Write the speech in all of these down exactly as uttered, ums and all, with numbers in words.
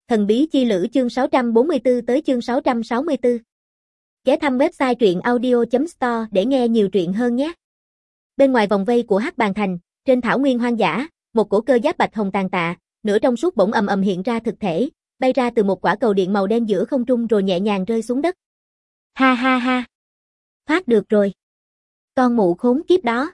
Thần bí chi lữ chương sáu trăm bốn mươi tư tới chương sáu trăm sáu mươi tư. Ghé thăm website truyện audio chấm store để nghe nhiều truyện hơn nhé. Bên ngoài vòng vây của Hắc Bàn Thành, trên thảo nguyên hoang dã, một cổ cơ giáp bạch hồng tàn tạ, nửa trong suốt bỗng ầm ầm hiện ra thực thể, bay ra từ một quả cầu điện màu đen giữa không trung rồi nhẹ nhàng rơi xuống đất. Ha ha ha. Thoát được rồi. Con mụ khốn kiếp đó.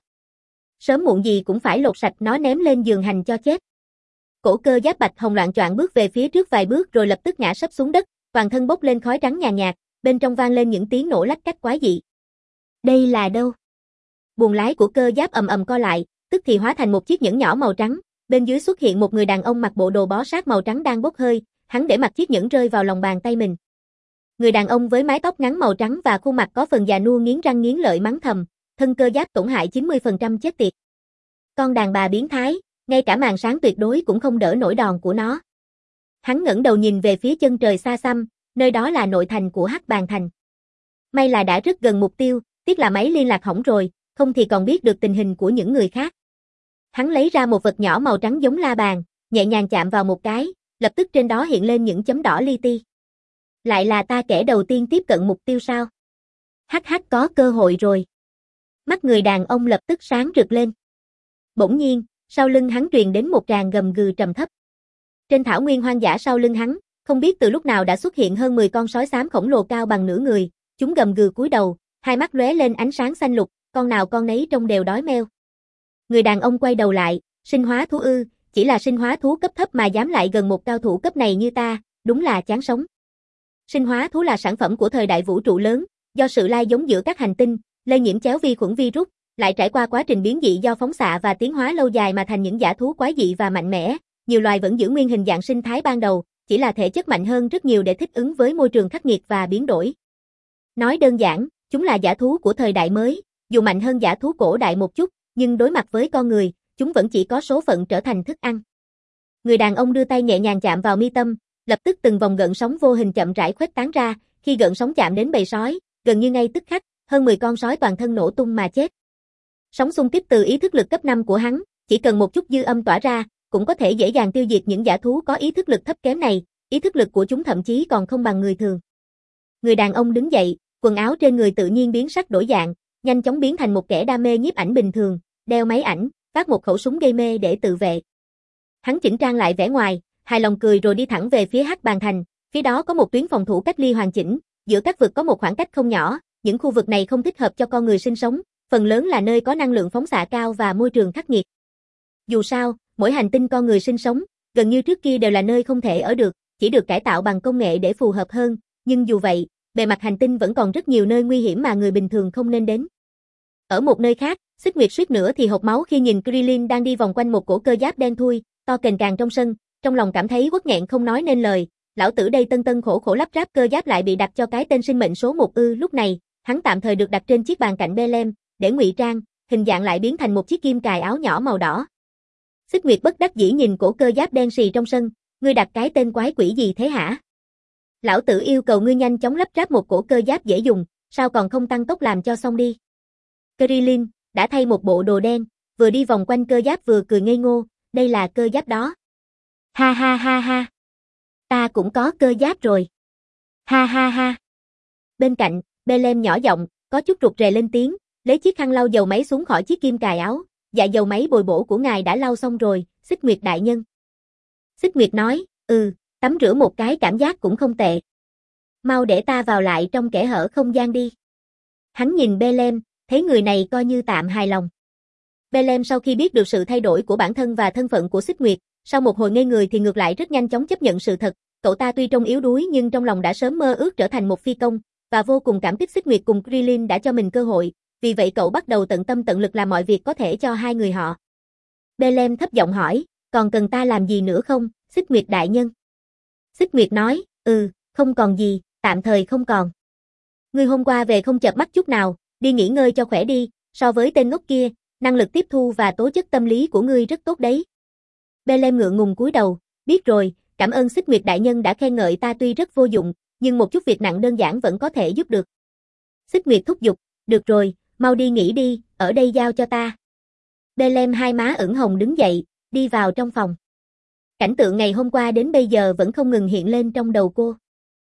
Sớm muộn gì cũng phải lột sạch nó ném lên giường hành cho chết. Cổ cơ giáp bạch hồng loạng choạng bước về phía trước vài bước rồi lập tức ngã sấp xuống đất, toàn thân bốc lên khói trắng nhàn nhạt, bên trong vang lên những tiếng nổ lách cách quái dị. Đây là đâu? Buồng lái của cơ giáp ầm ầm co lại, tức thì hóa thành một chiếc nhẫn nhỏ màu trắng, bên dưới xuất hiện một người đàn ông mặc bộ đồ bó sát màu trắng đang bốc hơi, hắn để mặc chiếc nhẫn rơi vào lòng bàn tay mình. Người đàn ông với mái tóc ngắn màu trắng và khuôn mặt có phần già nua nghiến răng nghiến lợi mắng thầm, thân cơ giáp tổn hại chín mươi phần trăm chết tiệt. Con đàn bà biến thái, ngay cả màn sáng tuyệt đối cũng không đỡ nổi đòn của nó. Hắn ngẩng đầu nhìn về phía chân trời xa xăm, nơi đó là nội thành của Hắc Bàn Thành. May là đã rất gần mục tiêu, tiếc là máy liên lạc hỏng rồi, không thì còn biết được tình hình của những người khác. Hắn lấy ra một vật nhỏ màu trắng giống la bàn, nhẹ nhàng chạm vào một cái, lập tức trên đó hiện lên những chấm đỏ li ti. Lại là ta kẻ đầu tiên tiếp cận mục tiêu sao? Hắc hắc có cơ hội rồi. Mắt người đàn ông lập tức sáng rực lên. Bỗng nhiên, sau lưng hắn truyền đến một tràng gầm gừ trầm thấp. Trên thảo nguyên hoang dã sau lưng hắn, không biết từ lúc nào đã xuất hiện hơn mười con sói xám khổng lồ cao bằng nửa người, chúng gầm gừ cúi đầu, hai mắt lóe lên ánh sáng xanh lục, con nào con nấy trông đều đói meo. Người đàn ông quay đầu lại, sinh hóa thú ư, chỉ là sinh hóa thú cấp thấp mà dám lại gần một cao thủ cấp này như ta, đúng là chán sống. Sinh hóa thú là sản phẩm của thời đại vũ trụ lớn, do sự lai giống giữa các hành tinh, lây nhiễm chéo vi khuẩn virus, lại trải qua quá trình biến dị do phóng xạ và tiến hóa lâu dài mà thành những dã thú quái dị và mạnh mẽ. Nhiều loài vẫn giữ nguyên hình dạng sinh thái ban đầu, chỉ là thể chất mạnh hơn rất nhiều để thích ứng với môi trường khắc nghiệt và biến đổi. Nói đơn giản, chúng là dã thú của thời đại mới, dù mạnh hơn dã thú cổ đại một chút, nhưng đối mặt với con người, chúng vẫn chỉ có số phận trở thành thức ăn. Người đàn ông đưa tay nhẹ nhàng chạm vào mi tâm, lập tức từng vòng gợn sóng vô hình chậm rãi khuếch tán ra, khi gợn sóng chạm đến bầy sói, gần như ngay tức khắc, hơn mười con sói toàn thân nổ tung mà chết. Sóng xung kích từ ý thức lực cấp năm của hắn, chỉ cần một chút dư âm tỏa ra, cũng có thể dễ dàng tiêu diệt những dã thú có ý thức lực thấp kém này, ý thức lực của chúng thậm chí còn không bằng người thường. Người đàn ông đứng dậy, quần áo trên người tự nhiên biến sắc đổi dạng, nhanh chóng biến thành một kẻ đam mê nhiếp ảnh bình thường, đeo máy ảnh, vác một khẩu súng gây mê để tự vệ. Hắn chỉnh trang lại vẻ ngoài, hài lòng cười rồi đi thẳng về phía Hắc Bàn Thành, phía đó có một tuyến phòng thủ cách ly hoàn chỉnh, giữa các vực có một khoảng cách không nhỏ, những khu vực này không thích hợp cho con người sinh sống, phần lớn là nơi có năng lượng phóng xạ cao và môi trường khắc nghiệt. Dù sao, mỗi hành tinh con người sinh sống, gần như trước kia đều là nơi không thể ở được, chỉ được cải tạo bằng công nghệ để phù hợp hơn, nhưng dù vậy, bề mặt hành tinh vẫn còn rất nhiều nơi nguy hiểm mà người bình thường không nên đến. Ở một nơi khác, Xích Nguyệt suýt nữa thì hộc máu khi nhìn Krillin đang đi vòng quanh một cổ cơ giáp đen thui, to kềnh càng trong sân, trong lòng cảm thấy uất nghẹn không nói nên lời, lão tử đây tân tân khổ khổ lắp ráp cơ giáp lại bị đặt cho cái tên sinh mệnh số một ư. Lúc này, hắn tạm thời được đặt trên chiếc bàn cạnh Belem, để ngụy trang, hình dạng lại biến thành một chiếc kim cài áo nhỏ màu đỏ. Xích Nguyệt bất đắc dĩ nhìn cổ cơ giáp đen xì trong sân, ngươi đặt cái tên quái quỷ gì thế hả? Lão tử yêu cầu ngươi nhanh chóng lắp ráp một cổ cơ giáp dễ dùng, sao còn không tăng tốc làm cho xong đi. Krillin đã thay một bộ đồ đen, vừa đi vòng quanh cơ giáp vừa cười ngây ngô, đây là cơ giáp đó. Ha ha ha ha. Ta cũng có cơ giáp rồi. Ha ha ha. Bên cạnh, Belem nhỏ giọng, có chút rụt rè lên tiếng, lấy chiếc khăn lau dầu máy xuống khỏi chiếc kim cài áo. Dạ dầu máy bồi bổ của ngài đã lau xong rồi, Xích Nguyệt đại nhân. Xích Nguyệt nói, ừ, tắm rửa một cái cảm giác cũng không tệ. Mau để ta vào lại trong kẽ hở không gian đi. Hắn nhìn Belem, thấy người này coi như tạm hài lòng. Belem sau khi biết được sự thay đổi của bản thân và thân phận của Xích Nguyệt, sau một hồi ngây người thì ngược lại rất nhanh chóng chấp nhận sự thật, cậu ta tuy trông yếu đuối nhưng trong lòng đã sớm mơ ước trở thành một phi công, và vô cùng cảm kích Xích Nguyệt cùng Krillin đã cho mình cơ hội, vì vậy cậu bắt đầu tận tâm tận lực làm mọi việc có thể cho hai người họ. Belem thấp giọng hỏi, còn cần ta làm gì nữa không, Xích Nguyệt đại nhân? Xích Nguyệt nói, ừ, không còn gì, tạm thời không còn. Ngươi hôm qua về không chợp mắt chút nào, đi nghỉ ngơi cho khỏe đi, so với tên ngốc kia, năng lực tiếp thu và tố chất tâm lý của ngươi rất tốt đấy. Belem ngượng ngùng cúi đầu, biết rồi, cảm ơn Xích Nguyệt đại nhân đã khen ngợi ta tuy rất vô dụng, nhưng một chút việc nặng đơn giản vẫn có thể giúp được. Xích Nguyệt thúc giục, được rồi, mau đi nghỉ đi, ở đây giao cho ta. Belem hai má ửng hồng đứng dậy, đi vào trong phòng. Cảnh tượng ngày hôm qua đến bây giờ vẫn không ngừng hiện lên trong đầu cô.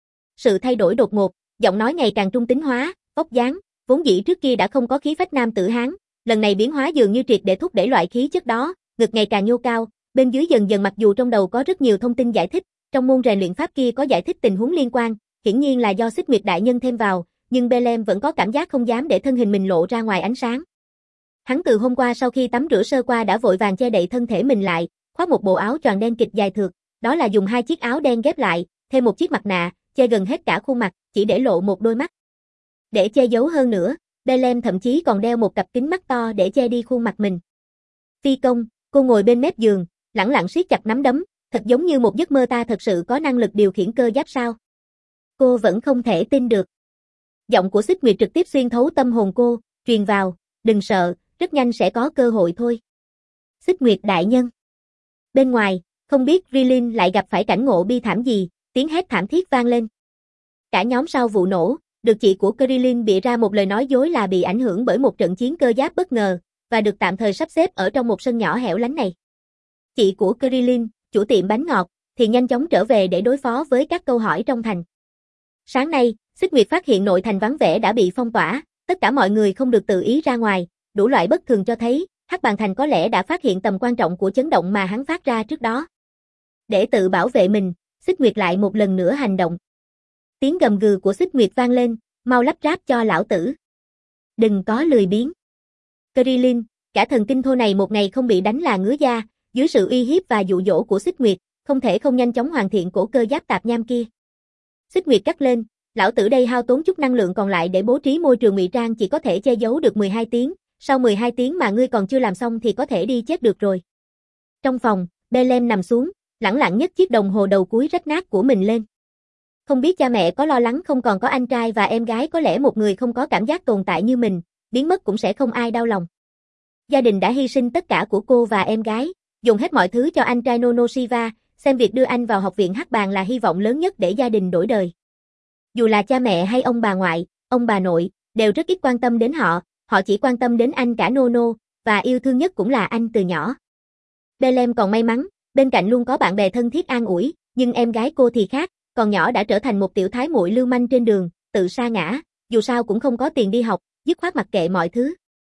Sự thay đổi đột ngột, giọng nói ngày càng trung tính hóa, vóc dáng, vốn dĩ trước kia đã không có khí phách nam tử Hán, lần này biến hóa dường như triệt để thúc đẩy loại khí chất đó, ngực ngày càng nhô cao, bên dưới dần dần mặc dù trong đầu có rất nhiều thông tin giải thích, trong môn rèn luyện pháp kia có giải thích tình huống liên quan, hiển nhiên là do Xích Nguyệt đại nhân thêm vào, nhưng Belem vẫn có cảm giác không dám để thân hình mình lộ ra ngoài ánh sáng. Hắn từ hôm qua sau khi tắm rửa sơ qua đã vội vàng che đậy thân thể mình lại, khoác một bộ áo choàng đen kịch dài thượt, đó là dùng hai chiếc áo đen ghép lại, thêm một chiếc mặt nạ, che gần hết cả khuôn mặt, chỉ để lộ một đôi mắt. Để che giấu hơn nữa, Belem thậm chí còn đeo một cặp kính mắt to để che đi khuôn mặt mình. Phi công, cô ngồi bên mép giường, lẳng lặng siết chặt nắm đấm, thật giống như một giấc mơ ta thật sự có năng lực điều khiển cơ giáp sao? Cô vẫn không thể tin được. Giọng của Xích Nguyệt trực tiếp xuyên thấu tâm hồn cô, truyền vào, đừng sợ, rất nhanh sẽ có cơ hội thôi. Xích Nguyệt đại nhân. Bên ngoài, không biết Rilin lại gặp phải cảnh ngộ bi thảm gì, tiếng hét thảm thiết vang lên. Cả nhóm sau vụ nổ, được chị của Krillin bịa ra một lời nói dối là bị ảnh hưởng bởi một trận chiến cơ giáp bất ngờ, và được tạm thời sắp xếp ở trong một sân nhỏ hẻo lánh này. Chị của Krillin, chủ tiệm bánh ngọt, thì nhanh chóng trở về để đối phó với các câu hỏi trong thành. Sáng nay, Xích Nguyệt phát hiện nội thành vắng vẻ đã bị phong tỏa, tất cả mọi người không được tự ý ra ngoài, đủ loại bất thường cho thấy, Hắc Bàn Thành có lẽ đã phát hiện tầm quan trọng của chấn động mà hắn phát ra trước đó. Để tự bảo vệ mình, Xích Nguyệt lại một lần nữa hành động. Tiếng gầm gừ của Xích Nguyệt vang lên, mau lắp ráp cho lão tử. Đừng có lười biếng. Krillin, cả thần kinh thô này một ngày không bị đánh là ngứa da, dưới sự uy hiếp và dụ dỗ của Xích Nguyệt, không thể không nhanh chóng hoàn thiện cổ cơ giáp tạp nham kia. Xích Nguyệt cắt lên, lão tử đây hao tốn chút năng lượng còn lại để bố trí môi trường ngụy trang chỉ có thể che giấu được mười hai tiếng, sau mười hai tiếng mà ngươi còn chưa làm xong thì có thể đi chết được rồi. Trong phòng, Belem nằm xuống, lẳng lặng nhấc chiếc đồng hồ đầu cuối rách nát của mình lên. Không biết cha mẹ có lo lắng không còn có anh trai và em gái, có lẽ một người không có cảm giác tồn tại như mình, biến mất cũng sẽ không ai đau lòng. Gia đình đã hy sinh tất cả của cô và em gái, dùng hết mọi thứ cho anh trai Nonoshiva, xem việc đưa anh vào học viện Hắc Bàn là hy vọng lớn nhất để gia đình đổi đời. Dù là cha mẹ hay ông bà ngoại, ông bà nội, đều rất ít quan tâm đến họ, họ chỉ quan tâm đến anh cả Nono, và yêu thương nhất cũng là anh từ nhỏ. Belem còn may mắn, bên cạnh luôn có bạn bè thân thiết an ủi, nhưng em gái cô thì khác, còn nhỏ đã trở thành một tiểu thái muội lưu manh trên đường, tự sa ngã, dù sao cũng không có tiền đi học, dứt khoát mặc kệ mọi thứ.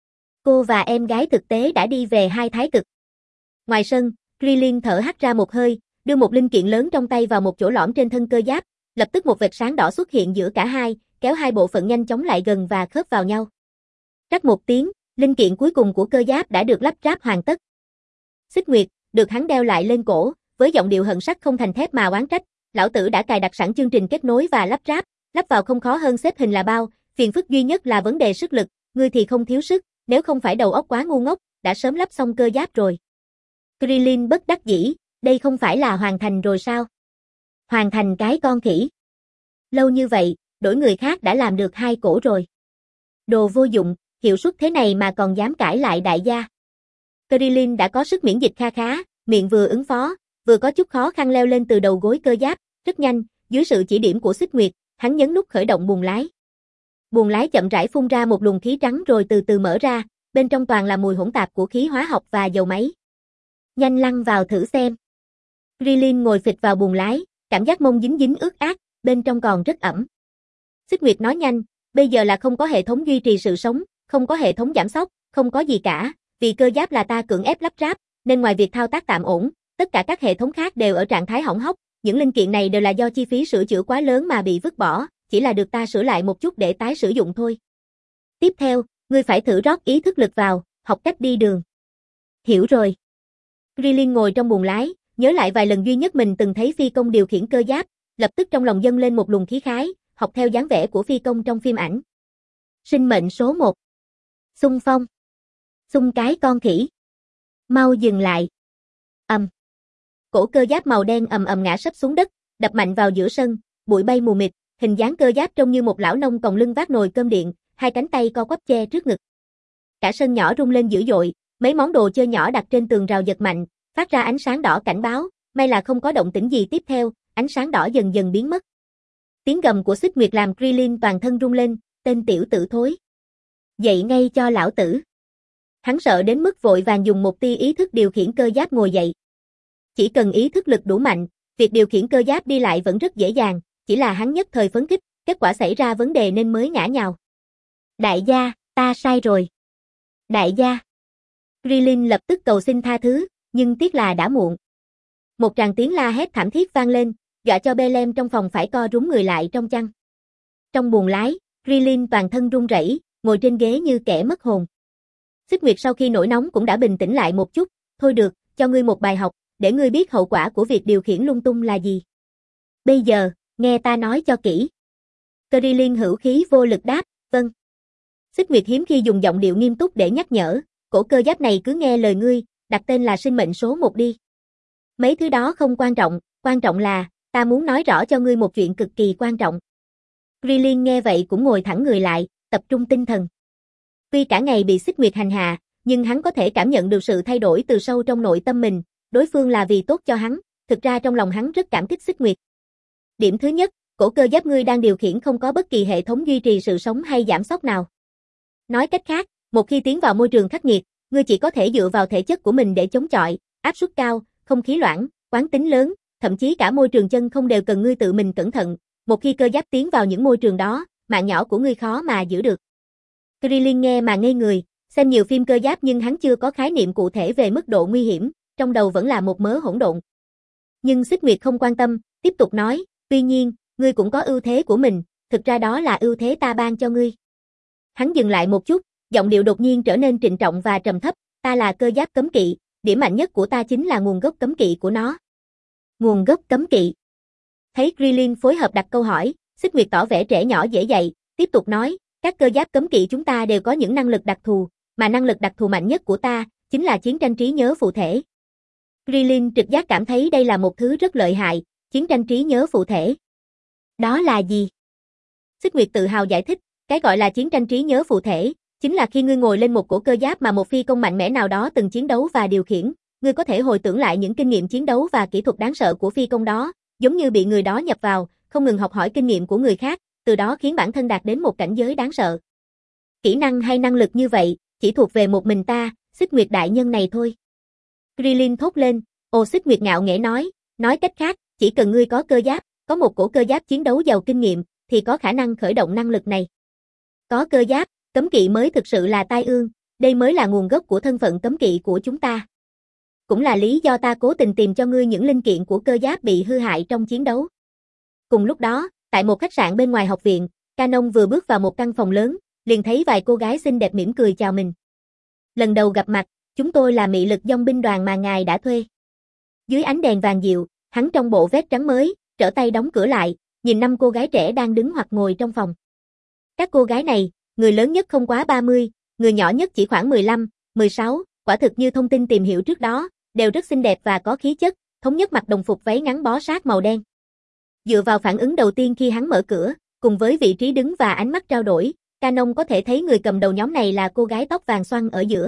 Cô và em gái thực tế đã đi về hai thái cực. Ngoài sân, Krillin thở hắt ra một hơi, đưa một linh kiện lớn trong tay vào một chỗ lõm trên thân cơ giáp, lập tức một vệt sáng đỏ xuất hiện giữa cả hai, kéo hai bộ phận nhanh chóng lại gần và khớp vào nhau. Rắc một tiếng, linh kiện cuối cùng của cơ giáp đã được lắp ráp hoàn tất. Xích Nguyệt, được hắn đeo lại lên cổ, với giọng điệu hận sắt không thành thép mà oán trách, lão tử đã cài đặt sẵn chương trình kết nối và lắp ráp, lắp vào không khó hơn xếp hình là bao, phiền phức duy nhất là vấn đề sức lực, ngươi thì không thiếu sức, nếu không phải đầu óc quá ngu ngốc, đã sớm lắp xong cơ giáp rồi. Krillin bất đắc dĩ, đây không phải là hoàn thành rồi sao? Hoàn thành cái con khỉ. Lâu như vậy, đổi người khác đã làm được hai cổ rồi. Đồ vô dụng, hiệu suất thế này mà còn dám cãi lại đại gia. Krillin đã có sức miễn dịch kha khá, miệng vừa ứng phó, vừa có chút khó khăn leo lên từ đầu gối cơ giáp, rất nhanh, dưới sự chỉ điểm của Xích Nguyệt, hắn nhấn nút khởi động buồng lái. Buồng lái chậm rãi phun ra một luồng khí trắng rồi từ từ mở ra, bên trong toàn là mùi hỗn tạp của khí hóa học và dầu máy. Nhanh lăn vào thử xem. Krillin ngồi phịch vào buồng lái, cảm giác mông dính dính ướt át, bên trong còn rất ẩm. Xích Nguyệt nói nhanh, bây giờ là không có hệ thống duy trì sự sống, không có hệ thống giảm sóc, không có gì cả, vì cơ giáp là ta cưỡng ép lắp ráp, nên ngoài việc thao tác tạm ổn, tất cả các hệ thống khác đều ở trạng thái hỏng hóc, những linh kiện này đều là do chi phí sửa chữa quá lớn mà bị vứt bỏ, chỉ là được ta sửa lại một chút để tái sử dụng thôi. Tiếp theo, ngươi phải thử rót ý thức lực vào, học cách đi đường. Hiểu rồi. Krillin ngồi trong buồng lái, nhớ lại vài lần duy nhất mình từng thấy phi công điều khiển cơ giáp, lập tức trong lòng dâng lên một luồng khí khái, học theo dáng vẻ của phi công trong phim ảnh. Sinh mệnh số một. Xung phong. Xung cái con khỉ. Mau dừng lại. Ầm. Um. Cổ cơ giáp màu đen ầm ầm ngã sấp xuống đất, đập mạnh vào giữa sân, bụi bay mù mịt, hình dáng cơ giáp trông như một lão nông còng lưng vác nồi cơm điện, hai cánh tay co quắp che trước ngực. Cả sân nhỏ rung lên dữ dội, mấy món đồ chơi nhỏ đặt trên tường rào giật mạnh, phát ra ánh sáng đỏ cảnh báo, may là không có động tĩnh gì tiếp theo, ánh sáng đỏ dần dần biến mất. Tiếng gầm của Xích Nguyệt làm Krillin toàn thân rung lên, tên tiểu tử thối. Dậy ngay cho lão tử. Hắn sợ đến mức vội vàng dùng một tia ý thức điều khiển cơ giáp ngồi dậy. Chỉ cần ý thức lực đủ mạnh, việc điều khiển cơ giáp đi lại vẫn rất dễ dàng, chỉ là hắn nhất thời phấn khích, kết quả xảy ra vấn đề nên mới ngã nhào. Đại gia, ta sai rồi. Đại gia. Krillin lập tức cầu xin tha thứ, nhưng tiếc là đã muộn. Một tràng tiếng la hét thảm thiết vang lên, dọa cho Belem trong phòng phải co rúm người lại trong chăn. Trong buồng lái, Krillin toàn thân run rẩy, ngồi trên ghế như kẻ mất hồn. Xích Nguyệt sau khi nổi nóng cũng đã bình tĩnh lại một chút, thôi được, cho ngươi một bài học, để ngươi biết hậu quả của việc điều khiển lung tung là gì. Bây giờ, nghe ta nói cho kỹ. Krillin hữu khí vô lực đáp, vâng. Xích Nguyệt hiếm khi dùng giọng điệu nghiêm túc để nhắc nhở, cổ cơ giáp này cứ nghe lời ngươi, đặt tên là sinh mệnh số một đi. Mấy thứ đó không quan trọng, quan trọng là, ta muốn nói rõ cho ngươi một chuyện cực kỳ quan trọng. Krillin nghe vậy cũng ngồi thẳng người lại, tập trung tinh thần. Tuy cả ngày bị Xích Nguyệt hành hạ, nhưng hắn có thể cảm nhận được sự thay đổi từ sâu trong nội tâm mình, đối phương là vì tốt cho hắn, thực ra trong lòng hắn rất cảm kích Xích Nguyệt. Điểm thứ nhất, cổ cơ giáp ngươi đang điều khiển không có bất kỳ hệ thống duy trì sự sống hay giảm sóc nào. Nói cách khác, một khi tiến vào môi trường khắc nghiệt, ngươi chỉ có thể dựa vào thể chất của mình để chống chọi, áp suất cao, không khí loãng, quán tính lớn, thậm chí cả môi trường chân không đều cần ngươi tự mình cẩn thận, một khi cơ giáp tiến vào những môi trường đó, mạng nhỏ của ngươi khó mà giữ được. Krillin nghe mà ngây người, xem nhiều phim cơ giáp nhưng hắn chưa có khái niệm cụ thể về mức độ nguy hiểm, trong đầu vẫn là một mớ hỗn độn. Nhưng Xích Nguyệt không quan tâm, tiếp tục nói, tuy nhiên, ngươi cũng có ưu thế của mình, thực ra đó là ưu thế ta ban cho ngươi. Hắn dừng lại một chút, giọng điệu đột nhiên trở nên trịnh trọng và trầm thấp, ta là cơ giáp cấm kỵ, điểm mạnh nhất của ta chính là nguồn gốc cấm kỵ của nó. Nguồn gốc cấm kỵ. Thấy Krillin phối hợp đặt câu hỏi, Xích Nguyệt tỏ vẻ trẻ nhỏ dễ dạy, tiếp tục nói, các cơ giáp cấm kỵ chúng ta đều có những năng lực đặc thù, mà năng lực đặc thù mạnh nhất của ta, chính là chiến tranh trí nhớ phụ thể. Krillin trực giác cảm thấy đây là một thứ rất lợi hại, chiến tranh trí nhớ phụ thể. Đó là gì? Xích Nguyệt tự hào giải thích, cái gọi là chiến tranh trí nhớ phụ thể, chính là khi ngươi ngồi lên một cổ cơ giáp mà một phi công mạnh mẽ nào đó từng chiến đấu và điều khiển, ngươi có thể hồi tưởng lại những kinh nghiệm chiến đấu và kỹ thuật đáng sợ của phi công đó, giống như bị người đó nhập vào, không ngừng học hỏi kinh nghiệm của người khác, từ đó khiến bản thân đạt đến một cảnh giới đáng sợ. Kỹ năng hay năng lực như vậy, chỉ thuộc về một mình ta, Xích Nguyệt đại nhân này thôi. Krillin thốt lên, ồ Xích Nguyệt ngạo nghễ nói, nói cách khác, chỉ cần ngươi có cơ giáp, có một cổ cơ giáp chiến đấu giàu kinh nghiệm, thì có khả năng khởi động năng lực này. Có cơ giáp, cấm kỵ mới thực sự là tai ương, đây mới là nguồn gốc của thân phận cấm kỵ của chúng ta. Cũng là lý do ta cố tình tìm cho ngươi những linh kiện của cơ giáp bị hư hại trong chiến đấu. Cùng lúc đó, tại một khách sạn bên ngoài học viện, Canon vừa bước vào một căn phòng lớn, liền thấy vài cô gái xinh đẹp mỉm cười chào mình. Lần đầu gặp mặt, chúng tôi là mị lực dòng binh đoàn mà ngài đã thuê. Dưới ánh đèn vàng dịu, hắn trong bộ vest trắng mới, trở tay đóng cửa lại, nhìn năm cô gái trẻ đang đứng hoặc ngồi trong phòng. Các cô gái này, người lớn nhất không quá ba mươi, người nhỏ nhất chỉ khoảng mười lăm, mười sáu, quả thực như thông tin tìm hiểu trước đó, đều rất xinh đẹp và có khí chất, thống nhất mặc đồng phục váy ngắn bó sát màu đen. Dựa vào phản ứng đầu tiên khi hắn mở cửa, cùng với vị trí đứng và ánh mắt trao đổi, Canon có thể thấy người cầm đầu nhóm này là cô gái tóc vàng xoăn ở giữa.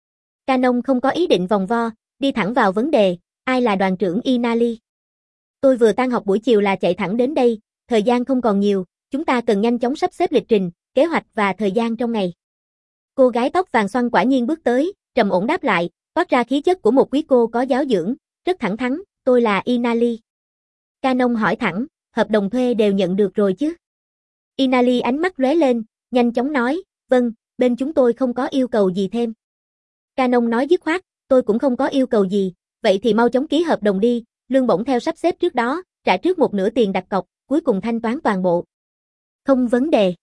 Canon không có ý định vòng vo, đi thẳng vào vấn đề, ai là đoàn trưởng Inali? Tôi vừa tan học buổi chiều là chạy thẳng đến đây, thời gian không còn nhiều, chúng ta cần nhanh chóng sắp xếp lịch trình, kế hoạch và thời gian trong ngày. Cô gái tóc vàng xoăn quả nhiên bước tới, trầm ổn đáp lại, toát ra khí chất của một quý cô có giáo dưỡng, rất thẳng thắn, tôi là Inali. Canon hỏi thẳng, hợp đồng thuê đều nhận được rồi chứ? Inali ánh mắt lóe lên, nhanh chóng nói, vâng, bên chúng tôi không có yêu cầu gì thêm. Canon nói dứt khoát, tôi cũng không có yêu cầu gì, vậy thì mau chóng ký hợp đồng đi, lương bổng theo sắp xếp trước đó, trả trước một nửa tiền đặt cọc, cuối cùng thanh toán toàn bộ. Không vấn đề.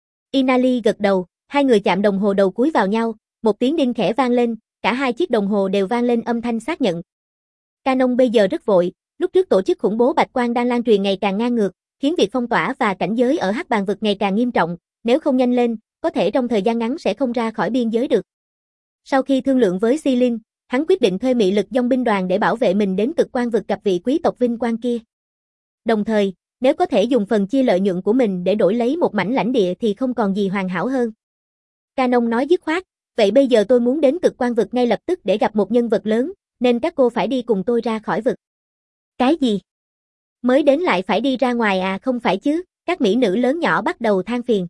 Inali gật đầu, hai người chạm đồng hồ đầu cuối vào nhau, một tiếng đinh khẽ vang lên, cả hai chiếc đồng hồ đều vang lên âm thanh xác nhận. Canon bây giờ rất vội, lúc trước tổ chức khủng bố Bạch Quang đang lan truyền ngày càng ngang ngược, khiến việc phong tỏa và cảnh giới ở Hắc Bàn vực ngày càng nghiêm trọng, nếu không nhanh lên, có thể trong thời gian ngắn sẽ không ra khỏi biên giới được. Sau khi thương lượng với Xilin, hắn quyết định thuê mị lực dòng binh đoàn để bảo vệ mình đến Cực Quang vực gặp vị quý tộc vinh quang kia. Đồng thời, nếu có thể dùng phần chia lợi nhuận của mình để đổi lấy một mảnh lãnh địa thì không còn gì hoàn hảo hơn. Canon nói dứt khoát, vậy bây giờ tôi muốn đến Cực Quang vực ngay lập tức để gặp một nhân vật lớn, nên các cô phải đi cùng tôi ra khỏi vực. Cái gì? Mới đến lại phải đi ra ngoài à? Không phải chứ? Các mỹ nữ lớn nhỏ bắt đầu than phiền.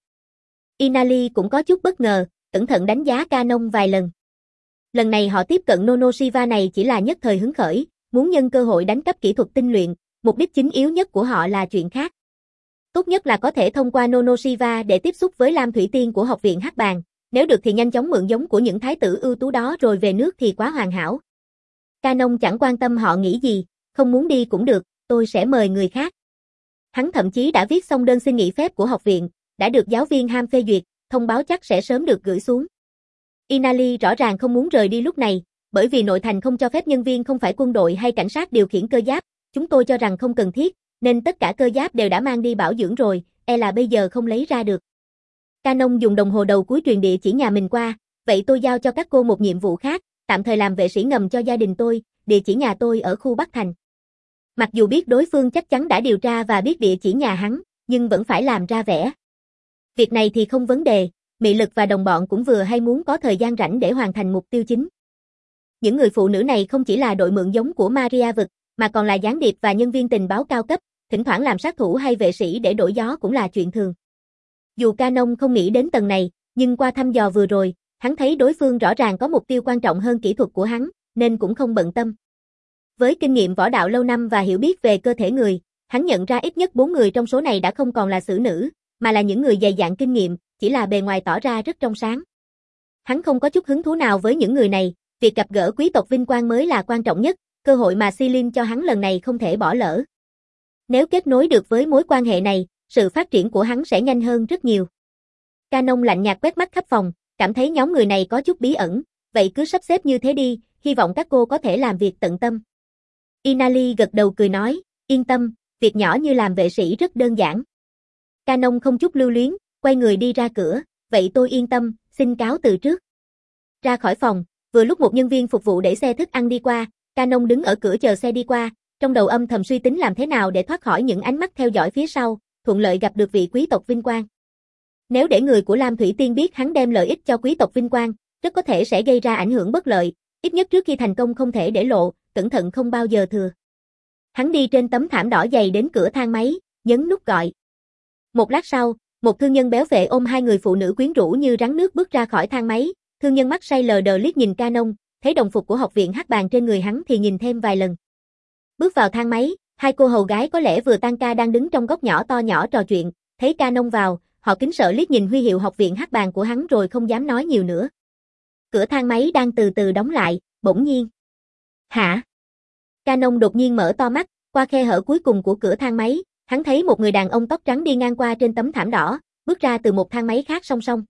Inali cũng có chút bất ngờ, cẩn thận đánh giá Canon vài lần. Lần này họ tiếp cận Nonoshiva này chỉ là nhất thời hứng khởi, muốn nhân cơ hội đánh cắp kỹ thuật tinh luyện, mục đích chính yếu nhất của họ là chuyện khác. Tốt nhất là có thể thông qua Nonoshiva để tiếp xúc với Lam Thủy Tiên của học viện Hắc Bàng, nếu được thì nhanh chóng mượn giống của những thái tử ưu tú đó rồi về nước thì quá hoàn hảo. Canon chẳng quan tâm họ nghĩ gì, không muốn đi cũng được, tôi sẽ mời người khác. Hắn thậm chí đã viết xong đơn xin nghỉ phép của học viện, đã được giáo viên Ham phê duyệt, thông báo chắc sẽ sớm được gửi xuống. Inali rõ ràng không muốn rời đi lúc này, bởi vì nội thành không cho phép nhân viên không phải quân đội hay cảnh sát điều khiển cơ giáp, chúng tôi cho rằng không cần thiết, nên tất cả cơ giáp đều đã mang đi bảo dưỡng rồi, e là bây giờ không lấy ra được. Canon dùng đồng hồ đầu cuối truyền địa chỉ nhà mình qua, vậy tôi giao cho các cô một nhiệm vụ khác, tạm thời làm vệ sĩ ngầm cho gia đình tôi, địa chỉ nhà tôi ở khu Bắc Thành. Mặc dù biết đối phương chắc chắn đã điều tra và biết địa chỉ nhà hắn, nhưng vẫn phải làm ra vẻ. Việc này thì không vấn đề, Mị Lực và đồng bọn cũng vừa hay muốn có thời gian rảnh để hoàn thành mục tiêu chính. Những người phụ nữ này không chỉ là đội mượn giống của Maria Vực, mà còn là gián điệp và nhân viên tình báo cao cấp, thỉnh thoảng làm sát thủ hay vệ sĩ để đổi gió cũng là chuyện thường. Dù Canon không nghĩ đến tầng này, nhưng qua thăm dò vừa rồi, hắn thấy đối phương rõ ràng có mục tiêu quan trọng hơn kỹ thuật của hắn, nên cũng không bận tâm. Với kinh nghiệm võ đạo lâu năm và hiểu biết về cơ thể người, hắn nhận ra ít nhất bốn người trong số này đã không còn là xử nữ, mà là những người dày dạn kinh nghiệm, chỉ là bề ngoài tỏ ra rất trong sáng. Hắn không có chút hứng thú nào với những người này, việc gặp gỡ quý tộc vinh quang mới là quan trọng nhất, cơ hội mà Silin cho hắn lần này không thể bỏ lỡ. Nếu kết nối được với mối quan hệ này, sự phát triển của hắn sẽ nhanh hơn rất nhiều. Canon lạnh nhạt quét mắt khắp phòng, cảm thấy nhóm người này có chút bí ẩn, vậy cứ sắp xếp như thế đi, hy vọng các cô có thể làm việc tận tâm. Inali gật đầu cười nói, yên tâm, việc nhỏ như làm vệ sĩ rất đơn giản. Canon không chút lưu luyến, quay người đi ra cửa, vậy tôi yên tâm, xin cáo từ trước. Ra khỏi phòng, vừa lúc một nhân viên phục vụ đẩy xe thức ăn đi qua, Canon đứng ở cửa chờ xe đi qua, trong đầu âm thầm suy tính làm thế nào để thoát khỏi những ánh mắt theo dõi phía sau, thuận lợi gặp được vị quý tộc vinh quang. Nếu để người của Lam Thủy Tiên biết hắn đem lợi ích cho quý tộc vinh quang, rất có thể sẽ gây ra ảnh hưởng bất lợi, ít nhất trước khi thành công không thể để lộ, cẩn thận không bao giờ thừa. Hắn đi trên tấm thảm đỏ dày đến cửa thang máy, nhấn nút gọi. Một lát sau, một thương nhân béo phệ ôm hai người phụ nữ quyến rũ như rắn nước bước ra khỏi thang máy, thương nhân mắt say lờ đờ liếc nhìn Canon, thấy đồng phục của học viện Hắc Bàng trên người hắn thì nhìn thêm vài lần. Bước vào thang máy, hai cô hầu gái có lẽ vừa tan ca đang đứng trong góc nhỏ to nhỏ trò chuyện, thấy Canon vào, họ kính sợ liếc nhìn huy hiệu học viện Hắc Bàng của hắn rồi không dám nói nhiều nữa. Cửa thang máy đang từ từ đóng lại, bỗng nhiên. Hả? Canon đột nhiên mở to mắt, qua khe hở cuối cùng của cửa thang máy, hắn thấy một người đàn ông tóc trắng đi ngang qua trên tấm thảm đỏ, bước ra từ một thang máy khác song song.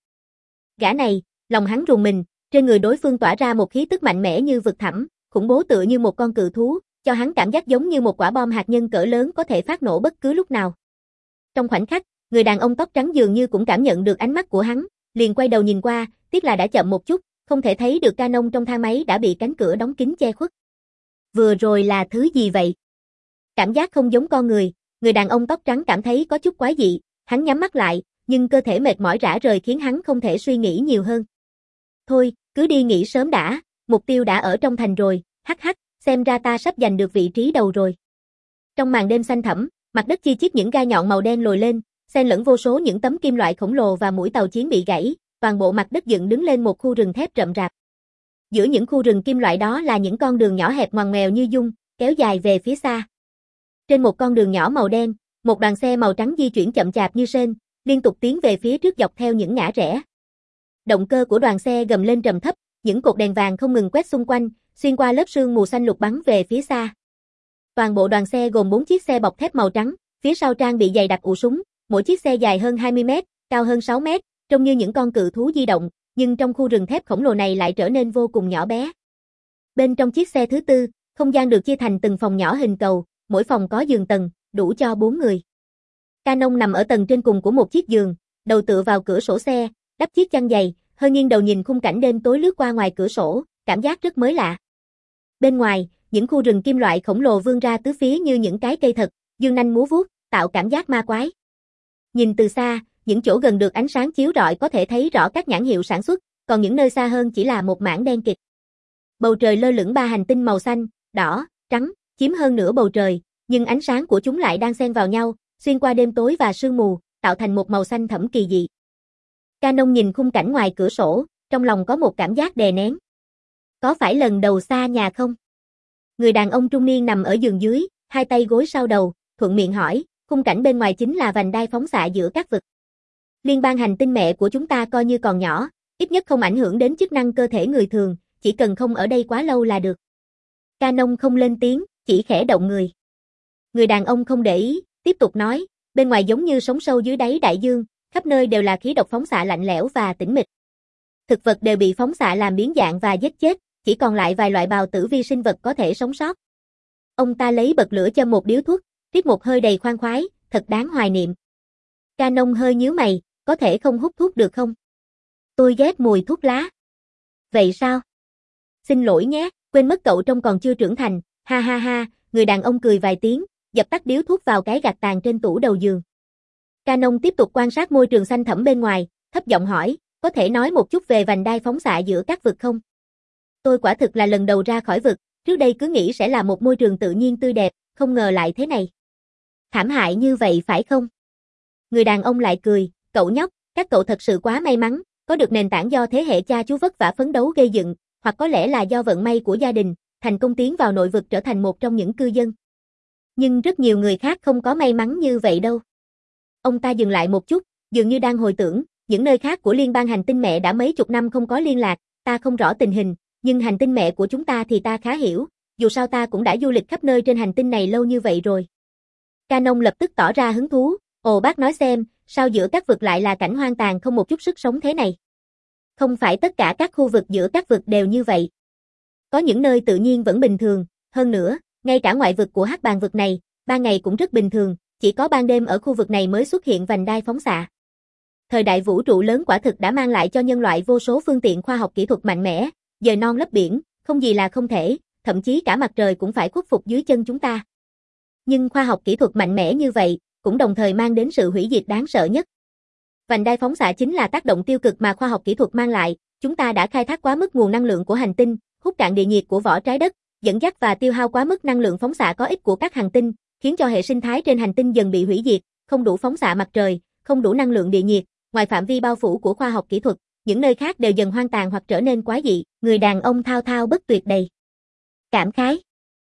Gã này, lòng hắn rùng mình, trên người đối phương tỏa ra một khí tức mạnh mẽ như vực thẳm, khủng bố tựa như một con cự thú, cho hắn cảm giác giống như một quả bom hạt nhân cỡ lớn có thể phát nổ bất cứ lúc nào. Trong khoảnh khắc, người đàn ông tóc trắng dường như cũng cảm nhận được ánh mắt của hắn, liền quay đầu nhìn qua, tiếc là đã chậm một chút, không thể thấy được Canon trong thang máy đã bị cánh cửa đóng kín che khuất. Vừa rồi là thứ gì vậy? Cảm giác không giống con người, người đàn ông tóc trắng cảm thấy có chút quái dị, hắn nhắm mắt lại, nhưng cơ thể mệt mỏi rã rời khiến hắn không thể suy nghĩ nhiều hơn. Thôi, cứ đi nghỉ sớm đã, mục tiêu đã ở trong thành rồi, hắc hắc, xem ra ta sắp giành được vị trí đầu rồi. Trong màn đêm xanh thẳm, mặt đất chi chít những gai nhọn màu đen lồi lên, xen lẫn vô số những tấm kim loại khổng lồ và mũi tàu chiến bị gãy, toàn bộ mặt đất dựng đứng lên một khu rừng thép rậm rạp. Giữa những khu rừng kim loại đó là những con đường nhỏ hẹp ngoằn ngoèo như dung, kéo dài về phía xa. Trên một con đường nhỏ màu đen, một đoàn xe màu trắng di chuyển chậm chạp như sên, liên tục tiến về phía trước dọc theo những ngã rẽ. Động cơ của đoàn xe gầm lên trầm thấp, những cột đèn vàng không ngừng quét xung quanh, xuyên qua lớp sương mù xanh lục bắn về phía xa. Toàn bộ đoàn xe gồm bốn chiếc xe bọc thép màu trắng, phía sau trang bị dày đặc ụ súng, mỗi chiếc xe dài hơn hai mươi mét, cao hơn sáu mét, trông như những con cự thú di động, nhưng trong khu rừng thép khổng lồ này lại trở nên vô cùng nhỏ bé. Bên trong chiếc xe thứ tư, không gian được chia thành từng phòng nhỏ hình cầu, mỗi phòng có giường tầng, đủ cho bốn người. Canon nằm ở tầng trên cùng của một chiếc giường, đầu tựa vào cửa sổ xe, đắp chiếc chăn dày, hơi nghiêng đầu nhìn khung cảnh đêm tối lướt qua ngoài cửa sổ, cảm giác rất mới lạ. Bên ngoài, những khu rừng kim loại khổng lồ vươn ra tứ phía như những cái cây thật, dương nanh múa vuốt, tạo cảm giác ma quái. Nhìn từ xa, những chỗ gần được ánh sáng chiếu rọi có thể thấy rõ các nhãn hiệu sản xuất, còn những nơi xa hơn chỉ là một mảng đen kịt. Bầu trời lơ lửng ba hành tinh màu xanh, đỏ, trắng, chiếm hơn nửa bầu trời, nhưng ánh sáng của chúng lại đang xen vào nhau, xuyên qua đêm tối và sương mù, tạo thành một màu xanh thẫm kỳ dị. Canon nhìn khung cảnh ngoài cửa sổ, trong lòng có một cảm giác đè nén. Có phải lần đầu xa nhà không? Người đàn ông trung niên nằm ở giường dưới, hai tay gối sau đầu, thuận miệng hỏi, khung cảnh bên ngoài chính là vành đai phóng xạ giữa các vực. Liên bang hành tinh mẹ của chúng ta coi như còn nhỏ, ít nhất không ảnh hưởng đến chức năng cơ thể người thường, chỉ cần không ở đây quá lâu là được. Canon không lên tiếng, chỉ khẽ động người. Người đàn ông không để ý, tiếp tục nói, bên ngoài giống như sống sâu dưới đáy đại dương, khắp nơi đều là khí độc phóng xạ lạnh lẽo và tĩnh mịch. Thực vật đều bị phóng xạ làm biến dạng và giết chết, chỉ còn lại vài loại bào tử vi sinh vật có thể sống sót. Ông ta lấy bật lửa châm một điếu thuốc, rít một hơi đầy khoan khoái, thật đáng hoài niệm. Canon hơi nhíu mày, có thể không hút thuốc được không? Tôi ghét mùi thuốc lá. Vậy sao? Xin lỗi nhé, quên mất cậu trông còn chưa trưởng thành, ha ha ha, người đàn ông cười vài tiếng, dập tắt điếu thuốc vào cái gạt tàn trên tủ đầu giường. Canon tiếp tục quan sát môi trường xanh thẳm bên ngoài, thấp giọng hỏi, có thể nói một chút về vành đai phóng xạ giữa các vực không? Tôi quả thực là lần đầu ra khỏi vực, trước đây cứ nghĩ sẽ là một môi trường tự nhiên tươi đẹp, không ngờ lại thế này. Thảm hại như vậy phải không? Người đàn ông lại cười, cậu nhóc, các cậu thật sự quá may mắn, có được nền tảng do thế hệ cha chú vất vả phấn đấu gây dựng, hoặc có lẽ là do vận may của gia đình, thành công tiến vào nội vực trở thành một trong những cư dân. Nhưng rất nhiều người khác không có may mắn như vậy đâu. Ông ta dừng lại một chút, dường như đang hồi tưởng, những nơi khác của liên bang hành tinh mẹ đã mấy chục năm không có liên lạc, ta không rõ tình hình, nhưng hành tinh mẹ của chúng ta thì ta khá hiểu, dù sao ta cũng đã du lịch khắp nơi trên hành tinh này lâu như vậy rồi. Canon lập tức tỏ ra hứng thú, ồ bác nói xem, sao giữa các vực lại là cảnh hoang tàn không một chút sức sống thế này? Không phải tất cả các khu vực giữa các vực đều như vậy. Có những nơi tự nhiên vẫn bình thường, hơn nữa, ngay cả ngoại vực của hắc bàng vực này, ban ngày cũng rất bình thường, chỉ có ban đêm ở khu vực này mới xuất hiện vành đai phóng xạ. Thời đại vũ trụ lớn quả thực đã mang lại cho nhân loại vô số phương tiện khoa học kỹ thuật mạnh mẽ, dời non lấp biển, không gì là không thể, thậm chí cả mặt trời cũng phải khuất phục dưới chân chúng ta. Nhưng khoa học kỹ thuật mạnh mẽ như vậy, cũng đồng thời mang đến sự hủy diệt đáng sợ nhất. Vành đai phóng xạ chính là tác động tiêu cực mà khoa học kỹ thuật mang lại, chúng ta đã khai thác quá mức nguồn năng lượng của hành tinh, hút cạn địa nhiệt của vỏ trái đất, dẫn dắt và tiêu hao quá mức năng lượng phóng xạ có ích của các hành tinh, khiến cho hệ sinh thái trên hành tinh dần bị hủy diệt, không đủ phóng xạ mặt trời, không đủ năng lượng địa nhiệt, ngoài phạm vi bao phủ của khoa học kỹ thuật, những nơi khác đều dần hoang tàn hoặc trở nên quái dị. Người đàn ông thao thao bất tuyệt đầy cảm khái.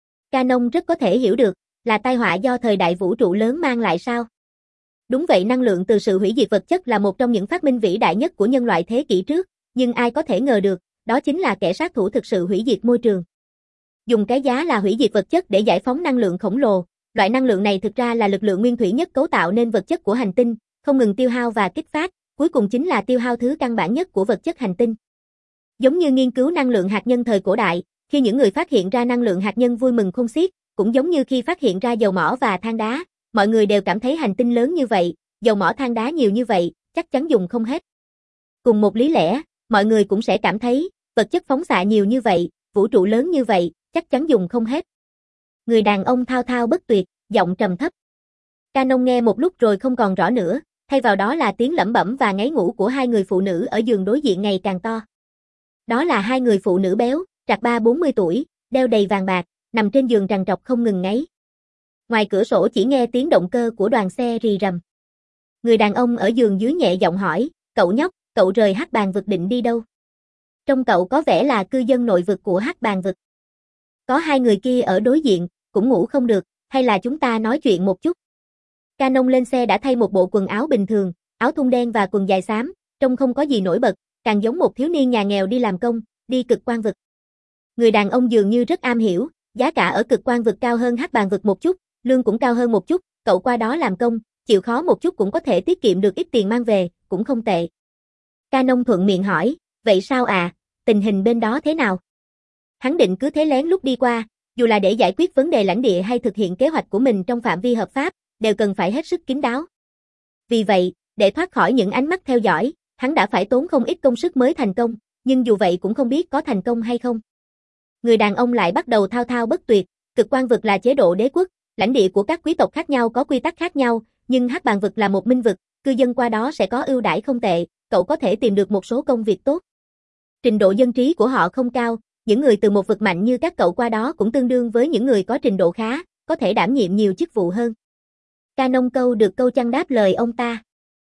Canon rất có thể hiểu được, là tai họa do thời đại vũ trụ lớn mang lại sao? Đúng vậy, năng lượng từ sự hủy diệt vật chất là một trong những phát minh vĩ đại nhất của nhân loại thế kỷ trước, nhưng ai có thể ngờ được, đó chính là kẻ sát thủ thực sự hủy diệt môi trường. Dùng cái giá là hủy diệt vật chất để giải phóng năng lượng khổng lồ, loại năng lượng này thực ra là lực lượng nguyên thủy nhất cấu tạo nên vật chất của hành tinh, không ngừng tiêu hao và kích phát, cuối cùng chính là tiêu hao thứ căn bản nhất của vật chất hành tinh. Giống như nghiên cứu năng lượng hạt nhân thời cổ đại, khi những người phát hiện ra năng lượng hạt nhân vui mừng khôn xiết, cũng giống như khi phát hiện ra dầu mỏ và than đá, mọi người đều cảm thấy hành tinh lớn như vậy, dầu mỏ than đá nhiều như vậy, chắc chắn dùng không hết. Cùng một lý lẽ, mọi người cũng sẽ cảm thấy, vật chất phóng xạ nhiều như vậy, vũ trụ lớn như vậy, chắc chắn dùng không hết. Người đàn ông thao thao bất tuyệt, giọng trầm thấp. Canon nghe một lúc rồi không còn rõ nữa, thay vào đó là tiếng lẩm bẩm và ngáy ngủ của hai người phụ nữ ở giường đối diện ngày càng to. Đó là hai người phụ nữ béo, trạc ba bốn mươi tuổi, đeo đầy vàng bạc, nằm trên giường trằn trọc không ngừng ngáy. Ngoài cửa sổ chỉ nghe tiếng động cơ của đoàn xe rì rầm. Người đàn ông ở giường dưới nhẹ giọng hỏi, cậu nhóc, cậu rời hắc bàng vực định đi đâu? Trông cậu có vẻ là cư dân nội vực của hắc bàng vực. Có hai người kia ở đối diện, cũng ngủ không được, hay là chúng ta nói chuyện một chút? Canon lên xe đã thay một bộ quần áo bình thường, áo thun đen và quần dài xám, trông không có gì nổi bật, càng giống một thiếu niên nhà nghèo đi làm công, đi cực quan vực. Người đàn ông dường như rất am hiểu, giá cả ở cực quan vực cao hơn hắc bàng vực một chút, lương cũng cao hơn một chút, cậu qua đó làm công, chịu khó một chút cũng có thể tiết kiệm được ít tiền mang về, cũng không tệ. Canon thuận miệng hỏi, vậy sao à, tình hình bên đó thế nào? Hắn định cứ thế lén lút đi qua, dù là để giải quyết vấn đề lãnh địa hay thực hiện kế hoạch của mình trong phạm vi hợp pháp, đều cần phải hết sức kín đáo. Vì vậy, để thoát khỏi những ánh mắt theo dõi, hắn đã phải tốn không ít công sức mới thành công, nhưng dù vậy cũng không biết có thành công hay không. Người đàn ông lại bắt đầu thao thao bất tuyệt, cực quan vực là chế độ đế quốc, lãnh địa của các quý tộc khác nhau có quy tắc khác nhau, nhưng hắc bàng vực là một minh vực, cư dân qua đó sẽ có ưu đãi không tệ, cậu có thể tìm được một số công việc tốt. Trình độ dân trí của họ không cao, những người từ một vực mạnh như các cậu qua đó cũng tương đương với những người có trình độ khá, có thể đảm nhiệm nhiều chức vụ hơn. Canon câu được câu chăng đáp lời ông ta.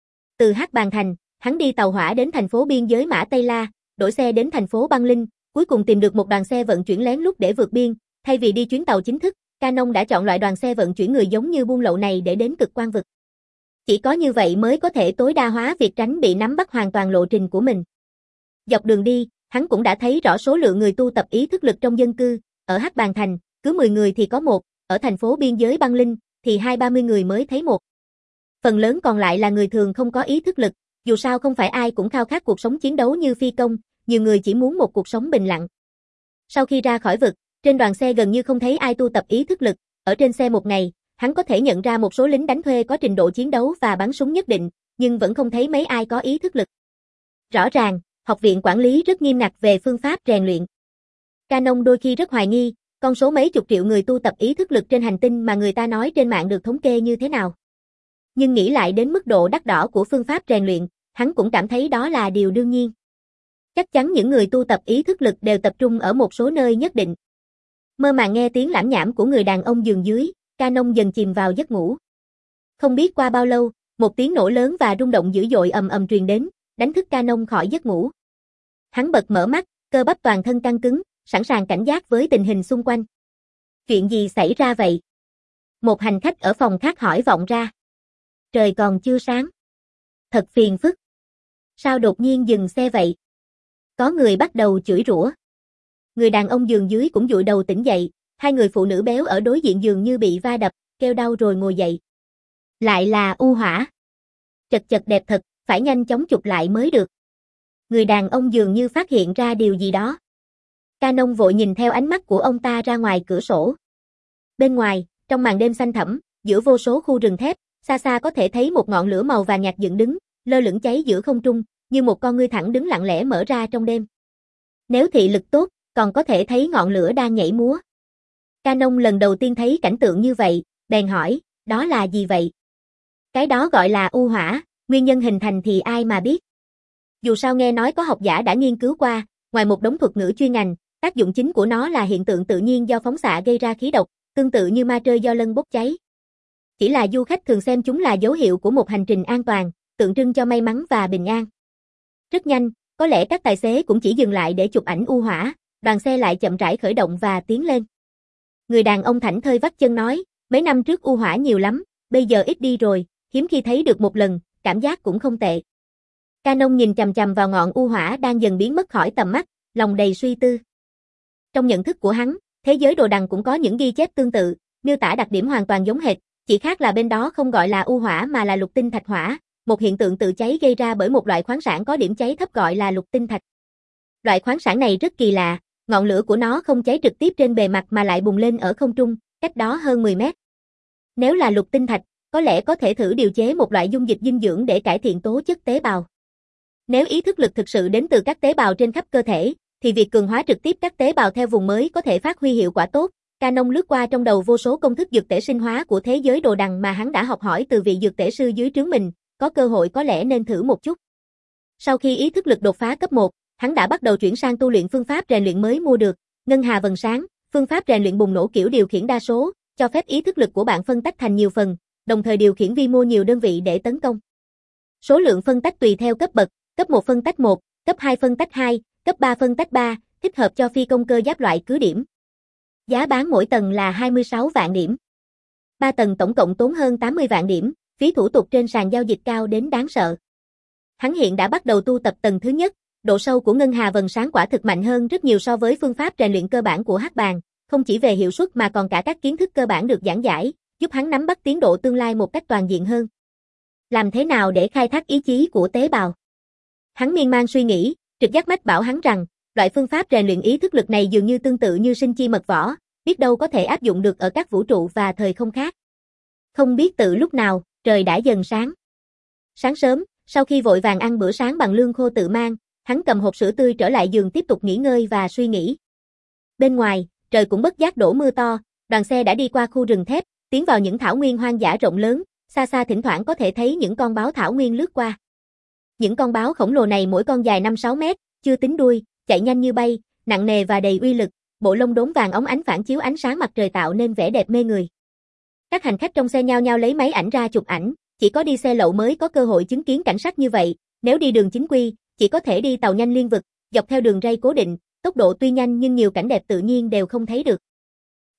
Từ Hắc Bàng Thành, hắn đi tàu hỏa đến thành phố biên giới Mã Tây La, đổi xe đến thành phố Băng Linh, cuối cùng tìm được một đoàn xe vận chuyển lén lút để vượt biên, Thay vì đi chuyến tàu chính thức, Canon đã chọn loại đoàn xe vận chuyển người giống như buôn lậu này để đến cực quang vực. Chỉ có như vậy mới có thể tối đa hóa việc tránh bị nắm bắt hoàn toàn lộ trình của mình. Dọc đường đi, hắn cũng đã thấy rõ số lượng người tu tập ý thức lực trong dân cư, ở Hắc Bàn Thành, cứ mười người thì có một, ở thành phố biên giới Băng Linh, thì hai ba mươi người mới thấy một. Phần lớn còn lại là người thường không có ý thức lực, dù sao không phải ai cũng khao khát cuộc sống chiến đấu như phi công, nhiều người chỉ muốn một cuộc sống bình lặng. Sau khi ra khỏi vực, trên đoàn xe gần như không thấy ai tu tập ý thức lực, ở trên xe một ngày, hắn có thể nhận ra một số lính đánh thuê có trình độ chiến đấu và bắn súng nhất định, nhưng vẫn không thấy mấy ai có ý thức lực. Rõ ràng, học viện quản lý rất nghiêm ngặt về phương pháp rèn luyện. Canon đôi khi rất hoài nghi, con số mấy chục triệu người tu tập ý thức lực trên hành tinh mà người ta nói trên mạng được thống kê như thế nào. Nhưng nghĩ lại đến mức độ đắt đỏ của phương pháp rèn luyện, hắn cũng cảm thấy đó là điều đương nhiên. Chắc chắn những người tu tập ý thức lực đều tập trung ở một số nơi nhất định. Mơ màng nghe tiếng lảm nhảm của người đàn ông giường dưới, Canon dần chìm vào giấc ngủ. Không biết qua bao lâu, một tiếng nổ lớn và rung động dữ dội ầm ầm truyền đến, đánh thức Canon khỏi giấc ngủ. Hắn bật mở mắt, cơ bắp toàn thân căng cứng, sẵn sàng cảnh giác với tình hình xung quanh. Chuyện gì xảy ra vậy? Một hành khách ở phòng khác hỏi vọng ra. Trời còn chưa sáng. Thật phiền phức. Sao đột nhiên dừng xe vậy? Có người bắt đầu chửi rủa. Người đàn ông giường dưới cũng dụi đầu tỉnh dậy, hai người phụ nữ béo ở đối diện giường như bị va đập, kêu đau rồi ngồi dậy. Lại là U Hỏa. Chật chật đẹp thật, phải nhanh chóng chụp lại mới được. Người đàn ông dường như phát hiện ra điều gì đó. Canon vội nhìn theo ánh mắt của ông ta ra ngoài cửa sổ. Bên ngoài, trong màn đêm xanh thẳm, giữa vô số khu rừng thép, xa xa có thể thấy một ngọn lửa màu vàng nhạt dựng đứng, lơ lửng cháy giữa không trung, như một con ngươi thẳng đứng lặng lẽ mở ra trong đêm. Nếu thị lực tốt, còn có thể thấy ngọn lửa đang nhảy múa. Canon lần đầu tiên thấy cảnh tượng như vậy, bèn hỏi, đó là gì vậy? Cái đó gọi là U Hỏa, nguyên nhân hình thành thì ai mà biết. Dù sao nghe nói có học giả đã nghiên cứu qua, ngoài một đống thuật ngữ chuyên ngành, tác dụng chính của nó là hiện tượng tự nhiên do phóng xạ gây ra khí độc, tương tự như ma trơi do lân bốc cháy. Chỉ là du khách thường xem chúng là dấu hiệu của một hành trình an toàn, tượng trưng cho may mắn và bình an. Rất nhanh, có lẽ các tài xế cũng chỉ dừng lại để chụp ảnh U Hỏa, đoàn xe lại chậm rãi khởi động và tiến lên. Người đàn ông thảnh thơi vắt chân nói, mấy năm trước U Hỏa nhiều lắm, bây giờ ít đi rồi, hiếm khi thấy được một lần, cảm giác cũng không tệ. Canon nhìn chằm chằm vào ngọn U Hỏa đang dần biến mất khỏi tầm mắt, lòng đầy suy tư. Trong nhận thức của hắn, thế giới đồ đằng cũng có những ghi chép tương tự, miêu tả đặc điểm hoàn toàn giống hệt, chỉ khác là bên đó không gọi là U Hỏa mà là lục tinh thạch hỏa, một hiện tượng tự cháy gây ra bởi một loại khoáng sản có điểm cháy thấp gọi là lục tinh thạch. Loại khoáng sản này rất kỳ lạ, ngọn lửa của nó không cháy trực tiếp trên bề mặt mà lại bùng lên ở không trung, cách đó hơn mười mét. Nếu là lục tinh thạch, có lẽ có thể thử điều chế một loại dung dịch dinh dưỡng để cải thiện tố chất tế bào. Nếu ý thức lực thực sự đến từ các tế bào trên khắp cơ thể, thì việc cường hóa trực tiếp các tế bào theo vùng mới có thể phát huy hiệu quả tốt. Canon lướt qua trong đầu vô số công thức dược tể sinh hóa của thế giới đồ đằng mà hắn đã học hỏi từ vị dược tể sư dưới trướng mình, có cơ hội có lẽ nên thử một chút. Sau khi ý thức lực đột phá cấp một, hắn đã bắt đầu chuyển sang tu luyện phương pháp rèn luyện mới mua được, Ngân Hà Vầng Sáng, phương pháp rèn luyện bùng nổ kiểu điều khiển đa số, cho phép ý thức lực của bạn phân tách thành nhiều phần, đồng thời điều khiển vi mô nhiều đơn vị để tấn công. Số lượng phân tách tùy theo cấp bậc, cấp một phân tách một, cấp hai phân tách hai, cấp ba phân tách ba, thích hợp cho phi công cơ giáp loại cứ điểm. Giá bán mỗi tầng là hai mươi sáu vạn điểm. ba tầng tổng cộng tốn hơn tám mươi vạn điểm, phí thủ tục trên sàn giao dịch cao đến đáng sợ. Hắn hiện đã bắt đầu tu tập tầng thứ nhất, độ sâu của Ngân Hà Vầng Sáng quả thực mạnh hơn rất nhiều so với phương pháp rèn luyện cơ bản của Hắc Bàn, không chỉ về hiệu suất mà còn cả các kiến thức cơ bản được giảng giải, giúp hắn nắm bắt tiến độ tương lai một cách toàn diện hơn. Làm thế nào để khai thác ý chí của tế bào? Hắn miên man suy nghĩ, trực giác mách bảo hắn rằng, loại phương pháp rèn luyện ý thức lực này dường như tương tự như sinh chi mật võ, biết đâu có thể áp dụng được ở các vũ trụ và thời không khác. Không biết từ lúc nào, trời đã dần sáng. Sáng sớm, sau khi vội vàng ăn bữa sáng bằng lương khô tự mang, hắn cầm hộp sữa tươi trở lại giường tiếp tục nghỉ ngơi và suy nghĩ. Bên ngoài, trời cũng bất giác đổ mưa to, đoàn xe đã đi qua khu rừng thép, tiến vào những thảo nguyên hoang dã rộng lớn, xa xa thỉnh thoảng có thể thấy những con báo thảo nguyên lướt qua. Những con báo khổng lồ này mỗi con dài năm sáu mét, chưa tính đuôi, chạy nhanh như bay, nặng nề và đầy uy lực, bộ lông đốm vàng óng ánh phản chiếu ánh sáng mặt trời tạo nên vẻ đẹp mê người. Các hành khách trong xe nhao nhao lấy máy ảnh ra chụp ảnh, chỉ có đi xe lậu mới có cơ hội chứng kiến cảnh sắc như vậy, nếu đi đường chính quy, chỉ có thể đi tàu nhanh liên vực, dọc theo đường ray cố định, tốc độ tuy nhanh nhưng nhiều cảnh đẹp tự nhiên đều không thấy được.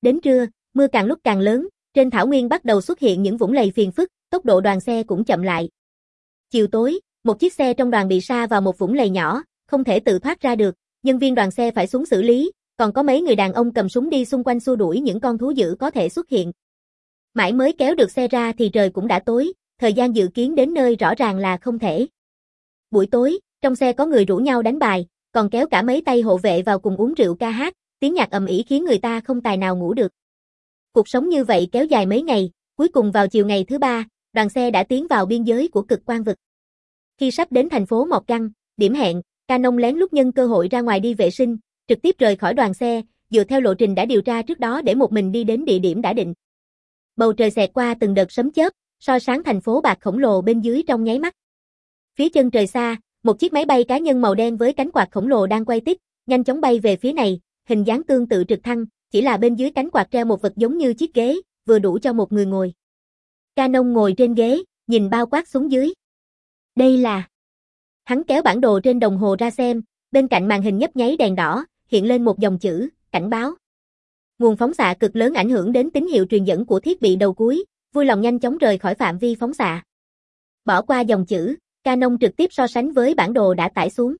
Đến trưa, mưa càng lúc càng lớn, trên thảo nguyên bắt đầu xuất hiện những vũng lầy phiền phức, tốc độ đoàn xe cũng chậm lại. Chiều tối, một chiếc xe trong đoàn bị sa vào một vũng lầy nhỏ, không thể tự thoát ra được, nhân viên đoàn xe phải xuống xử lý, còn có mấy người đàn ông cầm súng đi xung quanh xua đuổi những con thú dữ có thể xuất hiện. Mãi mới kéo được xe ra thì trời cũng đã tối, thời gian dự kiến đến nơi rõ ràng là không thể. Buổi tối, trong xe có người rủ nhau đánh bài, còn kéo cả mấy tay hộ vệ vào cùng uống rượu ca hát, tiếng nhạc ầm ĩ khiến người ta không tài nào ngủ được. Cuộc sống như vậy kéo dài mấy ngày, cuối cùng vào chiều ngày thứ ba, đoàn xe đã tiến vào biên giới của Cực Quang vực. Khi sắp đến thành phố Mộc Căng, điểm hẹn, Canon lén lút nhân cơ hội ra ngoài đi vệ sinh, trực tiếp rời khỏi đoàn xe, dựa theo lộ trình đã điều tra trước đó để một mình đi đến địa điểm đã định. Bầu trời xẹt qua từng đợt sấm chớp, soi sáng thành phố bạc khổng lồ bên dưới trong nháy mắt. Phía chân trời xa, một chiếc máy bay cá nhân màu đen với cánh quạt khổng lồ đang quay tít, nhanh chóng bay về phía này, hình dáng tương tự trực thăng, chỉ là bên dưới cánh quạt treo một vật giống như chiếc ghế, vừa đủ cho một người ngồi. Canon ngồi trên ghế, nhìn bao quát xuống dưới. Đây là... Hắn kéo bản đồ trên đồng hồ ra xem, bên cạnh màn hình nhấp nháy đèn đỏ, hiện lên một dòng chữ, cảnh báo. Nguồn phóng xạ cực lớn ảnh hưởng đến tín hiệu truyền dẫn của thiết bị đầu cuối, vui lòng nhanh chóng rời khỏi phạm vi phóng xạ. Bỏ qua dòng chữ, Canon trực tiếp so sánh với bản đồ đã tải xuống.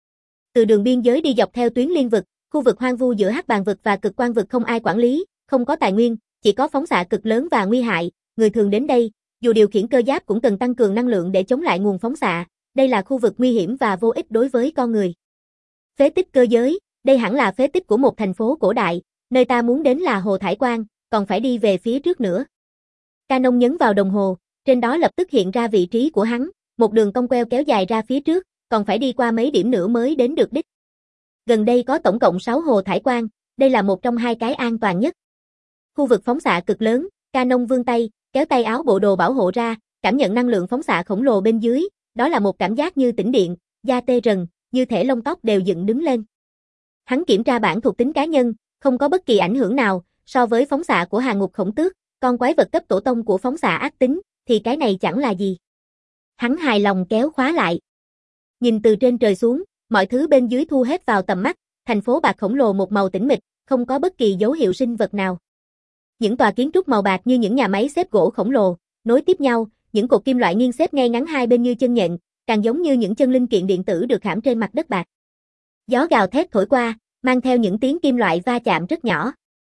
Từ đường biên giới đi dọc theo tuyến liên vực, khu vực hoang vu giữa Hắc Bàng vực và Cực Quang vực không ai quản lý, không có tài nguyên, chỉ có phóng xạ cực lớn và nguy hại, người thường đến đây, dù điều khiển cơ giáp cũng cần tăng cường năng lượng để chống lại nguồn phóng xạ, đây là khu vực nguy hiểm và vô ích đối với con người. Phế tích cơ giới, đây hẳn là phế tích của một thành phố cổ đại, nơi ta muốn đến là Hồ Thải Quan, còn phải đi về phía trước nữa. Canon nhấn vào đồng hồ, trên đó lập tức hiện ra vị trí của hắn, một đường cong queo kéo dài ra phía trước, còn phải đi qua mấy điểm nữa mới đến được đích. Gần đây có tổng cộng sáu hồ thải quan, đây là một trong hai cái an toàn nhất. Khu vực phóng xạ cực lớn, Canon vươn tay, kéo tay áo bộ đồ bảo hộ ra, cảm nhận năng lượng phóng xạ khổng lồ bên dưới, đó là một cảm giác như tĩnh điện, da tê rần, như thể lông tóc đều dựng đứng lên. Hắn kiểm tra bảng thuộc tính cá nhân, không có bất kỳ ảnh hưởng nào, so với phóng xạ của Hàng Ngục Khổng Tước, con quái vật cấp tổ tông của phóng xạ ác tính, thì cái này chẳng là gì. Hắn hài lòng kéo khóa lại. Nhìn từ trên trời xuống, mọi thứ bên dưới thu hết vào tầm mắt, thành phố bạc khổng lồ một màu tĩnh mịch, không có bất kỳ dấu hiệu sinh vật nào. Những tòa kiến trúc màu bạc như những nhà máy xếp gỗ khổng lồ, nối tiếp nhau, những cột kim loại nghiêng xếp ngay ngắn hai bên như chân nhện, càng giống như những chân linh kiện điện tử được khảm trên mặt đất bạc. Gió gào thét thổi qua, mang theo những tiếng kim loại va chạm rất nhỏ.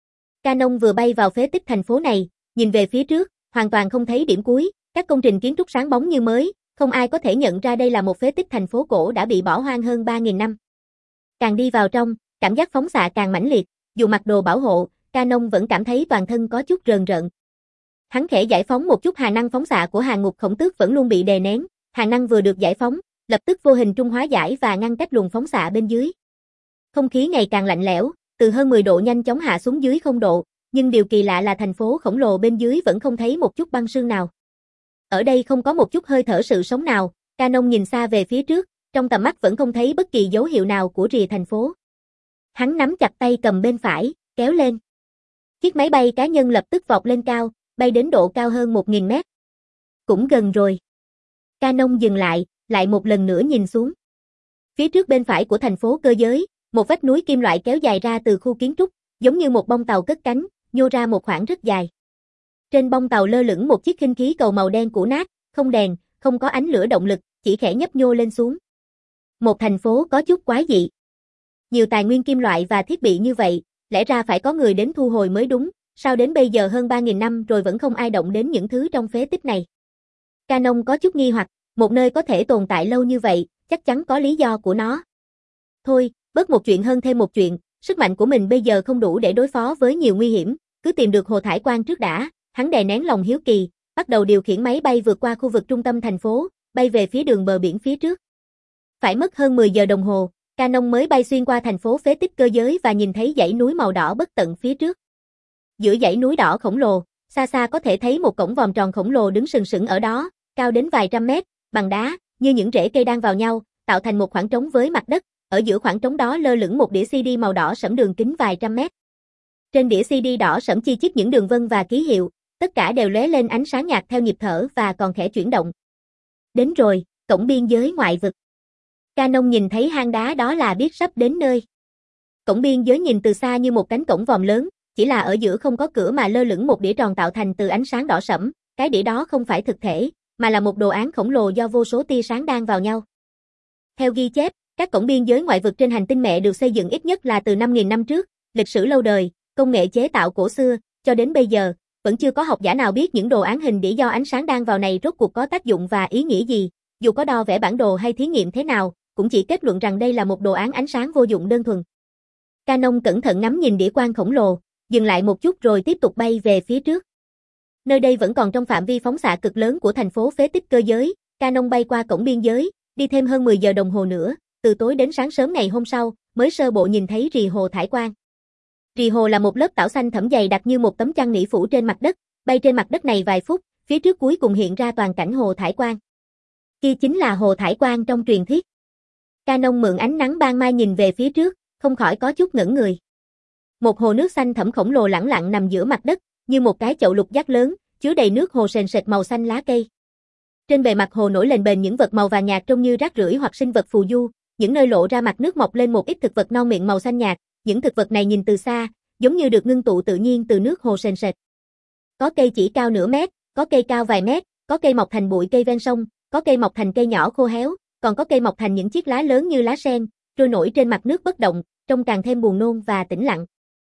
Canon vừa bay vào phế tích thành phố này, nhìn về phía trước, hoàn toàn không thấy điểm cuối, các công trình kiến trúc sáng bóng như mới, không ai có thể nhận ra đây là một phế tích thành phố cổ đã bị bỏ hoang hơn ba nghìn năm. Càng đi vào trong, cảm giác phóng xạ càng mãnh liệt, dù mặc đồ bảo hộ, Canon vẫn cảm thấy toàn thân có chút rờn rợn. Hắn khẽ giải phóng một chút hà năng phóng xạ của Hàng Ngục Khổng Tước vẫn luôn bị đè nén, hà năng vừa được giải phóng, lập tức vô hình trung hóa giải và ngăn cách luồng phóng xạ bên dưới. Không khí ngày càng lạnh lẽo, từ hơn mười độ nhanh chóng hạ xuống dưới không độ, nhưng điều kỳ lạ là thành phố khổng lồ bên dưới vẫn không thấy một chút băng sương nào. Ở đây không có một chút hơi thở sự sống nào, Canon nhìn xa về phía trước, trong tầm mắt vẫn không thấy bất kỳ dấu hiệu nào của rìa thành phố. Hắn nắm chặt tay cầm bên phải, kéo lên. Chiếc máy bay cá nhân lập tức vọt lên cao, bay đến độ cao hơn một nghìn mét. Cũng gần rồi. Canon dừng lại, lại một lần nữa nhìn xuống. Phía trước bên phải của thành phố cơ giới, một vách núi kim loại kéo dài ra từ khu kiến trúc, giống như một bông tàu cất cánh, nhô ra một khoảng rất dài. Trên bông tàu lơ lửng một chiếc khinh khí cầu màu đen cũ nát, không đèn, không có ánh lửa động lực, chỉ khẽ nhấp nhô lên xuống. Một thành phố có chút quái dị. Nhiều tài nguyên kim loại và thiết bị như vậy, lẽ ra phải có người đến thu hồi mới đúng, sao đến bây giờ hơn ba nghìn năm rồi vẫn không ai động đến những thứ trong phế tích này. Canon có chút nghi hoặc, một nơi có thể tồn tại lâu như vậy, chắc chắn có lý do của nó. Thôi, bớt một chuyện hơn thêm một chuyện, sức mạnh của mình bây giờ không đủ để đối phó với nhiều nguy hiểm, cứ tìm được hồ thải quan trước đã. Hắn đè nén lòng hiếu kỳ, bắt đầu điều khiển máy bay vượt qua khu vực trung tâm thành phố, bay về phía đường bờ biển phía trước. Phải mất hơn mười giờ đồng hồ, Canon mới bay xuyên qua thành phố phế tích cơ giới và nhìn thấy dãy núi màu đỏ bất tận phía trước. Giữa dãy núi đỏ khổng lồ, xa xa có thể thấy một cổng vòm tròn khổng lồ đứng sừng sững ở đó, cao đến vài trăm mét, bằng đá, như những rễ cây đang vào nhau, tạo thành một khoảng trống với mặt đất, ở giữa khoảng trống đó lơ lửng một đĩa xê đê màu đỏ sẫm đường kính vài trăm mét. Trên đĩa xê đê đỏ sẫm chi chít những đường vân và ký hiệu, tất cả đều lóe lên ánh sáng nhạt theo nhịp thở và còn khẽ chuyển động. Đến rồi, cổng biên giới ngoại vực. Canon nhìn thấy hang đá đó là biết sắp đến nơi. Cổng biên giới nhìn từ xa như một cánh cổng vòm lớn, chỉ là ở giữa không có cửa mà lơ lửng một đĩa tròn tạo thành từ ánh sáng đỏ sẫm, cái đĩa đó không phải thực thể, mà là một đồ án khổng lồ do vô số tia sáng đan vào nhau. Theo ghi chép, các cổng biên giới ngoại vực trên hành tinh mẹ được xây dựng ít nhất là từ năm nghìn năm trước, lịch sử lâu đời, công nghệ chế tạo cổ xưa, cho đến bây giờ, vẫn chưa có học giả nào biết những đồ án hình đĩa do ánh sáng đan vào này rốt cuộc có tác dụng và ý nghĩa gì, dù có đo vẽ bản đồ hay thí nghiệm thế nào, cũng chỉ kết luận rằng đây là một đồ án ánh sáng vô dụng đơn thuần. Canon cẩn thận ngắm nhìn đĩa quang khổng lồ, dừng lại một chút rồi tiếp tục bay về phía trước. Nơi đây vẫn còn trong phạm vi phóng xạ cực lớn của thành phố phế tích cơ giới, Canon bay qua cổng biên giới, đi thêm hơn mười giờ đồng hồ nữa, từ tối đến sáng sớm ngày hôm sau, mới sơ bộ nhìn thấy rì hồ thải quang. Rì hồ là một lớp tảo xanh thẫm dày đặc như một tấm chăn nỉ phủ trên mặt đất, bay trên mặt đất này vài phút, phía trước cuối cùng hiện ra toàn cảnh hồ thải quang. Kia chính là hồ thải quang trong truyền thuyết. Canon mượn ánh nắng ban mai nhìn về phía trước, không khỏi có chút ngẩn người. Một hồ nước xanh thẫm khổng lồ lẳng lặng nằm giữa mặt đất, như một cái chậu lục giác lớn, chứa đầy nước hồ sền sệt màu xanh lá cây. Trên bề mặt hồ nổi lềnh bềnh những vật màu vàng nhạt trông như rác rưởi hoặc sinh vật phù du, những nơi lộ ra mặt nước mọc lên một ít thực vật non miệng màu xanh nhạt, những thực vật này nhìn từ xa, giống như được ngưng tụ tự nhiên từ nước hồ sền sệt. Có cây chỉ cao nửa mét, có cây cao vài mét, có cây mọc thành bụi cây ven sông, có cây mọc thành cây nhỏ khô héo, còn có cây mọc thành những chiếc lá lớn như lá sen, trôi nổi trên mặt nước bất động, trông càng thêm buồn nôn và tĩnh lặng.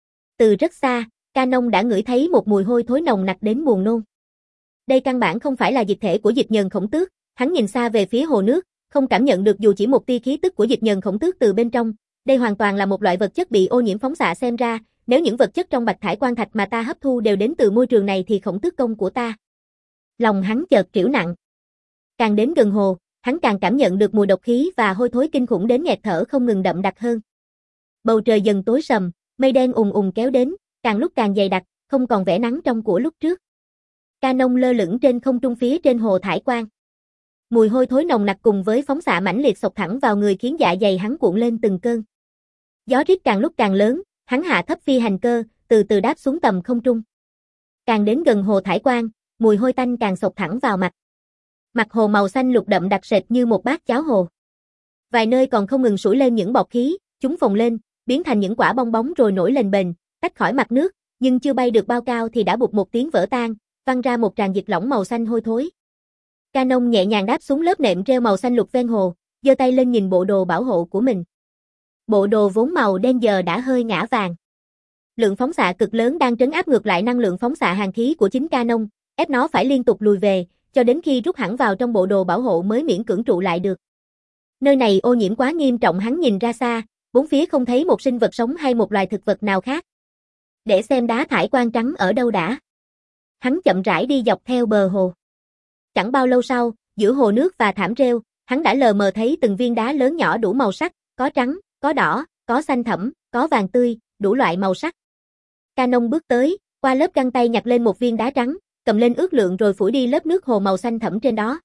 Từ rất xa, Canon đã ngửi thấy một mùi hôi thối nồng nặc đến buồn nôn. Đây căn bản không phải là dịch thể của dịch nhờn khổng tước, hắn nhìn xa về phía hồ nước, không cảm nhận được dù chỉ một tia khí tức của dịch nhờn khổng tước từ bên trong. Đây hoàn toàn là một loại vật chất bị ô nhiễm phóng xạ xem ra, nếu những vật chất trong bạch thải quan thạch mà ta hấp thu đều đến từ môi trường này thì khổng tước công của ta. Lòng hắn chợt trĩu nặng. Càng đến gần hồ, hắn càng cảm nhận được mùi độc khí và hôi thối kinh khủng đến nghẹt thở không ngừng đậm đặc hơn. Bầu trời dần tối sầm, mây đen ùn ùn kéo đến, càng lúc càng dày đặc, không còn vẻ nắng trong của lúc trước. Canon lơ lửng trên không trung phía trên hồ thải quang. Mùi hôi thối nồng nặc cùng với phóng xạ mãnh liệt xộc thẳng vào người khiến dạ dày hắn cuộn lên từng cơn. Gió rít càng lúc càng lớn, hắn hạ thấp phi hành cơ, từ từ đáp xuống tầm không trung. Càng đến gần hồ thải quang, mùi hôi tanh càng xộc thẳng vào mặt. Mặt hồ màu xanh lục đậm đặc sệt như một bát cháo hồ. Vài nơi còn không ngừng sủi lên những bọt khí, chúng phồng lên, biến thành những quả bong bóng rồi nổi lên bềnh, tách khỏi mặt nước, nhưng chưa bay được bao cao thì đã bụp một tiếng vỡ tan, văng ra một tràn dịch lỏng màu xanh hôi thối. Canon nhẹ nhàng đáp xuống lớp nệm rêu màu xanh lục ven hồ, giơ tay lên nhìn bộ đồ bảo hộ của mình. Bộ đồ vốn màu đen giờ đã hơi ngã vàng. Lượng phóng xạ cực lớn đang trấn áp ngược lại năng lượng phóng xạ hàn khí của chính Canon, ép nó phải liên tục lùi về, cho đến khi rút hẳn vào trong bộ đồ bảo hộ mới miễn cưỡng trụ lại được. Nơi này ô nhiễm quá nghiêm trọng, hắn nhìn ra xa, bốn phía không thấy một sinh vật sống hay một loài thực vật nào khác. Để xem đá thải quang trắng ở đâu đã. Hắn chậm rãi đi dọc theo bờ hồ. Chẳng bao lâu sau, giữa hồ nước và thảm rêu, hắn đã lờ mờ thấy từng viên đá lớn nhỏ đủ màu sắc, có trắng, có đỏ, có xanh thẫm, có vàng tươi, đủ loại màu sắc. Canon bước tới, qua lớp găng tay nhặt lên một viên đá trắng, cầm lên ước lượng rồi phủi đi lớp nước hồ màu xanh thẫm trên đó.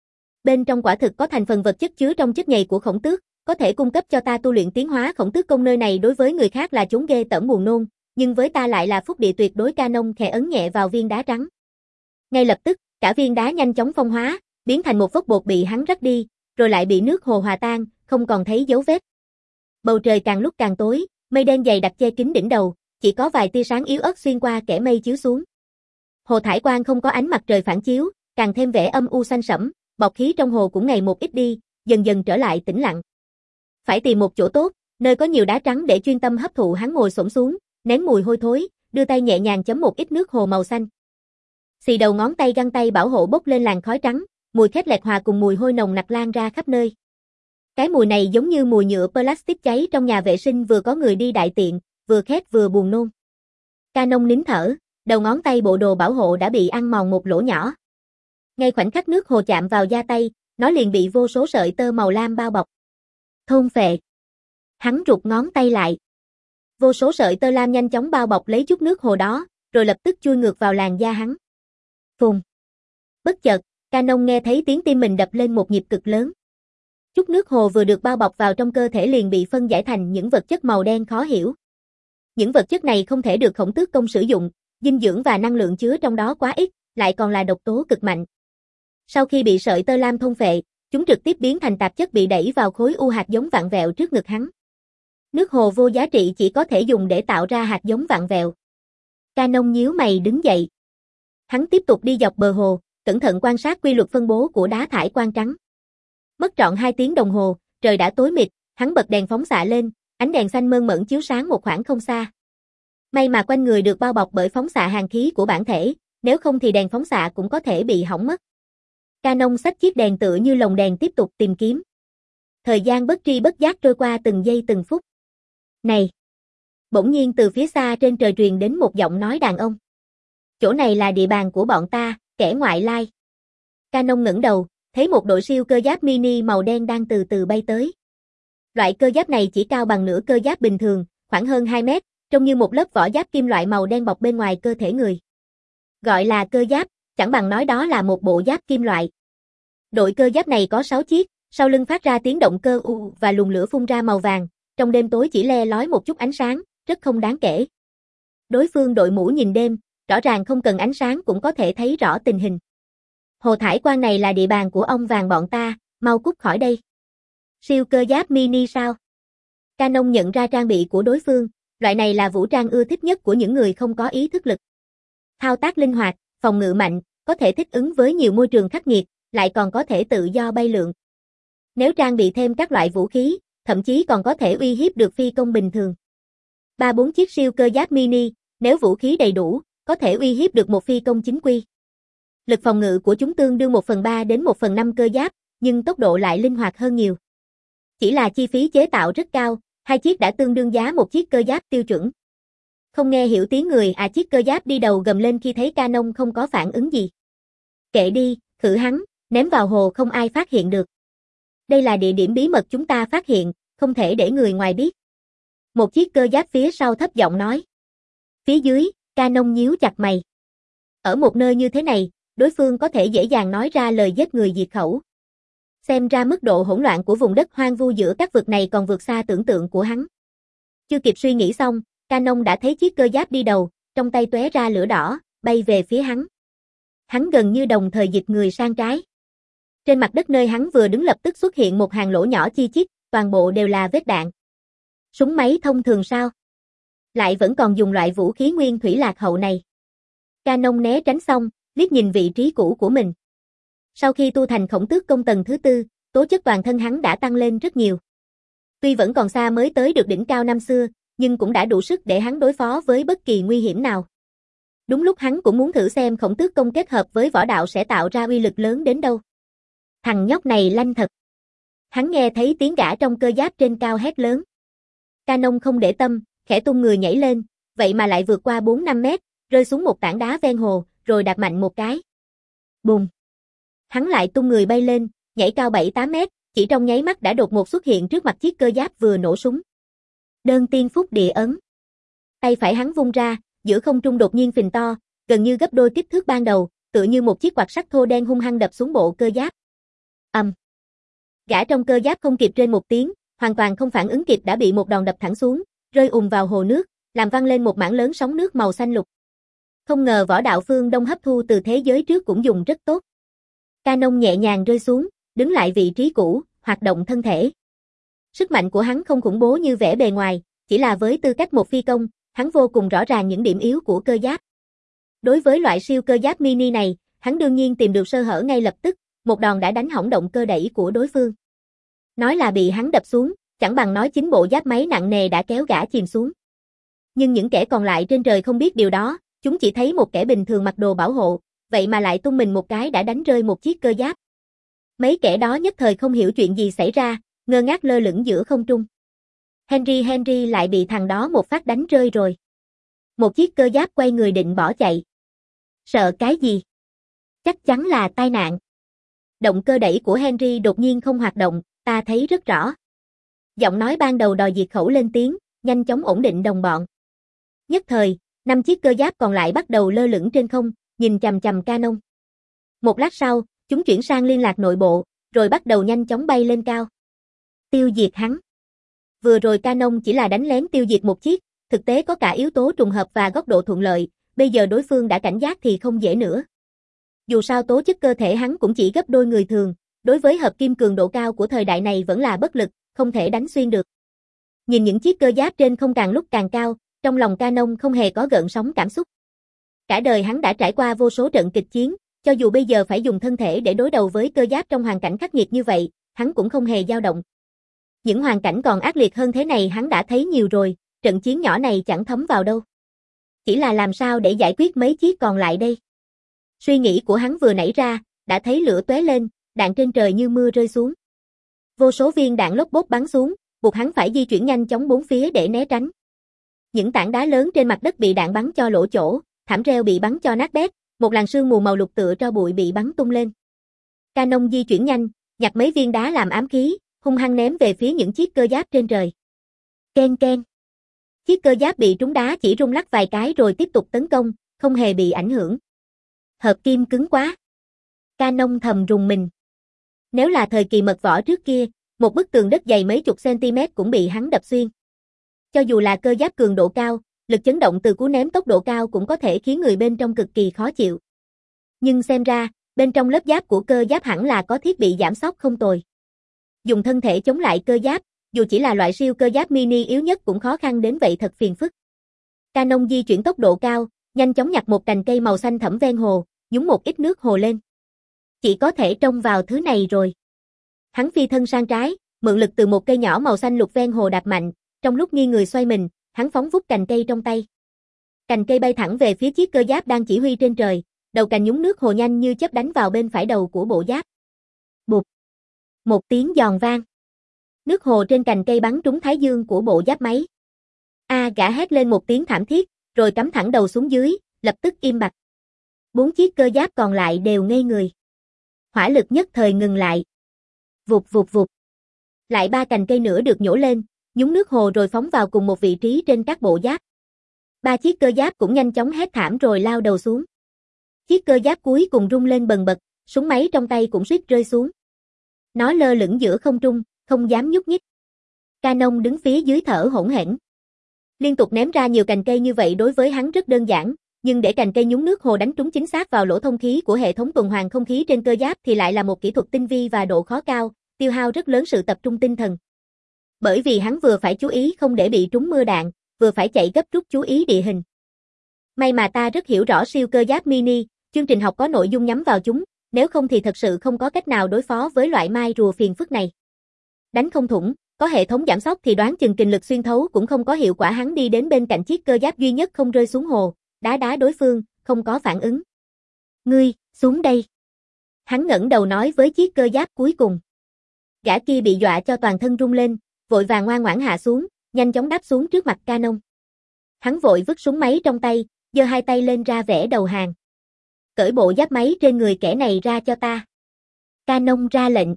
Bên trong quả thực có thành phần vật chất chứa trong chất nhầy của khổng tước, có thể cung cấp cho ta tu luyện tiến hóa khổng tước công. Nơi này đối với người khác là chốn ghê tởm buồn nôn, nhưng với ta lại là phúc địa tuyệt đối. Canon khẽ ấn nhẹ vào viên đá trắng. Ngay lập tức, cả viên đá nhanh chóng phong hóa, biến thành một vốc bột bị hắn rắc đi, rồi lại bị nước hồ hòa tan, không còn thấy dấu vết. Bầu trời càng lúc càng tối, mây đen dày đặc che kín đỉnh đầu, chỉ có vài tia sáng yếu ớt xuyên qua kẽ mây chiếu xuống. Hồ thải quang không có ánh mặt trời phản chiếu, càng thêm vẻ âm u xanh sẫm, bọt khí trong hồ cũng ngày một ít đi, dần dần trở lại tĩnh lặng. Phải tìm một chỗ tốt, nơi có nhiều đá trắng để chuyên tâm hấp thụ. Hắn ngồi xổm xuống, nén mùi hôi thối, đưa tay nhẹ nhàng chấm một ít nước hồ màu xanh. Xì đầu ngón tay găng tay bảo hộ bốc lên làn khói trắng, mùi khét lẹt hòa cùng mùi hôi nồng nặc lan ra khắp nơi. Cái mùi này giống như mùi nhựa plastic cháy trong nhà vệ sinh, vừa có người đi đại tiện, vừa khét vừa buồn nôn. Canon nín thở, đầu ngón tay bộ đồ bảo hộ đã bị ăn mòn một lỗ nhỏ. Ngay khoảnh khắc nước hồ chạm vào da tay, nó liền bị vô số sợi tơ màu lam bao bọc. Thôn phệ. Hắn rụt ngón tay lại. Vô số sợi tơ lam nhanh chóng bao bọc lấy chút nước hồ đó, rồi lập tức chui ngược vào làn da hắn. Phùng. Bất chợt, Canon nghe thấy tiếng tim mình đập lên một nhịp cực lớn. Chút nước hồ vừa được bao bọc vào trong cơ thể liền bị phân giải thành những vật chất màu đen khó hiểu. Những vật chất này không thể được khổng tước công sử dụng, dinh dưỡng và năng lượng chứa trong đó quá ít, lại còn là độc tố cực mạnh. Sau khi bị sợi tơ lam thôn phệ, chúng trực tiếp biến thành tạp chất bị đẩy vào khối u hạt giống vặn vẹo trước ngực hắn. Nước hồ vô giá trị chỉ có thể dùng để tạo ra hạt giống vặn vẹo. Canon nhíu mày đứng dậy. Hắn tiếp tục đi dọc bờ hồ, cẩn thận quan sát quy luật phân bố của đá thải quang trắng. Mất trọn hai tiếng đồng hồ, trời đã tối mịt, hắn bật đèn phóng xạ lên, ánh đèn xanh mơn mởn chiếu sáng một khoảng không xa. May mà quanh người được bao bọc bởi phóng xạ hàn khí của bản thể, nếu không thì đèn phóng xạ cũng có thể bị hỏng mất. Canon xách chiếc đèn tựa như lồng đèn tiếp tục tìm kiếm. Thời gian bất tri bất giác trôi qua từng giây từng phút. Này! Bỗng nhiên từ phía xa trên trời truyền đến một giọng nói đàn ông. Chỗ này là địa bàn của bọn ta, kẻ ngoại lai. Canon ngẩng đầu, thấy một đội siêu cơ giáp mini màu đen đang từ từ bay tới. Loại cơ giáp này chỉ cao bằng nửa cơ giáp bình thường, khoảng hơn hai mét, trông như một lớp vỏ giáp kim loại màu đen bọc bên ngoài cơ thể người. Gọi là cơ giáp, chẳng bằng nói đó là một bộ giáp kim loại. Đội cơ giáp này có sáu chiếc, sau lưng phát ra tiếng động cơ u và luồng lửa phun ra màu vàng, trong đêm tối chỉ le lói một chút ánh sáng, rất không đáng kể. Đối phương đội mũ nhìn đêm, rõ ràng không cần ánh sáng cũng có thể thấy rõ tình hình. Hồ thải quang này là địa bàn của ông vàng bọn ta, mau cút khỏi đây. Siêu cơ giáp mini sao? Canon nhận ra trang bị của đối phương, loại này là vũ trang ưa thích nhất của những người không có ý thức lực. Thao tác linh hoạt, phòng ngự mạnh, có thể thích ứng với nhiều môi trường khắc nghiệt, lại còn có thể tự do bay lượn. Nếu trang bị thêm các loại vũ khí, thậm chí còn có thể uy hiếp được phi công bình thường. Ba bốn chiếc siêu cơ giáp mini, nếu vũ khí đầy đủ, có thể uy hiếp được một phi công chính quy. Lực phòng ngự của chúng tương đương một phần ba đến một phần năm cơ giáp, nhưng tốc độ lại linh hoạt hơn nhiều. Chỉ là chi phí chế tạo rất cao, hai chiếc đã tương đương giá một chiếc cơ giáp tiêu chuẩn. Không nghe hiểu tiếng người à chiếc cơ giáp đi đầu gầm lên khi thấy Canon không có phản ứng gì. Kệ đi, khử hắn, ném vào hồ không ai phát hiện được. Đây là địa điểm bí mật chúng ta phát hiện, không thể để người ngoài biết. Một chiếc cơ giáp phía sau thấp giọng nói. Phía dưới, Canon nhíu chặt mày. Ở một nơi như thế này, đối phương có thể dễ dàng nói ra lời giết người diệt khẩu. Xem ra mức độ hỗn loạn của vùng đất hoang vu giữa các vực này còn vượt xa tưởng tượng của hắn. Chưa kịp suy nghĩ xong, Canon đã thấy chiếc cơ giáp đi đầu, trong tay tóe ra lửa đỏ, bay về phía hắn. Hắn gần như đồng thời dịch người sang trái. Trên mặt đất nơi hắn vừa đứng lập tức xuất hiện một hàng lỗ nhỏ chi chít, toàn bộ đều là vết đạn. Súng máy thông thường sao? Lại vẫn còn dùng loại vũ khí nguyên thủy lạc hậu này. Canon né tránh xong, liếc nhìn vị trí cũ của mình. Sau khi tu thành khổng tước công tầng thứ tư, tố chất toàn thân hắn đã tăng lên rất nhiều. Tuy vẫn còn xa mới tới được đỉnh cao năm xưa, nhưng cũng đã đủ sức để hắn đối phó với bất kỳ nguy hiểm nào. Đúng lúc hắn cũng muốn thử xem khổng tước công kết hợp với võ đạo sẽ tạo ra uy lực lớn đến đâu. Thằng nhóc này lanh thật. Hắn nghe thấy tiếng gã trong cơ giáp trên cao hét lớn. Canon không để tâm, khẽ tung người nhảy lên, vậy mà lại vượt qua bốn năm mét, rơi xuống một tảng đá ven hồ, rồi đạp mạnh một cái. Bùm! Hắn lại tung người bay lên, nhảy cao bảy tám mét, chỉ trong nháy mắt đã đột ngột xuất hiện trước mặt chiếc cơ giáp vừa nổ súng. Đơn tiên phúc địa ấn. Tay phải hắn vung ra, giữa không trung đột nhiên phình to, gần như gấp đôi kích thước ban đầu, tựa như một chiếc quạt sắt thô đen hung hăng đập xuống bộ cơ giáp. Ầm. Um. Gã trong cơ giáp không kịp trên một tiếng, hoàn toàn không phản ứng kịp đã bị một đòn đập thẳng xuống, rơi ùm vào hồ nước, làm văng lên một mảng lớn sóng nước màu xanh lục. Không ngờ võ đạo phương Đông hấp thu từ thế giới trước cũng dùng rất tốt. Canon nhẹ nhàng rơi xuống, đứng lại vị trí cũ, hoạt động thân thể. Sức mạnh của hắn không khủng bố như vẻ bề ngoài, chỉ là với tư cách một phi công, hắn vô cùng rõ ràng những điểm yếu của cơ giáp. Đối với loại siêu cơ giáp mini này, hắn đương nhiên tìm được sơ hở ngay lập tức, một đòn đã đánh hỏng động cơ đẩy của đối phương. Nói là bị hắn đập xuống, chẳng bằng nói chính bộ giáp máy nặng nề đã kéo gã chìm xuống. Nhưng những kẻ còn lại trên trời không biết điều đó, chúng chỉ thấy một kẻ bình thường mặc đồ bảo hộ, vậy mà lại tung mình một cái đã đánh rơi một chiếc cơ giáp. Mấy kẻ đó nhất thời không hiểu chuyện gì xảy ra, ngơ ngác lơ lửng giữa không trung. Henry Henry lại bị thằng đó một phát đánh rơi rồi. Một chiếc cơ giáp quay người định bỏ chạy. Sợ cái gì? Chắc chắn là tai nạn. Động cơ đẩy của Henry đột nhiên không hoạt động, ta thấy rất rõ. Giọng nói ban đầu đòi diệt khẩu lên tiếng, nhanh chóng ổn định đồng bọn. Nhất thời, năm chiếc cơ giáp còn lại bắt đầu lơ lửng trên không, nhìn chằm chằm Canon. Một lát sau, chúng chuyển sang liên lạc nội bộ, rồi bắt đầu nhanh chóng bay lên cao. Tiêu diệt hắn. Vừa rồi Canon chỉ là đánh lén tiêu diệt một chiếc, thực tế có cả yếu tố trùng hợp và góc độ thuận lợi, bây giờ đối phương đã cảnh giác thì không dễ nữa. Dù sao tố chất cơ thể hắn cũng chỉ gấp đôi người thường, đối với hợp kim cường độ cao của thời đại này vẫn là bất lực, không thể đánh xuyên được. Nhìn những chiếc cơ giáp trên không càng lúc càng cao, trong lòng Canon không hề có gợn sóng cảm xúc. Cả đời hắn đã trải qua vô số trận kịch chiến, cho dù bây giờ phải dùng thân thể để đối đầu với cơ giáp trong hoàn cảnh khắc nghiệt như vậy, hắn cũng không hề dao động. Những hoàn cảnh còn ác liệt hơn thế này hắn đã thấy nhiều rồi, trận chiến nhỏ này chẳng thấm vào đâu. Chỉ là làm sao để giải quyết mấy chiếc còn lại đây? Suy nghĩ của hắn vừa nảy ra, đã thấy lửa tóe lên, đạn trên trời như mưa rơi xuống. Vô số viên đạn lốp bốp bắn xuống, buộc hắn phải di chuyển nhanh chóng bốn phía để né tránh. Những tảng đá lớn trên mặt đất bị đạn bắn cho lỗ chỗ, thảm reo bị bắn cho nát bét, một làn sương mù màu lục tựa tro bụi bị bắn tung lên. Canon di chuyển nhanh, nhặt mấy viên đá làm ám khí, hung hăng ném về phía những chiếc cơ giáp trên trời. Ken ken. Chiếc cơ giáp bị trúng đá chỉ rung lắc vài cái rồi tiếp tục tấn công, không hề bị ảnh hưởng. Hợp kim cứng quá. Canon thầm rùng mình. Nếu là thời kỳ mật võ trước kia, một bức tường đất dày mấy chục cm cũng bị hắn đập xuyên. Cho dù là cơ giáp cường độ cao, lực chấn động từ cú ném tốc độ cao cũng có thể khiến người bên trong cực kỳ khó chịu. Nhưng xem ra, bên trong lớp giáp của cơ giáp hẳn là có thiết bị giảm xóc không tồi. Dùng thân thể chống lại cơ giáp, dù chỉ là loại siêu cơ giáp mini yếu nhất cũng khó khăn đến vậy thật phiền phức. Canon di chuyển tốc độ cao, nhanh chóng nhặt một cành cây màu xanh thẫm ven hồ, nhúng một ít nước hồ lên. Chỉ có thể trông vào thứ này rồi. Hắn phi thân sang trái, mượn lực từ một cây nhỏ màu xanh lục ven hồ đạp mạnh, trong lúc nghiêng người xoay mình, hắn phóng vút cành cây trong tay. Cành cây bay thẳng về phía chiếc cơ giáp đang chỉ huy trên trời, đầu cành nhúng nước hồ nhanh như chớp đánh vào bên phải đầu của bộ giáp. Bụp. Một tiếng giòn vang. Nước hồ trên cành cây bắn trúng thái dương của bộ giáp máy. A gã hét lên một tiếng thảm thiết, rồi cắm thẳng đầu xuống dưới, lập tức im bặt. Bốn chiếc cơ giáp còn lại đều ngây người. Hỏa lực nhất thời ngừng lại. Vụt vụt vụt. Lại ba cành cây nữa được nhổ lên, nhúng nước hồ rồi phóng vào cùng một vị trí trên các bộ giáp. Ba chiếc cơ giáp cũng nhanh chóng hét thảm rồi lao đầu xuống. Chiếc cơ giáp cuối cùng rung lên bần bật, súng máy trong tay cũng suýt rơi xuống. Nó lơ lửng giữa không trung, không dám nhúc nhích. Canon đứng phía dưới thở hổn hển. Liên tục ném ra nhiều cành cây như vậy đối với hắn rất đơn giản, nhưng để cành cây nhúng nước hồ đánh trúng chính xác vào lỗ thông khí của hệ thống tuần hoàn không khí trên cơ giáp thì lại là một kỹ thuật tinh vi và độ khó cao, tiêu hao rất lớn sự tập trung tinh thần. Bởi vì hắn vừa phải chú ý không để bị trúng mưa đạn, vừa phải chạy gấp rút chú ý địa hình. May mà ta rất hiểu rõ siêu cơ giáp mini, chương trình học có nội dung nhắm vào chúng, nếu không thì thật sự không có cách nào đối phó với loại mai rùa phiền phức này. Đánh không thủng, có hệ thống giảm xóc thì đoán chừng kình lực xuyên thấu cũng không có hiệu quả. Hắn đi đến bên cạnh chiếc cơ giáp duy nhất không rơi xuống hồ, đá đá đối phương, không có phản ứng. Ngươi, xuống đây. Hắn ngẩng đầu nói với chiếc cơ giáp cuối cùng. Gã kia bị dọa cho toàn thân rung lên, vội vàng ngoan ngoãn hạ xuống, nhanh chóng đáp xuống trước mặt Canon. Hắn vội vứt súng máy trong tay, giơ hai tay lên ra vẻ đầu hàng. Cởi bộ giáp máy trên người kẻ này ra cho ta. Canon ra lệnh.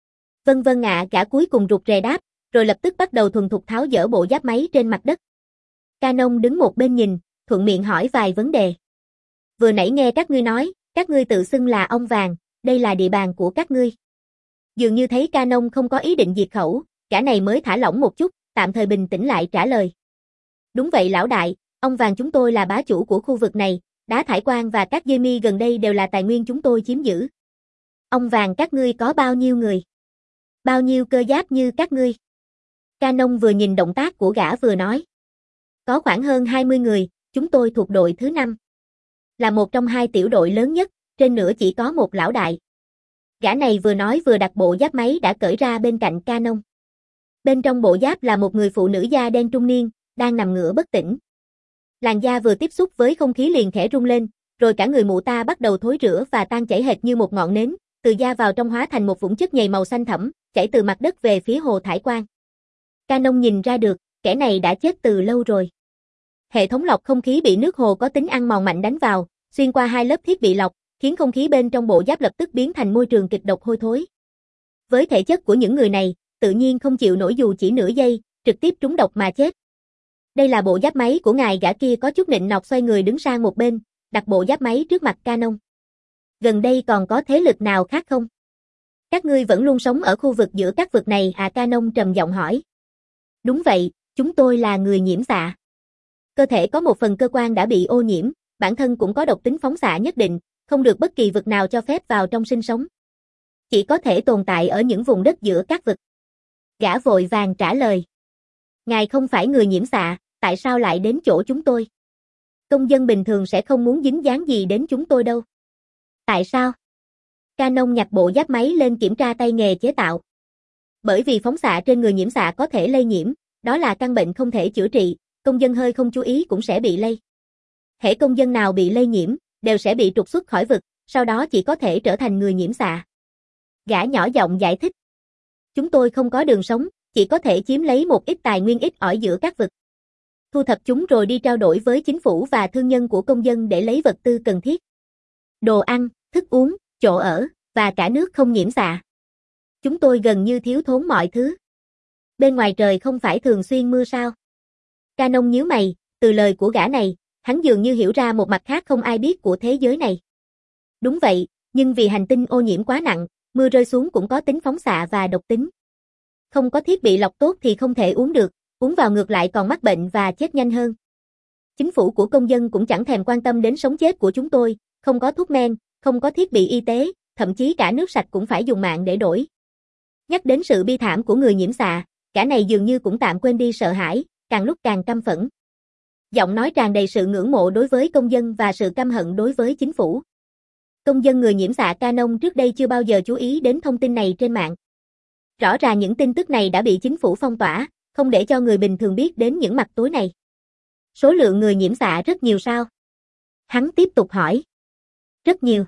Vân vân ạ, gã cuối cùng rụt rè đáp, rồi lập tức bắt đầu thuần thục tháo dỡ bộ giáp máy trên mặt đất. Canon đứng một bên nhìn, thuận miệng hỏi vài vấn đề. Vừa nãy nghe các ngươi nói, các ngươi tự xưng là ông vàng, đây là địa bàn của các ngươi. Dường như thấy Canon không có ý định diệt khẩu, gã này mới thả lỏng một chút, tạm thời bình tĩnh lại trả lời. Đúng vậy lão đại, ông vàng chúng tôi là bá chủ của khu vực này, đá thải quang và các dây mi gần đây đều là tài nguyên chúng tôi chiếm giữ. Ông vàng các ngươi có bao nhiêu người? Bao nhiêu cơ giáp như các ngươi? Canon vừa nhìn động tác của gã vừa nói. Có khoảng hơn hai mươi người, chúng tôi thuộc đội thứ năm. Là một trong hai tiểu đội lớn nhất, trên nữa chỉ có một lão đại. Gã này vừa nói vừa đặt bộ giáp máy đã cởi ra bên cạnh Canon. Bên trong bộ giáp là một người phụ nữ da đen trung niên, đang nằm ngửa bất tỉnh. Làn da vừa tiếp xúc với không khí liền khẽ rung lên, rồi cả người mụ ta bắt đầu thối rữa và tan chảy hệt như một ngọn nến, từ da vào trong hóa thành một vũng chất nhầy màu xanh thẫm, chảy từ mặt đất về phía hồ thải quang. Canon nhìn ra được, kẻ này đã chết từ lâu rồi. Hệ thống lọc không khí bị nước hồ có tính ăn mòn mạnh đánh vào, xuyên qua hai lớp thiết bị lọc, khiến không khí bên trong bộ giáp lập tức biến thành môi trường kịch độc hôi thối. Với thể chất của những người này, tự nhiên không chịu nổi dù chỉ nửa giây, trực tiếp trúng độc mà chết. Đây là bộ giáp máy của ngài, gã kia có chút nịnh nọt xoay người đứng sang một bên, đặt bộ giáp máy trước mặt Canon. Gần đây còn có thế lực nào khác không? Các ngươi vẫn luôn sống ở khu vực giữa các vực này à? Canon trầm giọng hỏi. Đúng vậy, chúng tôi là người nhiễm xạ. Cơ thể có một phần cơ quan đã bị ô nhiễm, bản thân cũng có độc tính phóng xạ nhất định, không được bất kỳ vực nào cho phép vào trong sinh sống. Chỉ có thể tồn tại ở những vùng đất giữa các vực. Gã vội vàng trả lời. Ngài không phải người nhiễm xạ, tại sao lại đến chỗ chúng tôi? Công dân bình thường sẽ không muốn dính dáng gì đến chúng tôi đâu. Tại sao? Canon nhặt bộ giáp máy lên kiểm tra tay nghề chế tạo. Bởi vì phóng xạ trên người nhiễm xạ có thể lây nhiễm, đó là căn bệnh không thể chữa trị, công dân hơi không chú ý cũng sẽ bị lây. Hễ công dân nào bị lây nhiễm, đều sẽ bị trục xuất khỏi vực, sau đó chỉ có thể trở thành người nhiễm xạ. Gã nhỏ giọng giải thích. Chúng tôi không có đường sống, chỉ có thể chiếm lấy một ít tài nguyên ít ỏi giữa các vực. Thu thập chúng rồi đi trao đổi với chính phủ và thương nhân của công dân để lấy vật tư cần thiết. Đồ ăn, thức uống, chỗ ở, và cả nước không nhiễm xạ. Chúng tôi gần như thiếu thốn mọi thứ. Bên ngoài trời không phải thường xuyên mưa sao? Canon nhíu mày, từ lời của gã này, hắn dường như hiểu ra một mặt khác không ai biết của thế giới này. Đúng vậy, nhưng vì hành tinh ô nhiễm quá nặng, mưa rơi xuống cũng có tính phóng xạ và độc tính. Không có thiết bị lọc tốt thì không thể uống được, uống vào ngược lại còn mắc bệnh và chết nhanh hơn. Chính phủ của công dân cũng chẳng thèm quan tâm đến sống chết của chúng tôi, không có thuốc men, không có thiết bị y tế, thậm chí cả nước sạch cũng phải dùng mạng để đổi. Nhắc đến sự bi thảm của người nhiễm xạ, cả này dường như cũng tạm quên đi sợ hãi, càng lúc càng căm phẫn. Giọng nói tràn đầy sự ngưỡng mộ đối với công dân và sự căm hận đối với chính phủ. Công dân người nhiễm xạ Canon trước đây chưa bao giờ chú ý đến thông tin này trên mạng. Rõ ràng những tin tức này đã bị chính phủ phong tỏa, không để cho người bình thường biết đến những mặt tối này. Số lượng người nhiễm xạ rất nhiều sao? Hắn tiếp tục hỏi. Rất nhiều.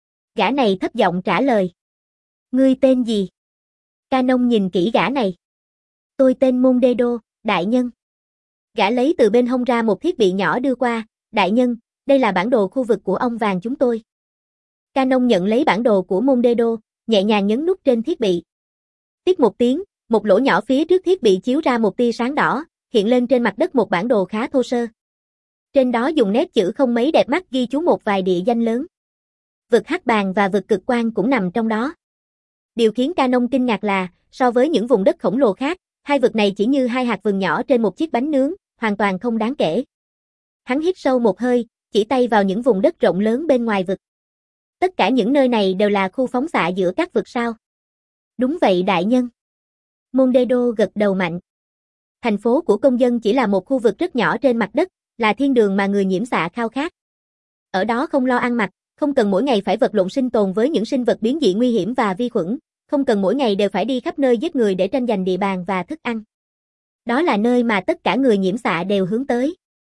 Gã này thấp giọng trả lời. Ngươi tên gì? Canon nhìn kỹ gã này. Tôi tên Mondedo, đại nhân. Gã lấy từ bên hông ra một thiết bị nhỏ đưa qua. Đại nhân, đây là bản đồ khu vực của ông vàng chúng tôi. Canon nhận lấy bản đồ của Mondedo, nhẹ nhàng nhấn nút trên thiết bị. Tiếp một tiếng, một lỗ nhỏ phía trước thiết bị chiếu ra một tia sáng đỏ, hiện lên trên mặt đất một bản đồ khá thô sơ. Trên đó dùng nét chữ không mấy đẹp mắt ghi chú một vài địa danh lớn. Vực Hắc Bàng và vực Cực Quang cũng nằm trong đó. Điều khiến Canon kinh ngạc là, so với những vùng đất khổng lồ khác, hai vực này chỉ như hai hạt vừng nhỏ trên một chiếc bánh nướng, hoàn toàn không đáng kể. Hắn hít sâu một hơi, chỉ tay vào những vùng đất rộng lớn bên ngoài vực. Tất cả những nơi này đều là khu phóng xạ giữa các vực sao? Đúng vậy đại nhân. Mondedo gật đầu mạnh. Thành phố của công dân chỉ là một khu vực rất nhỏ trên mặt đất, là thiên đường mà người nhiễm xạ khao khát. Ở đó không lo ăn mặc, không cần mỗi ngày phải vật lộn sinh tồn với những sinh vật biến dị nguy hiểm và vi khuẩn, không cần mỗi ngày đều phải đi khắp nơi giết người để tranh giành địa bàn và thức ăn. Đó là nơi mà tất cả người nhiễm xạ đều hướng tới.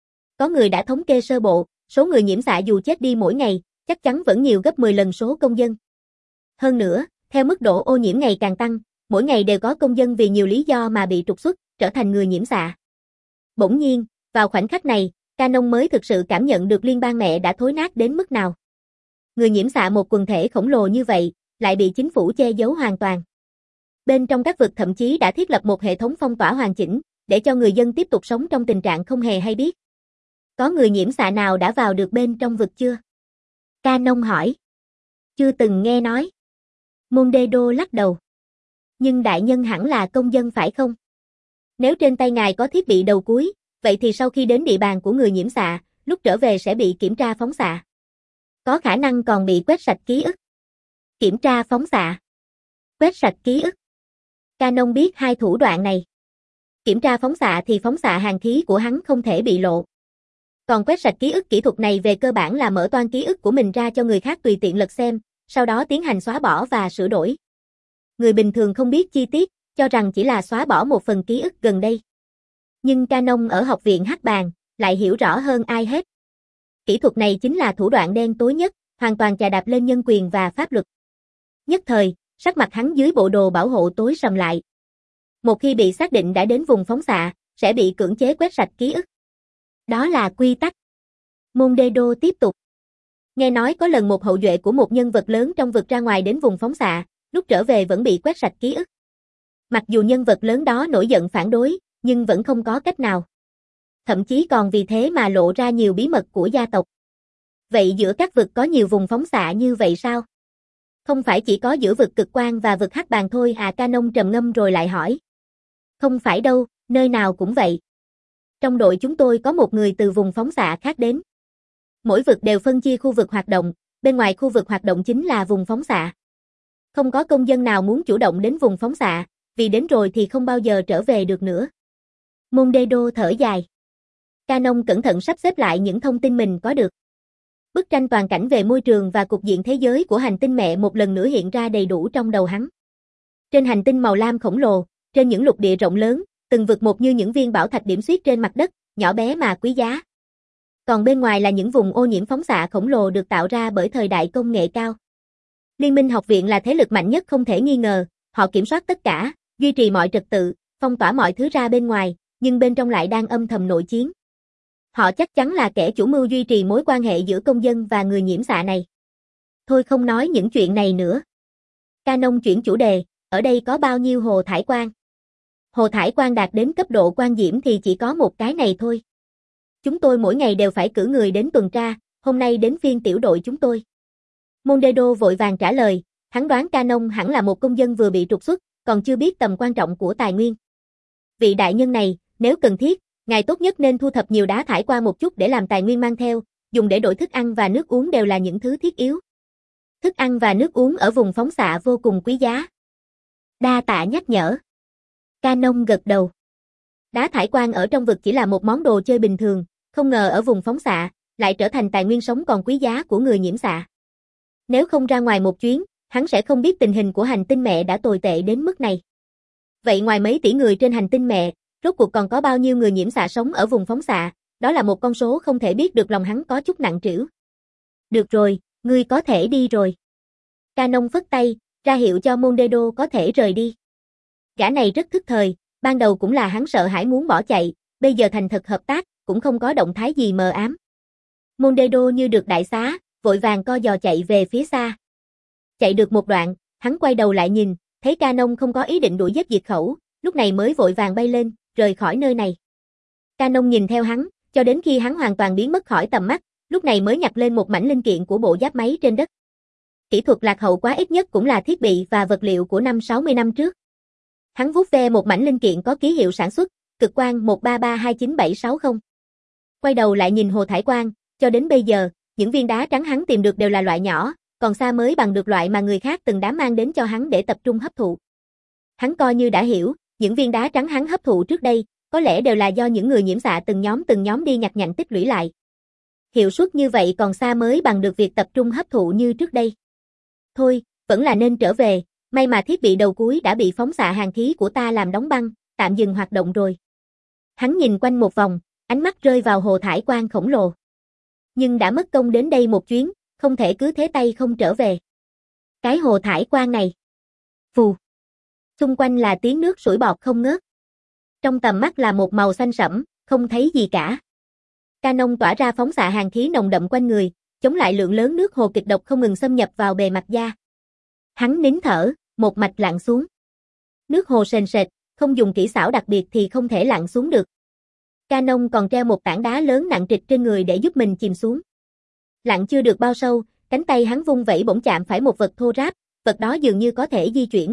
Có người đã thống kê sơ bộ, số người nhiễm xạ dù chết đi mỗi ngày, chắc chắn vẫn nhiều gấp mười lần số công dân. Hơn nữa, theo mức độ ô nhiễm ngày càng tăng, mỗi ngày đều có công dân vì nhiều lý do mà bị trục xuất, trở thành người nhiễm xạ. Bỗng nhiên, vào khoảnh khắc này, Canon mới thực sự cảm nhận được liên bang mẹ đã thối nát đến mức nào. Người nhiễm xạ một quần thể khổng lồ như vậy, lại bị chính phủ che giấu hoàn toàn. Bên trong các vực thậm chí đã thiết lập một hệ thống phong tỏa hoàn chỉnh, để cho người dân tiếp tục sống trong tình trạng không hề hay biết. Có người nhiễm xạ nào đã vào được bên trong vực chưa? Canon hỏi. Chưa từng nghe nói. Mondedo lắc đầu. Nhưng đại nhân hẳn là công dân phải không? Nếu trên tay ngài có thiết bị đầu cuối, vậy thì sau khi đến địa bàn của người nhiễm xạ, lúc trở về sẽ bị kiểm tra phóng xạ. Có khả năng còn bị quét sạch ký ức. Kiểm tra phóng xạ. Quét sạch ký ức. Canon biết hai thủ đoạn này. Kiểm tra phóng xạ thì phóng xạ hàn khí của hắn không thể bị lộ. Còn quét sạch ký ức kỹ thuật này về cơ bản là mở toan ký ức của mình ra cho người khác tùy tiện lật xem, sau đó tiến hành xóa bỏ và sửa đổi. Người bình thường không biết chi tiết, cho rằng chỉ là xóa bỏ một phần ký ức gần đây. Nhưng Canon ở học viện Hắc Bàng lại hiểu rõ hơn ai hết. Kỹ thuật này chính là thủ đoạn đen tối nhất, hoàn toàn chà đạp lên nhân quyền và pháp luật. Nhất thời, sắc mặt hắn dưới bộ đồ bảo hộ tối sầm lại. Một khi bị xác định đã đến vùng phóng xạ, sẽ bị cưỡng chế quét sạch ký ức. Đó là quy tắc. Mondedo tiếp tục. Nghe nói có lần một hậu duệ của một nhân vật lớn trong vực ra ngoài đến vùng phóng xạ, lúc trở về vẫn bị quét sạch ký ức. Mặc dù nhân vật lớn đó nổi giận phản đối, nhưng vẫn không có cách nào. Thậm chí còn vì thế mà lộ ra nhiều bí mật của gia tộc. Vậy giữa các vực có nhiều vùng phóng xạ như vậy sao? Không phải chỉ có giữa vực Cực Quang và vực Hắc Bàng thôi à? Canon trầm ngâm rồi lại hỏi. Không phải đâu, nơi nào cũng vậy. Trong đội chúng tôi có một người từ vùng phóng xạ khác đến. Mỗi vực đều phân chia khu vực hoạt động, bên ngoài khu vực hoạt động chính là vùng phóng xạ. Không có công dân nào muốn chủ động đến vùng phóng xạ, vì đến rồi thì không bao giờ trở về được nữa. Mondedo thở dài. Canon cẩn thận sắp xếp lại những thông tin mình có được. Bức tranh toàn cảnh về môi trường và cục diện thế giới của hành tinh mẹ một lần nữa hiện ra đầy đủ trong đầu hắn. Trên hành tinh màu lam khổng lồ, trên những lục địa rộng lớn, từng vực một như những viên bảo thạch điểm xuyết trên mặt đất, nhỏ bé mà quý giá. Còn bên ngoài là những vùng ô nhiễm phóng xạ khổng lồ được tạo ra bởi thời đại công nghệ cao. Liên minh học viện là thế lực mạnh nhất không thể nghi ngờ, họ kiểm soát tất cả, duy trì mọi trật tự, phong tỏa mọi thứ ra bên ngoài, nhưng bên trong lại đang âm thầm nội chiến. Họ chắc chắn là kẻ chủ mưu duy trì mối quan hệ giữa công dân và người nhiễm xạ này. Thôi không nói những chuyện này nữa. Canon chuyển chủ đề, ở đây có bao nhiêu hồ thải quang? Hồ thải quang đạt đến cấp độ quang diễm thì chỉ có một cái này thôi. Chúng tôi mỗi ngày đều phải cử người đến tuần tra, hôm nay đến phiên tiểu đội chúng tôi. Mondeo vội vàng trả lời, hắn đoán Canon hẳn là một công dân vừa bị trục xuất, còn chưa biết tầm quan trọng của tài nguyên. Vị đại nhân này, nếu cần thiết, ngài tốt nhất nên thu thập nhiều đá thải qua một chút để làm tài nguyên mang theo, dùng để đổi thức ăn và nước uống đều là những thứ thiết yếu. Thức ăn và nước uống ở vùng phóng xạ vô cùng quý giá. Đa tạ nhắc nhở. Canon gật đầu. Đá thải quang ở trong vực chỉ là một món đồ chơi bình thường, không ngờ ở vùng phóng xạ, lại trở thành tài nguyên sống còn quý giá của người nhiễm xạ. Nếu không ra ngoài một chuyến, hắn sẽ không biết tình hình của hành tinh mẹ đã tồi tệ đến mức này. Vậy ngoài mấy tỷ người trên hành tinh mẹ, rốt cuộc còn có bao nhiêu người nhiễm xạ sống ở vùng phóng xạ, đó là một con số không thể biết được, lòng hắn có chút nặng trĩu. Được rồi, ngươi có thể đi rồi. Canon phất tay, ra hiệu cho Mondeo có thể rời đi. Gã này rất thức thời, ban đầu cũng là hắn sợ hãi muốn bỏ chạy, bây giờ thành thật hợp tác, cũng không có động thái gì mờ ám. Mondeo như được đại xá, vội vàng co giò chạy về phía xa. Chạy được một đoạn, hắn quay đầu lại nhìn, thấy Canon không có ý định đuổi giết diệt khẩu, lúc này mới vội vàng bay lên, rời khỏi nơi này. Canon nhìn theo hắn, cho đến khi hắn hoàn toàn biến mất khỏi tầm mắt, lúc này mới nhặt lên một mảnh linh kiện của bộ giáp máy trên đất. Kỹ thuật lạc hậu quá, ít nhất cũng là thiết bị và vật liệu của năm sáu mươi năm trước. Hắn vuốt ve một mảnh linh kiện có ký hiệu sản xuất, cực quang một ba ba hai chín bảy sáu không. Quay đầu lại nhìn hồ thải quang, cho đến bây giờ, những viên đá trắng hắn tìm được đều là loại nhỏ, còn xa mới bằng được loại mà người khác từng đám mang đến cho hắn để tập trung hấp thụ. Hắn coi như đã hiểu, những viên đá trắng hắn hấp thụ trước đây, có lẽ đều là do những người nhiễm xạ từng nhóm từng nhóm đi nhặt nhạnh tích lũy lại. Hiệu suất như vậy còn xa mới bằng được việc tập trung hấp thụ như trước đây. Thôi, vẫn là nên trở về, may mà thiết bị đầu cuối đã bị phóng xạ hàn khí của ta làm đóng băng, tạm dừng hoạt động rồi. Hắn nhìn quanh một vòng, ánh mắt rơi vào hồ thải quang khổng lồ. Nhưng đã mất công đến đây một chuyến, không thể cứ thế tay không trở về. Cái hồ thải quang này. Phù. Xung quanh là tiếng nước sủi bọt không ngớt. Trong tầm mắt là một màu xanh sẫm, không thấy gì cả. Canon tỏa ra phóng xạ hàn khí nồng đậm quanh người, chống lại lượng lớn nước hồ kịch độc không ngừng xâm nhập vào bề mặt da. Hắn nín thở, một mạch lặn xuống. Nước hồ sền sệt, không dùng kỹ xảo đặc biệt thì không thể lặn xuống được. Canon còn treo một tảng đá lớn nặng trịch trên người để giúp mình chìm xuống. Lặn chưa được bao sâu, cánh tay hắn vung vẩy bỗng chạm phải một vật thô ráp, vật đó dường như có thể di chuyển.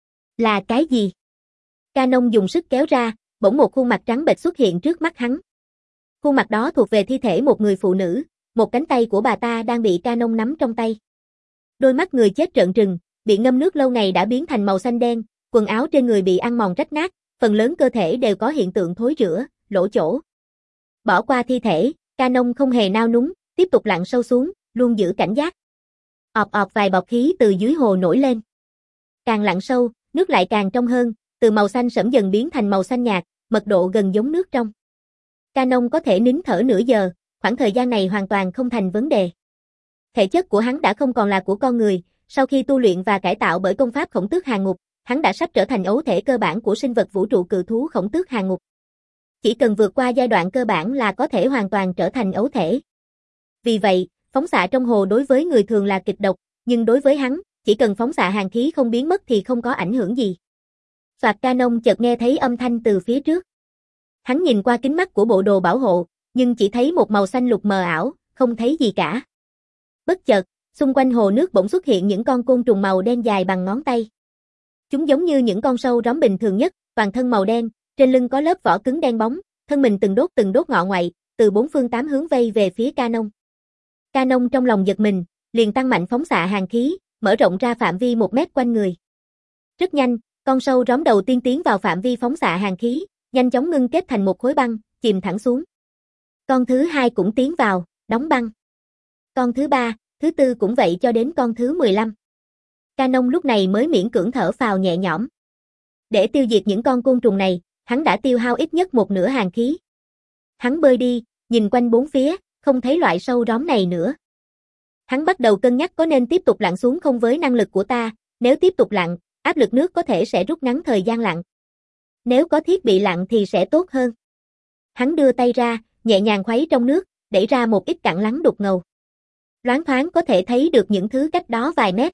Là cái gì? Canon dùng sức kéo ra, bỗng một khuôn mặt trắng bệch xuất hiện trước mắt hắn. Khuôn mặt đó thuộc về thi thể một người phụ nữ, một cánh tay của bà ta đang bị Canon nắm trong tay. Đôi mắt người chết trợn trừng, bị ngâm nước lâu ngày đã biến thành màu xanh đen, quần áo trên người bị ăn mòn rách nát, phần lớn cơ thể đều có hiện tượng thối rữa, lỗ chỗ. Bỏ qua thi thể, Canon không hề nao núng, tiếp tục lặn sâu xuống, luôn giữ cảnh giác. Ọp ọp vài bọt khí từ dưới hồ nổi lên. Càng lặn sâu, nước lại càng trong hơn, từ màu xanh sẫm dần biến thành màu xanh nhạt, mật độ gần giống nước trong. Canon có thể nín thở nửa giờ, khoảng thời gian này hoàn toàn không thành vấn đề. Thể chất của hắn đã không còn là của con người, sau khi tu luyện và cải tạo bởi công pháp Khổng Tước Hàng Ngục, hắn đã sắp trở thành ấu thể cơ bản của sinh vật vũ trụ cự thú Khổng Tước Hàng Ngục. Chỉ cần vượt qua giai đoạn cơ bản là có thể hoàn toàn trở thành ấu thể. Vì vậy, phóng xạ trong hồ đối với người thường là kịch độc, nhưng đối với hắn, chỉ cần phóng xạ hàn khí không biến mất thì không có ảnh hưởng gì. Soạt, Canon chợt nghe thấy âm thanh từ phía trước. Hắn nhìn qua kính mắt của bộ đồ bảo hộ, nhưng chỉ thấy một màu xanh lục mờ ảo, không thấy gì cả. Bất chợt, xung quanh hồ nước bỗng xuất hiện những con côn trùng màu đen dài bằng ngón tay. Chúng giống như những con sâu róm bình thường nhất, toàn thân màu đen, trên lưng có lớp vỏ cứng đen bóng, thân mình từng đốt từng đốt ngọ ngoại, từ bốn phương tám hướng vây về phía Canon. Canon trong lòng giật mình, liền tăng mạnh phóng xạ hàn khí, mở rộng ra phạm vi một mét quanh người. Rất nhanh, con sâu róm đầu tiên tiến vào phạm vi phóng xạ hàn khí, nhanh chóng ngưng kết thành một khối băng, chìm thẳng xuống. Con thứ hai cũng tiến vào, đóng băng. Con thứ ba, thứ tư cũng vậy cho đến con thứ mười lăm. Canon lúc này mới miễn cưỡng thở phào nhẹ nhõm. Để tiêu diệt những con côn trùng này, hắn đã tiêu hao ít nhất một nửa hàn khí. Hắn bơi đi, nhìn quanh bốn phía, không thấy loại sâu róm này nữa. Hắn bắt đầu cân nhắc có nên tiếp tục lặn xuống không với năng lực của ta, nếu tiếp tục lặn, áp lực nước có thể sẽ rút ngắn thời gian lặn. Nếu có thiết bị lặn thì sẽ tốt hơn. Hắn đưa tay ra, nhẹ nhàng khuấy trong nước, đẩy ra một ít cặn lắng đục ngầu. Loáng thoáng có thể thấy được những thứ cách đó vài mét.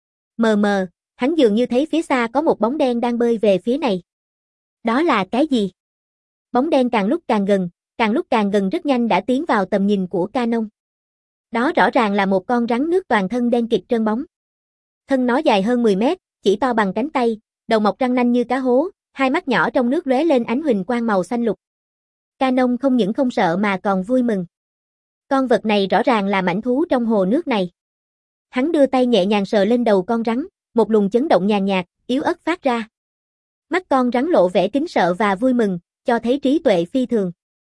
Mờ mờ, hắn dường như thấy phía xa có một bóng đen đang bơi về phía này. Đó là cái gì? Bóng đen càng lúc càng gần, càng lúc càng gần rất nhanh đã tiến vào tầm nhìn của Canon. Đó rõ ràng là một con rắn nước toàn thân đen kịt trơn bóng. Thân nó dài hơn mười mét, chỉ to bằng cánh tay, đầu mọc răng nanh như cá hố, hai mắt nhỏ trong nước lóe lên ánh huỳnh quang màu xanh lục. Canon không những không sợ mà còn vui mừng. Con vật này rõ ràng là mãnh thú trong hồ nước này. Hắn đưa tay nhẹ nhàng sờ lên đầu con rắn, một luồng chấn động nhàn nhạt, yếu ớt phát ra. Mắt con rắn lộ vẻ kính sợ và vui mừng, cho thấy trí tuệ phi thường.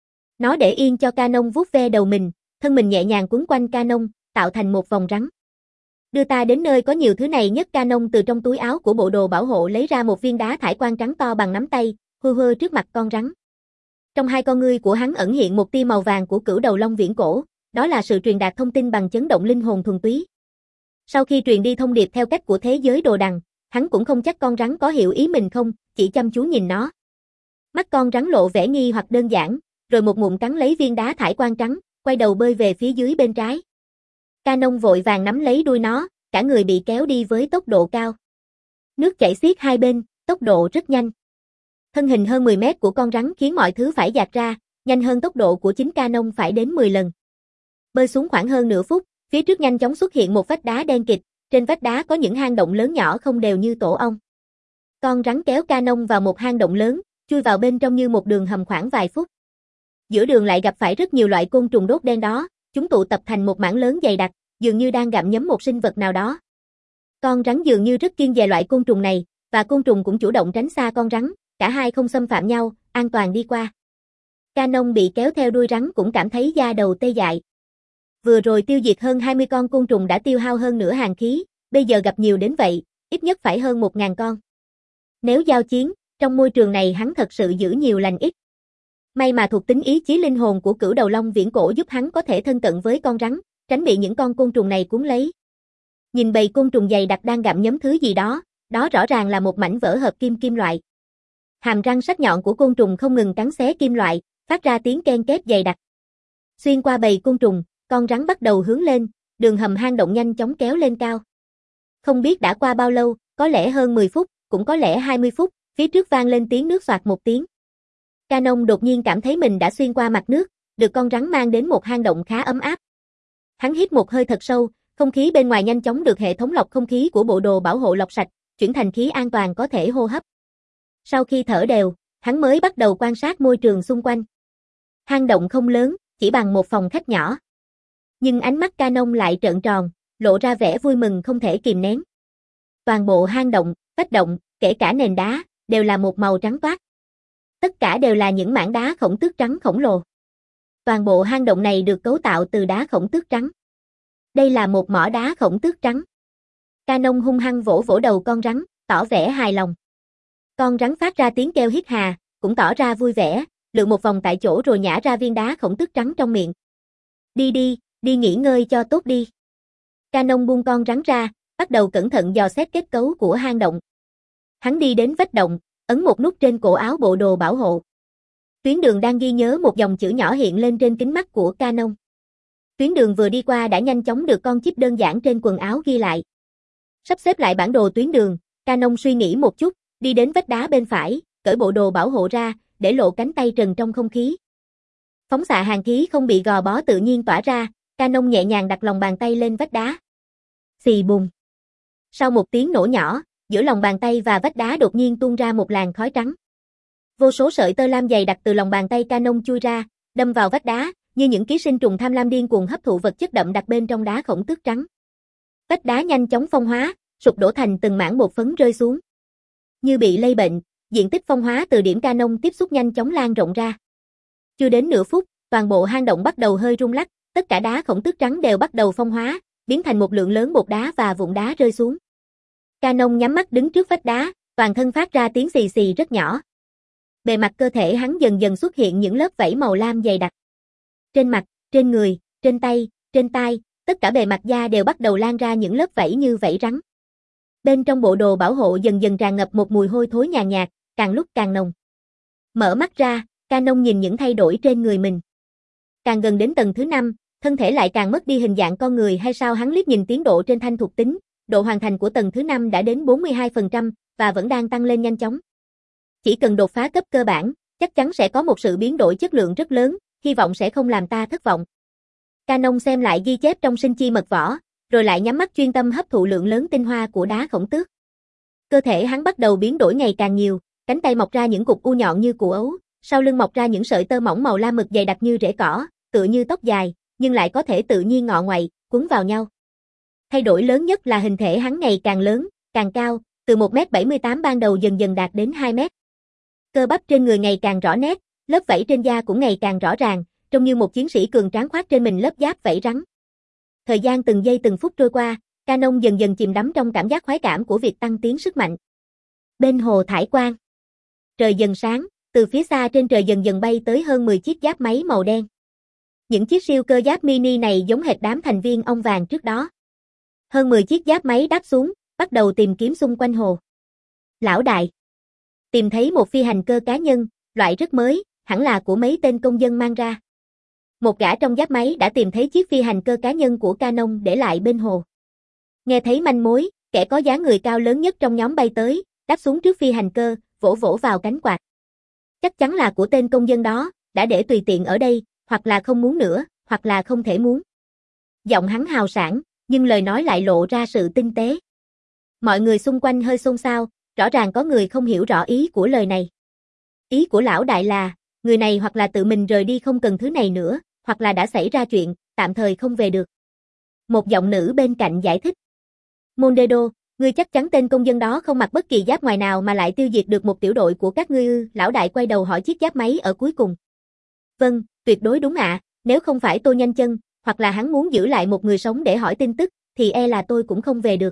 Nó để yên cho Canon vuốt ve đầu mình, thân mình nhẹ nhàng quấn quanh Canon, tạo thành một vòng rắn. Đưa ta đến nơi có nhiều thứ này nhất. Canon từ trong túi áo của bộ đồ bảo hộ lấy ra một viên đá thải quang trắng to bằng nắm tay, hơ hơ trước mặt con rắn. Trong hai con ngươi của hắn ẩn hiện một tia màu vàng của cửu đầu long viễn cổ, đó là sự truyền đạt thông tin bằng chấn động linh hồn thuần túy. Sau khi truyền đi thông điệp theo cách của thế giới đồ đằng, hắn cũng không chắc con rắn có hiểu ý mình không, chỉ chăm chú nhìn nó. Mắt con rắn lộ vẻ nghi hoặc đơn giản, rồi một ngụm cắn lấy viên đá thải quang trắng, quay đầu bơi về phía dưới bên trái. Canon vội vàng nắm lấy đuôi nó, cả người bị kéo đi với tốc độ cao. Nước chảy xiết hai bên, tốc độ rất nhanh. Thân hình hơn mười mét của con rắn khiến mọi thứ phải dạt ra, nhanh hơn tốc độ của chính Canon phải đến mười lần. Bơi xuống khoảng hơn nửa phút, phía trước nhanh chóng xuất hiện một vách đá đen kịt, trên vách đá có những hang động lớn nhỏ không đều như tổ ong. Con rắn kéo Canon vào một hang động lớn, chui vào bên trong như một đường hầm khoảng vài phút. Giữa đường lại gặp phải rất nhiều loại côn trùng đốt đen đó, chúng tụ tập thành một mảng lớn dày đặc, dường như đang gặm nhấm một sinh vật nào đó. Con rắn dường như rất kiêng dè loại côn trùng này, và côn trùng cũng chủ động tránh xa con rắn, cả hai không xâm phạm nhau, an toàn đi qua. Canon bị kéo theo đuôi rắn cũng cảm thấy da đầu tê dại. Vừa rồi tiêu diệt hơn hai mươi con côn trùng đã tiêu hao hơn nửa hàn khí, bây giờ gặp nhiều đến vậy, ít nhất phải hơn một nghìn con. Nếu giao chiến, trong môi trường này hắn thật sự giữ nhiều lành ít. May mà thuộc tính ý chí linh hồn của cửu đầu long viễn cổ giúp hắn có thể thân cận với con rắn, tránh bị những con côn trùng này cuốn lấy. Nhìn bầy côn trùng dày đặc đang gặm nhấm thứ gì đó, đó rõ ràng là một mảnh vỡ hợp kim kim loại. Hàm răng sắc nhọn của côn trùng không ngừng cắn xé kim loại, phát ra tiếng ken két dày đặc. Xuyên qua bầy côn trùng, con rắn bắt đầu hướng lên, đường hầm hang động nhanh chóng kéo lên cao. Không biết đã qua bao lâu, có lẽ hơn mười phút, cũng có lẽ hai mươi phút, phía trước vang lên tiếng nước xoạt một tiếng. Canon đột nhiên cảm thấy mình đã xuyên qua mặt nước, được con rắn mang đến một hang động khá ấm áp. Hắn hít một hơi thật sâu, không khí bên ngoài nhanh chóng được hệ thống lọc không khí của bộ đồ bảo hộ lọc sạch, chuyển thành khí an toàn có thể hô hấp. Sau khi thở đều, hắn mới bắt đầu quan sát môi trường xung quanh. Hang động không lớn, chỉ bằng một phòng khách nhỏ. Nhưng ánh mắt Canon lại trợn tròn, lộ ra vẻ vui mừng không thể kìm nén. Toàn bộ hang động, vách động, kể cả nền đá, đều là một màu trắng toát. Tất cả đều là những mảng đá khổng tước trắng khổng lồ. Toàn bộ hang động này được cấu tạo từ đá khổng tước trắng. Đây là một mỏ đá khổng tước trắng. Canon hung hăng vỗ vỗ đầu con rắn, tỏ vẻ hài lòng. Con rắn phát ra tiếng kêu hít hà, cũng tỏ ra vui vẻ, lượn một vòng tại chỗ rồi nhả ra viên đá khổng tước trắng trong miệng. Đi đi, đi nghỉ ngơi cho tốt đi. Canon buông con rắn ra, bắt đầu cẩn thận dò xét kết cấu của hang động. Hắn đi đến vách động, ấn một nút trên cổ áo bộ đồ bảo hộ. Tuyến đường đang ghi nhớ một dòng chữ nhỏ hiện lên trên kính mắt của Canon. Tuyến đường vừa đi qua đã nhanh chóng được con chip đơn giản trên quần áo ghi lại. Sắp xếp lại bản đồ tuyến đường, Canon suy nghĩ một chút, đi đến vách đá bên phải, cởi bộ đồ bảo hộ ra, để lộ cánh tay trần trong không khí. Phóng xạ hàn khí không bị gò bó tự nhiên tỏa ra, Canon nhẹ nhàng đặt lòng bàn tay lên vách đá. Xì bùng. Sau một tiếng nổ nhỏ, giữa lòng bàn tay và vách đá đột nhiên tuôn ra một làn khói trắng. Vô số sợi tơ lam dày đặc từ lòng bàn tay Canon chui ra, đâm vào vách đá, như những ký sinh trùng tham lam điên cuồng hấp thụ vật chất đậm đặc bên trong đá khổng tước trắng. Vách đá nhanh chóng phong hóa, sụp đổ thành từng mảng bột phấn rơi xuống. Như bị lây bệnh, diện tích phong hóa từ điểm Canon tiếp xúc nhanh chóng lan rộng ra. Chưa đến nửa phút, toàn bộ hang động bắt đầu hơi rung lắc, tất cả đá khổng tước trắng đều bắt đầu phong hóa, biến thành một lượng lớn bột đá và vụn đá rơi xuống. Canon nhắm mắt đứng trước vách đá, toàn thân phát ra tiếng xì xì rất nhỏ. Bề mặt cơ thể hắn dần dần xuất hiện những lớp vảy màu lam dày đặc. Trên mặt, trên người, trên tay, trên tai, tất cả bề mặt da đều bắt đầu lan ra những lớp vảy như vảy rắn. Bên trong bộ đồ bảo hộ dần dần tràn ngập một mùi hôi thối nhàn nhạt, càng lúc càng nồng. Mở mắt ra, Canon nhìn những thay đổi trên người mình. Càng gần đến tầng thứ năm, thân thể lại càng mất đi hình dạng con người hay sao? Hắn liếc nhìn tiến độ trên thanh thuộc tính, độ hoàn thành của tầng thứ năm đã đến bốn mươi hai phần trăm và vẫn đang tăng lên nhanh chóng. Chỉ cần đột phá cấp cơ bản, chắc chắn sẽ có một sự biến đổi chất lượng rất lớn, hy vọng sẽ không làm ta thất vọng. Canon xem lại ghi chép trong sinh chi mật võ, rồi lại nhắm mắt chuyên tâm hấp thụ lượng lớn tinh hoa của đá khổng tước. Cơ thể hắn bắt đầu biến đổi ngày càng nhiều, cánh tay mọc ra những cục u nhọn như củ ấu, sau lưng mọc ra những sợi tơ mỏng màu lam mực dày đặc như rễ cỏ, tựa như tóc dài, nhưng lại có thể tự nhiên ngọ ngoại, quấn vào nhau. Thay đổi lớn nhất là hình thể hắn ngày càng lớn, càng cao, từ một mét bảy mươi tám ban đầu dần dần đạt đến hai mét. Cơ bắp trên người ngày càng rõ nét, lớp vảy trên da cũng ngày càng rõ ràng, trông như một chiến sĩ cường tráng khoác trên mình lớp giáp vảy rắn. Thời gian từng giây từng phút trôi qua, Canon dần dần chìm đắm trong cảm giác khoái cảm của việc tăng tiến sức mạnh. Bên hồ thải quang, trời dần sáng, từ phía xa trên trời dần dần bay tới hơn mười chiếc giáp máy màu đen. Những chiếc siêu cơ giáp mini này giống hệt đám thành viên ong vàng trước đó. Hơn mười chiếc giáp máy đáp xuống, bắt đầu tìm kiếm xung quanh hồ. Lão đại tìm thấy một phi hành cơ cá nhân, loại rất mới, hẳn là của mấy tên công dân mang ra. Một gã trong giáp máy đã tìm thấy chiếc phi hành cơ cá nhân của Canon để lại bên hồ. Nghe thấy manh mối, kẻ có dáng người cao lớn nhất trong nhóm bay tới, đáp xuống trước phi hành cơ, vỗ vỗ vào cánh quạt. Chắc chắn là của tên công dân đó, đã để tùy tiện ở đây, hoặc là không muốn nữa, hoặc là không thể muốn. Giọng hắn hào sảng, nhưng lời nói lại lộ ra sự tinh tế. Mọi người xung quanh hơi xôn xao, rõ ràng có người không hiểu rõ ý của lời này. Ý của lão đại là, người này hoặc là tự mình rời đi không cần thứ này nữa, hoặc là đã xảy ra chuyện, tạm thời không về được. Một giọng nữ bên cạnh giải thích. Mondedo, ngươi chắc chắn tên công dân đó không mặc bất kỳ giáp ngoài nào mà lại tiêu diệt được một tiểu đội của các ngươi ư? Lão đại quay đầu hỏi chiếc giáp máy ở cuối cùng. Vâng, tuyệt đối đúng ạ, à. Nếu không phải tôi nhanh chân, hoặc là hắn muốn giữ lại một người sống để hỏi tin tức, thì e là tôi cũng không về được.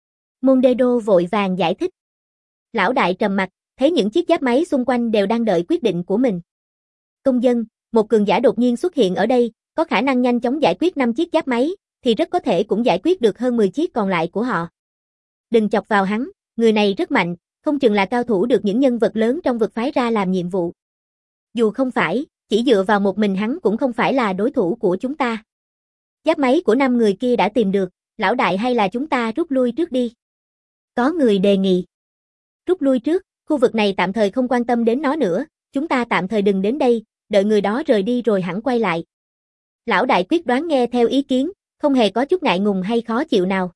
Mondedo vội vàng giải thích. Lão đại trầm mặt, thấy những chiếc giáp máy xung quanh đều đang đợi quyết định của mình. Công dân, một cường giả đột nhiên xuất hiện ở đây, có khả năng nhanh chóng giải quyết năm chiếc giáp máy, thì rất có thể cũng giải quyết được hơn mười chiếc còn lại của họ. Đừng chọc vào hắn, người này rất mạnh, không chừng là cao thủ được những nhân vật lớn trong vực phái ra làm nhiệm vụ. Dù không phải, chỉ dựa vào một mình hắn cũng không phải là đối thủ của chúng ta. Giáp máy của năm người kia đã tìm được, lão đại hay là chúng ta rút lui trước đi. Có người đề nghị. Rút lui trước, khu vực này tạm thời không quan tâm đến nó nữa, chúng ta tạm thời đừng đến đây, đợi người đó rời đi rồi hẳn quay lại. Lão đại quyết đoán nghe theo ý kiến, không hề có chút ngại ngùng hay khó chịu nào.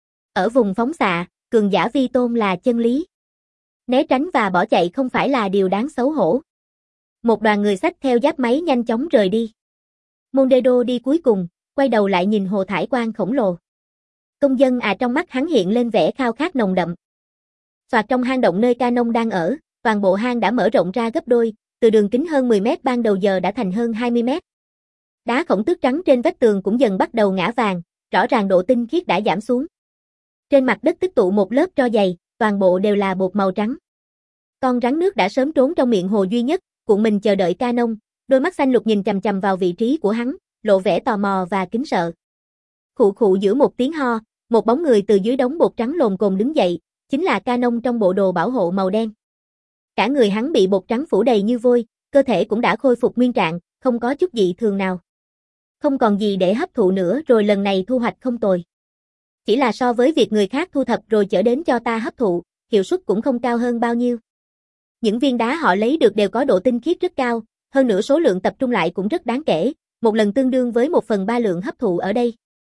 Ở vùng phóng xạ, cường giả vi tôn là chân lý. Né tránh và bỏ chạy không phải là điều đáng xấu hổ. Một đoàn người xách theo giáp máy nhanh chóng rời đi. Mondedo đi cuối cùng, quay đầu lại nhìn hồ thải quang khổng lồ. Công dân à, trong mắt hắn hiện lên vẻ khao khát nồng đậm. Soạt trong hang động nơi Canon đang ở, toàn bộ hang đã mở rộng ra gấp đôi, từ đường kính hơn mười mét ban đầu giờ đã thành hơn hai mươi mét. Đá khổng tước trắng trên vách tường cũng dần bắt đầu ngã vàng, rõ ràng độ tinh khiết đã giảm xuống. Trên mặt đất tích tụ một lớp tro dày, toàn bộ đều là bột màu trắng. Con rắn nước đã sớm trốn trong miệng hồ duy nhất, cuộn mình chờ đợi Canon, đôi mắt xanh lục nhìn chằm chằm vào vị trí của hắn, lộ vẻ tò mò và kính sợ. Khụ khụ giữa một tiếng ho, một bóng người từ dưới đống bột trắng lồm cồm đứng dậy, chính là Canon trong bộ đồ bảo hộ màu đen. Cả người hắn bị bột trắng phủ đầy như vôi, cơ thể cũng đã khôi phục nguyên trạng, không có chút dị thường nào. Không còn gì để hấp thụ nữa rồi, lần này thu hoạch không tồi. Chỉ là so với việc người khác thu thập rồi chở đến cho ta hấp thụ, hiệu suất cũng không cao hơn bao nhiêu. Những viên đá họ lấy được đều có độ tinh khiết rất cao, hơn nữa số lượng tập trung lại cũng rất đáng kể, một lần tương đương với một phần ba lượng hấp thụ ở đây.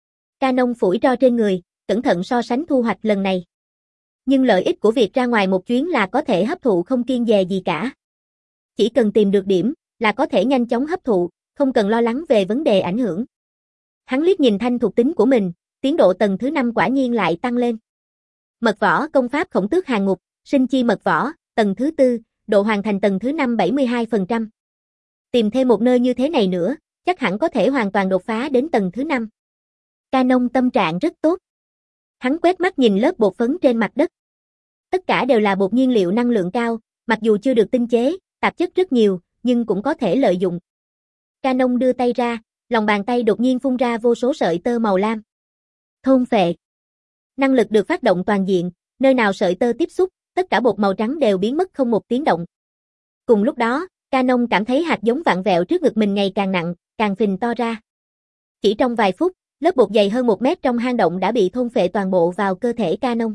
Canon phủi tro trên người, cẩn thận so sánh thu hoạch lần này. Nhưng lợi ích của việc ra ngoài một chuyến là có thể hấp thụ không kiêng dè gì cả. Chỉ cần tìm được điểm, là có thể nhanh chóng hấp thụ, không cần lo lắng về vấn đề ảnh hưởng. Hắn liếc nhìn thanh thuộc tính của mình, tiến độ tầng thứ năm quả nhiên lại tăng lên. Mật võ công pháp khổng tước hàng ngục, sinh chi mật võ, tầng thứ tư, độ hoàn thành tầng thứ năm bảy mươi hai phần trăm. Tìm thêm một nơi như thế này nữa, chắc hẳn có thể hoàn toàn đột phá đến tầng thứ năm. Canon tâm trạng rất tốt. Hắn quét mắt nhìn lớp bột phấn trên mặt đất. Tất cả đều là bột nhiên liệu năng lượng cao, mặc dù chưa được tinh chế, tạp chất rất nhiều, nhưng cũng có thể lợi dụng. Canon đưa tay ra, lòng bàn tay đột nhiên phun ra vô số sợi tơ màu lam. Thôn phệ. Năng lực được phát động toàn diện, nơi nào sợi tơ tiếp xúc, tất cả bột màu trắng đều biến mất không một tiếng động. Cùng lúc đó, Canon cảm thấy hạt giống vặn vẹo trước ngực mình ngày càng nặng, càng phình to ra. Chỉ trong vài phút, lớp bột dày hơn một mét trong hang động đã bị thôn phệ toàn bộ vào cơ thể Canon.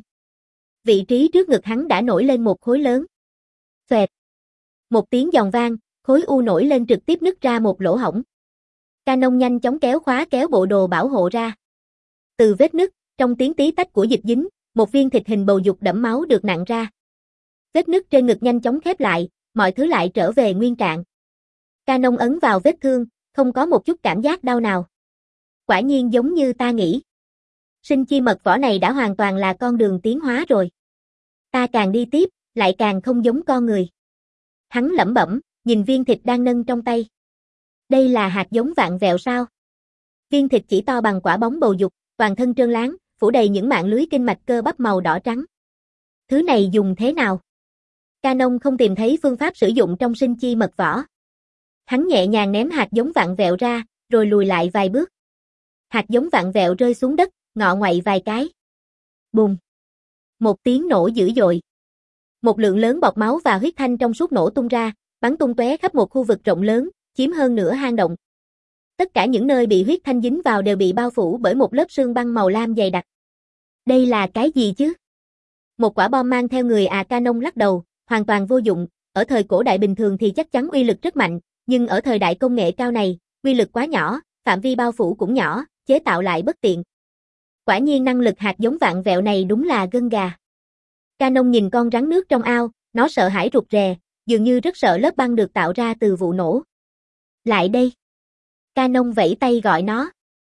Vị trí trước ngực hắn đã nổi lên một khối lớn. Xoẹt. Một tiếng giòn vang, khối u nổi lên trực tiếp nứt ra một lỗ hổng. Canon nhanh chóng kéo khóa kéo bộ đồ bảo hộ ra. Từ vết nứt, trong tiếng tí tách của dịch dính, một viên thịt hình bầu dục đẫm máu được nặn ra. Vết nứt trên ngực nhanh chóng khép lại, mọi thứ lại trở về nguyên trạng. Canon ấn vào vết thương, không có một chút cảm giác đau nào. Quả nhiên giống như ta nghĩ. Sinh chi mật vỏ này đã hoàn toàn là con đường tiến hóa rồi. Ta càng đi tiếp, lại càng không giống con người. Hắn lẩm bẩm, nhìn viên thịt đang nâng trong tay. Đây là hạt giống vạn vẹo sao? Viên thịt chỉ to bằng quả bóng bầu dục, toàn thân trơn láng, phủ đầy những mạng lưới kinh mạch cơ bắp màu đỏ trắng. Thứ này dùng thế nào? Canon không tìm thấy phương pháp sử dụng trong sinh chi mật vỏ. Hắn nhẹ nhàng ném hạt giống vạn vẹo ra, rồi lùi lại vài bước. Hạt giống vạn vẹo rơi xuống đất, ngọ ngoậy vài cái. Bùm! Một tiếng nổ dữ dội. Một lượng lớn bọt máu và huyết thanh trong suốt nổ tung ra, bắn tung tóe khắp một khu vực rộng lớn, chiếm hơn nửa hang động. Tất cả những nơi bị huyết thanh dính vào đều bị bao phủ bởi một lớp sương băng màu lam dày đặc. Đây là cái gì chứ? Một quả bom mang theo người à? Canon lắc đầu, hoàn toàn vô dụng, ở thời cổ đại bình thường thì chắc chắn uy lực rất mạnh, nhưng ở thời đại công nghệ cao này, uy lực quá nhỏ, phạm vi bao phủ cũng nhỏ, chế tạo lại bất tiện. Quả nhiên năng lực hạt giống vạn vẹo này đúng là gân gà. Canon nhìn con rắn nước trong ao, nó sợ hãi rụt rè, dường như rất sợ lớp băng được tạo ra từ vụ nổ. Lại đây. Canon vẫy tay gọi nó.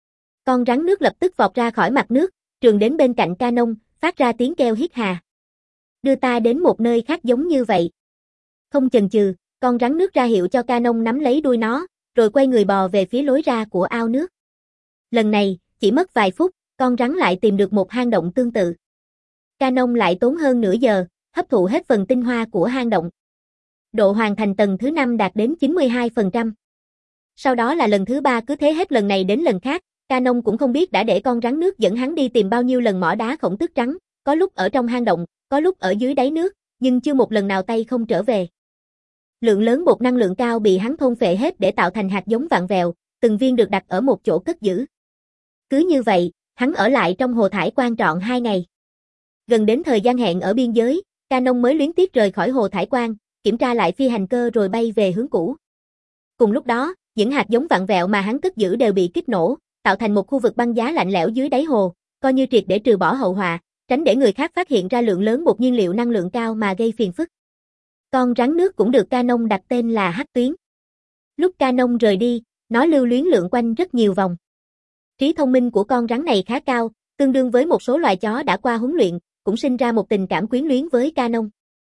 Con rắn nước lập tức vọt ra khỏi mặt nước, trườn đến bên cạnh Canon, phát ra tiếng kêu hít hà. Đưa ta đến một nơi khác giống như vậy. Không chần chừ, con rắn nước ra hiệu cho Canon nắm lấy đuôi nó, rồi quay người bò về phía lối ra của ao nước. Lần này, chỉ mất vài phút, con rắn lại tìm được một hang động tương tự. Canon lại tốn hơn nửa giờ, hấp thụ hết phần tinh hoa của hang động. Độ hoàn thành tầng thứ năm đạt đến chín mươi hai phần trăm. Sau đó là lần thứ ba, cứ thế hết lần này đến lần khác, Canon cũng không biết đã để con rắn nước dẫn hắn đi tìm bao nhiêu lần mỏ đá khổng tước trắng, có lúc ở trong hang động, có lúc ở dưới đáy nước, nhưng chưa một lần nào tay không trở về. Lượng lớn bột năng lượng cao bị hắn thôn phệ hết để tạo thành hạt giống vạn vẹo, từng viên được đặt ở một chỗ cất giữ. Cứ như vậy, hắn ở lại trong hồ thải quan trọn hai ngày. Gần đến thời gian hẹn ở biên giới, Canon mới luyến tiếc rời khỏi hồ thải quan, kiểm tra lại phi hành cơ rồi bay về hướng cũ. Cùng lúc đó, những hạt giống vạn vẹo mà hắn cất giữ đều bị kích nổ, tạo thành một khu vực băng giá lạnh lẽo dưới đáy hồ, coi như triệt để trừ bỏ hậu họa, tránh để người khác phát hiện ra lượng lớn bột nhiên liệu năng lượng cao mà gây phiền phức. Con rắn nước cũng được Canon đặt tên là Hắc Tuyến. Lúc Canon rời đi, nó lưu luyến lượn quanh rất nhiều vòng. Trí thông minh của con rắn này khá cao, tương đương với một số loài chó đã qua huấn luyện, cũng sinh ra một tình cảm quyến luyến với Canon.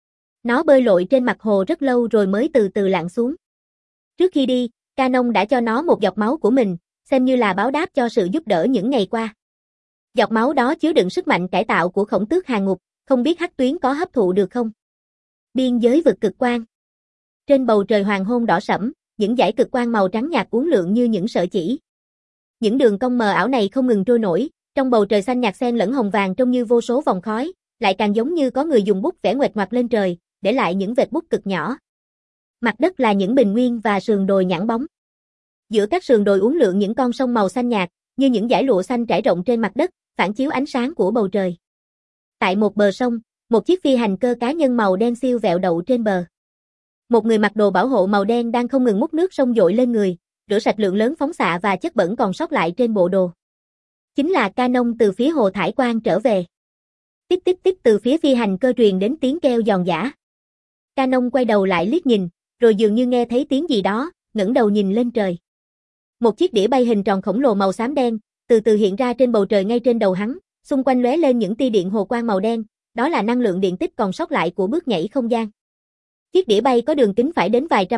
Nó bơi lội trên mặt hồ rất lâu rồi mới từ từ lặn xuống. Trước khi đi, Canon đã cho nó một giọt máu của mình, xem như là báo đáp cho sự giúp đỡ những ngày qua. Giọt máu đó chứa đựng sức mạnh cải tạo của khổng tước hàng ngục, không biết Hắc Tuyến có hấp thụ được không? Biên giới vực cực quang. Trên bầu trời hoàng hôn đỏ sẫm, những dải cực quang màu trắng nhạt uốn lượn như những sợi chỉ. Những đường cong mờ ảo này không ngừng trôi nổi, trong bầu trời xanh nhạt xen lẫn hồng vàng trông như vô số vòng khói, lại càng giống như có người dùng bút vẽ nguệch ngoạc lên trời, để lại những vệt bút cực nhỏ. Mặt đất là những bình nguyên và sườn đồi nhẵn bóng. Giữa các sườn đồi uốn lượn những con sông màu xanh nhạt, như những dải lụa xanh trải rộng trên mặt đất, phản chiếu ánh sáng của bầu trời. Tại một bờ sông, một chiếc phi hành cơ cá nhân màu đen siêu vẹo đậu trên bờ. Một người mặc đồ bảo hộ màu đen đang không ngừng múc nước sông dội lên người, rửa sạch lượng lớn phóng xạ và chất bẩn còn sót lại trên bộ đồ. Chính là Canon từ phía hồ thải quan trở về. Tiếp tiếp tiếp từ phía phi hành cơ truyền đến tiếng kêu giòn giã. Canon quay đầu lại liếc nhìn, rồi dường như nghe thấy tiếng gì đó, ngẩng đầu nhìn lên trời. Một chiếc đĩa bay hình tròn khổng lồ màu xám đen, từ từ hiện ra trên bầu trời ngay trên đầu hắn, xung quanh lóe lên những tia điện hồ quang màu đen, đó là năng lượng điện tích còn sót lại của bước nhảy không gian. Chiếc đĩa bay có đường kính phải đến vài trăm mét,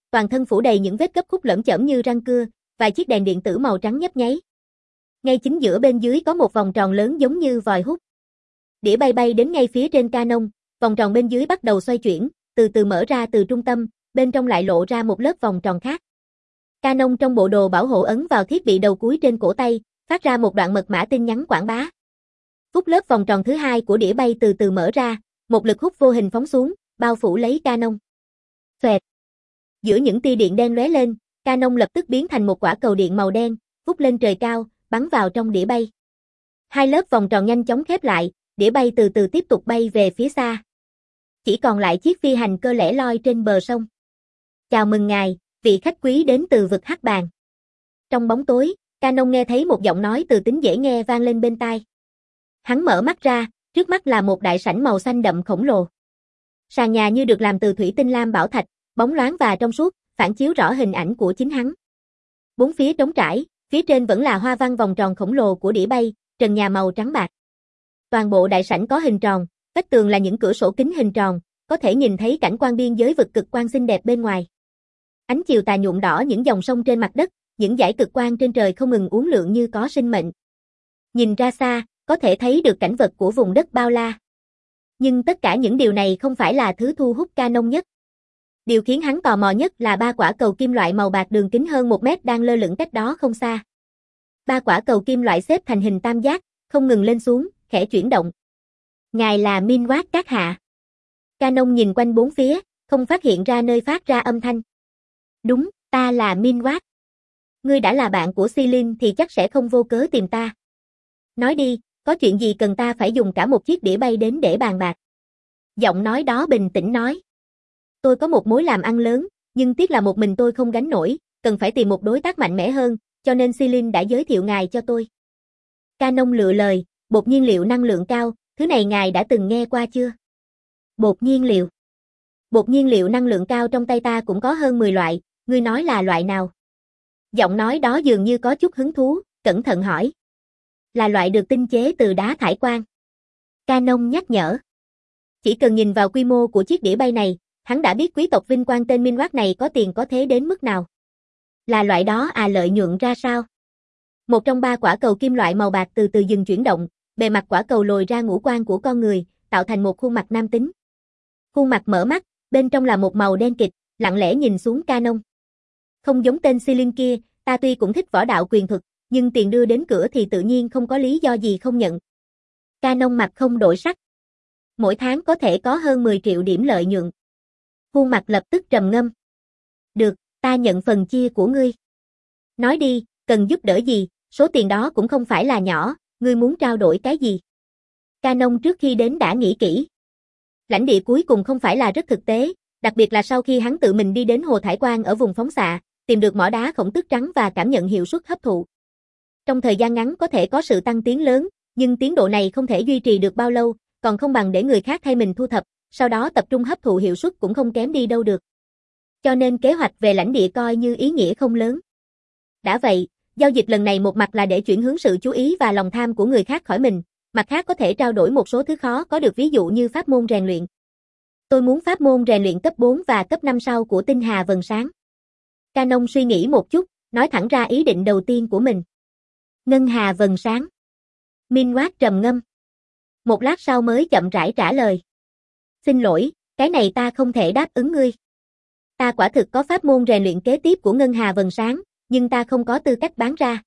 toàn thân phủ đầy những vết gấp khúc lởm chởm như răng cưa, vài chiếc đèn điện tử màu trắng nhấp nháy. Ngay chính giữa bên dưới có một vòng tròn lớn giống như vòi hút. Đĩa bay bay đến ngay phía trên Canon, vòng tròn bên dưới bắt đầu xoay chuyển, từ từ mở ra từ trung tâm, bên trong lại lộ ra một lớp vòng tròn khác. Canon trong bộ đồ bảo hộ ấn vào thiết bị đầu cuối trên cổ tay, phát ra một đoạn mật mã tin nhắn quảng bá. Phút lớp vòng tròn thứ hai của đĩa bay từ từ mở ra, một lực hút vô hình phóng xuống, bao phủ lấy Canon. Xoẹt. Giữa những tia điện đen lóe lên, Canon lập tức biến thành một quả cầu điện màu đen, vút lên trời cao, bắn vào trong đĩa bay. Hai lớp vòng tròn nhanh chóng khép lại, đĩa bay từ từ tiếp tục bay về phía xa. Chỉ còn lại chiếc phi hành cơ lẻ loi trên bờ sông. Chào mừng ngài, vị khách quý đến từ vực Hắc Bàng. Trong bóng tối, Canon nghe thấy một giọng nói từ tính dễ nghe vang lên bên tai. Hắn mở mắt ra, trước mắt là một đại sảnh màu xanh đậm khổng lồ. Sàn nhà như được làm từ thủy tinh lam bảo thạch, bóng loáng và trong suốt, phản chiếu rõ hình ảnh của chính hắn. Bốn phía trống trải, phía trên vẫn là hoa văn vòng tròn khổng lồ của đĩa bay, trần nhà màu trắng bạc. Toàn bộ đại sảnh có hình tròn, vách tường là những cửa sổ kính hình tròn, có thể nhìn thấy cảnh quan biên giới vực cực quang xinh đẹp bên ngoài. Ánh chiều tà nhuộm đỏ những dòng sông trên mặt đất, những dải cực quang trên trời không ngừng uốn lượn như có sinh mệnh. Nhìn ra xa, có thể thấy được cảnh vật của vùng đất bao la. Nhưng tất cả những điều này không phải là thứ thu hút Canon nhất. Điều khiến hắn tò mò nhất là ba quả cầu kim loại màu bạc đường kính hơn một mét đang lơ lửng cách đó không xa. Ba quả cầu kim loại xếp thành hình tam giác, không ngừng lên xuống, khẽ chuyển động. Ngài là Minwat các hạ. Canon nhìn quanh bốn phía, không phát hiện ra nơi phát ra âm thanh. Đúng, ta là Minwat. Ngươi đã là bạn của Celine thì chắc sẽ không vô cớ tìm ta. Nói đi, có chuyện gì cần ta phải dùng cả một chiếc đĩa bay đến để bàn bạc? Giọng nói đó bình tĩnh nói. Tôi có một mối làm ăn lớn, nhưng tiếc là một mình tôi không gánh nổi, cần phải tìm một đối tác mạnh mẽ hơn, cho nên Celine đã giới thiệu ngài cho tôi. Canon lựa lời, bột nhiên liệu năng lượng cao, thứ này ngài đã từng nghe qua chưa? Bột nhiên liệu. Bột nhiên liệu năng lượng cao trong tay ta cũng có hơn mười loại, ngươi nói là loại nào? Giọng nói đó dường như có chút hứng thú, cẩn thận hỏi. Là loại được tinh chế từ đá thải quang. Canon nhắc nhở. Chỉ cần nhìn vào quy mô của chiếc đĩa bay này, hắn đã biết quý tộc vinh quang tên Minwat này có tiền có thế đến mức nào. Là loại đó à, lợi nhuận ra sao? Một trong ba quả cầu kim loại màu bạc từ từ dừng chuyển động, bề mặt quả cầu lồi ra ngũ quan của con người, tạo thành một khuôn mặt nam tính. Khuôn mặt mở mắt, bên trong là một màu đen kịt, lặng lẽ nhìn xuống Canon. Không giống tên Celine kia, ta tuy cũng thích võ đạo quyền thuật, nhưng tiền đưa đến cửa thì tự nhiên không có lý do gì không nhận. Canon mặt không đổi sắc. Mỗi tháng có thể có hơn mười triệu điểm lợi nhuận. Khuôn mặt lập tức trầm ngâm. Được, ta nhận phần chia của ngươi. Nói đi, cần giúp đỡ gì, số tiền đó cũng không phải là nhỏ, ngươi muốn trao đổi cái gì? Canon trước khi đến đã nghĩ kỹ. Lãnh địa cuối cùng không phải là rất thực tế, đặc biệt là sau khi hắn tự mình đi đến hồ thải quang ở vùng phóng xạ, tìm được mỏ đá khổng tước trắng và cảm nhận hiệu suất hấp thụ. Trong thời gian ngắn có thể có sự tăng tiến lớn, nhưng tiến độ này không thể duy trì được bao lâu, còn không bằng để người khác thay mình thu thập, sau đó tập trung hấp thụ hiệu suất cũng không kém đi đâu được. Cho nên kế hoạch về lãnh địa coi như ý nghĩa không lớn. Đã vậy, giao dịch lần này một mặt là để chuyển hướng sự chú ý và lòng tham của người khác khỏi mình, mặt khác có thể trao đổi một số thứ khó có được, ví dụ như pháp môn rèn luyện. Tôi muốn pháp môn rèn luyện cấp bốn và cấp năm sau của tinh hà vầng sáng. Canon suy nghĩ một chút, nói thẳng ra ý định đầu tiên của mình. Ngân hà vầng sáng. Minwat trầm ngâm. Một lát sau mới chậm rãi trả lời. Xin lỗi, cái này ta không thể đáp ứng ngươi. Ta quả thực có pháp môn rèn luyện kế tiếp của ngân hà vầng sáng, nhưng ta không có tư cách bán ra.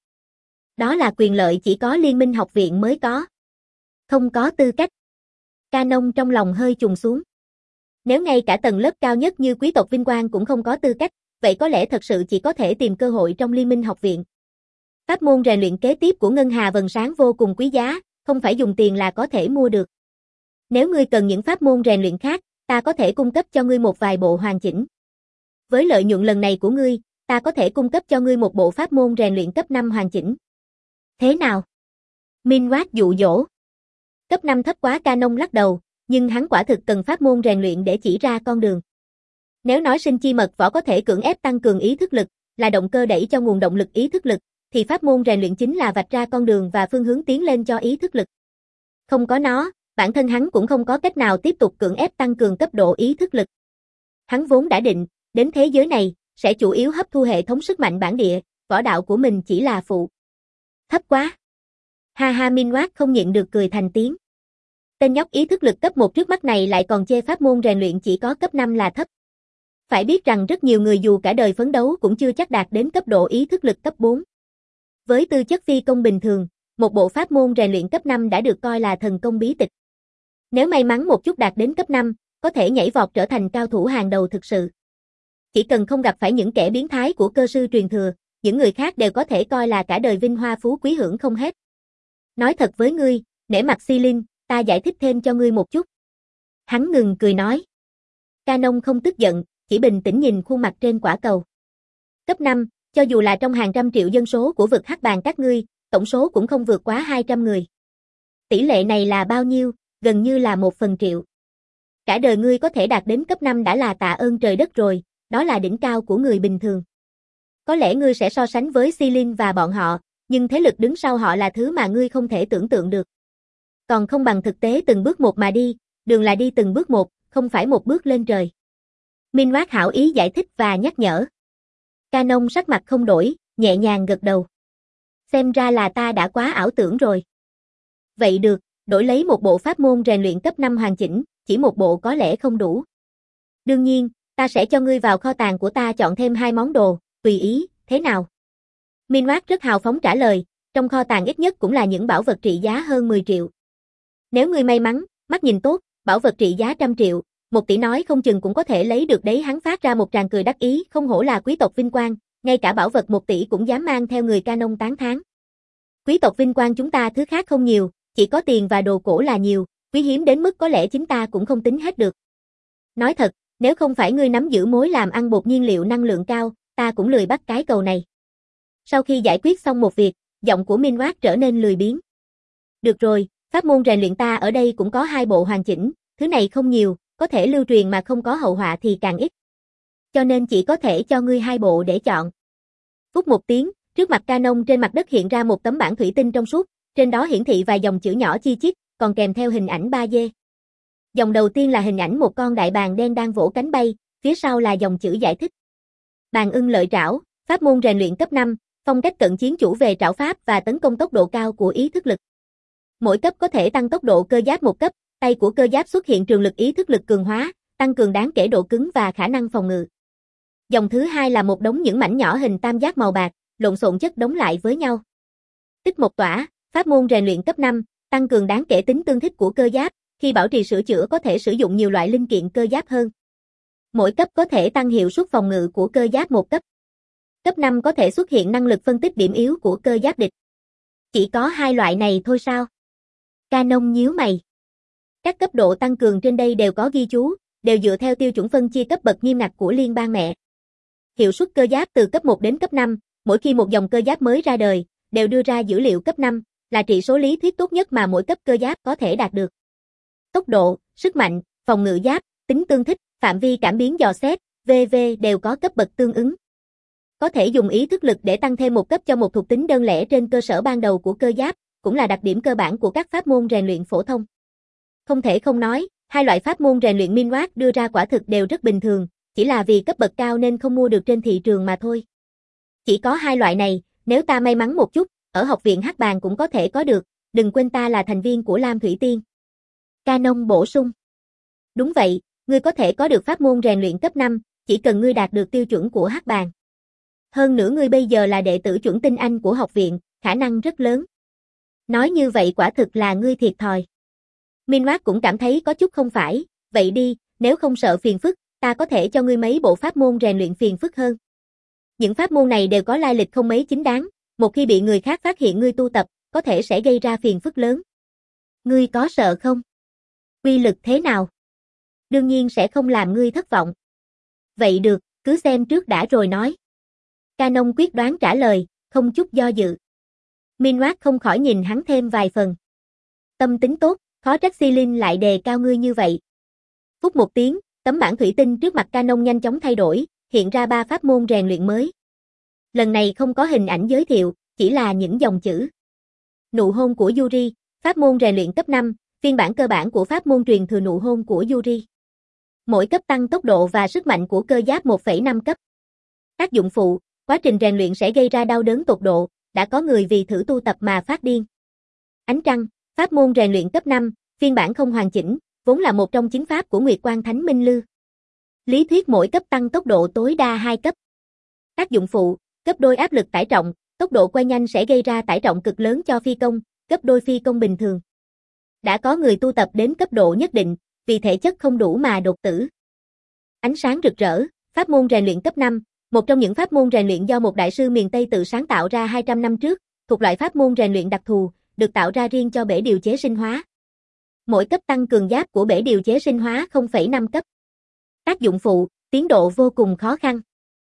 Đó là quyền lợi chỉ có Liên minh học viện mới có. Không có tư cách. Canon trong lòng hơi trùng xuống. Nếu ngay cả tầng lớp cao nhất như quý tộc vinh quang cũng không có tư cách, vậy có lẽ thật sự chỉ có thể tìm cơ hội trong Liên minh học viện. Pháp môn rèn luyện kế tiếp của ngân hà vầng sáng vô cùng quý giá, không phải dùng tiền là có thể mua được. Nếu ngươi cần những pháp môn rèn luyện khác, ta có thể cung cấp cho ngươi một vài bộ hoàn chỉnh. Với lợi nhuận lần này của ngươi, ta có thể cung cấp cho ngươi một bộ pháp môn rèn luyện cấp năm hoàn chỉnh. Thế nào? Minwat dụ dỗ. Cấp năm thấp quá, Canon lắc đầu, nhưng hắn quả thực cần pháp môn rèn luyện để chỉ ra con đường. Nếu nói sinh chi mật võ có thể cưỡng ép tăng cường ý thức lực, là động cơ đẩy cho nguồn động lực ý thức lực, thì pháp môn rèn luyện chính là vạch ra con đường và phương hướng tiến lên cho ý thức lực. Không có nó, bản thân hắn cũng không có cách nào tiếp tục cưỡng ép tăng cường cấp độ ý thức lực. Hắn vốn đã định, đến thế giới này, sẽ chủ yếu hấp thu hệ thống sức mạnh bản địa, võ đạo của mình chỉ là phụ. Thấp quá. Ha ha, Minwat không nhịn được cười thành tiếng. Tên nhóc ý thức lực cấp một trước mắt này lại còn chê pháp môn rèn luyện chỉ có cấp năm là thấp. Phải biết rằng rất nhiều người dù cả đời phấn đấu cũng chưa chắc đạt đến cấp độ ý thức lực cấp bốn. Với tư chất phi công bình thường, một bộ pháp môn rèn luyện cấp năm đã được coi là thần công bí tịch. Nếu may mắn một chút đạt đến cấp năm, có thể nhảy vọt trở thành cao thủ hàng đầu thực sự. Chỉ cần không gặp phải những kẻ biến thái của cơ sư truyền thừa, những người khác đều có thể coi là cả đời vinh hoa phú quý hưởng không hết. Nói thật với ngươi, nể mặt Si Linh, ta giải thích thêm cho ngươi một chút. Hắn ngừng cười nói. Canon không tức giận, chỉ bình tĩnh nhìn khuôn mặt trên quả cầu. Cấp năm, cho dù là trong hàng trăm triệu dân số của vực hắc bàn các ngươi, tổng số cũng không vượt quá hai trăm người. Tỷ lệ này là bao nhiêu? Gần như là một phần triệu. Cả đời ngươi có thể đạt đến cấp năm đã là tạ ơn trời đất rồi, đó là đỉnh cao của người bình thường. Có lẽ ngươi sẽ so sánh với Si Linh và bọn họ, nhưng thế lực đứng sau họ là thứ mà ngươi không thể tưởng tượng được. Còn không bằng thực tế từng bước một mà đi, đường là đi từng bước một, không phải một bước lên trời. Minwat hảo ý giải thích và nhắc nhở. Canon sắc mặt không đổi, nhẹ nhàng gật đầu. Xem ra là ta đã quá ảo tưởng rồi. Vậy được, đổi lấy một bộ pháp môn rèn luyện cấp năm hoàn chỉnh, chỉ một bộ có lẽ không đủ. Đương nhiên, ta sẽ cho ngươi vào kho tàng của ta chọn thêm hai món đồ, tùy ý, thế nào? Minwat rất hào phóng trả lời, trong kho tàng ít nhất cũng là những bảo vật trị giá hơn mười triệu. Nếu ngươi may mắn, mắt nhìn tốt, bảo vật trị giá trăm triệu, một tỷ nói không chừng cũng có thể lấy được đấy. Hắn phát ra một tràng cười đắc ý, không hổ là quý tộc vinh quang, ngay cả bảo vật một tỷ cũng dám mang theo người Canon tán thán. Quý tộc vinh quang chúng ta thứ khác không nhiều, chỉ có tiền và đồ cổ là nhiều, quý hiếm đến mức có lẽ chính ta cũng không tính hết được. Nói thật, nếu không phải ngươi nắm giữ mối làm ăn bột nhiên liệu năng lượng cao, ta cũng lười bắt cái cầu này. Sau khi giải quyết xong một việc, giọng của Minwat trở nên lười biếng. Được rồi, pháp môn rèn luyện ta ở đây cũng có hai bộ hoàn chỉnh, thứ này không nhiều, có thể lưu truyền mà không có hậu họa thì càng ít. Cho nên chỉ có thể cho ngươi hai bộ để chọn. Phút một tiếng, trước mặt Canon trên mặt đất hiện ra một tấm bảng thủy tinh trong suốt, trên đó hiển thị vài dòng chữ nhỏ chi chít, còn kèm theo hình ảnh ba D. Dòng đầu tiên là hình ảnh một con đại bàng đen đang vỗ cánh bay, phía sau là dòng chữ giải thích. Bàn ưng lợi trảo, pháp môn rèn luyện cấp năm, phong cách cận chiến chủ về trảo pháp và tấn công tốc độ cao của ý thức lực. Mỗi cấp có thể tăng tốc độ cơ giáp một cấp, tay của cơ giáp xuất hiện trường lực ý thức lực cường hóa, tăng cường đáng kể độ cứng và khả năng phòng ngự. Dòng thứ hai là một đống những mảnh nhỏ hình tam giác màu bạc, lộn xộn chất đống lại với nhau. Tích một tỏa, pháp môn rèn luyện cấp năm, tăng cường đáng kể tính tương thích của cơ giáp, khi bảo trì sửa chữa có thể sử dụng nhiều loại linh kiện cơ giáp hơn. Mỗi cấp có thể tăng hiệu suất phòng ngự của cơ giáp một cấp. Cấp năm có thể xuất hiện năng lực phân tích điểm yếu của cơ giáp địch. Chỉ có hai loại này thôi sao? Canon nhíu mày. Các cấp độ tăng cường trên đây đều có ghi chú, đều dựa theo tiêu chuẩn phân chia cấp bậc nghiêm ngặt của liên bang mẹ. Hiệu suất cơ giáp từ cấp một đến cấp năm, mỗi khi một dòng cơ giáp mới ra đời, đều đưa ra dữ liệu cấp năm, là trị số lý thuyết tốt nhất mà mỗi cấp cơ giáp có thể đạt được. Tốc độ, sức mạnh, phòng ngự giáp, tính tương thích, phạm vi cảm biến dò xét, vân vân đều có cấp bậc tương ứng. Có thể dùng ý thức lực để tăng thêm một cấp cho một thuộc tính đơn lẻ trên cơ sở ban đầu của cơ giáp, cũng là đặc điểm cơ bản của các pháp môn rèn luyện phổ thông. Không thể không nói, hai loại pháp môn rèn luyện Minwat đưa ra quả thực đều rất bình thường, chỉ là vì cấp bậc cao nên không mua được trên thị trường mà thôi. Chỉ có hai loại này, nếu ta may mắn một chút, ở học viện Hắc Bàn cũng có thể có được, đừng quên ta là thành viên của Lam Thủy Tiên. Canon bổ sung. Đúng vậy, ngươi có thể có được pháp môn rèn luyện cấp năm, chỉ cần ngươi đạt được tiêu chuẩn của Hắc Bàn. Hơn nữa ngươi bây giờ là đệ tử chuẩn tinh anh của học viện, khả năng rất lớn. Nói như vậy quả thực là ngươi thiệt thòi. Minwat cũng cảm thấy có chút không phải, vậy đi, nếu không sợ phiền phức, ta có thể cho ngươi mấy bộ pháp môn rèn luyện phiền phức hơn. Những pháp môn này đều có lai lịch không mấy chính đáng, một khi bị người khác phát hiện ngươi tu tập, có thể sẽ gây ra phiền phức lớn. Ngươi có sợ không? Uy lực thế nào? Đương nhiên sẽ không làm ngươi thất vọng. Vậy được, cứ xem trước đã rồi nói. Canon quyết đoán trả lời, không chút do dự. Minwat không khỏi nhìn hắn thêm vài phần. Tâm tính tốt, khó trách Si Linh lại đề cao ngươi như vậy. Phút một tiếng, tấm bảng thủy tinh trước mặt Canon nhanh chóng thay đổi, hiện ra ba pháp môn rèn luyện mới. Lần này không có hình ảnh giới thiệu, chỉ là những dòng chữ. Nụ hôn của Yuri, pháp môn rèn luyện cấp năm, phiên bản cơ bản của pháp môn truyền thừa nụ hôn của Yuri. Mỗi cấp tăng tốc độ và sức mạnh của cơ giáp một phẩy năm cấp. Tác dụng phụ, quá trình rèn luyện sẽ gây ra đau đớn tột độ, đã có người vì thử tu tập mà phát điên. Ánh trăng, pháp môn rèn luyện cấp năm, phiên bản không hoàn chỉnh, vốn là một trong chín pháp của Nguyệt Quang Thánh Minh Lư. Lý thuyết mỗi cấp tăng tốc độ tối đa hai cấp. Tác dụng phụ, gấp đôi áp lực tải trọng, tốc độ quay nhanh sẽ gây ra tải trọng cực lớn cho phi công, gấp đôi phi công bình thường. Đã có người tu tập đến cấp độ nhất định, vì thể chất không đủ mà đột tử. Ánh sáng rực rỡ, pháp môn rèn luyện cấp năm, một trong những pháp môn rèn luyện do một đại sư miền Tây tự sáng tạo ra hai trăm năm trước, thuộc loại pháp môn rèn luyện đặc thù, được tạo ra riêng cho bể điều chế sinh hóa. Mỗi cấp tăng cường giáp của bể điều chế sinh hóa không phẩy năm cấp. Tác dụng phụ, tiến độ vô cùng khó khăn.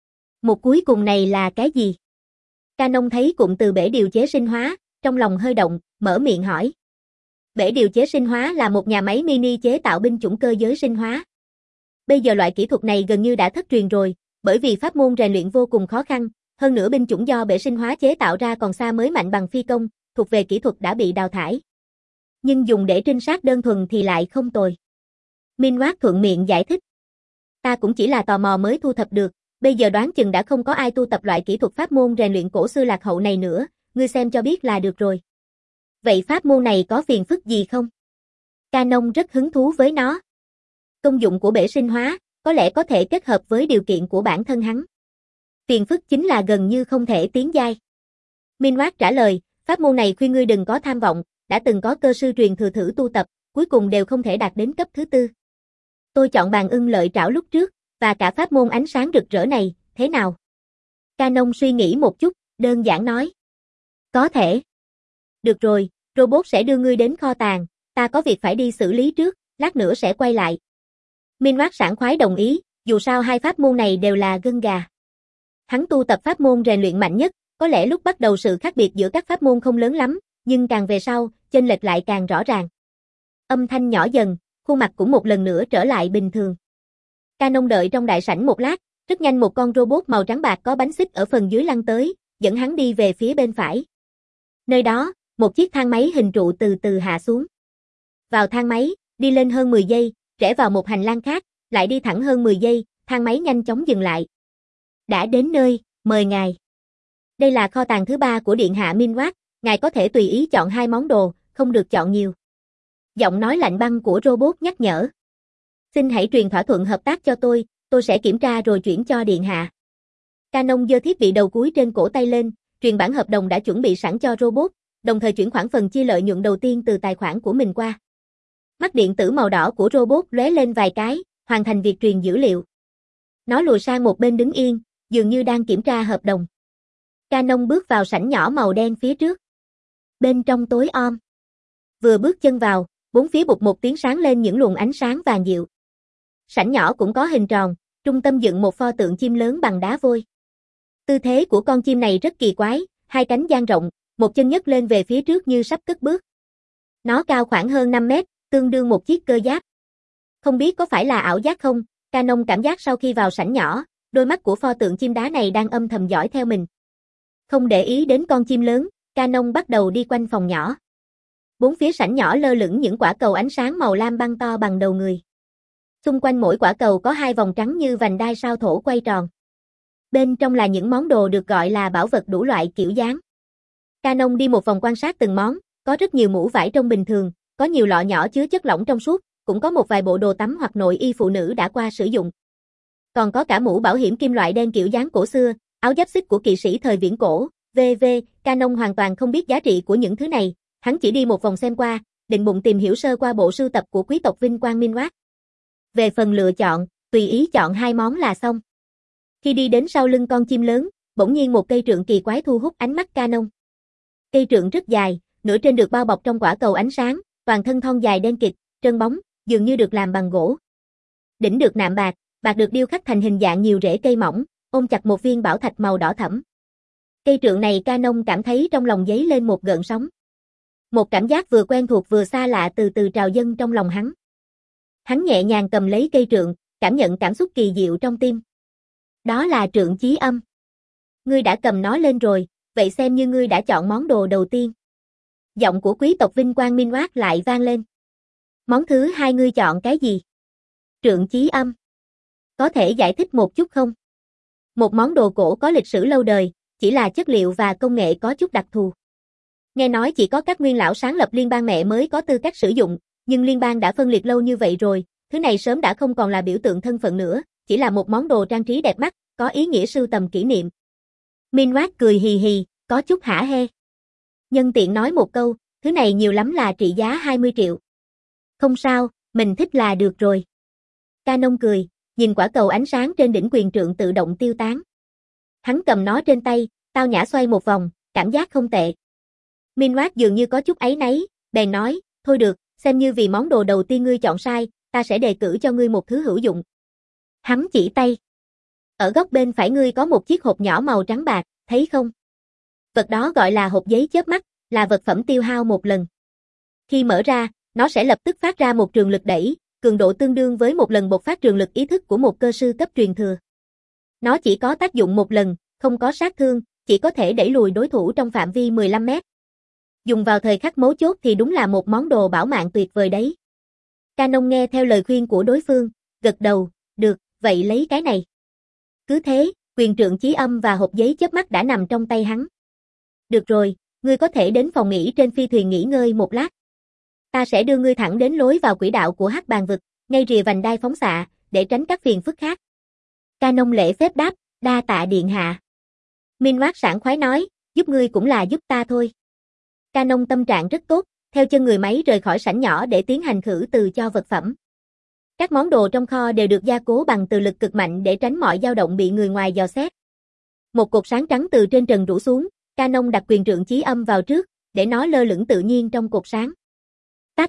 Một cuối cùng này là cái gì? Canon thấy cụm từ bể điều chế sinh hóa, trong lòng hơi động, mở miệng hỏi. Bể điều chế sinh hóa là một nhà máy mini chế tạo binh chủng cơ giới sinh hóa. Bây giờ loại kỹ thuật này gần như đã thất truyền rồi, bởi vì pháp môn rèn luyện vô cùng khó khăn, hơn nữa binh chủng do bể sinh hóa chế tạo ra còn xa mới mạnh bằng phi công, thuộc về kỹ thuật đã bị đào thải. Nhưng dùng để trinh sát đơn thuần thì lại không tồi. Minwat thuận miệng giải thích. Ta cũng chỉ là tò mò mới thu thập được, bây giờ đoán chừng đã không có ai tu tập loại kỹ thuật pháp môn rèn luyện cổ xưa lạc hậu này nữa, ngươi xem cho biết là được rồi. Vậy pháp môn này có phiền phức gì không? Canon rất hứng thú với nó. Công dụng của bể sinh hóa, có lẽ có thể kết hợp với điều kiện của bản thân hắn. Phiền phức chính là gần như không thể tiến giai. Minwat trả lời, pháp môn này khuyên ngươi đừng có tham vọng, đã từng có cơ sư truyền thừa thử tu tập, cuối cùng đều không thể đạt đến cấp thứ tư. Tôi chọn bàn ưng lợi trảo lúc trước, và cả pháp môn ánh sáng rực rỡ này, thế nào? Canon suy nghĩ một chút, đơn giản nói. Có thể. Được rồi, robot sẽ đưa ngươi đến kho tàng, ta có việc phải đi xử lý trước, lát nữa sẽ quay lại. Minwat sảng khoái đồng ý, dù sao hai pháp môn này đều là gân gà. Hắn tu tập pháp môn rèn luyện mạnh nhất, có lẽ lúc bắt đầu sự khác biệt giữa các pháp môn không lớn lắm, nhưng càng về sau, chênh lệch lại càng rõ ràng. Âm thanh nhỏ dần, khuôn mặt cũng một lần nữa trở lại bình thường. Canon đợi trong đại sảnh một lát, rất nhanh một con robot màu trắng bạc có bánh xích ở phần dưới lăn tới, dẫn hắn đi về phía bên phải. Nơi đó, một chiếc thang máy hình trụ từ từ hạ xuống. Vào thang máy, đi lên hơn mười giây, rẽ vào một hành lang khác, lại đi thẳng hơn mười giây, thang máy nhanh chóng dừng lại. Đã đến nơi, mời ngài. Đây là kho tàng thứ ba của Điện hạ Minwat, ngài có thể tùy ý chọn hai món đồ, không được chọn nhiều. Giọng nói lạnh băng của robot nhắc nhở. Xin hãy truyền thỏa thuận hợp tác cho tôi, tôi sẽ kiểm tra rồi chuyển cho Điện hạ. Canon giơ thiết bị đầu cuối trên cổ tay lên, truyền bản hợp đồng đã chuẩn bị sẵn cho robot, đồng thời chuyển khoản phần chia lợi nhuận đầu tiên từ tài khoản của mình qua. Mắt điện tử màu đỏ của robot lóe lên vài cái, hoàn thành việc truyền dữ liệu. Nó lùi sang một bên đứng yên, dường như đang kiểm tra hợp đồng. Canon bước vào sảnh nhỏ màu đen phía trước. Bên trong tối om. Vừa bước chân vào, bốn phía bụt một tiếng sáng lên những luồng ánh sáng vàng dịu. Sảnh nhỏ cũng có hình tròn, trung tâm dựng một pho tượng chim lớn bằng đá vôi. Tư thế của con chim này rất kỳ quái, hai cánh dang rộng, một chân nhấc lên về phía trước như sắp cất bước. Nó cao khoảng hơn năm mét, tương đương một chiếc cơ giáp. Không biết có phải là ảo giác không, Canon cảm giác sau khi vào sảnh nhỏ, đôi mắt của pho tượng chim đá này đang âm thầm dõi theo mình. Không để ý đến con chim lớn, Canon bắt đầu đi quanh phòng nhỏ. Bốn phía sảnh nhỏ lơ lửng những quả cầu ánh sáng màu lam băng to bằng đầu người. Xung quanh mỗi quả cầu có hai vòng trắng như vành đai sao thổ quay tròn. Bên trong là những món đồ được gọi là bảo vật đủ loại kiểu dáng. Canon đi một vòng quan sát từng món, có rất nhiều mũ vải trong bình thường, có nhiều lọ nhỏ chứa chất lỏng trong suốt, cũng có một vài bộ đồ tắm hoặc nội y phụ nữ đã qua sử dụng. Còn có cả mũ bảo hiểm kim loại đen kiểu dáng cổ xưa, áo giáp xích của kỵ sĩ thời viễn cổ, vân vân. Canon hoàn toàn không biết giá trị của những thứ này, hắn chỉ đi một vòng xem qua, định bụng tìm hiểu sơ qua bộ sưu tập của quý tộc vinh quang Minwat. Về phần lựa chọn, tùy ý chọn hai món là xong. Khi đi đến sau lưng con chim lớn, bỗng nhiên một cây trượng kỳ quái thu hút ánh mắt Canon. Cây trượng rất dài, nửa trên được bao bọc trong quả cầu ánh sáng, toàn thân thon dài đen kịt, trơn bóng, dường như được làm bằng gỗ. Đỉnh được nạm bạc, bạc được điêu khắc thành hình dạng nhiều rễ cây mỏng, ôm chặt một viên bảo thạch màu đỏ thẫm. Cây trượng này Canon cảm thấy trong lòng dấy lên một gợn sóng. Một cảm giác vừa quen thuộc vừa xa lạ từ từ trào dâng trong lòng hắn. Hắn nhẹ nhàng cầm lấy cây trượng, cảm nhận cảm xúc kỳ diệu trong tim. Đó là trượng chí âm. Ngươi đã cầm nó lên rồi, vậy xem như ngươi đã chọn món đồ đầu tiên. Giọng của quý tộc vinh quang Minwat lại vang lên. Món thứ hai ngươi chọn cái gì? Trượng chí âm. Có thể giải thích một chút không? Một món đồ cổ có lịch sử lâu đời, chỉ là chất liệu và công nghệ có chút đặc thù. Nghe nói chỉ có các nguyên lão sáng lập liên bang mẹ mới có tư cách sử dụng, nhưng liên bang đã phân liệt lâu như vậy rồi, thứ này sớm đã không còn là biểu tượng thân phận nữa, chỉ là một món đồ trang trí đẹp mắt, có ý nghĩa sưu tầm kỷ niệm. Minwat cười hì hì, có chút hả hê. Nhân tiện nói một câu, thứ này nhiều lắm là trị giá hai mươi triệu. Không sao, mình thích là được rồi. Canon cười, nhìn quả cầu ánh sáng trên đỉnh quyền trượng tự động tiêu tán. Hắn cầm nó trên tay, tao nhã xoay một vòng, cảm giác không tệ. Minwat dường như có chút áy náy, bèn nói, thôi được, xem như vì món đồ đầu tiên ngươi chọn sai, ta sẽ đề cử cho ngươi một thứ hữu dụng. Hắn chỉ tay. Ở góc bên phải ngươi có một chiếc hộp nhỏ màu trắng bạc, thấy không? Vật đó gọi là hộp giấy chớp mắt, là vật phẩm tiêu hao một lần. Khi mở ra, nó sẽ lập tức phát ra một trường lực đẩy, cường độ tương đương với một lần bộc phát trường lực ý thức của một cơ sư cấp truyền thừa. Nó chỉ có tác dụng một lần, không có sát thương, chỉ có thể đẩy lùi đối thủ trong phạm vi mười lăm mét. Dùng vào thời khắc mấu chốt thì đúng là một món đồ bảo mạng tuyệt vời đấy. Canon nghe theo lời khuyên của đối phương, gật đầu, được, vậy lấy cái này. Cứ thế, quyền trượng chí âm và hộp giấy chớp mắt đã nằm trong tay hắn. Được rồi, ngươi có thể đến phòng nghỉ trên phi thuyền nghỉ ngơi một lát. Ta sẽ đưa ngươi thẳng đến lối vào quỹ đạo của Hắc Bàn vực, ngay rìa vành đai phóng xạ, để tránh các phiền phức khác. Canon lễ phép đáp, đa tạ điện hạ. Minwat sảng khoái nói, giúp ngươi cũng là giúp ta thôi. Canon tâm trạng rất tốt, theo chân người máy rời khỏi sảnh nhỏ để tiến hành khử từ cho vật phẩm. Các món đồ trong kho đều được gia cố bằng từ lực cực mạnh để tránh mọi dao động bị người ngoài dò xét. Một cột sáng trắng từ trên trần rủ xuống, Canon đặt quyền trượng chí âm vào trước, để nó lơ lửng tự nhiên trong cột sáng. Tách.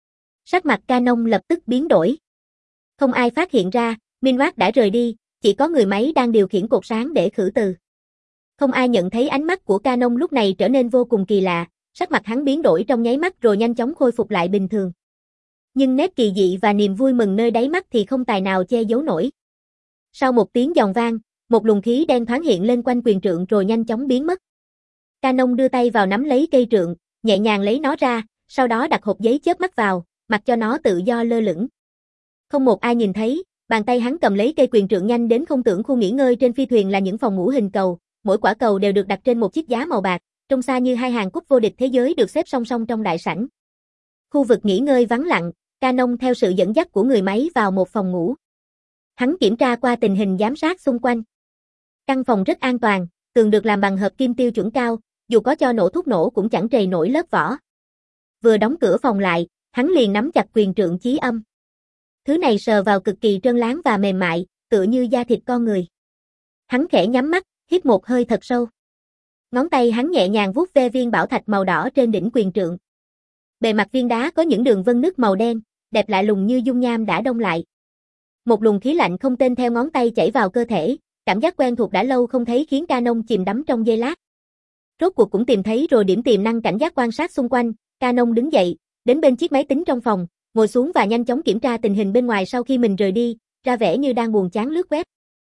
Sắc mặt Canon lập tức biến đổi. Không ai phát hiện ra, Minwat đã rời đi, chỉ có người máy đang điều khiển cột sáng để khử từ. Không ai nhận thấy ánh mắt của Canon lúc này trở nên vô cùng kỳ lạ, sắc mặt hắn biến đổi trong nháy mắt rồi nhanh chóng khôi phục lại bình thường. Nhưng nét kỳ dị và niềm vui mừng nơi đáy mắt thì không tài nào che giấu nổi. Sau một tiếng giòn vang, một luồng khí đen thoáng hiện lên quanh quyền trượng rồi nhanh chóng biến mất. Canon đưa tay vào nắm lấy cây trượng, nhẹ nhàng lấy nó ra, sau đó đặt hộp giấy chớp mắt vào, mặc cho nó tự do lơ lửng. Không một ai nhìn thấy, bàn tay hắn cầm lấy cây quyền trượng nhanh đến không tưởng khu nghỉ ngơi trên phi thuyền là những phòng ngủ hình cầu, mỗi quả cầu đều được đặt trên một chiếc giá màu bạc, trông xa như hai hàng cúp vô địch thế giới được xếp song song trong đại sảnh. Khu vực nghỉ ngơi vắng lặng, Canon theo sự dẫn dắt của người máy vào một phòng ngủ. Hắn kiểm tra qua tình hình giám sát xung quanh. Căn phòng rất an toàn, tường được làm bằng hợp kim tiêu chuẩn cao, dù có cho nổ thuốc nổ cũng chẳng trầy nổi lớp vỏ. Vừa đóng cửa phòng lại, hắn liền nắm chặt quyền trượng chí âm. Thứ này sờ vào cực kỳ trơn láng và mềm mại, tựa như da thịt con người. Hắn khẽ nhắm mắt, hít một hơi thật sâu. Ngón tay hắn nhẹ nhàng vuốt ve viên bảo thạch màu đỏ trên đỉnh quyền trượng. Bề mặt viên đá có những đường vân nứt màu đen, đẹp lạ lùng như dung nham đã đông lại. Một luồng khí lạnh không tên theo ngón tay chảy vào cơ thể, cảm giác quen thuộc đã lâu không thấy khiến Canon chìm đắm trong giây lát. Rốt cuộc cũng tìm thấy rồi điểm tiềm năng cảnh giác quan sát xung quanh, Canon đứng dậy, đến bên chiếc máy tính trong phòng, ngồi xuống và nhanh chóng kiểm tra tình hình bên ngoài sau khi mình rời đi, ra vẻ như đang buồn chán lướt web.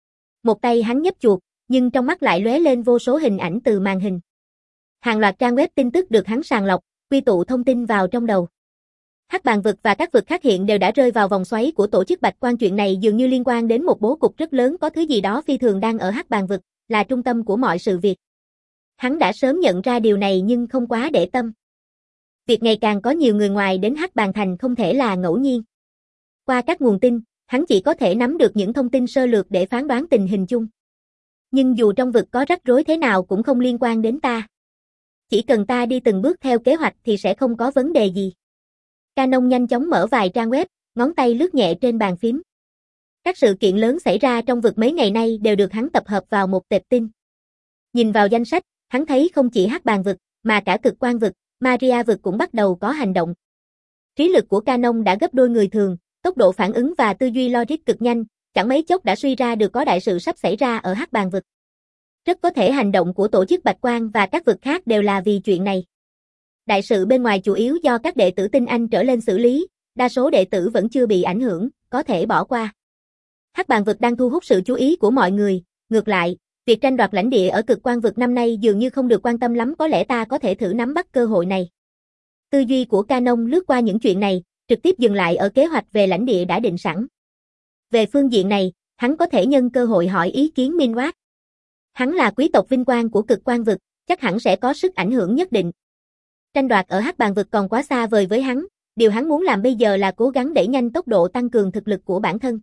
Một tay hắn nhấp chuột, nhưng trong mắt lại lóe lên vô số hình ảnh từ màn hình. Hàng loạt trang web tin tức được hắn sàng lọc, quy tụ thông tin vào trong đầu. Hắc Bàn vực và các vực khác hiện đều đã rơi vào vòng xoáy của tổ chức Bạch Quan, chuyện này dường như liên quan đến một bố cục rất lớn, có thứ gì đó phi thường đang ở Hắc Bàn vực, là trung tâm của mọi sự việc. Hắn đã sớm nhận ra điều này nhưng không quá để tâm. Việc ngày càng có nhiều người ngoài đến Hắc Bàn thành không thể là ngẫu nhiên. Qua các nguồn tin, hắn chỉ có thể nắm được những thông tin sơ lược để phán đoán tình hình chung. Nhưng dù trong vực có rắc rối thế nào cũng không liên quan đến ta. Chỉ cần ta đi từng bước theo kế hoạch thì sẽ không có vấn đề gì. Canon nhanh chóng mở vài trang web, ngón tay lướt nhẹ trên bàn phím. Các sự kiện lớn xảy ra trong vực mấy ngày nay đều được hắn tập hợp vào một tệp tin. Nhìn vào danh sách, hắn thấy không chỉ Hắc Bàn vực, mà cả Cực Quan vực, Maria vực cũng bắt đầu có hành động. Trí lực của Canon đã gấp đôi người thường, tốc độ phản ứng và tư duy logic cực nhanh, chẳng mấy chốc đã suy ra được có đại sự sắp xảy ra ở Hắc Bàn vực. Rất có thể hành động của tổ chức Bạch Quan và các vực khác đều là vì chuyện này. Đại sự bên ngoài chủ yếu do các đệ tử tinh anh trở lên xử lý, đa số đệ tử vẫn chưa bị ảnh hưởng, có thể bỏ qua. Hắc Bàn vực đang thu hút sự chú ý của mọi người, ngược lại, việc tranh đoạt lãnh địa ở Cực Quan vực năm nay dường như không được quan tâm lắm, có lẽ ta có thể thử nắm bắt cơ hội này. Tư duy của Canon lướt qua những chuyện này, trực tiếp dừng lại ở kế hoạch về lãnh địa đã định sẵn. Về phương diện này, hắn có thể nhân cơ hội hỏi ý kiến Minwat. Hắn là quý tộc vinh quang của cực quan vực, chắc hẳn sẽ có sức ảnh hưởng nhất định. Tranh đoạt ở hắc bàn vực còn quá xa vời với hắn, điều hắn muốn làm bây giờ là cố gắng đẩy nhanh tốc độ tăng cường thực lực của bản thân.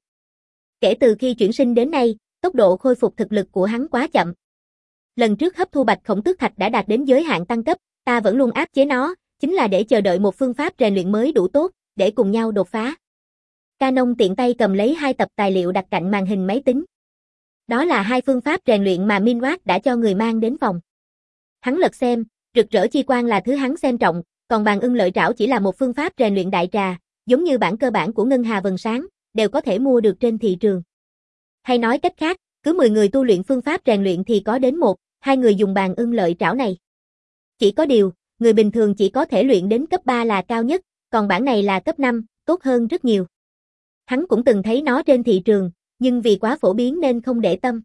Kể từ khi chuyển sinh đến nay, tốc độ khôi phục thực lực của hắn quá chậm. Lần trước hấp thu bạch khổng tước thạch đã đạt đến giới hạn tăng cấp, ta vẫn luôn áp chế nó, chính là để chờ đợi một phương pháp rèn luyện mới đủ tốt, để cùng nhau đột phá. Canon tiện tay cầm lấy hai tập tài liệu đặt cạnh màn hình máy tính. Đó là hai phương pháp rèn luyện mà Minward đã cho người mang đến phòng. Hắn lật xem, rực rỡ chi quang là thứ hắn xem trọng, còn bàn ưng lợi trảo chỉ là một phương pháp rèn luyện đại trà, giống như bản cơ bản của ngân hà vầng sáng, đều có thể mua được trên thị trường. Hay nói cách khác, cứ mười người tu luyện phương pháp rèn luyện thì có đến một, hai người dùng bàn ưng lợi trảo này. Chỉ có điều, người bình thường chỉ có thể luyện đến cấp ba là cao nhất, còn bản này là cấp năm, tốt hơn rất nhiều. Hắn cũng từng thấy nó trên thị trường, nhưng vì quá phổ biến nên không để tâm.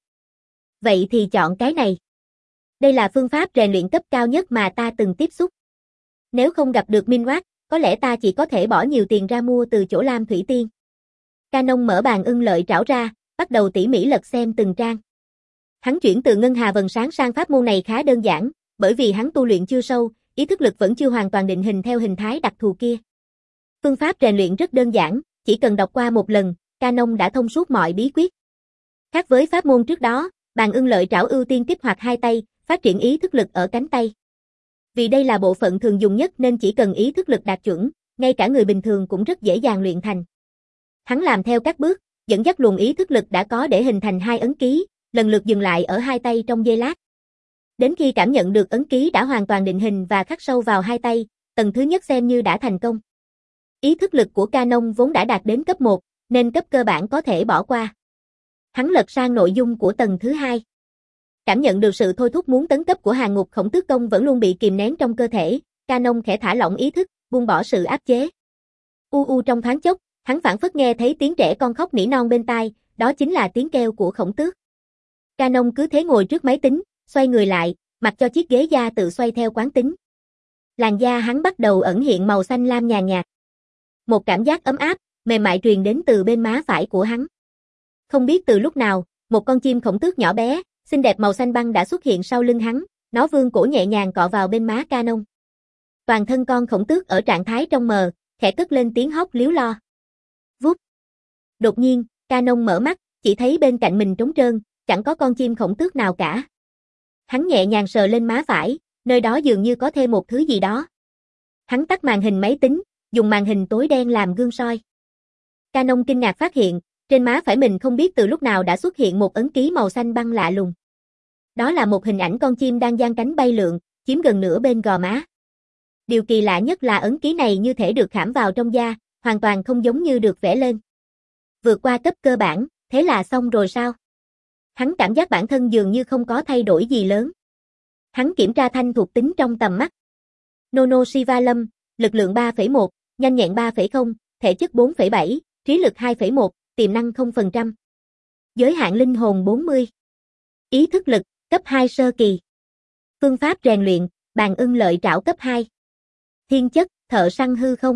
Vậy thì chọn cái này. Đây là phương pháp rèn luyện cấp cao nhất mà ta từng tiếp xúc. Nếu không gặp được Minward, có lẽ ta chỉ có thể bỏ nhiều tiền ra mua từ chỗ Lam Thủy Tiên. Canon mở bàn ưng lợi trảo ra, bắt đầu tỉ mỉ lật xem từng trang. Hắn chuyển từ ngân hà vầng sáng sang pháp môn này khá đơn giản, bởi vì hắn tu luyện chưa sâu, ý thức lực vẫn chưa hoàn toàn định hình theo hình thái đặc thù kia. Phương pháp rèn luyện rất đơn giản, chỉ cần đọc qua một lần, Canon đã thông suốt mọi bí quyết. Khác với pháp môn trước đó, bàn ưng lợi trảo ưu tiên kích hoạt hai tay, phát triển ý thức lực ở cánh tay. Vì đây là bộ phận thường dùng nhất nên chỉ cần ý thức lực đạt chuẩn, ngay cả người bình thường cũng rất dễ dàng luyện thành. Hắn làm theo các bước, dẫn dắt luồng ý thức lực đã có để hình thành hai ấn ký, lần lượt dừng lại ở hai tay trong giây lát. Đến khi cảm nhận được ấn ký đã hoàn toàn định hình và khắc sâu vào hai tay, tầng thứ nhất xem như đã thành công. Ý thức lực của Canon vốn đã đạt đến cấp một, nên cấp cơ bản có thể bỏ qua. Hắn lật sang nội dung của tầng thứ hai. Cảm nhận được sự thôi thúc muốn tấn cấp của Hàng Ngục Khổng Tước Công vẫn luôn bị kìm nén trong cơ thể, Canon khẽ thả lỏng ý thức, buông bỏ sự áp chế. U u trong thoáng chốc, hắn phảng phất nghe thấy tiếng trẻ con khóc nỉ non bên tai, đó chính là tiếng kêu của khổng tước. Canon cứ thế ngồi trước máy tính, xoay người lại, mặc cho chiếc ghế da tự xoay theo quán tính. Làn da hắn bắt đầu ẩn hiện màu xanh lam nhàn nhạt. Một cảm giác ấm áp, mềm mại truyền đến từ bên má phải của hắn. Không biết từ lúc nào, một con chim khổng tước nhỏ bé, xinh đẹp màu xanh băng đã xuất hiện sau lưng hắn, nó vươn cổ nhẹ nhàng cọ vào bên má Canon. Toàn thân con khổng tước ở trạng thái trong mờ, khẽ cất lên tiếng hóc líu lo. Vút. Đột nhiên, Canon mở mắt, chỉ thấy bên cạnh mình trống trơn, chẳng có con chim khổng tước nào cả. Hắn nhẹ nhàng sờ lên má phải, nơi đó dường như có thêm một thứ gì đó. Hắn tắt màn hình máy tính, dùng màn hình tối đen làm gương soi. Canon kinh ngạc phát hiện, trên má phải mình không biết từ lúc nào đã xuất hiện một ấn ký màu xanh băng lạ lùng. Đó là một hình ảnh con chim đang giang cánh bay lượn, chiếm gần nửa bên gò má. Điều kỳ lạ nhất là ấn ký này như thể được khảm vào trong da, hoàn toàn không giống như được vẽ lên. Vượt qua cấp cơ bản, thế là xong rồi sao? Hắn cảm giác bản thân dường như không có thay đổi gì lớn. Hắn kiểm tra thanh thuộc tính trong tầm mắt. Nono Sivalum, lực lượng ba phẩy một, nhanh nhẹn ba phẩy không, thể chất bốn phẩy bảy, trí lực hai phẩy một, tiềm năng không phần trăm. Giới hạn linh hồn bốn mươi. Ý thức lực, cấp hai sơ kỳ. Phương pháp rèn luyện, bàn ưng lợi trảo cấp hai. Thiên chất, thợ săn hư không.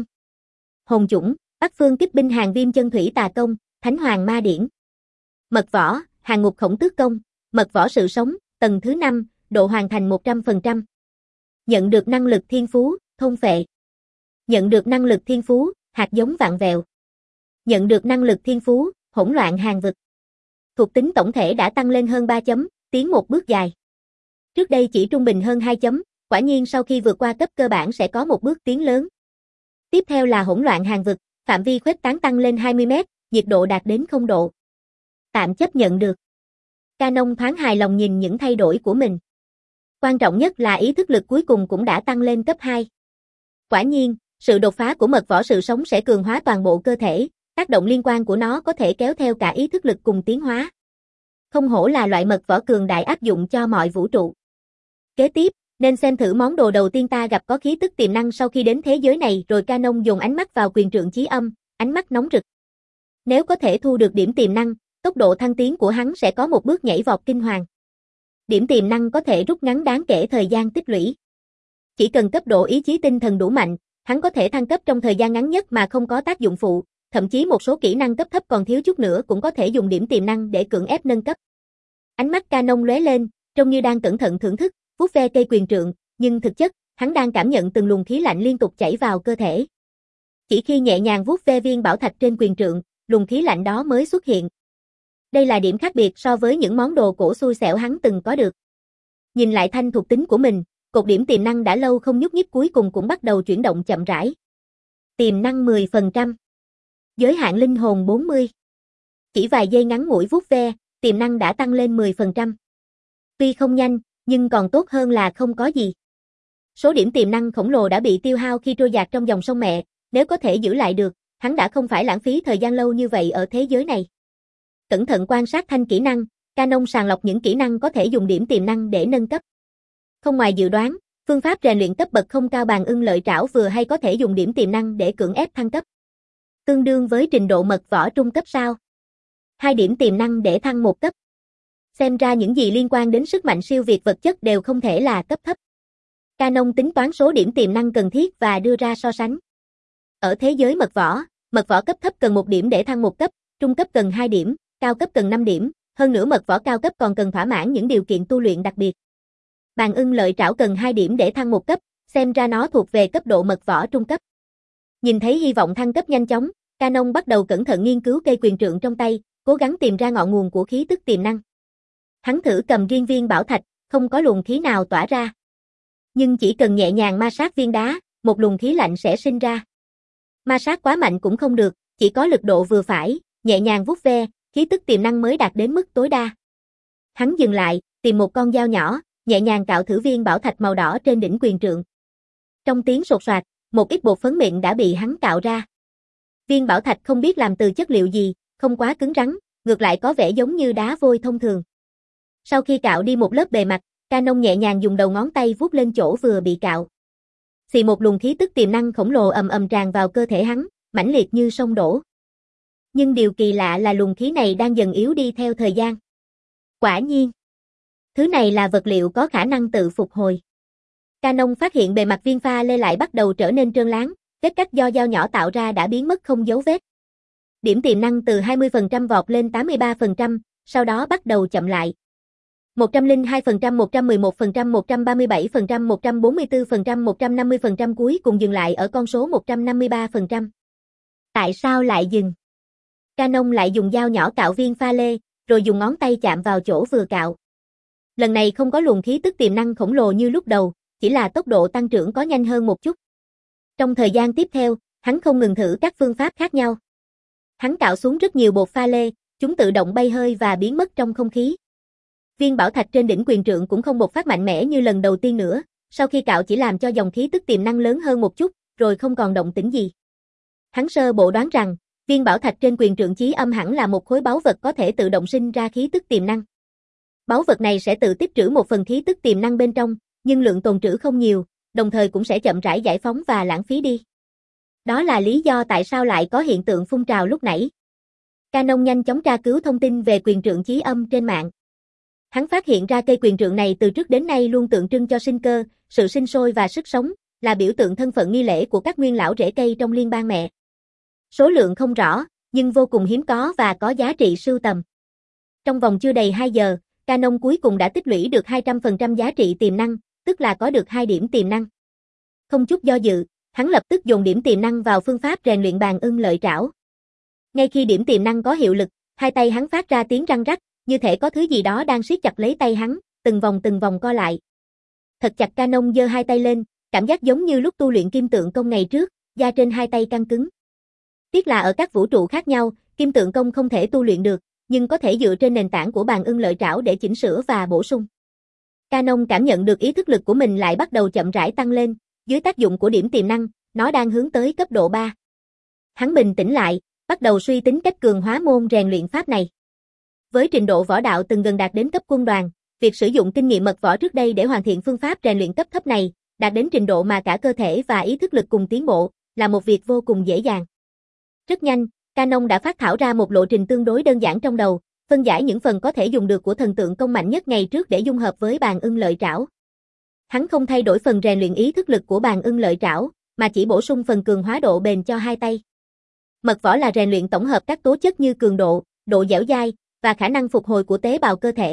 Hồn chủng, Bắc Phương kích binh hàng viêm chân thủy tà công, Thánh Hoàng ma điển. Mật võ, Hàng Ngục Khổng Tước Công, mật võ sự sống, tầng thứ năm, độ hoàn thành một trăm phần trăm. Nhận được năng lực thiên phú, thôn phệ. Nhận được năng lực thiên phú, hạt giống vạn vẹo. Nhận được năng lực thiên phú, hỗn loạn hàng vực. Thuộc tính tổng thể đã tăng lên hơn ba chấm, tiến một bước dài. Trước đây chỉ trung bình hơn hai chấm, quả nhiên sau khi vượt qua cấp cơ bản sẽ có một bước tiến lớn. Tiếp theo là hỗn loạn hàng vực, phạm vi khuếch tán tăng lên hai mươi mét, nhiệt độ đạt đến không độ. Tạm chấp nhận được. Canon thoáng hài lòng nhìn những thay đổi của mình. Quan trọng nhất là ý thức lực cuối cùng cũng đã tăng lên cấp hai. Quả nhiên, sự đột phá của mật võ sự sống sẽ cường hóa toàn bộ cơ thể, tác động liên quan của nó có thể kéo theo cả ý thức lực cùng tiến hóa. Không hổ là loại mật võ cường đại áp dụng cho mọi vũ trụ. Kế tiếp, nên xem thử món đồ đầu tiên ta gặp có khí tức tiềm năng sau khi đến thế giới này, rồi Canon dồn ánh mắt vào quyền trượng chí âm, ánh mắt nóng rực. Nếu có thể thu được điểm tiềm năng, tốc độ thăng tiến của hắn sẽ có một bước nhảy vọt kinh hoàng. Điểm tiềm năng có thể rút ngắn đáng kể thời gian tích lũy. Chỉ cần cấp độ ý chí tinh thần đủ mạnh, hắn có thể thăng cấp trong thời gian ngắn nhất mà không có tác dụng phụ, thậm chí một số kỹ năng cấp thấp còn thiếu chút nữa cũng có thể dùng điểm tiềm năng để cưỡng ép nâng cấp. Ánh mắt Canon lóe lên, trông như đang cẩn thận thưởng thức, vuốt ve cây quyền trượng, nhưng thực chất, hắn đang cảm nhận từng luồng khí lạnh liên tục chảy vào cơ thể. Chỉ khi nhẹ nhàng vuốt ve viên bảo thạch trên quyền trượng, luồng khí lạnh đó mới xuất hiện. Đây là điểm khác biệt so với những món đồ cổ xui xẻo hắn từng có được. Nhìn lại thanh thuộc tính của mình, cột điểm tiềm năng đã lâu không nhúc nhích cuối cùng cũng bắt đầu chuyển động chậm rãi. Tiềm năng mười phần trăm. Giới hạn linh hồn bốn mươi. Chỉ vài giây ngắn ngủi vuốt ve, tiềm năng đã tăng lên mười phần trăm. Tuy không nhanh, nhưng còn tốt hơn là không có gì. Số điểm tiềm năng khổng lồ đã bị tiêu hao khi trôi dạt trong dòng sông mẹ, nếu có thể giữ lại được, hắn đã không phải lãng phí thời gian lâu như vậy ở thế giới này. Cẩn thận quan sát thanh kỹ năng, Canon sàng lọc những kỹ năng có thể dùng điểm tiềm năng để nâng cấp. Không ngoài dự đoán, phương pháp rèn luyện cấp bậc không cao bằng ưng lợi trảo vừa hay có thể dùng điểm tiềm năng để cưỡng ép thăng cấp. Tương đương với trình độ mật võ trung cấp sao? Hai điểm tiềm năng để thăng một cấp. Xem ra những gì liên quan đến sức mạnh siêu việt vật chất đều không thể là cấp thấp. Canon tính toán số điểm tiềm năng cần thiết và đưa ra so sánh. Ở thế giới mật võ, mật võ cấp thấp cần một điểm để thăng một cấp, trung cấp cần hai điểm, cao cấp cần năm điểm, hơn nữa mật võ cao cấp còn cần thỏa mãn những điều kiện tu luyện đặc biệt. Bàn ưng lợi trảo cần hai điểm để thăng một cấp, xem ra nó thuộc về cấp độ mật võ trung cấp. Nhìn thấy hy vọng thăng cấp nhanh chóng, Canon bắt đầu cẩn thận nghiên cứu cây quyền trượng trong tay, cố gắng tìm ra ngọn nguồn của khí tức tiềm năng. Hắn thử cầm riêng viên bảo thạch, không có luồng khí nào tỏa ra. Nhưng chỉ cần nhẹ nhàng ma sát viên đá, một luồng khí lạnh sẽ sinh ra. Ma sát quá mạnh cũng không được, chỉ có lực độ vừa phải, nhẹ nhàng vuốt ve, khí tức tiềm năng mới đạt đến mức tối đa. Hắn dừng lại, tìm một con dao nhỏ, nhẹ nhàng cạo thử viên bảo thạch màu đỏ trên đỉnh quyền trượng. Trong tiếng sột soạt, một ít bột phấn mịn đã bị hắn cạo ra. Viên bảo thạch không biết làm từ chất liệu gì, không quá cứng rắn, ngược lại có vẻ giống như đá vôi thông thường. Sau khi cạo đi một lớp bề mặt, Canon nhẹ nhàng dùng đầu ngón tay vuốt lên chỗ vừa bị cạo. Xì một luồng khí tức tiềm năng khổng lồ ầm ầm tràn vào cơ thể hắn, mãnh liệt như sông đổ. Nhưng điều kỳ lạ là luồng khí này đang dần yếu đi theo thời gian. Quả nhiên, thứ này là vật liệu có khả năng tự phục hồi. Canon phát hiện bề mặt viên pha lê lại bắt đầu trở nên trơn láng, vết cắt do dao nhỏ tạo ra đã biến mất không dấu vết. Điểm tiềm năng từ hai mươi phần trăm vọt lên tám mươi ba phần trăm, sau đó bắt đầu chậm lại. một trăm lẻ hai phần trăm, một trăm mười một phần trăm, một trăm ba mươi bảy phần trăm, một trăm bốn mươi tư phần trăm, một trăm năm mươi phần trăm cuối cùng dừng lại ở con số một trăm năm mươi ba phần trăm. Tại sao lại dừng? Canon lại dùng dao nhỏ cạo viên pha lê, rồi dùng ngón tay chạm vào chỗ vừa cạo. Lần này không có luồng khí tức tiềm năng khổng lồ như lúc đầu, chỉ là tốc độ tăng trưởng có nhanh hơn một chút. Trong thời gian tiếp theo, hắn không ngừng thử các phương pháp khác nhau. Hắn cạo xuống rất nhiều bột pha lê, chúng tự động bay hơi và biến mất trong không khí. Viên bảo thạch trên đỉnh quyền trượng cũng không bộc phát mạnh mẽ như lần đầu tiên nữa, sau khi cạo chỉ làm cho dòng khí tức tiềm năng lớn hơn một chút, rồi không còn động tĩnh gì. Hắn sơ bộ đoán rằng, viên bảo thạch trên quyền trượng chí âm hẳn là một khối báu vật có thể tự động sinh ra khí tức tiềm năng. Báu vật này sẽ tự tích trữ một phần khí tức tiềm năng bên trong, nhưng lượng tồn trữ không nhiều, đồng thời cũng sẽ chậm rãi giải phóng và lãng phí đi. Đó là lý do tại sao lại có hiện tượng phun trào lúc nãy. Canon nhanh chóng tra cứu thông tin về quyền trượng chí âm trên mạng. Hắn phát hiện ra cây quyền trượng này từ trước đến nay luôn tượng trưng cho sinh cơ, sự sinh sôi và sức sống, là biểu tượng thân phận nghi lễ của các nguyên lão rễ cây trong liên bang mẹ. Số lượng không rõ, nhưng vô cùng hiếm có và có giá trị sưu tầm. Trong vòng chưa đầy hai giờ, Canon cuối cùng đã tích lũy được hai trăm phần trăm giá trị tiềm năng, tức là có được hai điểm tiềm năng. Không chút do dự, hắn lập tức dồn điểm tiềm năng vào phương pháp rèn luyện bàn ưng lợi trảo. Ngay khi điểm tiềm năng có hiệu lực, hai tay hắn phát ra tiếng răng rắc, như thể có thứ gì đó đang siết chặt lấy tay hắn, từng vòng từng vòng co lại. Thật chặt. Canon giơ hai tay lên, cảm giác giống như lúc tu luyện kim tượng công ngày trước, da trên hai tay căng cứng. Tiếc là ở các vũ trụ khác nhau, kim tượng công không thể tu luyện được, nhưng có thể dựa trên nền tảng của bàn ưng lợi trảo để chỉnh sửa và bổ sung. Canon cảm nhận được ý thức lực của mình lại bắt đầu chậm rãi tăng lên, dưới tác dụng của điểm tiềm năng, nó đang hướng tới cấp độ ba. Hắn bình tĩnh lại, bắt đầu suy tính cách cường hóa môn rèn luyện pháp này. Với trình độ võ đạo từng gần đạt đến cấp quân đoàn, việc sử dụng kinh nghiệm mật võ trước đây để hoàn thiện phương pháp rèn luyện cấp thấp này, đạt đến trình độ mà cả cơ thể và ý thức lực cùng tiến bộ, là một việc vô cùng dễ dàng. Rất nhanh, Canon đã phát thảo ra một lộ trình tương đối đơn giản trong đầu, phân giải những phần có thể dùng được của thần tượng công mạnh nhất ngày trước để dung hợp với bàn ưng lợi trảo. Hắn không thay đổi phần rèn luyện ý thức lực của bàn ưng lợi trảo, mà chỉ bổ sung phần cường hóa độ bền cho hai tay. Mật võ là rèn luyện tổng hợp các tố chất như cường độ, độ dẻo dai và khả năng phục hồi của tế bào cơ thể,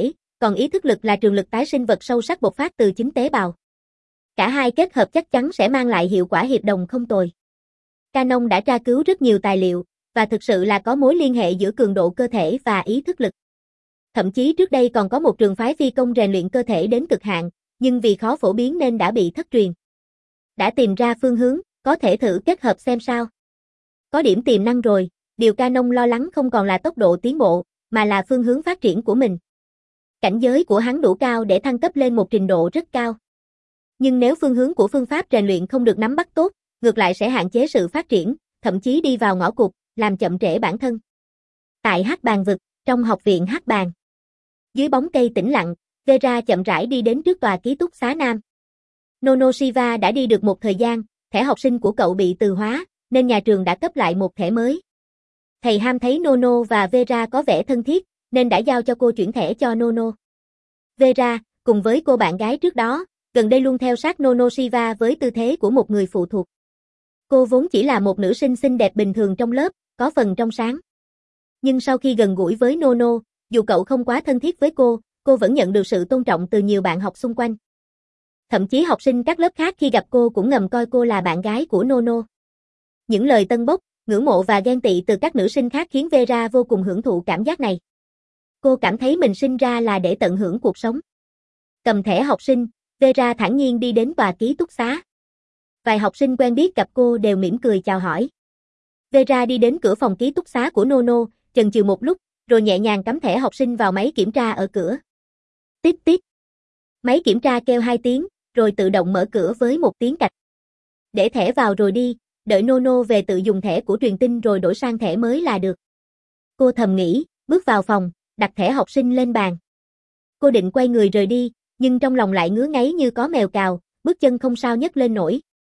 còn ý thức lực là trường lực tái sinh vật sâu sắc bộc phát từ chính tế bào. Cả hai kết hợp chắc chắn sẽ mang lại hiệu quả hiệp đồng không tồi. Canon đã tra cứu rất nhiều tài liệu, và thực sự là có mối liên hệ giữa cường độ cơ thể và ý thức lực. Thậm chí trước đây còn có một trường phái phi công rèn luyện cơ thể đến cực hạn, nhưng vì khó phổ biến nên đã bị thất truyền. Đã tìm ra phương hướng, có thể thử kết hợp xem sao. Có điểm tiềm năng rồi, điều Canon lo lắng không còn là tốc độ tiến bộ, mà là phương hướng phát triển của mình. Cảnh giới của hắn đủ cao để thăng cấp lên một trình độ rất cao. Nhưng nếu phương hướng của phương pháp rèn luyện không được nắm bắt tốt, ngược lại sẽ hạn chế sự phát triển, thậm chí đi vào ngõ cụt, làm chậm trễ bản thân. Tại Hắc Bàn vực, trong học viện Hắc Bàn. Dưới bóng cây tĩnh lặng, Vera chậm rãi đi đến trước tòa ký túc xá nam. Nono Shiva đã đi được một thời gian, thẻ học sinh của cậu bị từ hóa, nên nhà trường đã cấp lại một thẻ mới. Thầy Ham thấy Nono và Vera có vẻ thân thiết, nên đã giao cho cô chuyển thẻ cho Nono. Vera, cùng với cô bạn gái trước đó, gần đây luôn theo sát Nono Shiva với tư thế của một người phụ thuộc. Cô vốn chỉ là một nữ sinh xinh đẹp bình thường trong lớp, có phần trong sáng. Nhưng sau khi gần gũi với Nono, dù cậu không quá thân thiết với cô, cô vẫn nhận được sự tôn trọng từ nhiều bạn học xung quanh. Thậm chí học sinh các lớp khác khi gặp cô cũng ngầm coi cô là bạn gái của Nono. Những lời tân bốc, ngưỡng mộ và ghen tị từ các nữ sinh khác khiến Vera vô cùng hưởng thụ cảm giác này. Cô cảm thấy mình sinh ra là để tận hưởng cuộc sống. Cầm thẻ học sinh, Vera thản nhiên đi đến tòa ký túc xá. Vài học sinh quen biết gặp cô đều mỉm cười chào hỏi. Vera đi đến cửa phòng ký túc xá của Nono, chần chừ một lúc, rồi nhẹ nhàng cắm thẻ học sinh vào máy kiểm tra ở cửa. Tít tít. Máy kiểm tra kêu hai tiếng, rồi tự động mở cửa với một tiếng cạch. Để thẻ vào rồi đi, đợi Nono về tự dùng thẻ của truyền tin rồi đổi sang thẻ mới là được. Cô thầm nghĩ, bước vào phòng, đặt thẻ học sinh lên bàn. Cô định quay người rời đi, nhưng trong lòng lại ngứa ngáy như có mèo cào, bước chân không sao nhấc lên nổi.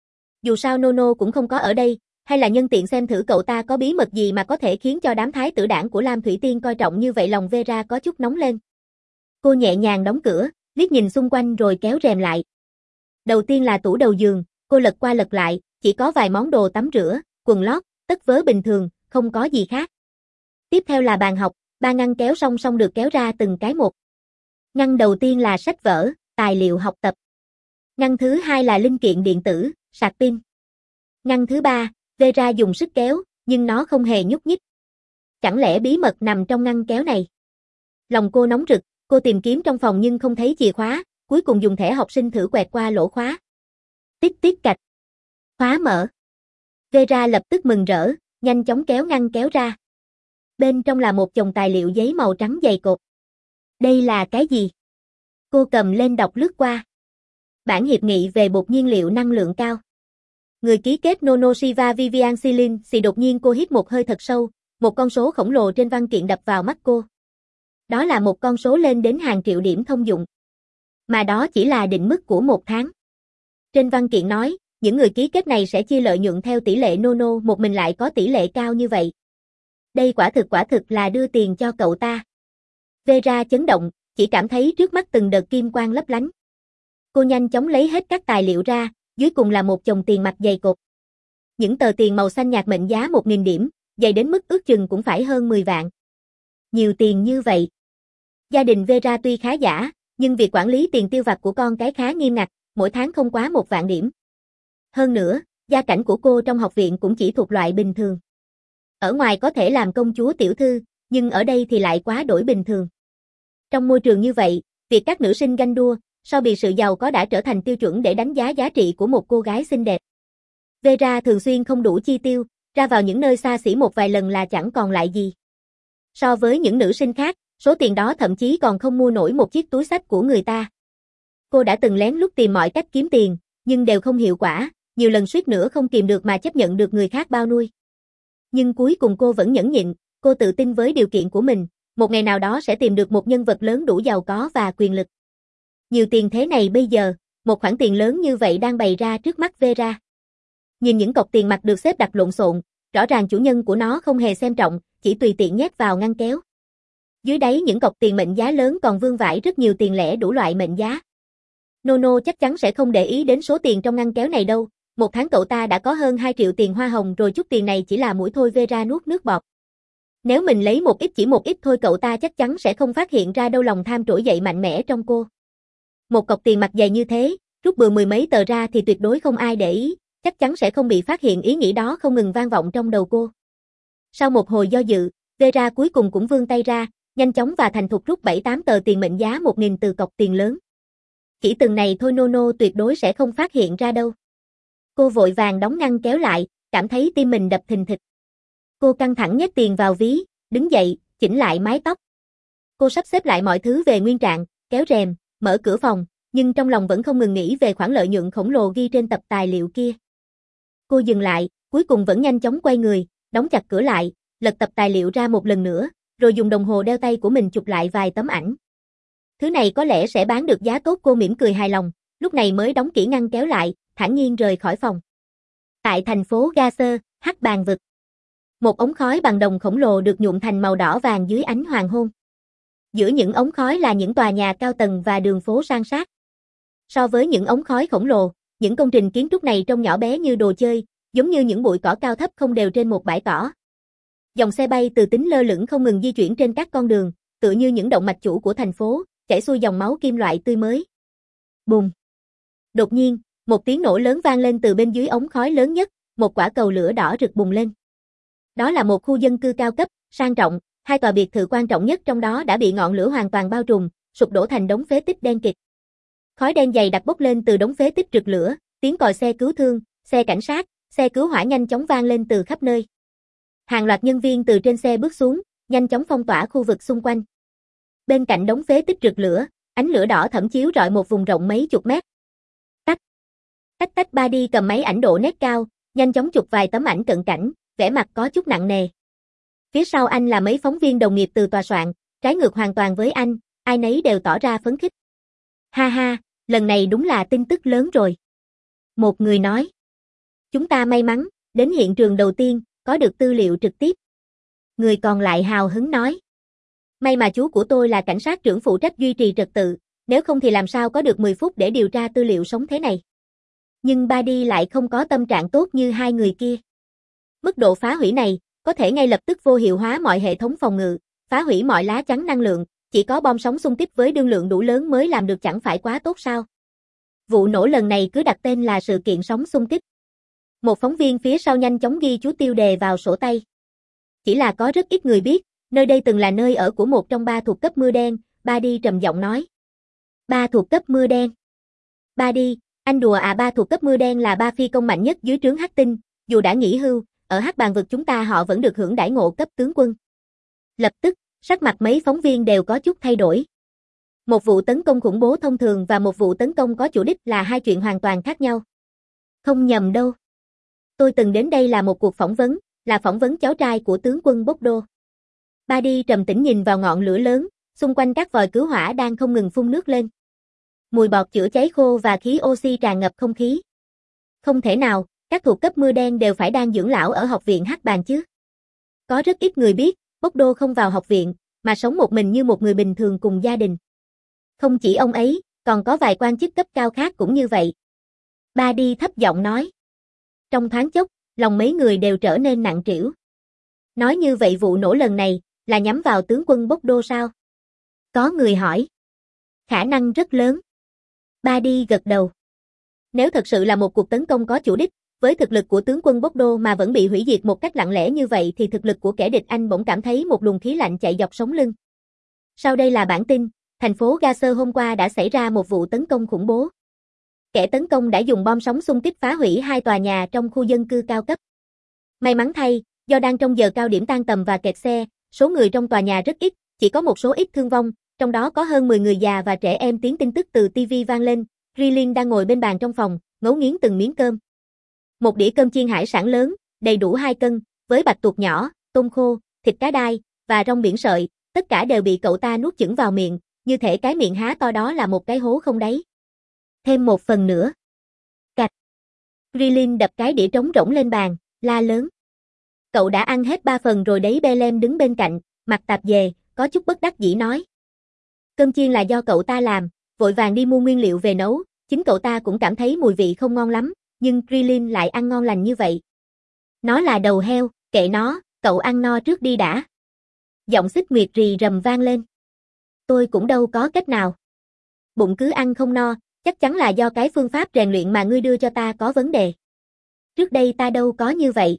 Dù sao Nono cũng không có ở đây, hay là nhân tiện xem thử cậu ta có bí mật gì mà có thể khiến cho đám thái tử đảng của Lam Thủy Tiên coi trọng như vậy, lòng Vera có chút nóng lên. Cô nhẹ nhàng đóng cửa, liếc nhìn xung quanh rồi kéo rèm lại. Đầu tiên là tủ đầu giường, cô lật qua lật lại, chỉ có vài món đồ tắm rửa, quần lót, tất vớ bình thường, không có gì khác. Tiếp theo là bàn học, ba ngăn kéo song song được kéo ra từng cái một. Ngăn đầu tiên là sách vở, tài liệu học tập. Ngăn thứ hai là linh kiện điện tử, sạc pin. Ngăn thứ ba, Vera dùng sức kéo, nhưng nó không hề nhúc nhích. Chẳng lẽ bí mật nằm trong ngăn kéo này? Lòng cô nóng rực, cô tìm kiếm trong phòng nhưng không thấy chìa khóa, cuối cùng dùng thẻ học sinh thử quẹt qua lỗ khóa. Tít tít cạch. Khóa mở. Vera lập tức mừng rỡ, nhanh chóng kéo ngăn kéo ra. Bên trong là một chồng tài liệu giấy màu trắng dày cộp. Đây là cái gì? Cô cầm lên đọc lướt qua. Bản hiệp nghị về bột nhiên liệu năng lượng cao. Người ký kết Nono Shiva Vivian Silin, xì đột nhiên cô hít một hơi thật sâu, một con số khổng lồ trên văn kiện đập vào mắt cô. Đó là một con số lên đến hàng triệu điểm thông dụng. Mà đó chỉ là định mức của một tháng. Trên văn kiện nói, những người ký kết này sẽ chia lợi nhuận theo tỷ lệ Nono, một mình lại có tỷ lệ cao như vậy. Đây quả thực quả thực là đưa tiền cho cậu ta. Vera chấn động, chỉ cảm thấy trước mắt từng đợt kim quang lấp lánh. Cô nhanh chóng lấy hết các tài liệu ra, dưới cùng là một chồng tiền mặt dày cộp. Những tờ tiền màu xanh nhạt mệnh giá một nghìn điểm, dày đến mức ước chừng cũng phải hơn mười vạn. Nhiều tiền như vậy. Gia đình Vera tuy khá giả, nhưng việc quản lý tiền tiêu vặt của con cái khá nghiêm ngặt, mỗi tháng không quá một vạn điểm. Hơn nữa, gia cảnh của cô trong học viện cũng chỉ thuộc loại bình thường. Ở ngoài có thể làm công chúa tiểu thư, nhưng ở đây thì lại quá đổi bình thường. Trong môi trường như vậy, việc các nữ sinh ganh đua, so bì sự giàu có đã trở thành tiêu chuẩn để đánh giá giá trị của một cô gái xinh đẹp. Vera thường xuyên không đủ chi tiêu, ra vào những nơi xa xỉ một vài lần là chẳng còn lại gì. So với những nữ sinh khác, số tiền đó thậm chí còn không mua nổi một chiếc túi xách của người ta. Cô đã từng lén lút tìm mọi cách kiếm tiền, nhưng đều không hiệu quả, nhiều lần suýt nữa không kìm được mà chấp nhận được người khác bao nuôi. Nhưng cuối cùng cô vẫn nhẫn nhịn, cô tự tin với điều kiện của mình, một ngày nào đó sẽ tìm được một nhân vật lớn đủ giàu có và quyền lực. Nhiều tiền thế này bây giờ, một khoản tiền lớn như vậy đang bày ra trước mắt Vera. Nhìn những cọc tiền mặt được xếp đặt lộn xộn, rõ ràng chủ nhân của nó không hề xem trọng, chỉ tùy tiện nhét vào ngăn kéo. Dưới đáy những cọc tiền mệnh giá lớn còn vương vãi rất nhiều tiền lẻ đủ loại mệnh giá. Nono chắc chắn sẽ không để ý đến số tiền trong ngăn kéo này đâu, một tháng cậu ta đã có hơn hai triệu tiền hoa hồng rồi, chút tiền này chỉ là mũi thôi. Vera nuốt nước bọt. Nếu mình lấy một ít chỉ một ít thôi cậu ta chắc chắn sẽ không phát hiện ra đâu lòng tham trỗi dậy mạnh mẽ trong cô. Một cọc tiền mặt dày như thế, rút bừa mười mấy tờ ra thì tuyệt đối không ai để ý, chắc chắn sẽ không bị phát hiện, ý nghĩ đó không ngừng vang vọng trong đầu cô. Sau một hồi do dự, Vera cuối cùng cũng vươn tay ra, nhanh chóng và thành thục rút bảy tám tờ tiền mệnh giá một nghìn từ cọc tiền lớn. Chỉ từng này thôi Nono tuyệt đối sẽ không phát hiện ra đâu. Cô vội vàng đóng ngăn kéo lại, cảm thấy tim mình đập thình thịch. Cô căng thẳng nhét tiền vào ví, đứng dậy, chỉnh lại mái tóc. Cô sắp xếp lại mọi thứ về nguyên trạng, kéo rèm, mở cửa phòng, nhưng trong lòng vẫn không ngừng nghĩ về khoản lợi nhuận khổng lồ ghi trên tập tài liệu kia. Cô dừng lại, cuối cùng vẫn nhanh chóng quay người, đóng chặt cửa lại, lật tập tài liệu ra một lần nữa, rồi dùng đồng hồ đeo tay của mình chụp lại vài tấm ảnh. Thứ này có lẽ sẽ bán được giá tốt, cô mỉm cười hài lòng, lúc này mới đóng kỹ ngăn kéo lại, thản nhiên rời khỏi phòng. Tại thành phố Gaser, Hắc Bàng vực. Một ống khói bằng đồng khổng lồ được nhuộm thành màu đỏ vàng dưới ánh hoàng hôn. Giữa những ống khói là những tòa nhà cao tầng và đường phố san sát. So với những ống khói khổng lồ, những công trình kiến trúc này trông nhỏ bé như đồ chơi, giống như những bụi cỏ cao thấp không đều trên một bãi cỏ. Dòng xe bay từ tính lơ lửng không ngừng di chuyển trên các con đường, tựa như những động mạch chủ của thành phố, chảy xuôi dòng máu kim loại tươi mới. Bùng! Đột nhiên, một tiếng nổ lớn vang lên từ bên dưới ống khói lớn nhất, một quả cầu lửa đỏ rực bùng lên. Đó là một khu dân cư cao cấp, sang trọng, hai tòa biệt thự quan trọng nhất trong đó đã bị ngọn lửa hoàn toàn bao trùm, sụp đổ thành đống phế tích đen kịt. Khói đen dày đặc bốc lên từ đống phế tích rực lửa, tiếng còi xe cứu thương, xe cảnh sát, xe cứu hỏa nhanh chóng vang lên từ khắp nơi. Hàng loạt nhân viên từ trên xe bước xuống, nhanh chóng phong tỏa khu vực xung quanh. Bên cạnh đống phế tích rực lửa, ánh lửa đỏ thẫm chiếu rọi một vùng rộng mấy chục mét. Tách. Tách tách Buddy cầm máy ảnh độ nét cao, nhanh chóng chụp vài tấm ảnh cận cảnh, vẻ mặt có chút nặng nề. Phía sau anh là mấy phóng viên đồng nghiệp từ tòa soạn, trái ngược hoàn toàn với anh, ai nấy đều tỏ ra phấn khích. Ha ha, lần này đúng là tin tức lớn rồi. Một người nói. Chúng ta may mắn, đến hiện trường đầu tiên, có được tư liệu trực tiếp. Người còn lại hào hứng nói. May mà chú của tôi là cảnh sát trưởng phụ trách duy trì trật tự, nếu không thì làm sao có được mười phút để điều tra tư liệu sống thế này. Nhưng Buddy lại không có tâm trạng tốt như hai người kia. Mức độ phá hủy này, có thể ngay lập tức vô hiệu hóa mọi hệ thống phòng ngự, phá hủy mọi lá chắn năng lượng, chỉ có bom sóng xung kích với đương lượng đủ lớn mới làm được, chẳng phải quá tốt sao? Vụ nổ lần này cứ đặt tên là sự kiện sóng xung kích. Một phóng viên phía sau nhanh chóng ghi chú tiêu đề vào sổ tay. Chỉ là có rất ít người biết, nơi đây từng là nơi ở của một trong ba thuộc cấp mưa đen, Buddy trầm giọng nói. Ba thuộc cấp mưa đen. Buddy, anh đùa à? Ba thuộc cấp mưa đen là ba phi công mạnh nhất dưới trướng Hắc Tinh, dù đã nghỉ hưu, ở Hắc Bàng vực chúng ta họ vẫn được hưởng đãi ngộ cấp tướng quân. Lập tức, sắc mặt mấy phóng viên đều có chút thay đổi. Một vụ tấn công khủng bố thông thường và một vụ tấn công có chủ đích là hai chuyện hoàn toàn khác nhau. Không nhầm đâu. Tôi từng đến đây là một cuộc phỏng vấn, là phỏng vấn cháu trai của tướng quân Bogdo. Buddy trầm tĩnh nhìn vào ngọn lửa lớn, xung quanh các vòi cứu hỏa đang không ngừng phun nước lên. Mùi bọt chữa cháy khô và khí oxy tràn ngập không khí. Không thể nào, các thuộc cấp mưa đen đều phải đang dưỡng lão ở học viện Hắc Bàng chứ. Có rất ít người biết, Bogdo không vào học viện, mà sống một mình như một người bình thường cùng gia đình. Không chỉ ông ấy, còn có vài quan chức cấp cao khác cũng như vậy. Buddy thấp giọng nói. Trong thoáng chốc, lòng mấy người đều trở nên nặng trĩu. Nói như vậy vụ nổ lần này, là nhắm vào tướng quân Bogdo sao? Có người hỏi. Khả năng rất lớn. Buddy gật đầu. Nếu thật sự là một cuộc tấn công có chủ đích, với thực lực của tướng quân Bogdo mà vẫn bị hủy diệt một cách lặng lẽ như vậy thì thực lực của kẻ địch, anh bỗng cảm thấy một luồng khí lạnh chạy dọc sống lưng. Sau đây là bản tin, thành phố Gaser hôm qua đã xảy ra một vụ tấn công khủng bố. Kẻ tấn công đã dùng bom sóng xung kích phá hủy hai tòa nhà trong khu dân cư cao cấp. May mắn thay, do đang trong giờ cao điểm tan tầm và kẹt xe, số người trong tòa nhà rất ít, chỉ có một số ít thương vong, trong đó có hơn mười người già và trẻ em. Tiếng tin tức từ ti vi vang lên, Rilin đang ngồi bên bàn trong phòng, ngấu nghiến từng miếng cơm. Một đĩa cơm chiên hải sản lớn, đầy đủ hai cân, với bạch tuộc nhỏ, tôm khô, thịt cá đai, và rong biển sợi, tất cả đều bị cậu ta nuốt chửng vào miệng, như thể cái miệng há to đó là một cái hố không đáy. Thêm một phần nữa. Cạch. Rilin đập cái đĩa trống rỗng lên bàn, la lớn. Cậu đã ăn hết ba phần rồi đấy. Belem đứng bên cạnh, mặt tạp dề, có chút bất đắc dĩ nói. Cơm chiên là do cậu ta làm, vội vàng đi mua nguyên liệu về nấu, chính cậu ta cũng cảm thấy mùi vị không ngon lắm, nhưng Rilin lại ăn ngon lành như vậy. Nó là đầu heo, kệ nó, cậu ăn no trước đi đã. Giọng Xích Nguyệt rì rầm vang lên. Tôi cũng đâu có cách nào. Bụng cứ ăn không no, chắc chắn là do cái phương pháp rèn luyện mà ngươi đưa cho ta có vấn đề. Trước đây ta đâu có như vậy.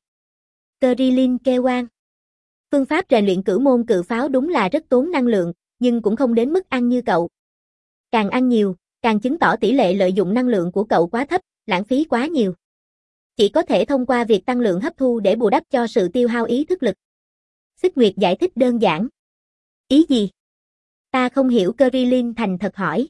Krillin kêu oan. Phương pháp rèn luyện cửu môn cự pháo đúng là rất tốn năng lượng, nhưng cũng không đến mức ăn như cậu. Càng ăn nhiều, càng chứng tỏ tỷ lệ lợi dụng năng lượng của cậu quá thấp, lãng phí quá nhiều. Chỉ có thể thông qua việc tăng lượng hấp thu để bù đắp cho sự tiêu hao ý thức lực. Xích Nguyệt giải thích đơn giản. Ý gì? Ta không hiểu. Krillin thành thật hỏi.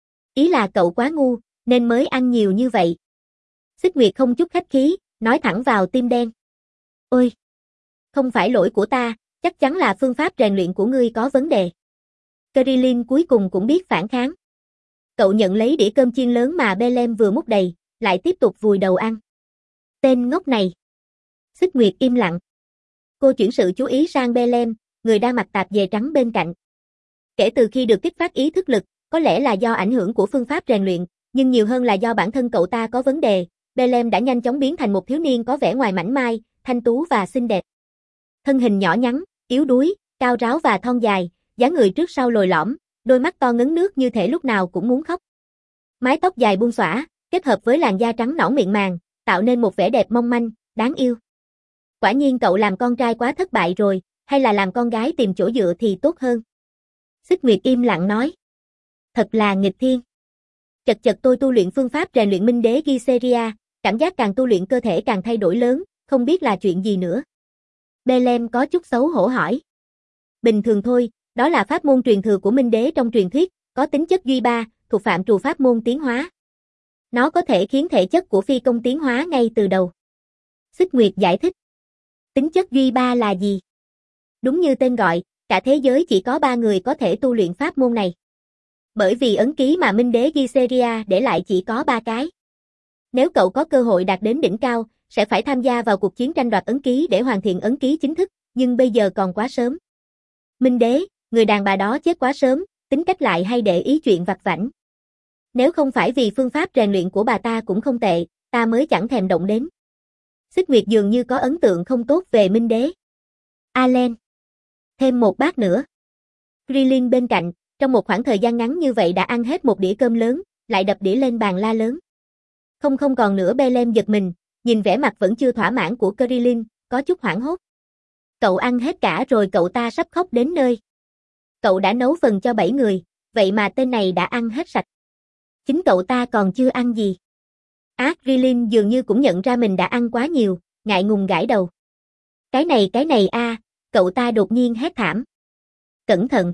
Ý là cậu quá ngu, nên mới ăn nhiều như vậy. Xích Nguyệt không chút khách khí, nói thẳng vào tim đen. Ôi! Không phải lỗi của ta, chắc chắn là phương pháp rèn luyện của ngươi có vấn đề. Krillin cuối cùng cũng biết phản kháng. Cậu nhận lấy đĩa cơm chiên lớn mà Belem vừa múc đầy, lại tiếp tục vùi đầu ăn. Tên ngốc này. Xích Nguyệt im lặng. Cô chuyển sự chú ý sang Belem, người đang mặc tạp dề trắng bên cạnh. Kể từ khi được kích phát ý thức lực, có lẽ là do ảnh hưởng của phương pháp rèn luyện, nhưng nhiều hơn là do bản thân cậu ta có vấn đề. Belem đã nhanh chóng biến thành một thiếu niên có vẻ ngoài mảnh mai, thanh tú và xinh đẹp. Thân hình nhỏ nhắn, yếu đuối, cao ráo và thon dài, dáng người trước sau lồi lõm, đôi mắt to ngấn nước như thể lúc nào cũng muốn khóc. Mái tóc dài buông xõa, kết hợp với làn da trắng nõn mịn màng, tạo nên một vẻ đẹp mong manh, đáng yêu. Quả nhiên cậu làm con trai quá thất bại rồi, hay là làm con gái tìm chỗ dựa thì tốt hơn. Xích Nguyệt im lặng nói. Thật là nghịch thiên. Chật chật tôi tu luyện phương pháp rèn luyện Minh Đế Giseria, cảm giác càng tu luyện cơ thể càng thay đổi lớn, không biết là chuyện gì nữa. Belem có chút xấu hổ hỏi. Bình thường thôi, đó là pháp môn truyền thừa của Minh Đế trong truyền thuyết, có tính chất duy ba, thuộc phạm trù pháp môn tiến hóa. Nó có thể khiến thể chất của phi công tiến hóa ngay từ đầu. Xích Nguyệt giải thích. Tính chất duy ba là gì? Đúng như tên gọi, cả thế giới chỉ có ba người có thể tu luyện pháp môn này. Bởi vì ấn ký mà Minh Đế Giseria để lại chỉ có ba cái. Nếu cậu có cơ hội đạt đến đỉnh cao, sẽ phải tham gia vào cuộc chiến tranh đoạt ấn ký để hoàn thiện ấn ký chính thức, nhưng bây giờ còn quá sớm. Minh Đế, người đàn bà đó chết quá sớm, tính cách lại hay để ý chuyện vặt vãnh. Nếu không phải vì phương pháp rèn luyện của bà ta cũng không tệ, ta mới chẳng thèm động đến. Xích Nguyệt dường như có ấn tượng không tốt về Minh Đế. Alen. Thêm một bát nữa. Krillin bên cạnh, trong một khoảng thời gian ngắn như vậy đã ăn hết một đĩa cơm lớn, lại đập đĩa lên bàn la lớn. Không không còn nữa. Belem giật mình, nhìn vẻ mặt vẫn chưa thỏa mãn của Krillin, có chút hoảng hốt. Cậu ăn hết cả rồi. Cậu ta sắp khóc đến nơi. Cậu đã nấu phần cho bảy người, vậy mà tên này đã ăn hết sạch. Chính cậu ta còn chưa ăn gì. Á, Krillin dường như cũng nhận ra mình đã ăn quá nhiều, ngại ngùng gãi đầu. Cái này cái này a, à, cậu ta đột nhiên hét thảm. Cẩn thận.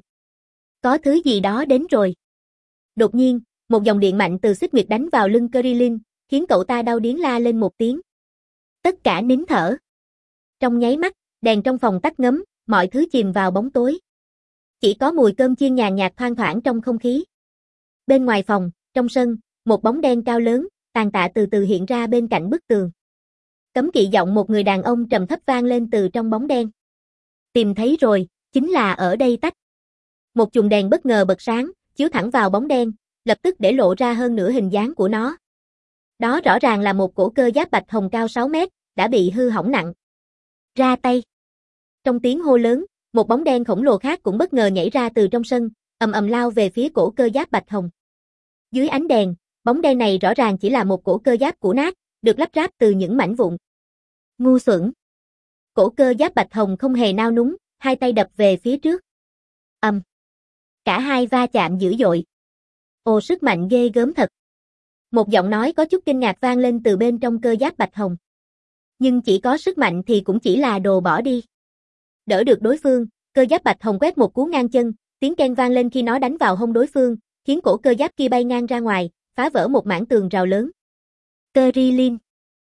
Có thứ gì đó đến rồi. Đột nhiên, một dòng điện mạnh từ Xích Nguyệt đánh vào lưng Krillin, khiến cậu ta đau điếng la lên một tiếng. Tất cả nín thở. Trong nháy mắt, đèn trong phòng tắt ngấm, mọi thứ chìm vào bóng tối. Chỉ có mùi cơm chiên nhàn nhạt thoang thoảng trong không khí. Bên ngoài phòng, trong sân, một bóng đen cao lớn, tàn tạ từ từ hiện ra bên cạnh bức tường. Cấm kỵ giọng một người đàn ông trầm thấp vang lên từ trong bóng đen. Tìm thấy rồi, chính là ở đây tách. Một chùm đèn bất ngờ bật sáng, chiếu thẳng vào bóng đen, lập tức để lộ ra hơn nửa hình dáng của nó. Đó rõ ràng là một cổ cơ giáp bạch hồng cao sáu mét, đã bị hư hỏng nặng. Ra tay. Trong tiếng hô lớn, một bóng đen khổng lồ khác cũng bất ngờ nhảy ra từ trong sân, ầm ầm lao về phía cổ cơ giáp bạch hồng. Dưới ánh đèn, bóng đen này rõ ràng chỉ là một cổ cơ giáp cũ nát, được lắp ráp từ những mảnh vụn. Ngu xuẩn. Cổ cơ giáp bạch hồng không hề nao núng, hai tay đập về phía trước. Ầm. Um. Cả hai va chạm dữ dội. Ồ, sức mạnh ghê gớm thật. Một giọng nói có chút kinh ngạc vang lên từ bên trong cơ giáp bạch hồng. Nhưng chỉ có sức mạnh thì cũng chỉ là đồ bỏ đi. Đỡ được đối phương, cơ giáp bạch hồng quét một cú ngang chân, tiếng keng vang lên khi nó đánh vào hông đối phương, khiến cổ cơ giáp kia bay ngang ra ngoài, phá vỡ một mảng tường rào lớn. Krillin.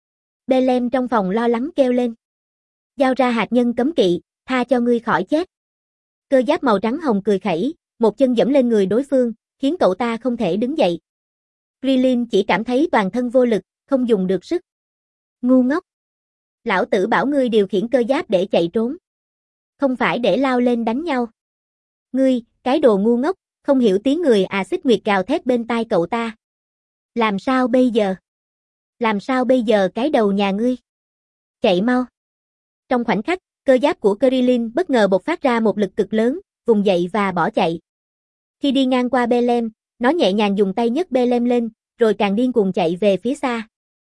Belem trong phòng lo lắng kêu lên. Giao ra hạt nhân cấm kỵ, tha cho ngươi khỏi chết. Cơ giáp màu trắng hồng cười khẩy, một chân giẫm lên người đối phương, khiến cậu ta không thể đứng dậy. Krillin chỉ cảm thấy toàn thân vô lực, không dùng được sức. Ngu ngốc. Lão tử bảo ngươi điều khiển cơ giáp để chạy trốn. Không phải để lao lên đánh nhau. Ngươi, cái đồ ngu ngốc, không hiểu tiếng người à. Xích Nguyệt gào thét bên tai cậu ta. Làm sao bây giờ? Làm sao bây giờ cái đầu nhà ngươi? Chạy mau. Trong khoảnh khắc, Cơ giáp của Krillin bất ngờ bộc phát ra một lực cực lớn, vùng dậy và bỏ chạy. Khi đi ngang qua Belem, nó nhẹ nhàng dùng tay nhấc Belem lên, rồi càng điên cuồng chạy về phía xa.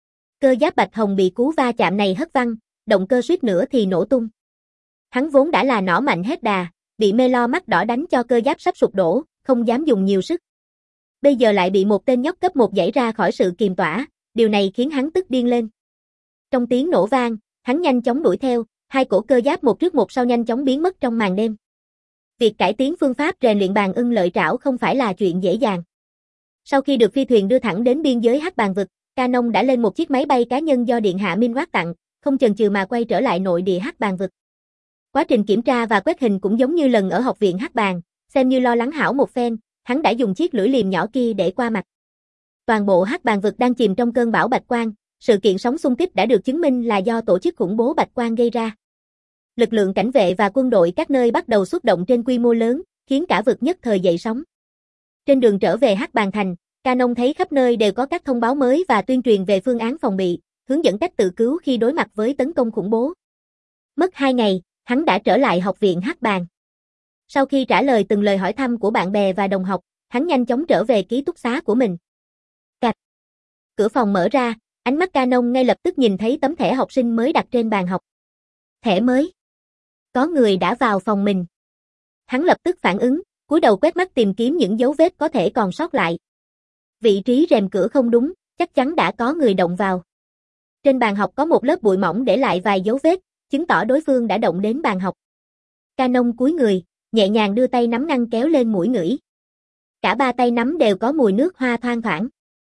Cơ giáp Bạch Hồng bị cú va chạm này hất văng, động cơ suýt nữa thì nổ tung. Hắn vốn đã là nỏ mạnh hết đà, bị Melo mắt đỏ đánh cho cơ giáp sắp sụp đổ, không dám dùng nhiều sức. Bây giờ lại bị một tên nhóc cấp một giãy ra khỏi sự kiềm tỏa, điều này khiến hắn tức điên lên. Trong tiếng nổ vang, hắn nhanh chóng đuổi theo, hai cổ cơ giáp một trước một sau nhanh chóng biến mất trong màn đêm. Việc cải tiến phương pháp rèn luyện bàn ưng lợi trảo không phải là chuyện dễ dàng. Sau khi được phi thuyền đưa thẳng đến biên giới Hắc Bàn vực, Canon đã lên một chiếc máy bay cá nhân do Điện hạ Minwat tặng, không chần chừ mà quay trở lại nội địa Hắc Bàn vực. Quá trình kiểm tra và quét hình cũng giống như lần ở học viện Hắc Bàn, xem như lo lắng hảo một phen, hắn đã dùng chiếc lưỡi liềm nhỏ kia để qua mặt. Toàn bộ Hắc Bàn vực đang chìm trong cơn bão bạch quang, sự kiện sóng xung kích đã được chứng minh là do tổ chức khủng bố bạch quang gây ra. Lực lượng cảnh vệ và quân đội các nơi bắt đầu xuất động trên quy mô lớn, khiến cả vực nhất thời dậy sóng. Trên đường trở về Hắc Bàn thành, Canon thấy khắp nơi đều có các thông báo mới và tuyên truyền về phương án phòng bị, hướng dẫn cách tự cứu khi đối mặt với tấn công khủng bố. Mất hai ngày, hắn đã trở lại học viện Hắc Bàn. Sau khi trả lời từng lời hỏi thăm của bạn bè và đồng học, hắn nhanh chóng trở về ký túc xá của mình. Cạch. Cửa phòng mở ra, ánh mắt Canon ngay lập tức nhìn thấy tấm thẻ học sinh mới đặt trên bàn học. Thẻ mới. Có người đã vào phòng mình. Hắn lập tức phản ứng, cúi đầu quét mắt tìm kiếm những dấu vết có thể còn sót lại. Vị trí rèm cửa không đúng, chắc chắn đã có người động vào. Trên bàn học có một lớp bụi mỏng để lại vài dấu vết, chứng tỏ đối phương đã động đến bàn học. Canon cúi người, nhẹ nhàng đưa tay nắm ngăn kéo lên mũi ngửi. Cả ba tay nắm đều có mùi nước hoa thoang thoảng.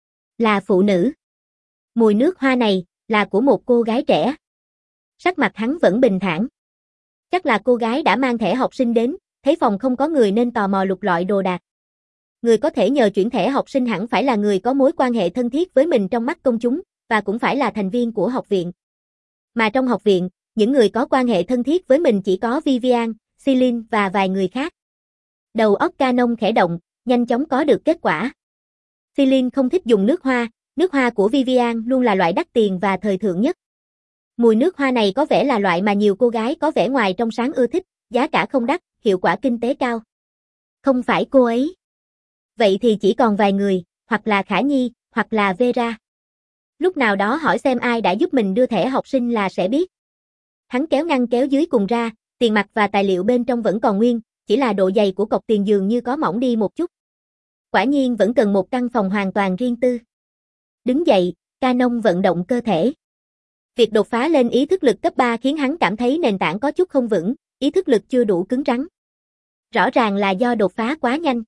Là phụ nữ. Mùi nước hoa này là của một cô gái trẻ. Sắc mặt hắn vẫn bình thản. Chắc là cô gái đã mang thẻ học sinh đến, thấy phòng không có người nên tò mò lục lọi đồ đạc. Người có thể nhờ chuyển thẻ học sinh hẳn phải là người có mối quan hệ thân thiết với mình trong mắt công chúng, và cũng phải là thành viên của học viện. Mà trong học viện, những người có quan hệ thân thiết với mình chỉ có Vivian, Celine và vài người khác. Đầu óc Canon khẽ động, nhanh chóng có được kết quả. Celine không thích dùng nước hoa, nước hoa của Vivian luôn là loại đắt tiền và thời thượng nhất. Mùi nước hoa này có vẻ là loại mà nhiều cô gái có vẻ ngoài trong sáng ưa thích, giá cả không đắt, hiệu quả kinh tế cao. Không phải cô ấy. Vậy thì chỉ còn vài người, hoặc là Khả Nhi, hoặc là Vera. Lúc nào đó hỏi xem ai đã giúp mình đưa thẻ học sinh là sẽ biết. Hắn kéo ngăn kéo dưới cùng ra, tiền mặt và tài liệu bên trong vẫn còn nguyên, chỉ là độ dày của cọc tiền dường như có mỏng đi một chút. Quả nhiên vẫn cần một căn phòng hoàn toàn riêng tư. Đứng dậy, Canon vận động cơ thể. Việc đột phá lên ý thức lực cấp ba khiến hắn cảm thấy nền tảng có chút không vững, ý thức lực chưa đủ cứng rắn. Rõ ràng là do đột phá quá nhanh.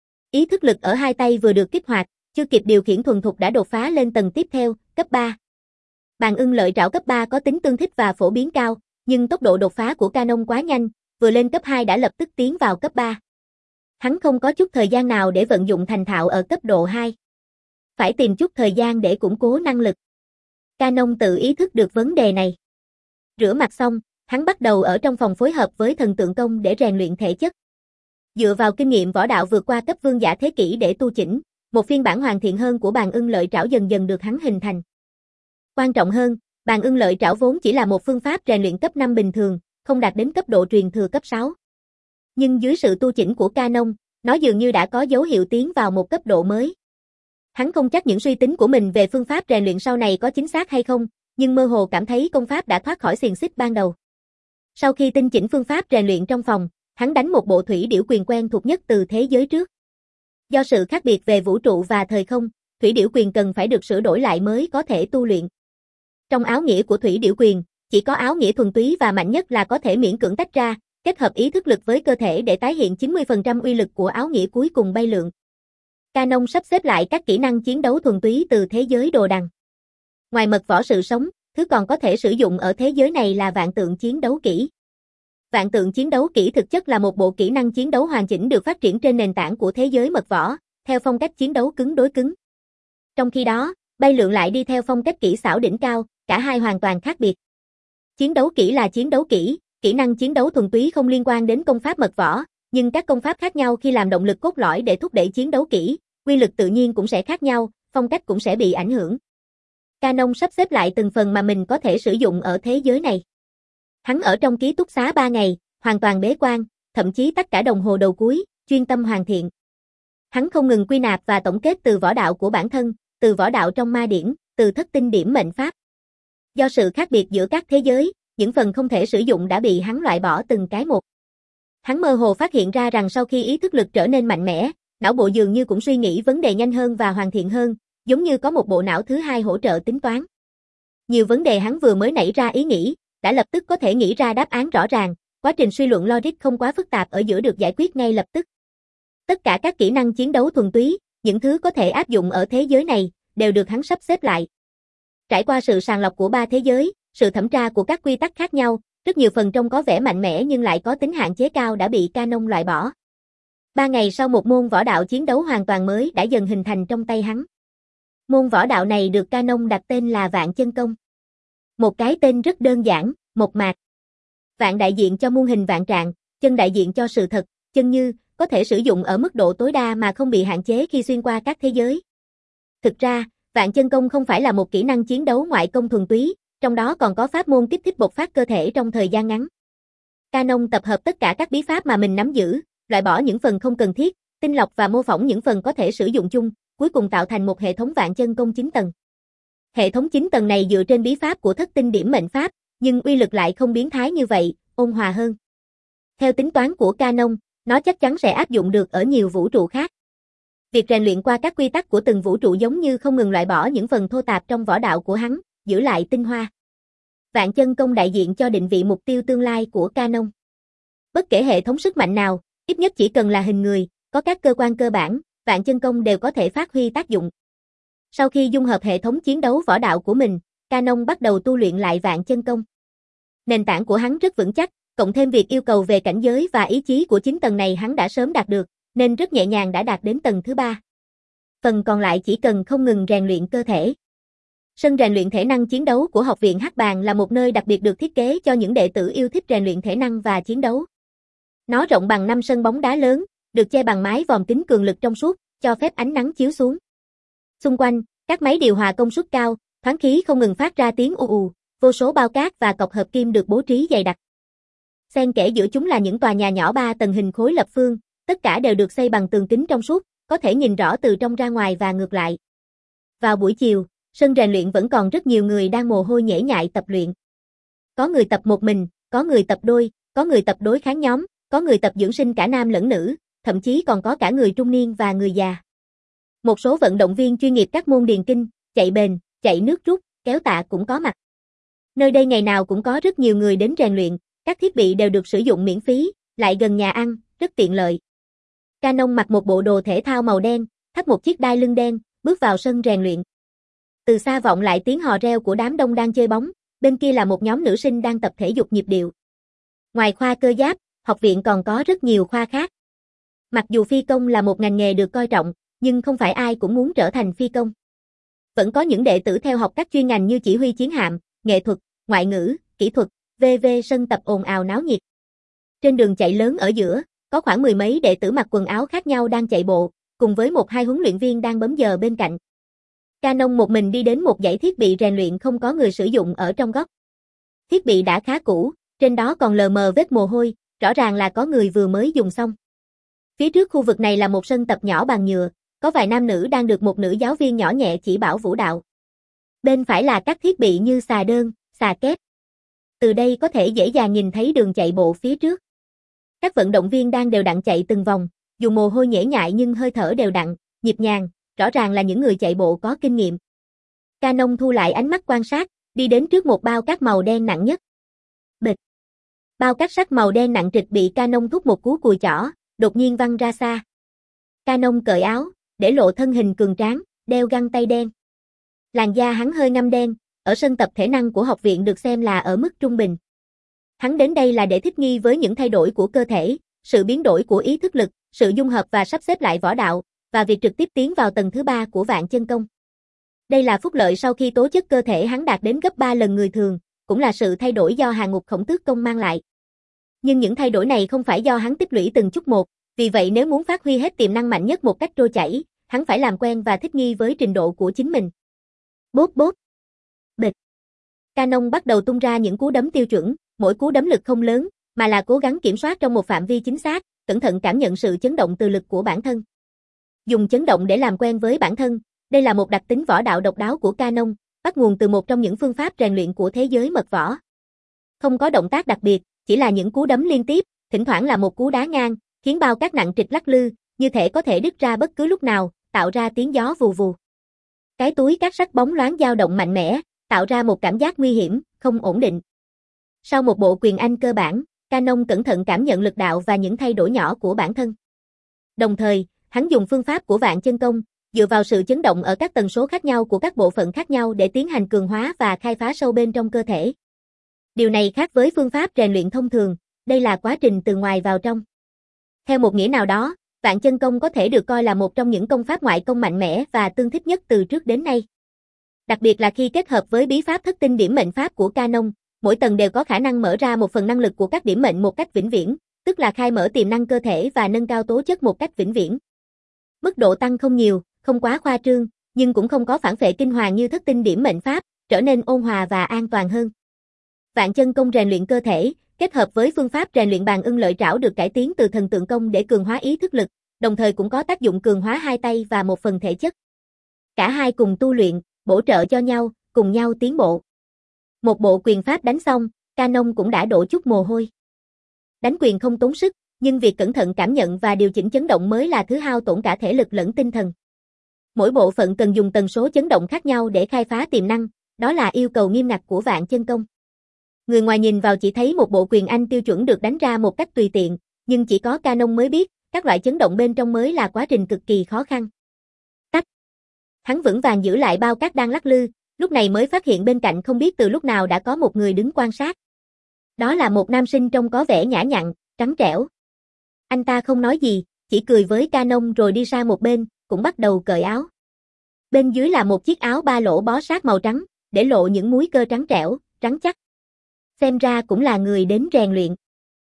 Ý thức lực ở hai tay vừa được kích hoạt, chưa kịp điều khiển thuần thục đã đột phá lên tầng tiếp theo, cấp ba. Bàn ưng lợi trảo cấp ba có tính tương thích và phổ biến cao, nhưng tốc độ đột phá của Canon quá nhanh, vừa lên cấp hai đã lập tức tiến vào cấp ba. Hắn không có chút thời gian nào để vận dụng thành thạo ở cấp độ hai. Phải tìm chút thời gian để củng cố năng lực. Canon tự ý thức được vấn đề này. Rửa mặt xong, hắn bắt đầu ở trong phòng phối hợp với thần tượng công để rèn luyện thể chất. Dựa vào kinh nghiệm võ đạo vượt qua cấp vương giả thế kỷ để tu chỉnh, một phiên bản hoàn thiện hơn của bàn ưng lợi trảo dần dần được hắn hình thành. Quan trọng hơn, bàn ưng lợi trảo vốn chỉ là một phương pháp rèn luyện cấp năm bình thường, không đạt đến cấp độ truyền thừa cấp sáu. Nhưng dưới sự tu chỉnh của Canon, nó dường như đã có dấu hiệu tiến vào một cấp độ mới. Hắn không chắc những suy tính của mình về phương pháp rèn luyện sau này có chính xác hay không, nhưng mơ hồ cảm thấy công pháp đã thoát khỏi xiềng xích ban đầu. Sau khi tinh chỉnh phương pháp rèn luyện trong phòng, hắn đánh một bộ thủy điểu quyền quen thuộc nhất từ thế giới trước. Do sự khác biệt về vũ trụ và thời không, thủy điểu quyền cần phải được sửa đổi lại mới có thể tu luyện. Trong áo nghĩa của thủy điểu quyền, chỉ có áo nghĩa thuần túy và mạnh nhất là có thể miễn cưỡng tách ra, kết hợp ý thức lực với cơ thể để tái hiện chín mươi phần trăm uy lực của áo nghĩa cuối cùng bay lượn. Canon sắp xếp lại các kỹ năng chiến đấu thuần túy từ thế giới đồ đằng. Ngoài mật võ sự sống, thứ còn có thể sử dụng ở thế giới này là vạn tượng chiến đấu kỹ. Vạn tượng chiến đấu kỹ thực chất là một bộ kỹ năng chiến đấu hoàn chỉnh được phát triển trên nền tảng của thế giới mật võ, theo phong cách chiến đấu cứng đối cứng. Trong khi đó, bay lượn lại đi theo phong cách kỹ xảo đỉnh cao, cả hai hoàn toàn khác biệt. Chiến đấu kỹ là chiến đấu kỹ, kỹ năng chiến đấu thuần túy không liên quan đến công pháp mật võ, nhưng các công pháp khác nhau khi làm động lực cốt lõi để thúc đẩy chiến đấu kỹ, quy lực tự nhiên cũng sẽ khác nhau, phong cách cũng sẽ bị ảnh hưởng. Canon sắp xếp lại từng phần mà mình có thể sử dụng ở thế giới này. Hắn ở trong ký túc xá ba ngày, hoàn toàn bế quan, thậm chí tất cả đồng hồ đầu cuối, chuyên tâm hoàn thiện. Hắn không ngừng quy nạp và tổng kết từ võ đạo của bản thân, từ võ đạo trong ma điển, từ thất tinh điểm mệnh pháp. Do sự khác biệt giữa các thế giới, những phần không thể sử dụng đã bị hắn loại bỏ từng cái một. Hắn mơ hồ phát hiện ra rằng sau khi ý thức lực trở nên mạnh mẽ, não bộ dường như cũng suy nghĩ vấn đề nhanh hơn và hoàn thiện hơn, giống như có một bộ não thứ hai hỗ trợ tính toán. Nhiều vấn đề hắn vừa mới nảy ra ý nghĩ, đã lập tức có thể nghĩ ra đáp án rõ ràng, quá trình suy luận logic không quá phức tạp ở giữa được giải quyết ngay lập tức. Tất cả các kỹ năng chiến đấu thuần túy, những thứ có thể áp dụng ở thế giới này, đều được hắn sắp xếp lại. Trải qua sự sàng lọc của ba thế giới, sự thẩm tra của các quy tắc khác nhau, rất nhiều phần trông có vẻ mạnh mẽ nhưng lại có tính hạn chế cao đã bị Canon loại bỏ. Ba ngày sau một môn võ đạo chiến đấu hoàn toàn mới đã dần hình thành trong tay hắn. Môn võ đạo này được Canon đặt tên là Vạn Chân Công. Một cái tên rất đơn giản, mộc mạc. Vạn đại diện cho muôn hình vạn trạng, chân đại diện cho sự thật, chân như, có thể sử dụng ở mức độ tối đa mà không bị hạn chế khi xuyên qua các thế giới. Thực ra, Vạn Chân Công không phải là một kỹ năng chiến đấu ngoại công thuần túy, trong đó còn có pháp môn kích thích bộc phát cơ thể trong thời gian ngắn. Canon tập hợp tất cả các bí pháp mà mình nắm giữ, loại bỏ những phần không cần thiết, tinh lọc và mô phỏng những phần có thể sử dụng chung, cuối cùng tạo thành một hệ thống Vạn Chân Công chín tầng. Hệ thống chín tầng này dựa trên bí pháp của thất tinh điểm mệnh pháp, nhưng uy lực lại không biến thái như vậy, ôn hòa hơn. Theo tính toán của Canon, nó chắc chắn sẽ áp dụng được ở nhiều vũ trụ khác. Việc rèn luyện qua các quy tắc của từng vũ trụ giống như không ngừng loại bỏ những phần thô tạp trong võ đạo của hắn, giữ lại tinh hoa. Vạn Chân Công đại diện cho định vị mục tiêu tương lai của Canon. Bất kể hệ thống sức mạnh nào, ít nhất chỉ cần là hình người, có các cơ quan cơ bản, Vạn Chân Công đều có thể phát huy tác dụng. Sau khi dung hợp hệ thống chiến đấu võ đạo của mình, Canon bắt đầu tu luyện lại Vạn Chân Công. Nền tảng của hắn rất vững chắc, cộng thêm việc yêu cầu về cảnh giới và ý chí của chín tầng này hắn đã sớm đạt được, nên rất nhẹ nhàng đã đạt đến tầng thứ ba. Phần còn lại chỉ cần không ngừng rèn luyện cơ thể. Sân rèn luyện thể năng chiến đấu của Học viện Hắc Bàng là một nơi đặc biệt được thiết kế cho những đệ tử yêu thích rèn luyện thể năng và chiến đấu. Nó rộng bằng năm sân bóng đá lớn, được che bằng mái vòm kính cường lực trong suốt, cho phép ánh nắng chiếu xuống. Xung quanh, các máy điều hòa công suất cao, thoáng khí không ngừng phát ra tiếng ù ù, vô số bao cát và cọc hợp kim được bố trí dày đặc. Xen kẽ giữa chúng là những tòa nhà nhỏ ba tầng hình khối lập phương, tất cả đều được xây bằng tường kính trong suốt, có thể nhìn rõ từ trong ra ngoài và ngược lại. Vào buổi chiều, sân rèn luyện vẫn còn rất nhiều người đang mồ hôi nhễ nhại tập luyện. Có người tập một mình, có người tập đôi, có người tập đối kháng nhóm, có người tập dưỡng sinh cả nam lẫn nữ, thậm chí còn có cả người trung niên và người già. Một số vận động viên chuyên nghiệp các môn điền kinh, chạy bền, chạy nước rút, kéo tạ cũng có mặt. Nơi đây ngày nào cũng có rất nhiều người đến rèn luyện, các thiết bị đều được sử dụng miễn phí, lại gần nhà ăn, rất tiện lợi. Canon mặc một bộ đồ thể thao màu đen, thắt một chiếc đai lưng đen, bước vào sân rèn luyện. Từ xa vọng lại tiếng hò reo của đám đông đang chơi bóng, bên kia là một nhóm nữ sinh đang tập thể dục nhịp điệu. Ngoài khoa cơ giáp, học viện còn có rất nhiều khoa khác. Mặc dù phi công là một ngành nghề được coi trọng, nhưng không phải ai cũng muốn trở thành phi công. Vẫn có những đệ tử theo học các chuyên ngành như chỉ huy chiến hạm, nghệ thuật, ngoại ngữ, kỹ thuật, vân vân sân tập ồn ào náo nhiệt. Trên đường chạy lớn ở giữa, có khoảng mười mấy đệ tử mặc quần áo khác nhau đang chạy bộ, cùng với một hai huấn luyện viên đang bấm giờ bên cạnh. Canon một mình đi đến một dãy thiết bị rèn luyện không có người sử dụng ở trong góc. Thiết bị đã khá cũ, trên đó còn lờ mờ vết mồ hôi, rõ ràng là có người vừa mới dùng xong. Phía trước khu vực này là một sân tập nhỏ bằng nhựa, có vài nam nữ đang được một nữ giáo viên nhỏ nhẹ chỉ bảo vũ đạo. Bên phải là các thiết bị như xà đơn, xà kép. Từ đây có thể dễ dàng nhìn thấy đường chạy bộ phía trước. Các vận động viên đang đều đặn chạy từng vòng, dù mồ hôi nhễ nhại nhưng hơi thở đều đặn, nhịp nhàng, rõ ràng là những người chạy bộ có kinh nghiệm. Canon thu lại ánh mắt quan sát, đi đến trước một bao cát màu đen nặng nhất. Bịch. Bao cát sắt màu đen nặng trịch bị Canon thúc một cú cùi chỏ, đột nhiên văng ra xa. Canon cởi áo, để lộ thân hình cường tráng, đeo găng tay đen. Làn da hắn hơi ngăm đen, ở sân tập thể năng của học viện được xem là ở mức trung bình. Hắn đến đây là để thích nghi với những thay đổi của cơ thể, sự biến đổi của ý thức lực, sự dung hợp và sắp xếp lại võ đạo, và việc trực tiếp tiến vào tầng thứ ba của Vạn Chân Công. Đây là phúc lợi sau khi tố chất cơ thể hắn đạt đến gấp ba lần người thường, cũng là sự thay đổi do Hàng Ngục Khổng Tước Công mang lại. Nhưng những thay đổi này không phải do hắn tích lũy từng chút một, vì vậy nếu muốn phát huy hết tiềm năng mạnh nhất một cách trôi chảy, hắn phải làm quen và thích nghi với trình độ của chính mình. Bốp bốp. Bịch. Canon bắt đầu tung ra những cú đấm tiêu chuẩn, Mỗi cú đấm lực không lớn, mà là cố gắng kiểm soát trong một phạm vi chính xác, cẩn thận cảm nhận sự chấn động từ lực của bản thân. Dùng chấn động để làm quen với bản thân, đây là một đặc tính võ đạo độc đáo của Canon, bắt nguồn từ một trong những phương pháp rèn luyện của thế giới mật võ. Không có động tác đặc biệt, chỉ là những cú đấm liên tiếp, thỉnh thoảng là một cú đá ngang, khiến bao cát nặng trịch lắc lư, như thể có thể đứt ra bất cứ lúc nào, tạo ra tiếng gió vù vù. Cái túi cát sắt bóng loáng dao động mạnh mẽ, tạo ra một cảm giác nguy hiểm, không ổn định. Sau một bộ quyền Anh cơ bản, Canon cẩn thận cảm nhận lực đạo và những thay đổi nhỏ của bản thân. Đồng thời, hắn dùng phương pháp của vạn chân công, dựa vào sự chấn động ở các tần số khác nhau của các bộ phận khác nhau để tiến hành cường hóa và khai phá sâu bên trong cơ thể. Điều này khác với phương pháp rèn luyện thông thường, đây là quá trình từ ngoài vào trong. Theo một nghĩa nào đó, vạn chân công có thể được coi là một trong những công pháp ngoại công mạnh mẽ và tương thích nhất từ trước đến nay. Đặc biệt là khi kết hợp với bí pháp thất tinh điểm mệnh pháp của Canon, mỗi tầng đều có khả năng mở ra một phần năng lực của các điểm mệnh một cách vĩnh viễn, tức là khai mở tiềm năng cơ thể và nâng cao tố chất một cách vĩnh viễn. Mức độ tăng không nhiều, không quá khoa trương, nhưng cũng không có phản phệ kinh hoàng như thất tinh điểm mệnh pháp, trở nên ôn hòa và an toàn hơn. Vạn chân công rèn luyện cơ thể, kết hợp với phương pháp rèn luyện bàn ưng lợi trảo được cải tiến từ thần tượng công để cường hóa ý thức lực, đồng thời cũng có tác dụng cường hóa hai tay và một phần thể chất. Cả hai cùng tu luyện, bổ trợ cho nhau, cùng nhau tiến bộ. Một bộ quyền pháp đánh xong, Canon cũng đã đổ chút mồ hôi. Đánh quyền không tốn sức, nhưng việc cẩn thận cảm nhận và điều chỉnh chấn động mới là thứ hao tổn cả thể lực lẫn tinh thần. Mỗi bộ phận cần dùng tần số chấn động khác nhau để khai phá tiềm năng, đó là yêu cầu nghiêm ngặt của vạn chân công. Người ngoài nhìn vào chỉ thấy một bộ quyền Anh tiêu chuẩn được đánh ra một cách tùy tiện, nhưng chỉ có Canon mới biết, các loại chấn động bên trong mới là quá trình cực kỳ khó khăn. Tách. Hắn vững vàng giữ lại bao cát đang lắc lư, lúc này mới phát hiện bên cạnh không biết từ lúc nào đã có một người đứng quan sát. Đó là một nam sinh trông có vẻ nhã nhặn, trắng trẻo. Anh ta không nói gì, chỉ cười với Canon rồi đi sang một bên, cũng bắt đầu cởi áo. Bên dưới là một chiếc áo ba lỗ bó sát màu trắng, để lộ những múi cơ trắng trẻo, rắn chắc. Xem ra cũng là người đến rèn luyện.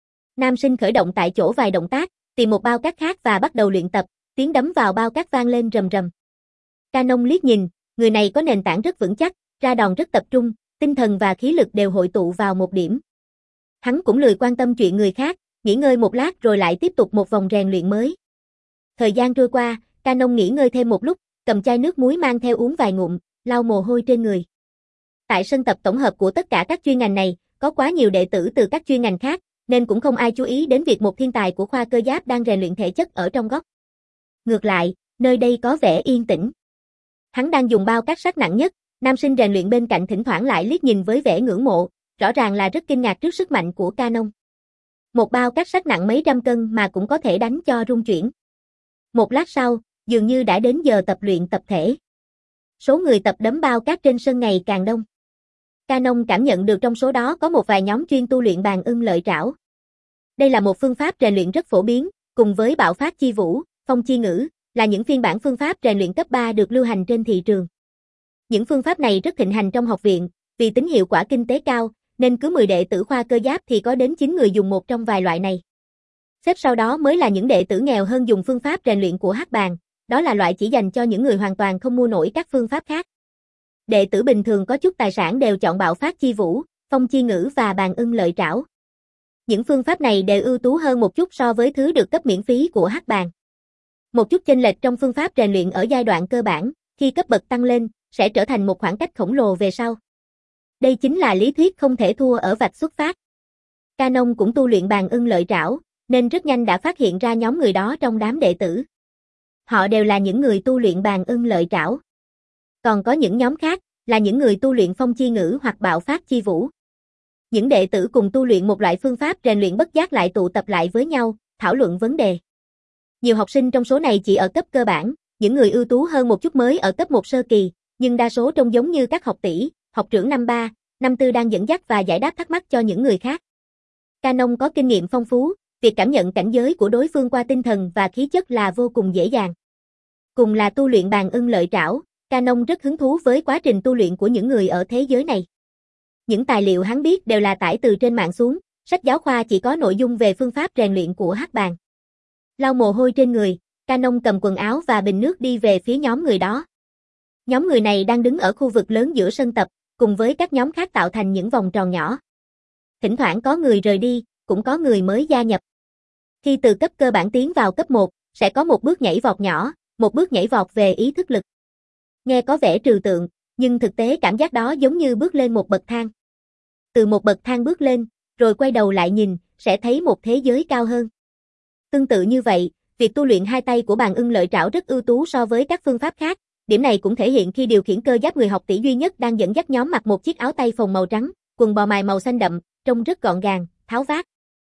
Nam sinh khởi động tại chỗ vài động tác, tìm một bao cát khác và bắt đầu luyện tập, tiếng đấm vào bao cát vang lên rầm rầm. Canon liếc nhìn, người này có nền tảng rất vững chắc, ra đòn rất tập trung, tinh thần và khí lực đều hội tụ vào một điểm. Hắn cũng lười quan tâm chuyện người khác, nghỉ ngơi một lát rồi lại tiếp tục một vòng rèn luyện mới. Thời gian trôi qua, Canon nghỉ ngơi thêm một lúc, cầm chai nước muối mang theo uống vài ngụm, lau mồ hôi trên người. Tại sân tập tổng hợp của tất cả các chuyên ngành này, có quá nhiều đệ tử từ các chuyên ngành khác, nên cũng không ai chú ý đến việc một thiên tài của khoa cơ giáp đang rèn luyện thể chất ở trong góc. Ngược lại, nơi đây có vẻ yên tĩnh. Hắn đang dùng bao cát sắt nặng nhất, nam sinh rèn luyện bên cạnh thỉnh thoảng lại liếc nhìn với vẻ ngưỡng mộ, rõ ràng là rất kinh ngạc trước sức mạnh của Canon. Một bao cát sắt nặng mấy trăm cân mà cũng có thể đánh cho rung chuyển. Một lát sau, dường như đã đến giờ tập luyện tập thể. Số người tập đấm bao cát trên sân ngày càng đông. Canon cảm nhận được trong số đó có một vài nhóm chuyên tu luyện bàn ưng lợi trảo. Đây là một phương pháp rèn luyện rất phổ biến, cùng với bạo phát chi vũ, phong chi ngữ, là những phiên bản phương pháp rèn luyện cấp ba được lưu hành trên thị trường. Những phương pháp này rất thịnh hành trong học viện, vì tính hiệu quả kinh tế cao, nên cứ mười đệ tử khoa cơ giáp thì có đến chín người dùng một trong vài loại này. Xếp sau đó mới là những đệ tử nghèo hơn dùng phương pháp rèn luyện của hắc bàn, đó là loại chỉ dành cho những người hoàn toàn không mua nổi các phương pháp khác. Đệ tử bình thường có chút tài sản đều chọn bạo phát chi vũ, phong chi ngữ và bàn ưng lợi trảo. Những phương pháp này đều ưu tú hơn một chút so với thứ được cấp miễn phí của hắc bàn. Một chút chênh lệch trong phương pháp rèn luyện ở giai đoạn cơ bản, khi cấp bậc tăng lên, sẽ trở thành một khoảng cách khổng lồ về sau. Đây chính là lý thuyết không thể thua ở vạch xuất phát. Canon cũng tu luyện bàn ưng lợi trảo, nên rất nhanh đã phát hiện ra nhóm người đó trong đám đệ tử. Họ đều là những người tu luyện bàn ưng lợi trảo. Còn có những nhóm khác, là những người tu luyện phong chi ngữ hoặc bạo phát chi vũ. Những đệ tử cùng tu luyện một loại phương pháp rèn luyện bất giác lại tụ tập lại với nhau, thảo luận vấn đề. Nhiều học sinh trong số này chỉ ở cấp cơ bản, những người ưu tú hơn một chút mới ở cấp một sơ kỳ, nhưng đa số trông giống như các học tỷ, học trưởng năm ba, năm tư đang dẫn dắt và giải đáp thắc mắc cho những người khác. Canon có kinh nghiệm phong phú, việc cảm nhận cảnh giới của đối phương qua tinh thần và khí chất là vô cùng dễ dàng. Cùng là tu luyện bàn ưng lợi trảo, Canon rất hứng thú với quá trình tu luyện của những người ở thế giới này. Những tài liệu hắn biết đều là tải từ trên mạng xuống, sách giáo khoa chỉ có nội dung về phương pháp rèn luyện của hắc bàn. Lau mồ hôi trên người, Canon cầm quần áo và bình nước đi về phía nhóm người đó. Nhóm người này đang đứng ở khu vực lớn giữa sân tập, cùng với các nhóm khác tạo thành những vòng tròn nhỏ. Thỉnh thoảng có người rời đi, cũng có người mới gia nhập. Khi từ cấp cơ bản tiến vào cấp một, sẽ có một bước nhảy vọt nhỏ, một bước nhảy vọt về ý thức lực. Nghe có vẻ trừu tượng, nhưng thực tế cảm giác đó giống như bước lên một bậc thang. Từ một bậc thang bước lên, rồi quay đầu lại nhìn, sẽ thấy một thế giới cao hơn. Tương tự như vậy, việc tu luyện hai tay của Bàn Ưng Lợi Trảo rất ưu tú so với các phương pháp khác. Điểm này cũng thể hiện khi điều khiển cơ giáp người học tỷ duy nhất đang dẫn dắt nhóm mặc một chiếc áo tay phồng màu trắng, quần bò mài màu xanh đậm, trông rất gọn gàng, tháo vát.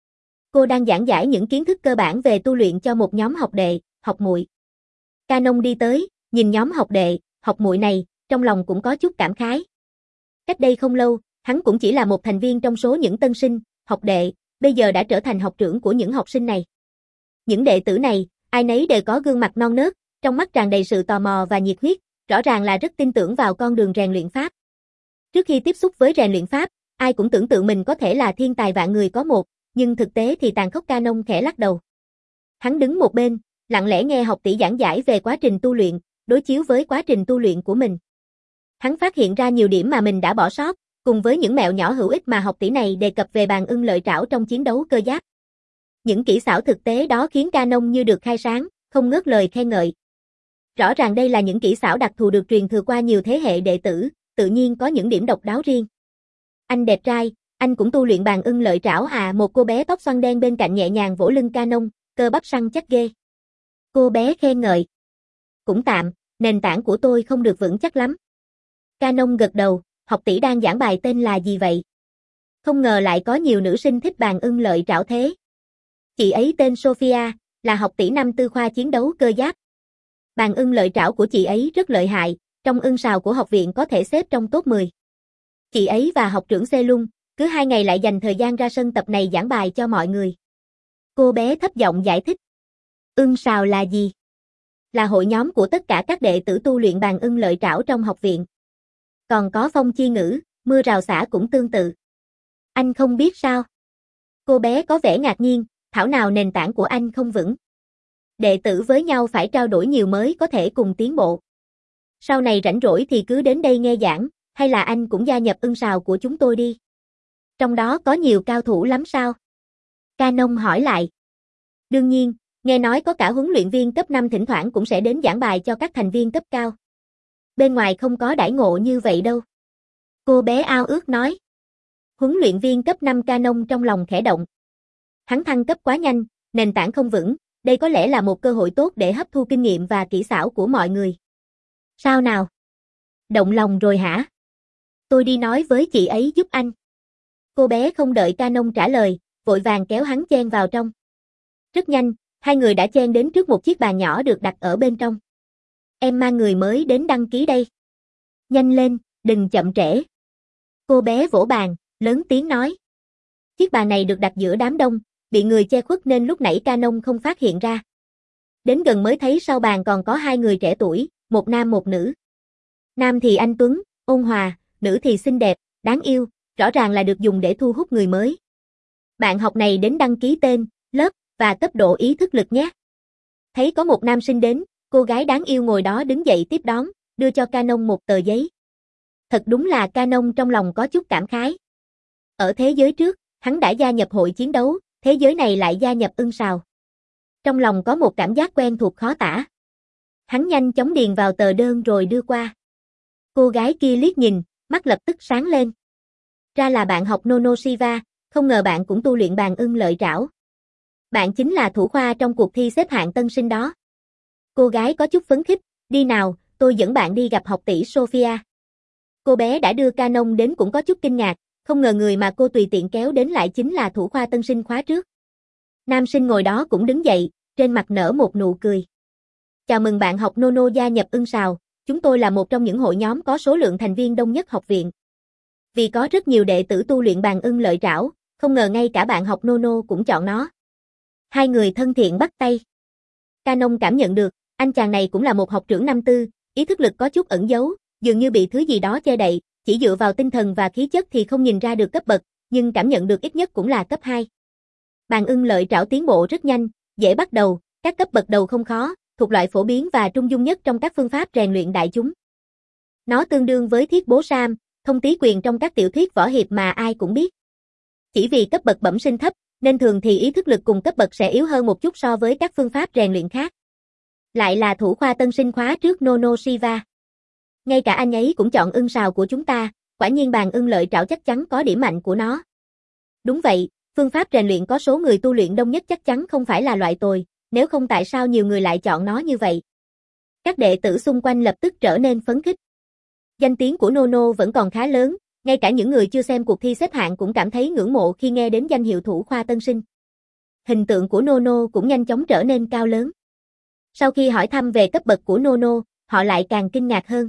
Cô đang giảng giải những kiến thức cơ bản về tu luyện cho một nhóm học đệ, học muội. Canon đi tới, nhìn nhóm học đệ, học muội này, trong lòng cũng có chút cảm khái. Cách đây không lâu, hắn cũng chỉ là một thành viên trong số những tân sinh, học đệ, bây giờ đã trở thành học trưởng của những học sinh này. Những đệ tử này, ai nấy đều có gương mặt non nớt, trong mắt tràn đầy sự tò mò và nhiệt huyết, rõ ràng là rất tin tưởng vào con đường rèn luyện pháp. Trước khi tiếp xúc với rèn luyện pháp, ai cũng tưởng tượng mình có thể là thiên tài vạn người có một, nhưng thực tế thì tàn khốc Canon khẽ lắc đầu. Hắn đứng một bên, lặng lẽ nghe học tỷ giảng giải về quá trình tu luyện, đối chiếu với quá trình tu luyện của mình. Hắn phát hiện ra nhiều điểm mà mình đã bỏ sót, cùng với những mẹo nhỏ hữu ích mà học tỷ này đề cập về Bàn Ưng Lợi Trảo trong chiến đấu cơ giáp. Những kỹ xảo thực tế đó khiến Canon như được khai sáng, không ngớt lời khen ngợi. Rõ ràng đây là những kỹ xảo đặc thù được truyền thừa qua nhiều thế hệ đệ tử, tự nhiên có những điểm độc đáo riêng. Anh đẹp trai, anh cũng tu luyện Bàn Ưng Lợi Trảo à? Một cô bé tóc xoăn đen bên cạnh nhẹ nhàng vỗ lưng Canon, cơ bắp săn chắc ghê. Cô bé khen ngợi. Cũng tạm, nền tảng của tôi không được vững chắc lắm. Canon gật đầu, học tỷ đang giảng bài tên là gì vậy? Không ngờ lại có nhiều nữ sinh thích Bàn Ưng Lợi Trảo thế. Chị ấy tên Sophia, là học tỷ năm tư khoa chiến đấu cơ giáp. Bàn Ưng Lợi Trảo của chị ấy rất lợi hại, trong ưng sào của học viện có thể xếp trong top mười. Chị ấy và học trưởng Selung, cứ hai ngày lại dành thời gian ra sân tập này giảng bài cho mọi người. Cô bé thấp giọng giải thích. Ưng sào là gì? Là hội nhóm của tất cả các đệ tử tu luyện Bàn Ưng Lợi Trảo trong học viện. Còn có phong chi ngữ, mưa rào xả cũng tương tự. Anh không biết sao? Cô bé có vẻ ngạc nhiên, thảo nào nền tảng của anh không vững. Đệ tử với nhau phải trao đổi nhiều mới có thể cùng tiến bộ. Sau này rảnh rỗi thì cứ đến đây nghe giảng, hay là anh cũng gia nhập ưng sào của chúng tôi đi. Trong đó có nhiều cao thủ lắm sao? Canon hỏi lại. Đương nhiên, nghe nói có cả huấn luyện viên cấp năm thỉnh thoảng cũng sẽ đến giảng bài cho các thành viên cấp cao. Bên ngoài không có đãi ngộ như vậy đâu. Cô bé ao ước nói. Huấn luyện viên cấp năm Canon trong lòng khẽ động. Hắn thăng cấp quá nhanh, nền tảng không vững, đây có lẽ là một cơ hội tốt để hấp thu kinh nghiệm và kỹ xảo của mọi người. Sao nào? Động lòng rồi hả? Tôi đi nói với chị ấy giúp anh. Cô bé không đợi Canon trả lời, vội vàng kéo hắn chen vào trong. Rất nhanh, hai người đã chen đến trước một chiếc bàn nhỏ được đặt ở bên trong. Em mang người mới đến đăng ký đây. Nhanh lên, đừng chậm trễ. Cô bé vỗ bàn, lớn tiếng nói. Chiếc bàn này được đặt giữa đám đông, bị người che khuất nên lúc nãy Canon không phát hiện ra. Đến gần mới thấy sau bàn còn có hai người trẻ tuổi, một nam một nữ. Nam thì anh tuấn, ôn hòa, nữ thì xinh đẹp, đáng yêu, rõ ràng là được dùng để thu hút người mới. Bạn học này đến đăng ký tên, lớp và cấp độ ý thức lực nhé. Thấy có một nam sinh đến, cô gái đáng yêu ngồi đó đứng dậy tiếp đón, đưa cho Canon một tờ giấy. Thật đúng là Canon trong lòng có chút cảm khái. Ở thế giới trước, hắn đã gia nhập hội chiến đấu, thế giới này lại gia nhập ưng sào. Trong lòng có một cảm giác quen thuộc khó tả. Hắn nhanh chóng điền vào tờ đơn rồi đưa qua. Cô gái kia liếc nhìn, mắt lập tức sáng lên. Ra là bạn học Nono Shiva, không ngờ bạn cũng tu luyện Bàn Ưng Lợi Trảo. Bạn chính là thủ khoa trong cuộc thi xếp hạng tân sinh đó. Cô gái có chút phấn khích, đi nào, tôi dẫn bạn đi gặp học tỷ Sophia. Cô bé đã đưa Canon đến cũng có chút kinh ngạc, không ngờ người mà cô tùy tiện kéo đến lại chính là thủ khoa tân sinh khóa trước. Nam sinh ngồi đó cũng đứng dậy, trên mặt nở một nụ cười. Chào mừng bạn học Nono gia nhập ưng sào, chúng tôi là một trong những hội nhóm có số lượng thành viên đông nhất học viện. Vì có rất nhiều đệ tử tu luyện Bàn Ưng Lợi Trảo, không ngờ ngay cả bạn học Nono cũng chọn nó. Hai người thân thiện bắt tay. Canon cảm nhận được, anh chàng này cũng là một học trưởng năm tư, ý thức lực có chút ẩn giấu, dường như bị thứ gì đó che đậy, chỉ dựa vào tinh thần và khí chất thì không nhìn ra được cấp bậc, nhưng cảm nhận được ít nhất cũng là cấp hai. Bàn Ưng Lợi Trảo tiến bộ rất nhanh, dễ bắt đầu, các cấp bậc đầu không khó, thuộc loại phổ biến và trung dung nhất trong các phương pháp rèn luyện đại chúng. Nó tương đương với thiết bố Sam, thông tí quyền trong các tiểu thuyết võ hiệp mà ai cũng biết. Chỉ vì cấp bậc bẩm sinh thấp, nên thường thì ý thức lực cùng cấp bậc sẽ yếu hơn một chút so với các phương pháp rèn luyện khác. Lại là thủ khoa tân sinh khóa trước Nono Shiva. Ngay cả anh ấy cũng chọn ưng sào của chúng ta, quả nhiên bàn ưng lợi trảo chắc chắn có điểm mạnh của nó. Đúng vậy, phương pháp rèn luyện có số người tu luyện đông nhất chắc chắn không phải là loại tồi, nếu không tại sao nhiều người lại chọn nó như vậy. Các đệ tử xung quanh lập tức trở nên phấn khích. Danh tiếng của Nono vẫn còn khá lớn, ngay cả những người chưa xem cuộc thi xếp hạng cũng cảm thấy ngưỡng mộ khi nghe đến danh hiệu thủ khoa tân sinh. Hình tượng của Nono cũng nhanh chóng trở nên cao lớn. Sau khi hỏi thăm về cấp bậc của Nono, họ lại càng kinh ngạc hơn.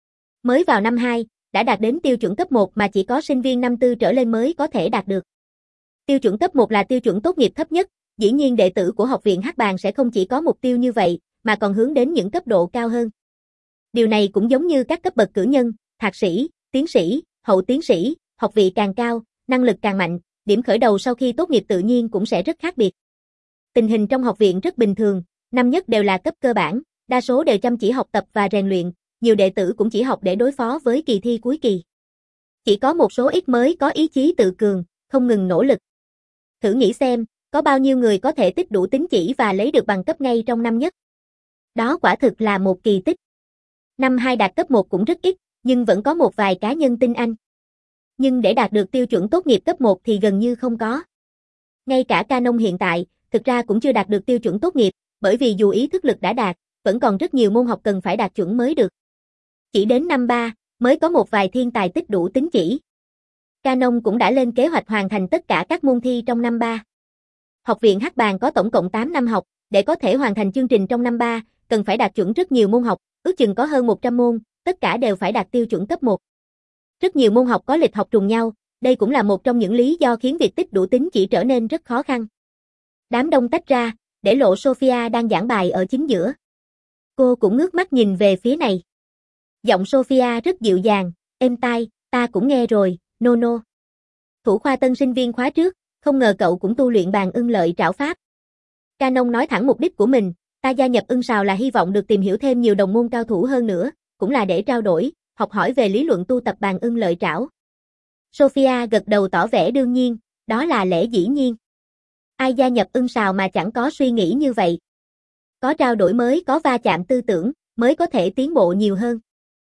Mới vào năm hai, đã đạt đến tiêu chuẩn cấp một mà chỉ có sinh viên năm tư trở lên mới có thể đạt được. Tiêu chuẩn cấp một là tiêu chuẩn tốt nghiệp thấp nhất, dĩ nhiên đệ tử của học viện Hắc Bàng sẽ không chỉ có mục tiêu như vậy, mà còn hướng đến những cấp độ cao hơn. Điều này cũng giống như các cấp bậc cử nhân, thạc sĩ, tiến sĩ, hậu tiến sĩ, học vị càng cao, năng lực càng mạnh, điểm khởi đầu sau khi tốt nghiệp tự nhiên cũng sẽ rất khác biệt. Tình hình trong học viện rất bình thường, năm nhất đều là cấp cơ bản, đa số đều chăm chỉ học tập và rèn luyện, nhiều đệ tử cũng chỉ học để đối phó với kỳ thi cuối kỳ. Chỉ có một số ít mới có ý chí tự cường, không ngừng nỗ lực. Thử nghĩ xem, có bao nhiêu người có thể tích đủ tín chỉ và lấy được bằng cấp ngay trong năm nhất. Đó quả thực là một kỳ tích. Năm hai đạt cấp một cũng rất ít, nhưng vẫn có một vài cá nhân tinh anh. Nhưng để đạt được tiêu chuẩn tốt nghiệp cấp một thì gần như không có. Ngay cả Canon hiện tại, thực ra cũng chưa đạt được tiêu chuẩn tốt nghiệp, bởi vì dù ý thức lực đã đạt, vẫn còn rất nhiều môn học cần phải đạt chuẩn mới được. Chỉ đến năm ba, mới có một vài thiên tài tích đủ tín chỉ. Canon cũng đã lên kế hoạch hoàn thành tất cả các môn thi trong năm ba. Học viện Hắc Bàng có tổng cộng tám năm học, để có thể hoàn thành chương trình trong năm ba, cần phải đạt chuẩn rất nhiều môn học, ước chừng có hơn một trăm môn, tất cả đều phải đạt tiêu chuẩn cấp một. Rất nhiều môn học có lịch học trùng nhau, đây cũng là một trong những lý do khiến việc tích đủ tín chỉ trở nên rất khó khăn. Đám đông tách ra, để lộ Sophia đang giảng bài ở chính giữa. Cô cũng ngước mắt nhìn về phía này. Giọng Sophia rất dịu dàng, êm tai, ta cũng nghe rồi, Nono. Thủ khoa tân sinh viên khóa trước, không ngờ cậu cũng tu luyện bàn ưng lợi trảo pháp. Canon nói thẳng mục đích của mình, ta gia nhập ưng sào là hy vọng được tìm hiểu thêm nhiều đồng môn cao thủ hơn nữa, cũng là để trao đổi, học hỏi về lý luận tu tập bàn ưng lợi trảo. Sophia gật đầu tỏ vẻ đương nhiên, đó là lẽ dĩ nhiên. Ai gia nhập ưng sào mà chẳng có suy nghĩ như vậy. Có trao đổi mới, có va chạm tư tưởng, mới có thể tiến bộ nhiều hơn.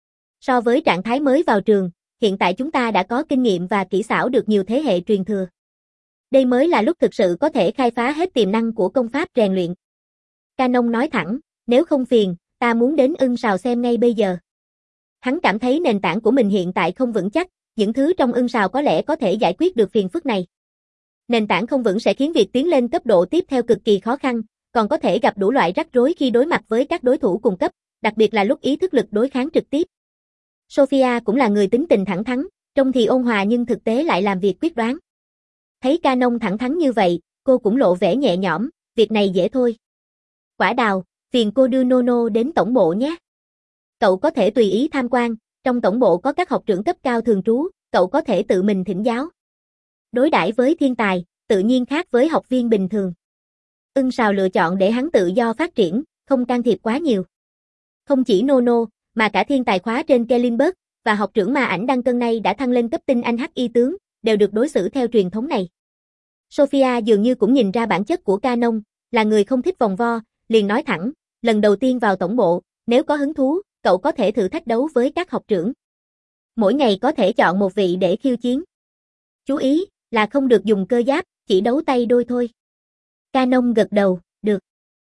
So với trạng thái mới vào trường, hiện tại chúng ta đã có kinh nghiệm và kỹ xảo được nhiều thế hệ truyền thừa. Đây mới là lúc thực sự có thể khai phá hết tiềm năng của công pháp rèn luyện. Canon nói thẳng, nếu không phiền, ta muốn đến ưng sào xem ngay bây giờ. Hắn cảm thấy nền tảng của mình hiện tại không vững chắc, những thứ trong ưng sào có lẽ có thể giải quyết được phiền phức này. Nền tảng không vững sẽ khiến việc tiến lên cấp độ tiếp theo cực kỳ khó khăn, còn có thể gặp đủ loại rắc rối khi đối mặt với các đối thủ cùng cấp, đặc biệt là lúc ý thức lực đối kháng trực tiếp. Sophia cũng là người tính tình thẳng thắn, trông thì ôn hòa nhưng thực tế lại làm việc quyết đoán. Thấy Canon thẳng thắn như vậy, cô cũng lộ vẻ nhẹ nhõm, việc này dễ thôi. Quả đào, phiền cô đưa Nono đến tổng bộ nhé. Cậu có thể tùy ý tham quan, trong tổng bộ có các học trưởng cấp cao thường trú, cậu có thể tự mình thỉnh giáo. Đối đãi với thiên tài, tự nhiên khác với học viên bình thường. Ưng sào lựa chọn để hắn tự do phát triển, không can thiệp quá nhiều. Không chỉ Nono, mà cả thiên tài khóa trên Kellenberg và học trưởng ma ảnh đăng cân nay đã thăng lên cấp tinh anh hắc y tướng, đều được đối xử theo truyền thống này. Sophia dường như cũng nhìn ra bản chất của Canon, là người không thích vòng vo, liền nói thẳng, lần đầu tiên vào tổng bộ, nếu có hứng thú, cậu có thể thử thách đấu với các học trưởng. Mỗi ngày có thể chọn một vị để khiêu chiến. Chú ý, là không được dùng cơ giáp, chỉ đấu tay đôi thôi. Canon gật đầu, được.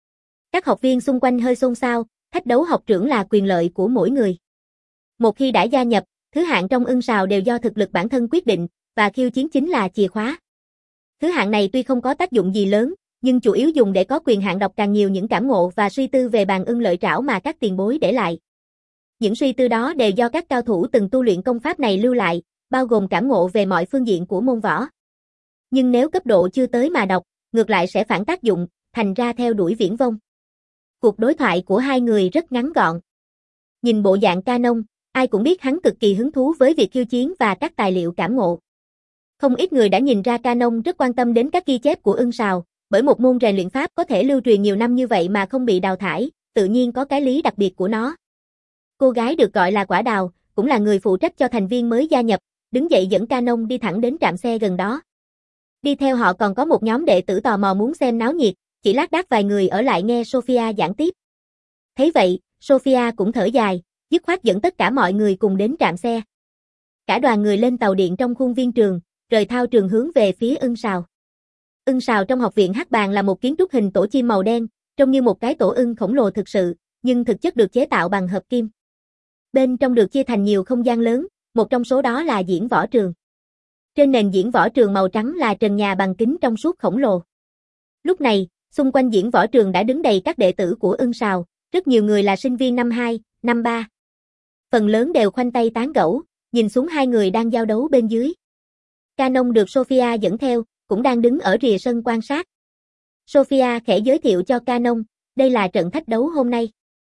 Các học viên xung quanh hơi xôn xao, thách đấu học trưởng là quyền lợi của mỗi người. Một khi đã gia nhập, thứ hạng trong ưng sào đều do thực lực bản thân quyết định, và khiêu chiến chính là chìa khóa. Thứ hạng này tuy không có tác dụng gì lớn, nhưng chủ yếu dùng để có quyền hạn đọc càng nhiều những cảm ngộ và suy tư về bàn ưng lợi trảo mà các tiền bối để lại. Những suy tư đó đều do các cao thủ từng tu luyện công pháp này lưu lại, bao gồm cảm ngộ về mọi phương diện của môn võ. Nhưng nếu cấp độ chưa tới mà đọc, ngược lại sẽ phản tác dụng, thành ra theo đuổi viển vông. Cuộc đối thoại của hai người rất ngắn gọn. Nhìn bộ dạng Canon, ai cũng biết hắn cực kỳ hứng thú với việc khiêu chiến và các tài liệu cảm ngộ. Không ít người đã nhìn ra Canon rất quan tâm đến các ghi chép của ưng sào, bởi một môn rèn luyện pháp có thể lưu truyền nhiều năm như vậy mà không bị đào thải, tự nhiên có cái lý đặc biệt của nó. Cô gái được gọi là Quả Đào, cũng là người phụ trách cho thành viên mới gia nhập, đứng dậy dẫn Canon đi thẳng đến trạm xe gần đó. Đi theo họ còn có một nhóm đệ tử tò mò muốn xem náo nhiệt, chỉ lác đác vài người ở lại nghe Sophia giảng tiếp. Thấy vậy, Sophia cũng thở dài, dứt khoát dẫn tất cả mọi người cùng đến trạm xe. Cả đoàn người lên tàu điện trong khuôn viên trường, rời thao trường hướng về phía Ưng Sào. Ưng Sào trong học viện Hắc Bàng là một kiến trúc hình tổ chim màu đen, trông như một cái tổ ưng khổng lồ thực sự, nhưng thực chất được chế tạo bằng hợp kim. Bên trong được chia thành nhiều không gian lớn, một trong số đó là diễn võ trường. Trên nền diễn võ trường màu trắng là trần nhà bằng kính trong suốt khổng lồ. Lúc này, xung quanh diễn võ trường đã đứng đầy các đệ tử của Ưng Sào, rất nhiều người là sinh viên năm hai, năm ba. Phần lớn đều khoanh tay tán gẫu, nhìn xuống hai người đang giao đấu bên dưới. Canon được Sophia dẫn theo, cũng đang đứng ở rìa sân quan sát. Sophia khẽ giới thiệu cho Canon, đây là trận thách đấu hôm nay.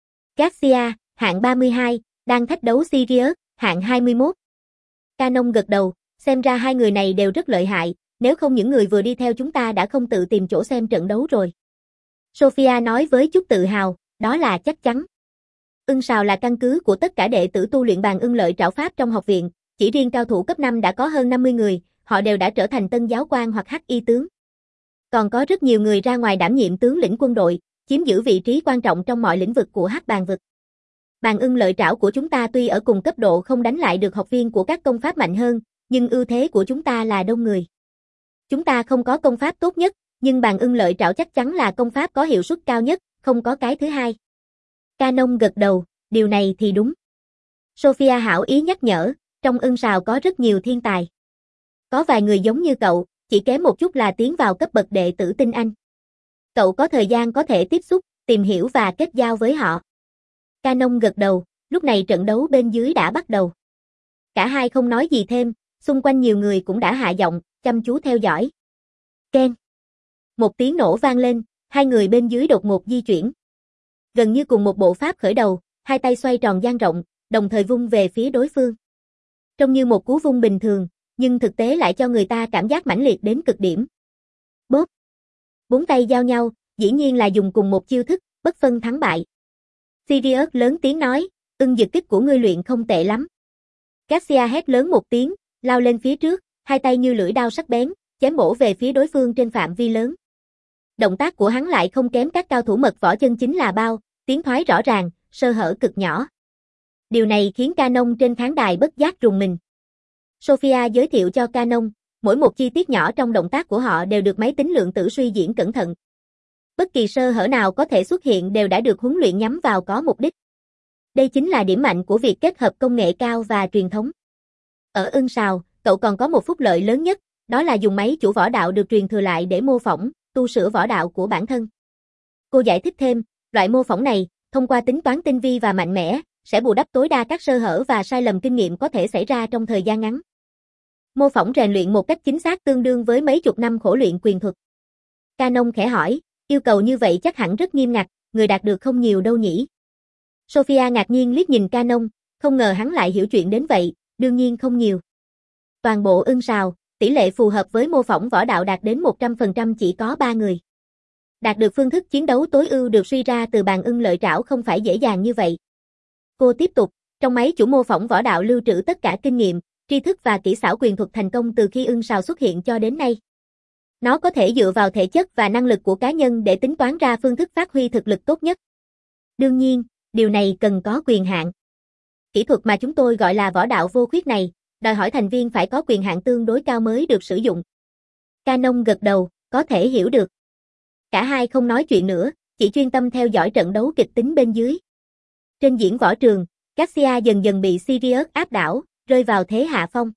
Garcia, hạng ba mươi hai, đang thách đấu Sirius, hạng hai mươi mốt. Canon gật đầu, xem ra hai người này đều rất lợi hại, nếu không những người vừa đi theo chúng ta đã không tự tìm chỗ xem trận đấu rồi. Sophia nói với chút tự hào, đó là chắc chắn. Ưng Sào là căn cứ của tất cả đệ tử tu luyện bàn ưng lợi trảo pháp trong học viện, chỉ riêng cao thủ cấp năm đã có hơn năm mươi người, họ đều đã trở thành tân giáo quan hoặc hắc y tướng. Còn có rất nhiều người ra ngoài đảm nhiệm tướng lĩnh quân đội, chiếm giữ vị trí quan trọng trong mọi lĩnh vực của hắc bàng vực. Bàn ưng lợi trảo của chúng ta tuy ở cùng cấp độ không đánh lại được học viên của các công pháp mạnh hơn, nhưng ưu thế của chúng ta là đông người. Chúng ta không có công pháp tốt nhất, nhưng bàn ưng lợi trảo chắc chắn là công pháp có hiệu suất cao nhất, không có cái thứ hai. Canon gật đầu, điều này thì đúng. Sophia hảo ý nhắc nhở, trong Ưng Sào có rất nhiều thiên tài. Có vài người giống như cậu, chỉ kém một chút là tiến vào cấp bậc đệ tử tinh anh. Cậu có thời gian có thể tiếp xúc, tìm hiểu và kết giao với họ. Canon gật đầu, lúc này trận đấu bên dưới đã bắt đầu. Cả hai không nói gì thêm, xung quanh nhiều người cũng đã hạ giọng, chăm chú theo dõi. Keng. Một tiếng nổ vang lên, hai người bên dưới đột ngột di chuyển. Gần như cùng một bộ pháp khởi đầu, hai tay xoay tròn dang rộng, đồng thời vung về phía đối phương. Trông như một cú vung bình thường, nhưng thực tế lại cho người ta cảm giác mãnh liệt đến cực điểm. Bốp. Bốn tay giao nhau, dĩ nhiên là dùng cùng một chiêu thức, bất phân thắng bại. Sirius lớn tiếng nói, ưng dực kích của ngươi luyện không tệ lắm. Garcia hét lớn một tiếng, lao lên phía trước, hai tay như lưỡi đao sắc bén, chém bổ về phía đối phương trên phạm vi lớn. Động tác của hắn lại không kém các cao thủ mật võ chân chính là bao, tiến thoái rõ ràng, sơ hở cực nhỏ. Điều này khiến Canon trên khán đài bất giác rùng mình. Sophia giới thiệu cho Canon, mỗi một chi tiết nhỏ trong động tác của họ đều được máy tính lượng tử suy diễn cẩn thận. Bất kỳ sơ hở nào có thể xuất hiện đều đã được huấn luyện nhắm vào có mục đích. Đây chính là điểm mạnh của việc kết hợp công nghệ cao và truyền thống. Ở Ưng Sào, cậu còn có một phúc lợi lớn nhất, đó là dùng máy chủ võ đạo được truyền thừa lại để mô phỏng, tu sửa võ đạo của bản thân. Cô giải thích thêm, loại mô phỏng này, thông qua tính toán tinh vi và mạnh mẽ, sẽ bù đắp tối đa các sơ hở và sai lầm kinh nghiệm có thể xảy ra trong thời gian ngắn. Mô phỏng rèn luyện một cách chính xác tương đương với mấy chục năm khổ luyện quyền thuật. Canon khẽ hỏi, yêu cầu như vậy chắc hẳn rất nghiêm ngặt, người đạt được không nhiều đâu nhỉ? Sophia ngạc nhiên liếc nhìn Canon, không ngờ hắn lại hiểu chuyện đến vậy, đương nhiên không nhiều. Toàn bộ Ưng Sào, tỷ lệ phù hợp với mô phỏng võ đạo đạt đến một trăm phần trăm chỉ có ba người. Đạt được phương thức chiến đấu tối ưu được suy ra từ bàn ưng lợi trảo không phải dễ dàng như vậy. Cô tiếp tục, trong máy chủ mô phỏng võ đạo lưu trữ tất cả kinh nghiệm, tri thức và kỹ xảo quyền thuật thành công từ khi Ưng Sào xuất hiện cho đến nay. Nó có thể dựa vào thể chất và năng lực của cá nhân để tính toán ra phương thức phát huy thực lực tốt nhất. Đương nhiên, điều này cần có quyền hạn. Kỹ thuật mà chúng tôi gọi là võ đạo vô khuyết này, đòi hỏi thành viên phải có quyền hạn tương đối cao mới được sử dụng. Canon gật đầu, có thể hiểu được. Cả hai không nói chuyện nữa, chỉ chuyên tâm theo dõi trận đấu kịch tính bên dưới. Trên diễn võ trường, Garcia dần dần bị Sirius áp đảo, rơi vào thế hạ phong.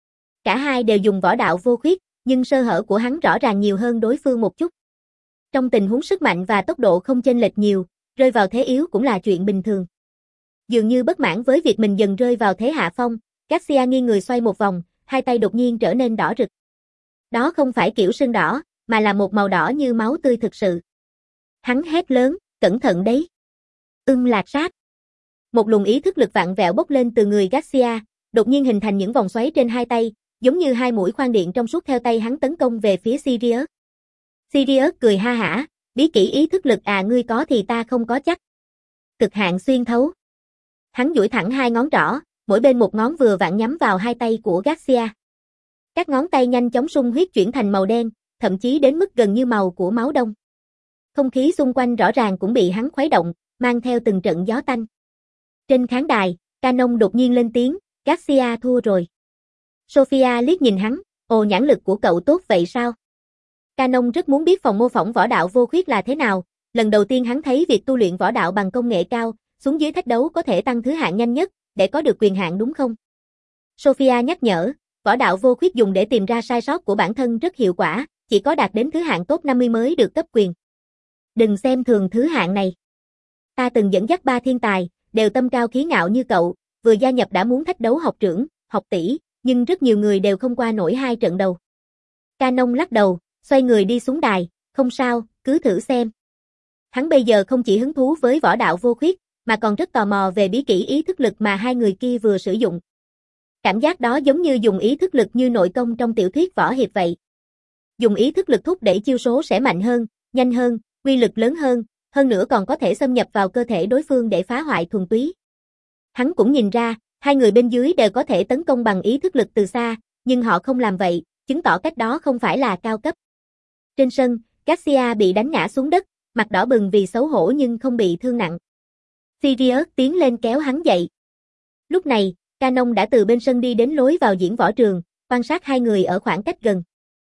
Cả hai đều dùng võ đạo vô khuyết, nhưng sơ hở của hắn rõ ràng nhiều hơn đối phương một chút. Trong tình huống sức mạnh và tốc độ không chênh lệch nhiều, rơi vào thế yếu cũng là chuyện bình thường. Dường như bất mãn với việc mình dần rơi vào thế hạ phong, Garcia nghiêng người xoay một vòng, hai tay đột nhiên trở nên đỏ rực. Đó không phải kiểu sưng đỏ, mà là một màu đỏ như máu tươi thực sự. Hắn hét lớn, cẩn thận đấy. Ưng lạc sát. Một luồng ý thức lực vặn vẹo bốc lên từ người Garcia, đột nhiên hình thành những vòng xoáy trên hai tay, giống như hai mũi khoan điện trong suốt theo tay hắn tấn công về phía Sirius. Sirius cười ha hả, bí kỹ ý thức lực à, ngươi có thì ta không có chắc. Cực hạn xuyên thấu. Hắn duỗi thẳng hai ngón trỏ, mỗi bên một ngón vừa vặn nhắm vào hai tay của Garcia. Các ngón tay nhanh chóng sung huyết chuyển thành màu đen, thậm chí đến mức gần như màu của máu đông. Không khí xung quanh rõ ràng cũng bị hắn khuấy động, mang theo từng trận gió tanh. Trên khán đài, Canon đột nhiên lên tiếng, Garcia thua rồi. Sophia liếc nhìn hắn, ồ nhãn lực của cậu tốt vậy sao? Canon rất muốn biết phòng mô phỏng võ đạo vô khuyết là thế nào, lần đầu tiên hắn thấy việc tu luyện võ đạo bằng công nghệ cao, xuống dưới thách đấu có thể tăng thứ hạng nhanh nhất, để có được quyền hạn đúng không? Sophia nhắc nhở, võ đạo vô khuyết dùng để tìm ra sai sót của bản thân rất hiệu quả, chỉ có đạt đến thứ hạng top năm mươi mới được cấp quyền. Đừng xem thường thứ hạng này. Ta từng dẫn dắt ba thiên tài, đều tâm cao khí ngạo như cậu, vừa gia nhập đã muốn thách đấu học trưởng, học tỷ, nhưng rất nhiều người đều không qua nổi hai trận đầu. Canon lắc đầu, xoay người đi xuống đài, không sao, cứ thử xem. Hắn bây giờ không chỉ hứng thú với võ đạo vô khuyết, mà còn rất tò mò về bí kỹ ý thức lực mà hai người kia vừa sử dụng. Cảm giác đó giống như dùng ý thức lực như nội công trong tiểu thuyết võ hiệp vậy. Dùng ý thức lực thúc đẩy chiêu số sẽ mạnh hơn, nhanh hơn, uy lực lớn hơn, hơn nữa còn có thể xâm nhập vào cơ thể đối phương để phá hoại thuần túy. Hắn cũng nhìn ra, hai người bên dưới đều có thể tấn công bằng ý thức lực từ xa, nhưng họ không làm vậy, chứng tỏ cách đó không phải là cao cấp. Trên sân, Garcia bị đánh ngã xuống đất, mặt đỏ bừng vì xấu hổ nhưng không bị thương nặng. Sirius tiến lên kéo hắn dậy. Lúc này, Canon đã từ bên sân đi đến lối vào diễn võ trường, quan sát hai người ở khoảng cách gần.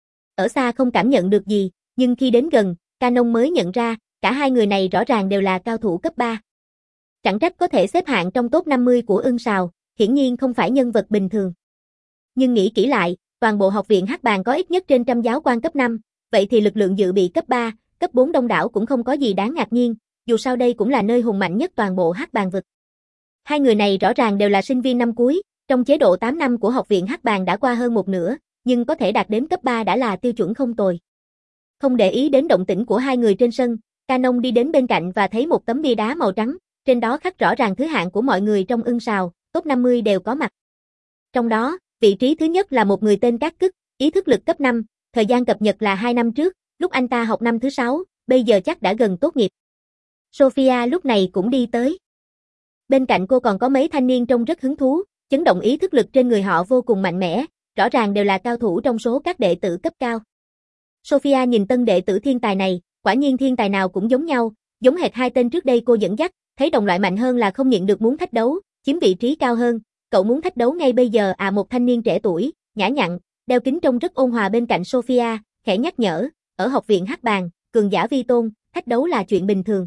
Ở xa không cảm nhận được gì, nhưng khi đến gần, Canon mới nhận ra, cả hai người này rõ ràng đều là cao thủ cấp ba. Chẳng trách có thể xếp hạng trong top năm mươi của Ưng Sào, hiển nhiên không phải nhân vật bình thường. Nhưng nghĩ kỹ lại, toàn bộ học viện Hắc Bàng có ít nhất trên trăm giáo quan cấp năm, vậy thì lực lượng dự bị cấp ba, cấp bốn đông đảo cũng không có gì đáng ngạc nhiên, dù sao đây cũng là nơi hùng mạnh nhất toàn bộ Hắc Bàng vực. Hai người này rõ ràng đều là sinh viên năm cuối, trong chế độ tám năm của học viện Hắc Bàng đã qua hơn một nửa, nhưng có thể đạt đến cấp ba đã là tiêu chuẩn không tồi. Không để ý đến động tĩnh của hai người trên sân, Canon đi đến bên cạnh và thấy một tấm bia đá màu trắng, trên đó khắc rõ ràng thứ hạng của mọi người trong Ưng Sào, top năm mươi đều có mặt. Trong đó, vị trí thứ nhất là một người tên Cát Cức, ý thức lực cấp năm, thời gian cập nhật là hai năm trước, lúc anh ta học năm thứ sáu, bây giờ chắc đã gần tốt nghiệp. Sophia lúc này cũng đi tới. Bên cạnh cô còn có mấy thanh niên trông rất hứng thú, chấn động ý thức lực trên người họ vô cùng mạnh mẽ, rõ ràng đều là cao thủ trong số các đệ tử cấp cao. Sophia nhìn tân đệ tử thiên tài này, quả nhiên thiên tài nào cũng giống nhau, giống hệt hai tên trước đây cô dẫn dắt, thấy đồng loại mạnh hơn là không nhịn được muốn thách đấu, chiếm vị trí cao hơn, cậu muốn thách đấu ngay bây giờ à? Một thanh niên trẻ tuổi, nhã nhặn, đeo kính trông rất ôn hòa bên cạnh Sophia, khẽ nhắc nhở, ở học viện Hắc Bàng, cường giả vi tôn, thách đấu là chuyện bình thường.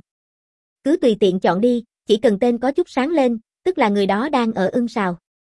Cứ tùy tiện chọn đi, chỉ cần tên có chút sáng lên, tức là người đó đang ở Ưng Sào.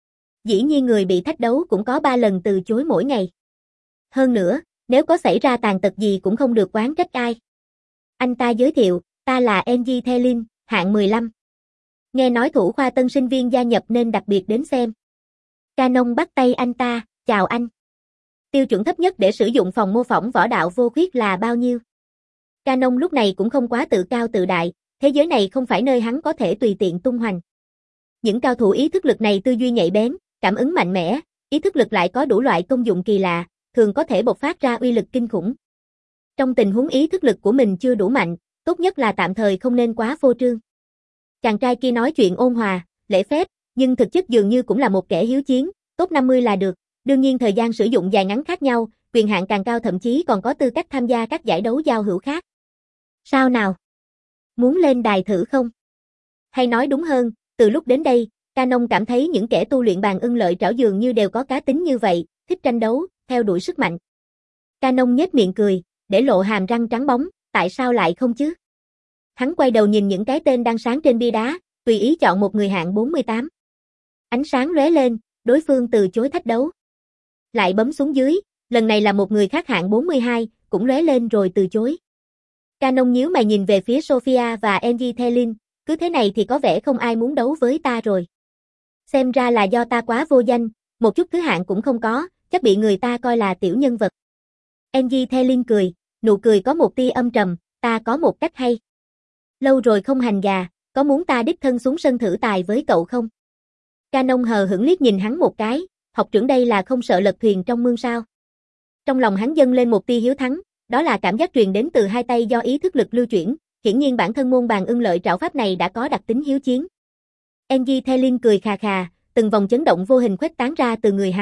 Dĩ nhiên người bị thách đấu cũng có ba lần từ chối mỗi ngày. Hơn nữa, nếu có xảy ra tàn tật gì cũng không được oán trách ai. Anh ta giới thiệu, ta là Enji Thelin, hạng mười lăm. Nghe nói thủ khoa tân sinh viên gia nhập nên đặc biệt đến xem. Canon bắt tay anh ta, chào anh. Tiêu chuẩn thấp nhất để sử dụng phòng mô phỏng võ đạo vô khuyết là bao nhiêu? Canon lúc này cũng không quá tự cao tự đại, thế giới này không phải nơi hắn có thể tùy tiện tung hoành. Những cao thủ ý thức lực này tư duy nhạy bén, cảm ứng mạnh mẽ, ý thức lực lại có đủ loại công dụng kỳ lạ, thường có thể bộc phát ra uy lực kinh khủng. Trong tình huống ý thức lực của mình chưa đủ mạnh, tốt nhất là tạm thời không nên quá phô trương. Chàng trai kia nói chuyện ôn hòa, lễ phép, nhưng thực chất dường như cũng là một kẻ hiếu chiến, top năm mươi là được, đương nhiên thời gian sử dụng dài ngắn khác nhau, quyền hạn càng cao thậm chí còn có tư cách tham gia các giải đấu giao hữu khác. Sao nào? Muốn lên đài thử không? Hay nói đúng hơn, từ lúc đến đây, Canon cảm thấy những kẻ tu luyện bàn ưng lợi trảo dường như đều có cá tính như vậy, thích tranh đấu, theo đuổi sức mạnh. Canon nhếch miệng cười, để lộ hàm răng trắng bóng, tại sao lại không chứ? Hắn quay đầu nhìn những cái tên đang sáng trên bia đá, tùy ý chọn một người hạng bốn mươi tám. Ánh sáng lóe lên, đối phương từ chối thách đấu. Lại bấm xuống dưới, lần này là một người khác hạng bốn mươi hai, cũng lóe lên rồi từ chối. Canon nhíu mày nhìn về phía Sophia và Enji Thelin, cứ thế này thì có vẻ không ai muốn đấu với ta rồi. Xem ra là do ta quá vô danh, một chút thứ hạng cũng không có, chắc bị người ta coi là tiểu nhân vật. Enji Thelin cười, nụ cười có một tia âm trầm, ta có một cách hay. Lâu rồi không hành gà, có muốn ta đích thân xuống sân thử tài với cậu không? Canon hờ hững liếc nhìn hắn một cái, học trưởng đây là không sợ lật thuyền trong mương sao? Trong lòng hắn dâng lên một tia hiếu thắng, đó là cảm giác truyền đến từ hai tay do ý thức lực lưu chuyển, hiển nhiên bản thân môn bàn ưng lợi trảo pháp này đã có đặc tính hiếu chiến. Enji Thelin cười khà khà, từng vòng chấn động vô hình khuếch tán ra từ người hắn,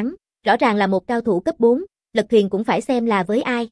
rõ ràng là một cao thủ cấp bốn, lật thuyền cũng phải xem là với ai.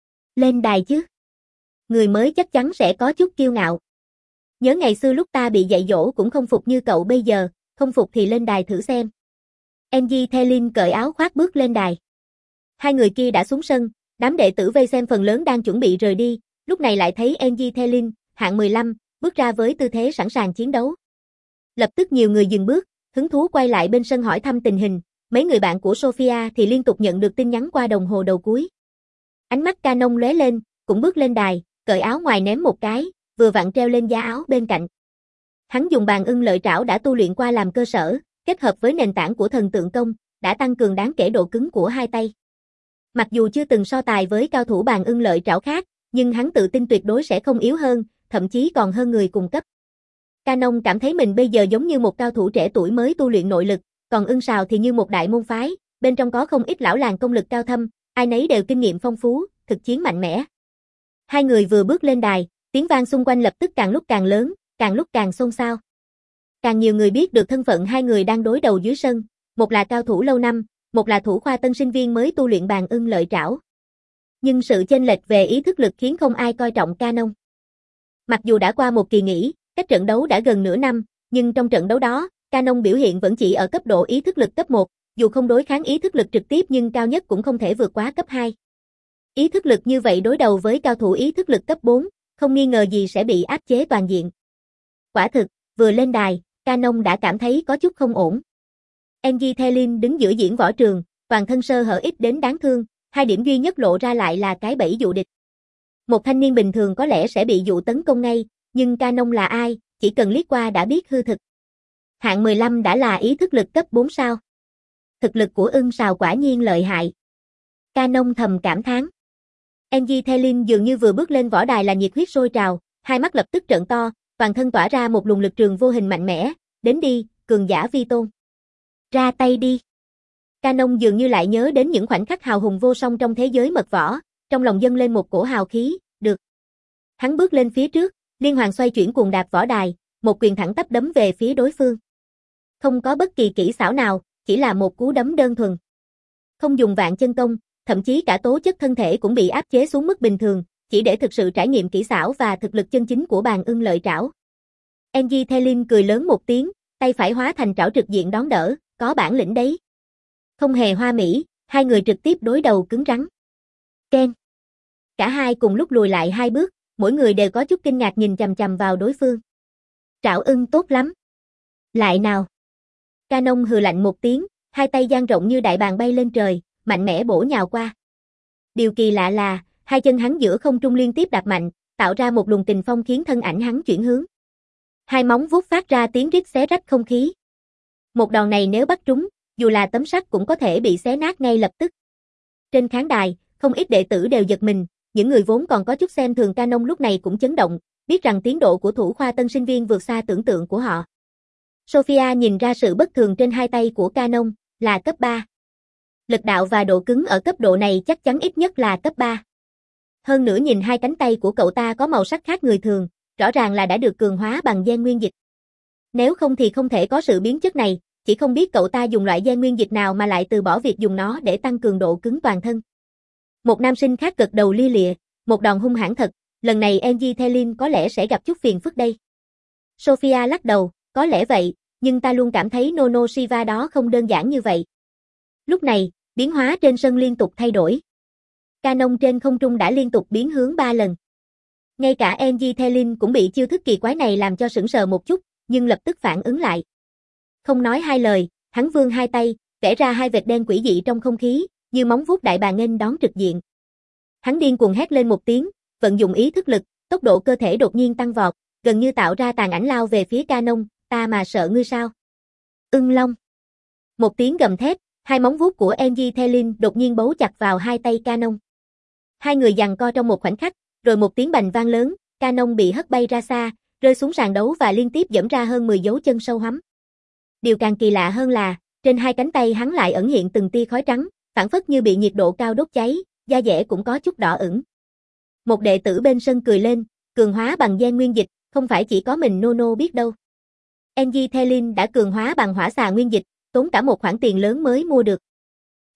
Lên đài chứ. Người mới chắc chắn sẽ có chút kiêu ngạo. Nhớ ngày xưa lúc ta bị dạy dỗ cũng không phục như cậu bây giờ, không phục thì lên đài thử xem. Enji Thelin cởi áo khoác bước lên đài. Hai người kia đã xuống sân, đám đệ tử vây xem phần lớn đang chuẩn bị rời đi, lúc này lại thấy Enji Thelin, hạng mười lăm, bước ra với tư thế sẵn sàng chiến đấu. Lập tức nhiều người dừng bước, hứng thú quay lại bên sân hỏi thăm tình hình, mấy người bạn của Sophia thì liên tục nhận được tin nhắn qua đồng hồ đầu cuối. Ánh mắt Canon lóe lên, cũng bước lên đài, cởi áo ngoài ném một cái, vừa vặn treo lên giá áo bên cạnh. Hắn dùng bàn ưng lợi trảo đã tu luyện qua làm cơ sở, kết hợp với nền tảng của thần tượng công, đã tăng cường đáng kể độ cứng của hai tay. Mặc dù chưa từng so tài với cao thủ bàn ưng lợi trảo khác, nhưng hắn tự tin tuyệt đối sẽ không yếu hơn, thậm chí còn hơn người cùng cấp. Canon cảm thấy mình bây giờ giống như một cao thủ trẻ tuổi mới tu luyện nội lực, còn ưng sào thì như một đại môn phái, bên trong có không ít lão làng công lực cao thâm, ai nấy đều kinh nghiệm phong phú, thực chiến mạnh mẽ. Hai người vừa bước lên đài, tiếng vang xung quanh lập tức càng lúc càng lớn, càng lúc càng xôn xao. Càng nhiều người biết được thân phận hai người đang đối đầu dưới sân, một là cao thủ lâu năm, một là thủ khoa tân sinh viên mới tu luyện bàn ưng lợi trảo. Nhưng sự chênh lệch về ý thức lực khiến không ai coi trọng Canon. Mặc dù đã qua một kỳ nghỉ, cách trận đấu đã gần nửa năm, nhưng trong trận đấu đó, Canon biểu hiện vẫn chỉ ở cấp độ ý thức lực cấp một, dù không đối kháng ý thức lực trực tiếp nhưng cao nhất cũng không thể vượt quá cấp hai. Ý thức lực như vậy đối đầu với cao thủ ý thức lực cấp bốn, không nghi ngờ gì sẽ bị áp chế toàn diện. Quả thực, vừa lên đài, Canon đã cảm thấy có chút không ổn. Enji Thelin đứng giữa diễn võ trường, toàn thân sơ hở ít đến đáng thương, hai điểm duy nhất lộ ra lại là cái bẫy dụ địch. Một thanh niên bình thường có lẽ sẽ bị dụ tấn công ngay, nhưng Canon là ai, chỉ cần liếc qua đã biết hư thực. Hạng mười lăm đã là ý thức lực cấp bốn sao. Thực lực của ưng sào quả nhiên lợi hại. Canon thầm cảm thán. Enji Thelin dường như vừa bước lên võ đài là nhiệt huyết sôi trào, hai mắt lập tức trợn to, toàn thân tỏa ra một luồng lực trường vô hình mạnh mẽ, đến đi, cường giả vi tôn. Ra tay đi. Canon dường như lại nhớ đến những khoảnh khắc hào hùng vô song trong thế giới mật võ, trong lòng dâng lên một cổ hào khí, được. Hắn bước lên phía trước, liên hoàn xoay chuyển cuồng đạp võ đài, một quyền thẳng tắp đấm về phía đối phương. Không có bất kỳ kỹ xảo nào, chỉ là một cú đấm đơn thuần. Không dùng vạn chân công, thậm chí cả tố chất thân thể cũng bị áp chế xuống mức bình thường, chỉ để thực sự trải nghiệm kỹ xảo và thực lực chân chính của bàn ưng lợi trảo. Enji Thelin cười lớn một tiếng, tay phải hóa thành trảo trực diện đón đỡ, có bản lĩnh đấy. Không hề hoa mỹ, hai người trực tiếp đối đầu cứng rắn. Ken. Cả hai cùng lúc lùi lại hai bước, mỗi người đều có chút kinh ngạc nhìn chằm chằm vào đối phương. Trảo ưng tốt lắm. Lại nào. Canon hừ lạnh một tiếng, hai tay dang rộng như đại bàng bay lên trời, mạnh mẽ bổ nhào qua. Điều kỳ lạ là, hai chân hắn giữa không trung liên tiếp đạp mạnh, tạo ra một luồng kình phong khiến thân ảnh hắn chuyển hướng. Hai móng vuốt phát ra tiếng rít xé rách không khí. Một đòn này nếu bắt trúng, dù là tấm sắt cũng có thể bị xé nát ngay lập tức. Trên khán đài, không ít đệ tử đều giật mình, những người vốn còn có chút xem thường Canon lúc này cũng chấn động, biết rằng tiến độ của thủ khoa tân sinh viên vượt xa tưởng tượng của họ. Sophia nhìn ra sự bất thường trên hai tay của Canon, là cấp ba. Lực đạo và độ cứng ở cấp độ này chắc chắn ít nhất là cấp ba. Hơn nữa nhìn hai cánh tay của cậu ta có màu sắc khác người thường, rõ ràng là đã được cường hóa bằng gen nguyên dịch. Nếu không thì không thể có sự biến chất này, chỉ không biết cậu ta dùng loại gen nguyên dịch nào mà lại từ bỏ việc dùng nó để tăng cường độ cứng toàn thân. Một nam sinh khác gật đầu lia lịa, một đòn hung hãn thật, lần này Enji Thelin có lẽ sẽ gặp chút phiền phức đây. Sophia lắc đầu, có lẽ vậy, nhưng ta luôn cảm thấy Nono Shiva đó không đơn giản như vậy. Lúc này, biến hóa trên sân liên tục thay đổi. Canon trên không trung đã liên tục biến hướng ba lần. Ngay cả Enji Thelin cũng bị chiêu thức kỳ quái này làm cho sững sờ một chút, nhưng lập tức phản ứng lại. Không nói hai lời, hắn vươn hai tay, vẽ ra hai vệt đen quỷ dị trong không khí, như móng vuốt đại bàng nghênh đón trực diện. Hắn điên cuồng hét lên một tiếng, vận dụng ý thức lực, tốc độ cơ thể đột nhiên tăng vọt, gần như tạo ra tàn ảnh lao về phía Canon, ta mà sợ ngươi sao? Ưng Long. Một tiếng gầm thét, hai móng vuốt của Enji Thelin đột nhiên bấu chặt vào hai tay Canon. Hai người giằng co trong một khoảnh khắc, rồi một tiếng bành vang lớn, Canon bị hất bay ra xa, rơi xuống sàn đấu và liên tiếp giẫm ra hơn mười dấu chân sâu hoắm. Điều càng kỳ lạ hơn là, trên hai cánh tay hắn lại ẩn hiện từng tia khói trắng, phản phất như bị nhiệt độ cao đốt cháy, da dẻ cũng có chút đỏ ửng. Một đệ tử bên sân cười lên, cường hóa bằng gen nguyên dịch, không phải chỉ có mình Nono biết đâu. Enji Thelin đã cường hóa bằng hỏa xà nguyên dịch, tốn cả một khoản tiền lớn mới mua được.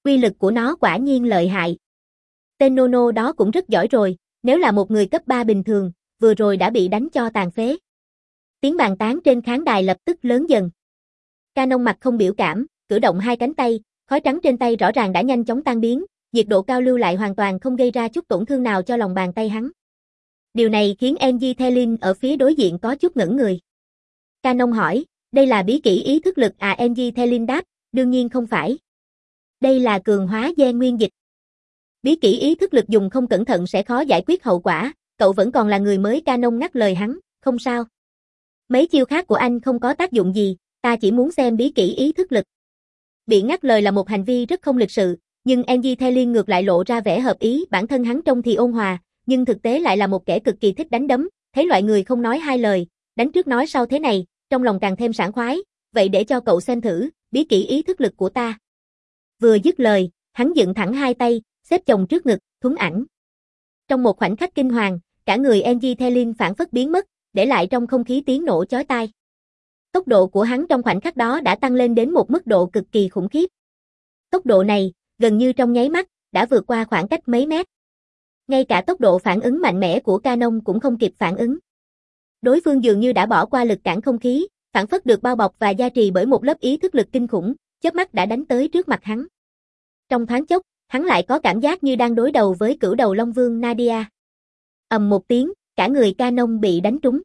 Uy lực của nó quả nhiên lợi hại. Tên Nono đó cũng rất giỏi rồi, nếu là một người cấp ba bình thường, vừa rồi đã bị đánh cho tàn phế. Tiếng bàn tán trên khán đài lập tức lớn dần. Canon mặt không biểu cảm, cử động hai cánh tay, khói trắng trên tay rõ ràng đã nhanh chóng tan biến, nhiệt độ cao lưu lại hoàn toàn không gây ra chút tổn thương nào cho lòng bàn tay hắn. Điều này khiến Engie Thelin ở phía đối diện có chút ngẩn người. Canon hỏi, đây là bí kỹ ý thức lực à? Engie Thelin đáp, đương nhiên không phải. Đây là cường hóa gen nguyên dịch. Bí kỹ ý thức lực dùng không cẩn thận sẽ khó giải quyết hậu quả, cậu vẫn còn là người mới. Canon ngắt lời hắn, không sao. Mấy chiêu khác của anh không có tác dụng gì, ta chỉ muốn xem bí kỹ ý thức lực. Bị ngắt lời là một hành vi rất không lịch sự, nhưng Engie Thelin ngược lại lộ ra vẻ hợp ý. Bản thân hắn trông thì ôn hòa, nhưng thực tế lại là một kẻ cực kỳ thích đánh đấm, thấy loại người không nói hai lời, đánh trước nói sau thế này, trong lòng càng thêm sảng khoái, vậy để cho cậu xem thử, bí kỹ ý thức lực của ta. Vừa dứt lời, hắn dựng thẳng hai tay, xếp chồng trước ngực, thuấn ảnh. Trong một khoảnh khắc kinh hoàng, cả người Engie Thelin phảng phất biến mất, để lại trong không khí tiếng nổ chói tai. Tốc độ của hắn trong khoảnh khắc đó đã tăng lên đến một mức độ cực kỳ khủng khiếp. Tốc độ này, gần như trong nháy mắt, đã vượt qua khoảng cách mấy mét. Ngay cả tốc độ phản ứng mạnh mẽ của Canon cũng không kịp phản ứng. Đối phương dường như đã bỏ qua lực cản không khí, phảng phất được bao bọc và gia trì bởi một lớp ý thức lực kinh khủng, chớp mắt đã đánh tới trước mặt hắn. Trong thoáng chốc, hắn lại có cảm giác như đang đối đầu với cửu đầu Long Vương Nadia. Ầm một tiếng, cả người Canon bị đánh trúng.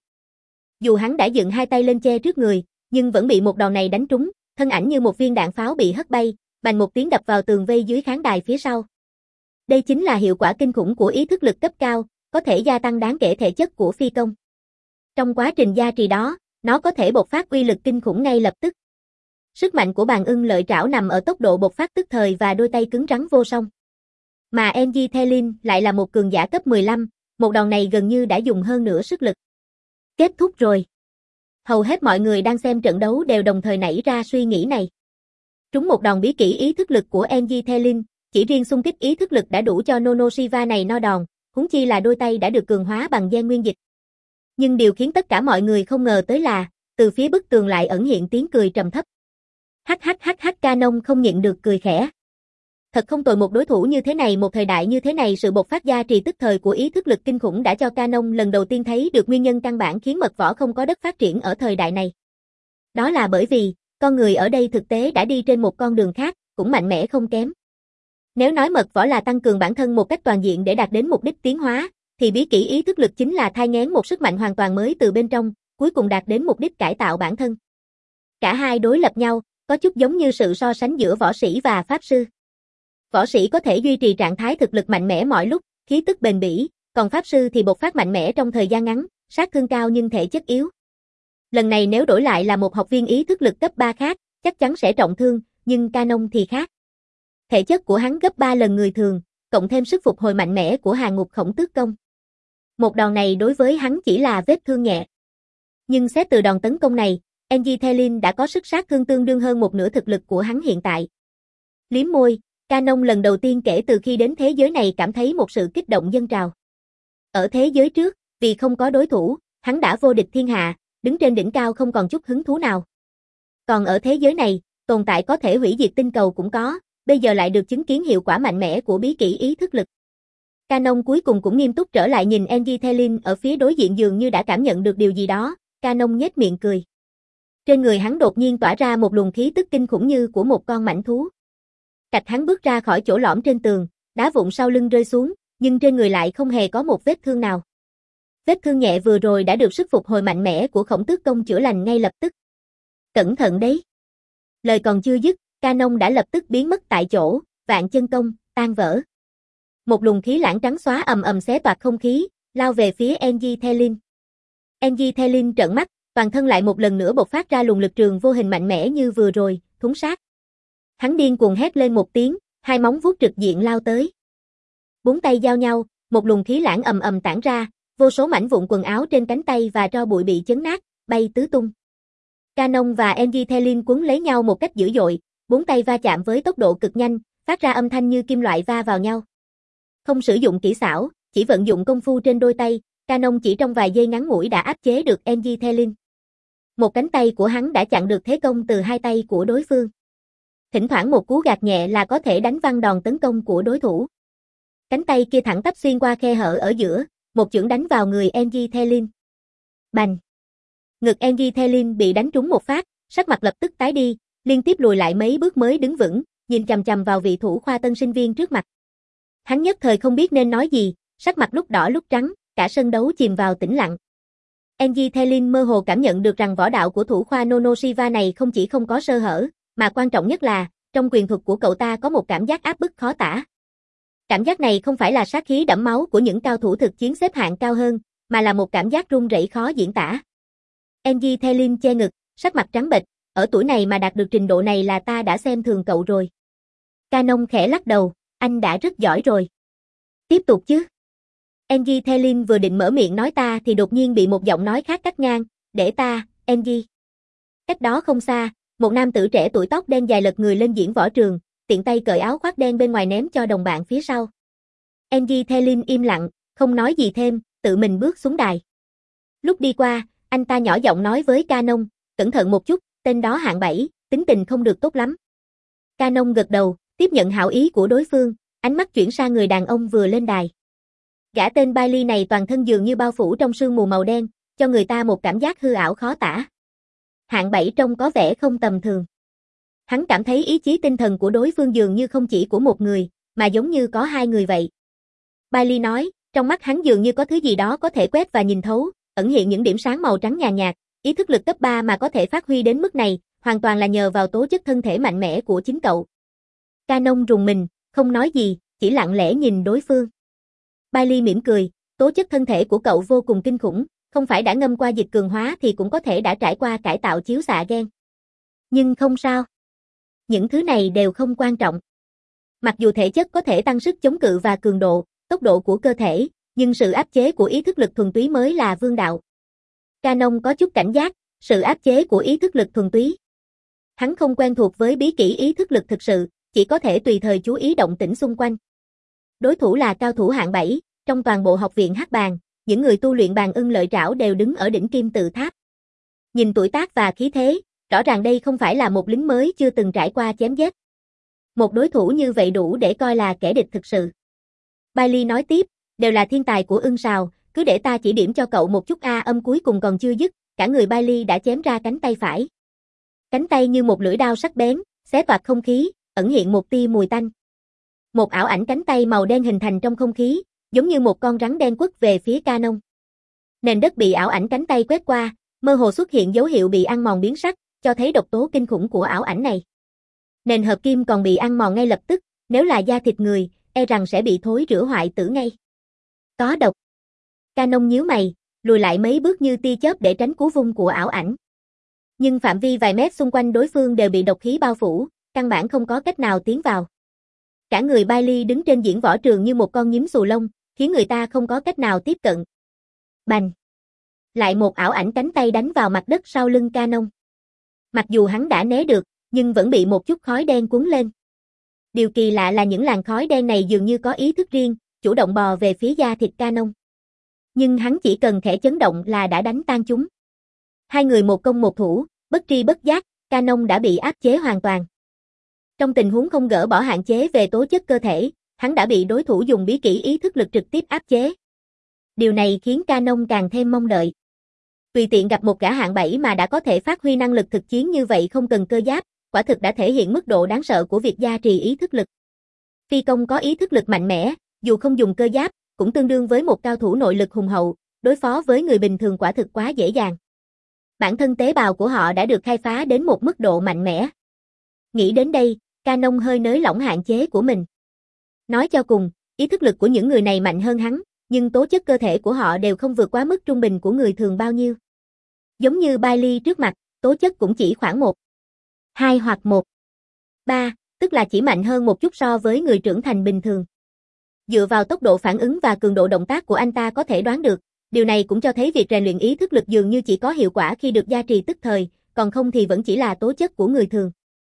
Dù hắn đã dựng hai tay lên che trước người, nhưng vẫn bị một đòn này đánh trúng, thân ảnh như một viên đạn pháo bị hất bay, bành một tiếng đập vào tường vây dưới khán đài phía sau. Đây chính là hiệu quả kinh khủng của ý thức lực cấp cao, có thể gia tăng đáng kể thể chất của phi công. Trong quá trình gia trì đó, nó có thể bộc phát uy lực kinh khủng ngay lập tức. Sức mạnh của bàn ưng lợi trảo nằm ở tốc độ bộc phát tức thời và đôi tay cứng rắn vô song. Mà Engie Thelin lại là một cường giả cấp mười lăm, một đòn này gần như đã dùng hơn nửa sức lực. Kết thúc rồi. Hầu hết mọi người đang xem trận đấu đều đồng thời nảy ra suy nghĩ này. Trúng một đòn bí kỹ ý thức lực của Engie Thelin, chỉ riêng xung kích ý thức lực đã đủ cho Nono Shiva này no đòn, huống chi là đôi tay đã được cường hóa bằng gen nguyên dịch. Nhưng điều khiến tất cả mọi người không ngờ tới là, từ phía bức tường lại ẩn hiện tiếng cười trầm thấp. Hắc hắc hắc hắc. Canon không nhịn được cười khẽ. Thật không tồi, một đối thủ như thế này, một thời đại như thế này, sự bộc phát gia trì tức thời của ý thức lực kinh khủng đã cho Canon lần đầu tiên thấy được nguyên nhân căn bản khiến mật võ không có đất phát triển ở thời đại này. Đó là bởi vì, con người ở đây thực tế đã đi trên một con đường khác, cũng mạnh mẽ không kém. Nếu nói mật võ là tăng cường bản thân một cách toàn diện để đạt đến mục đích tiến hóa, thì bí kỹ ý thức lực chính là thai nghén một sức mạnh hoàn toàn mới từ bên trong, cuối cùng đạt đến mục đích cải tạo bản thân. Cả hai đối lập nhau, có chút giống như sự so sánh giữa võ sĩ và pháp sư. Võ sĩ có thể duy trì trạng thái thực lực mạnh mẽ mọi lúc, khí tức bền bỉ, còn pháp sư thì bộc phát mạnh mẽ trong thời gian ngắn, sát thương cao nhưng thể chất yếu. Lần này nếu đổi lại là một học viên ý thức lực cấp ba khác, chắc chắn sẽ trọng thương, nhưng Canon thì khác. Thể chất của hắn gấp ba lần người thường, cộng thêm sức phục hồi mạnh mẽ của Hàng Ngục Khổng Tước Công. Một đòn này đối với hắn chỉ là vết thương nhẹ. Nhưng xét từ đòn tấn công này, Engie Thelin đã có sức sát thương tương đương hơn một nửa thực lực của hắn hiện tại. Liếm môi, Canon lần đầu tiên kể từ khi đến thế giới này cảm thấy một sự kích động dâng trào. Ở thế giới trước, vì không có đối thủ, hắn đã vô địch thiên hạ, đứng trên đỉnh cao không còn chút hứng thú nào. Còn ở thế giới này, tồn tại có thể hủy diệt tinh cầu cũng có, bây giờ lại được chứng kiến hiệu quả mạnh mẽ của bí kỹ ý thức lực. Canon cuối cùng cũng nghiêm túc trở lại nhìn Engie Thelin ở phía đối diện, dường như đã cảm nhận được điều gì đó, Canon nhếch miệng cười. Trên người hắn đột nhiên tỏa ra một luồng khí tức kinh khủng như của một con mãnh thú. Cạch hắn bước ra khỏi chỗ lõm trên tường, đá vụn sau lưng rơi xuống, nhưng trên người lại không hề có một vết thương nào. Vết thương nhẹ vừa rồi đã được sức phục hồi mạnh mẽ của Khổng Tước Công chữa lành ngay lập tức. Cẩn thận đấy. Lời còn chưa dứt, Canon đã lập tức biến mất tại chỗ, Vạn Chân Công tan vỡ. Một luồng khí lãng trắng xóa ầm ầm xé toạc không khí, lao về phía Engie Thelin. Engie Thelin trợn mắt, toàn thân lại một lần nữa bộc phát ra luồng lực trường vô hình mạnh mẽ như vừa rồi, thúng sát. Hắn điên cuồng hét lên một tiếng, hai móng vuốt trực diện lao tới. Bốn tay giao nhau, một luồng khí lãng ầm ầm tản ra, vô số mảnh vụn quần áo trên cánh tay và tro bụi bị chấn nát, bay tứ tung. Canon và Engie Thelin quấn lấy nhau một cách dữ dội, bốn tay va chạm với tốc độ cực nhanh, phát ra âm thanh như kim loại va vào nhau. Không sử dụng kỹ xảo, chỉ vận dụng công phu trên đôi tay, Canon chỉ trong vài giây ngắn ngủi đã áp chế được Engie Thelin. Một cánh tay của hắn đã chặn được thế công từ hai tay của đối phương. Thỉnh thoảng một cú gạt nhẹ là có thể đánh văng đòn tấn công của đối thủ. Cánh tay kia thẳng tắp xuyên qua khe hở ở giữa, một chưởng đánh vào người Engi Thelin. Bành! Ngực Engi Thelin bị đánh trúng một phát, sắc mặt lập tức tái đi, liên tiếp lùi lại mấy bước mới đứng vững, nhìn chằm chằm vào vị thủ khoa tân sinh viên trước mặt. Hắn nhất thời không biết nên nói gì, sắc mặt lúc đỏ lúc trắng, cả sân đấu chìm vào tĩnh lặng. Engi Thelin mơ hồ cảm nhận được rằng võ đạo của thủ khoa Nonoshiva này không chỉ không có sơ hở, mà quan trọng nhất là, trong quyền thuật của cậu ta có một cảm giác áp bức khó tả. Cảm giác này không phải là sát khí đẫm máu của những cao thủ thực chiến xếp hạng cao hơn, mà là một cảm giác run rẩy khó diễn tả. Engi Thelin che ngực, sắc mặt trắng bệch, ở tuổi này mà đạt được trình độ này là ta đã xem thường cậu rồi. Canon khẽ lắc đầu, anh đã rất giỏi rồi. Tiếp tục chứ. Engi Thelin vừa định mở miệng nói ta thì đột nhiên bị một giọng nói khác cắt ngang, để ta, Engi. Cách đó không xa, một nam tử trẻ tuổi tóc đen dài lật người lên diễn võ trường, tiện tay cởi áo khoác đen bên ngoài ném cho đồng bạn phía sau. Engi Thelin im lặng, không nói gì thêm, tự mình bước xuống đài. Lúc đi qua, anh ta nhỏ giọng nói với Canon, cẩn thận một chút, tên đó hạng bảy, tính tình không được tốt lắm. Canon gật đầu, tiếp nhận hảo ý của đối phương, ánh mắt chuyển sang người đàn ông vừa lên đài. Gã tên Bailey này toàn thân dường như bao phủ trong sương mù màu đen, cho người ta một cảm giác hư ảo khó tả. Hạng bảy trông có vẻ không tầm thường. Hắn cảm thấy ý chí tinh thần của đối phương dường như không chỉ của một người, mà giống như có hai người vậy. Bailey nói, trong mắt hắn dường như có thứ gì đó có thể quét và nhìn thấu, ẩn hiện những điểm sáng màu trắng nhàn nhạt, ý thức lực cấp ba mà có thể phát huy đến mức này, hoàn toàn là nhờ vào tố chất thân thể mạnh mẽ của chính cậu. Canon rùng mình, không nói gì, chỉ lặng lẽ nhìn đối phương. Bailey mỉm cười, tố chất thân thể của cậu vô cùng kinh khủng, không phải đã ngâm qua dịch cường hóa thì cũng có thể đã trải qua cải tạo chiếu xạ gen. Nhưng không sao. Những thứ này đều không quan trọng. Mặc dù thể chất có thể tăng sức chống cự và cường độ, tốc độ của cơ thể, nhưng sự áp chế của ý thức lực thuần túy mới là vương đạo. Canon có chút cảnh giác, sự áp chế của ý thức lực thuần túy. Hắn không quen thuộc với bí kỹ ý thức lực thực sự, chỉ có thể tùy thời chú ý động tĩnh xung quanh. Đối thủ là cao thủ hạng bảy, trong toàn bộ học viện Hắc Bàn, những người tu luyện bàn ưng lợi trảo đều đứng ở đỉnh kim tự tháp. Nhìn tuổi tác và khí thế, rõ ràng đây không phải là một lính mới chưa từng trải qua chém giết. Một đối thủ như vậy đủ để coi là kẻ địch thực sự. Bailey nói tiếp, đều là thiên tài của ưng sào, cứ để ta chỉ điểm cho cậu một chút a âm cuối cùng còn chưa dứt, cả người Bailey đã chém ra cánh tay phải. Cánh tay như một lưỡi đao sắc bén, xé toạc không khí, ẩn hiện một tia mùi tanh. Một ảo ảnh cánh tay màu đen hình thành trong không khí, giống như một con rắn đen quất về phía Canon. Nền đất bị ảo ảnh cánh tay quét qua, mơ hồ xuất hiện dấu hiệu bị ăn mòn biến sắc, cho thấy độc tố kinh khủng của ảo ảnh này. Nền hợp kim còn bị ăn mòn ngay lập tức, nếu là da thịt người, e rằng sẽ bị thối rữa hoại tử ngay. Có độc. Canon nhíu mày, lùi lại mấy bước như tia chớp để tránh cú vung của ảo ảnh. Nhưng phạm vi vài mét xung quanh đối phương đều bị độc khí bao phủ, căn bản không có cách nào tiến vào. Cả người Bailey đứng trên diễn võ trường như một con nhím xù lông, khiến người ta không có cách nào tiếp cận. Bành! Lại một ảo ảnh cánh tay đánh vào mặt đất sau lưng Canon. Mặc dù hắn đã né được, nhưng vẫn bị một chút khói đen cuốn lên. Điều kỳ lạ là những làn khói đen này dường như có ý thức riêng, chủ động bò về phía da thịt Canon. Nhưng hắn chỉ cần khẽ chấn động là đã đánh tan chúng. Hai người một công một thủ, bất tri bất giác, Canon đã bị áp chế hoàn toàn. Trong tình huống không gỡ bỏ hạn chế về tố chất cơ thể, hắn đã bị đối thủ dùng bí kỹ ý thức lực trực tiếp áp chế. Điều này khiến Canon càng thêm mong đợi. Tùy tiện gặp một gã hạng bảy mà đã có thể phát huy năng lực thực chiến như vậy không cần cơ giáp, quả thực đã thể hiện mức độ đáng sợ của việc gia trì ý thức lực. Phi công có ý thức lực mạnh mẽ, dù không dùng cơ giáp, cũng tương đương với một cao thủ nội lực hùng hậu, đối phó với người bình thường quả thực quá dễ dàng. Bản thân tế bào của họ đã được khai phá đến một mức độ mạnh mẽ. Nghĩ đến đây, Canon hơi nới lỏng hạn chế của mình. Nói cho cùng, ý thức lực của những người này mạnh hơn hắn, nhưng tố chất cơ thể của họ đều không vượt quá mức trung bình của người thường bao nhiêu. Giống như Bailey trước mặt, tố chất cũng chỉ khoảng một, hai hoặc một, ba, tức là chỉ mạnh hơn một chút so với người trưởng thành bình thường. Dựa vào tốc độ phản ứng và cường độ động tác của anh ta có thể đoán được, điều này cũng cho thấy việc rèn luyện ý thức lực dường như chỉ có hiệu quả khi được gia trì tức thời, còn không thì vẫn chỉ là tố chất của người thường.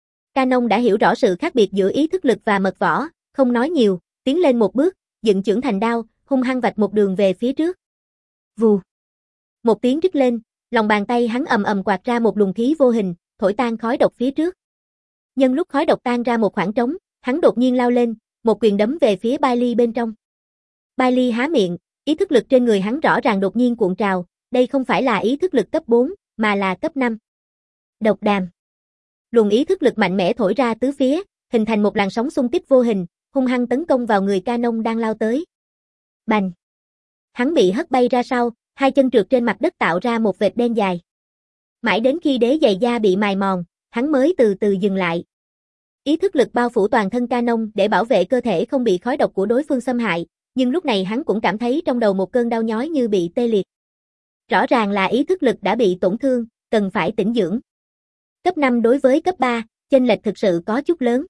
Canon đã hiểu rõ sự khác biệt giữa ý thức lực và mật võ, không nói nhiều, tiến lên một bước, dựng chưởng thành đao, hung hăng vạch một đường về phía trước. Vù. Một tiếng rít lên, lòng bàn tay hắn ầm ầm quạt ra một luồng khí vô hình, thổi tan khói độc phía trước. Nhân lúc khói độc tan ra một khoảng trống, hắn đột nhiên lao lên, một quyền đấm về phía Bailey bên trong. Bailey há miệng, ý thức lực trên người hắn rõ ràng đột nhiên cuộn trào, đây không phải là ý thức lực cấp bốn, mà là cấp năm. Độc đàm. Luồng ý thức lực mạnh mẽ thổi ra tứ phía, hình thành một làn sóng xung kích vô hình, hung hăng tấn công vào người Canon đang lao tới. Bành! Hắn bị hất bay ra sau, hai chân trượt trên mặt đất tạo ra một vệt đen dài. Mãi đến khi đế giày da bị mài mòn, hắn mới từ từ dừng lại. Ý thức lực bao phủ toàn thân Canon để bảo vệ cơ thể không bị khói độc của đối phương xâm hại, nhưng lúc này hắn cũng cảm thấy trong đầu một cơn đau nhói như bị tê liệt. Rõ ràng là ý thức lực đã bị tổn thương, cần phải tĩnh dưỡng. Cấp năm đối với cấp ba, chênh lệch thực sự có chút lớn.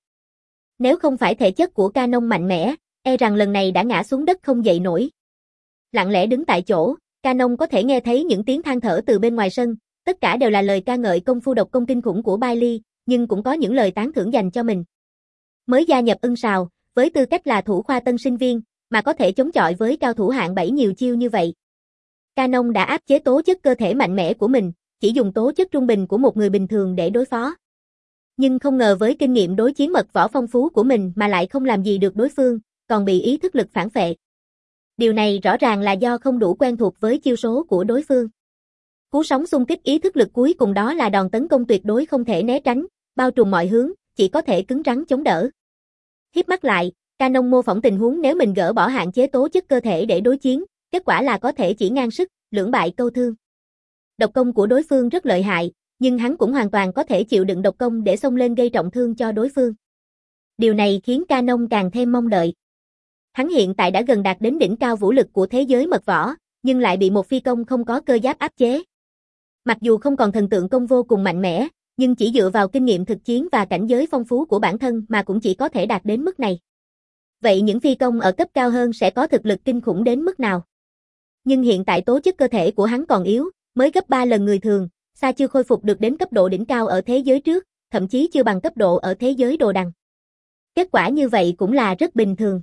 Nếu không phải thể chất của Canon mạnh mẽ, e rằng lần này đã ngã xuống đất không dậy nổi. Lặng lẽ đứng tại chỗ, Canon có thể nghe thấy những tiếng than thở từ bên ngoài sân, tất cả đều là lời ca ngợi công phu độc công kinh khủng của Bailey, nhưng cũng có những lời tán thưởng dành cho mình. Mới gia nhập Ưng Sào, với tư cách là thủ khoa tân sinh viên, mà có thể chống chọi với cao thủ hạng bảy nhiều chiêu như vậy. Canon đã áp chế tố chất cơ thể mạnh mẽ của mình, chỉ dùng tố chất trung bình của một người bình thường để đối phó. Nhưng không ngờ với kinh nghiệm đối chiến mật võ phong phú của mình mà lại không làm gì được đối phương, còn bị ý thức lực phản phệ. Điều này rõ ràng là do không đủ quen thuộc với chiêu số của đối phương. Cú sóng xung kích ý thức lực cuối cùng đó là đòn tấn công tuyệt đối không thể né tránh, bao trùm mọi hướng, chỉ có thể cứng rắn chống đỡ. Híp mắt lại, Canon mô phỏng tình huống nếu mình gỡ bỏ hạn chế tố chất cơ thể để đối chiến, kết quả là có thể chỉ ngang sức, lưỡng bại câu thương. Độc công của đối phương rất lợi hại, nhưng hắn cũng hoàn toàn có thể chịu đựng độc công để xông lên gây trọng thương cho đối phương. Điều này khiến Canon càng thêm mong đợi. Hắn hiện tại đã gần đạt đến đỉnh cao vũ lực của thế giới mật võ, nhưng lại bị một phi công không có cơ giáp áp chế. Mặc dù không còn thần tượng công vô cùng mạnh mẽ, nhưng chỉ dựa vào kinh nghiệm thực chiến và cảnh giới phong phú của bản thân mà cũng chỉ có thể đạt đến mức này. Vậy những phi công ở cấp cao hơn sẽ có thực lực kinh khủng đến mức nào? Nhưng hiện tại tố chất cơ thể của hắn còn yếu, mới gấp ba lần người thường, xa chưa khôi phục được đến cấp độ đỉnh cao ở thế giới trước, thậm chí chưa bằng cấp độ ở thế giới đồ đằng. Kết quả như vậy cũng là rất bình thường.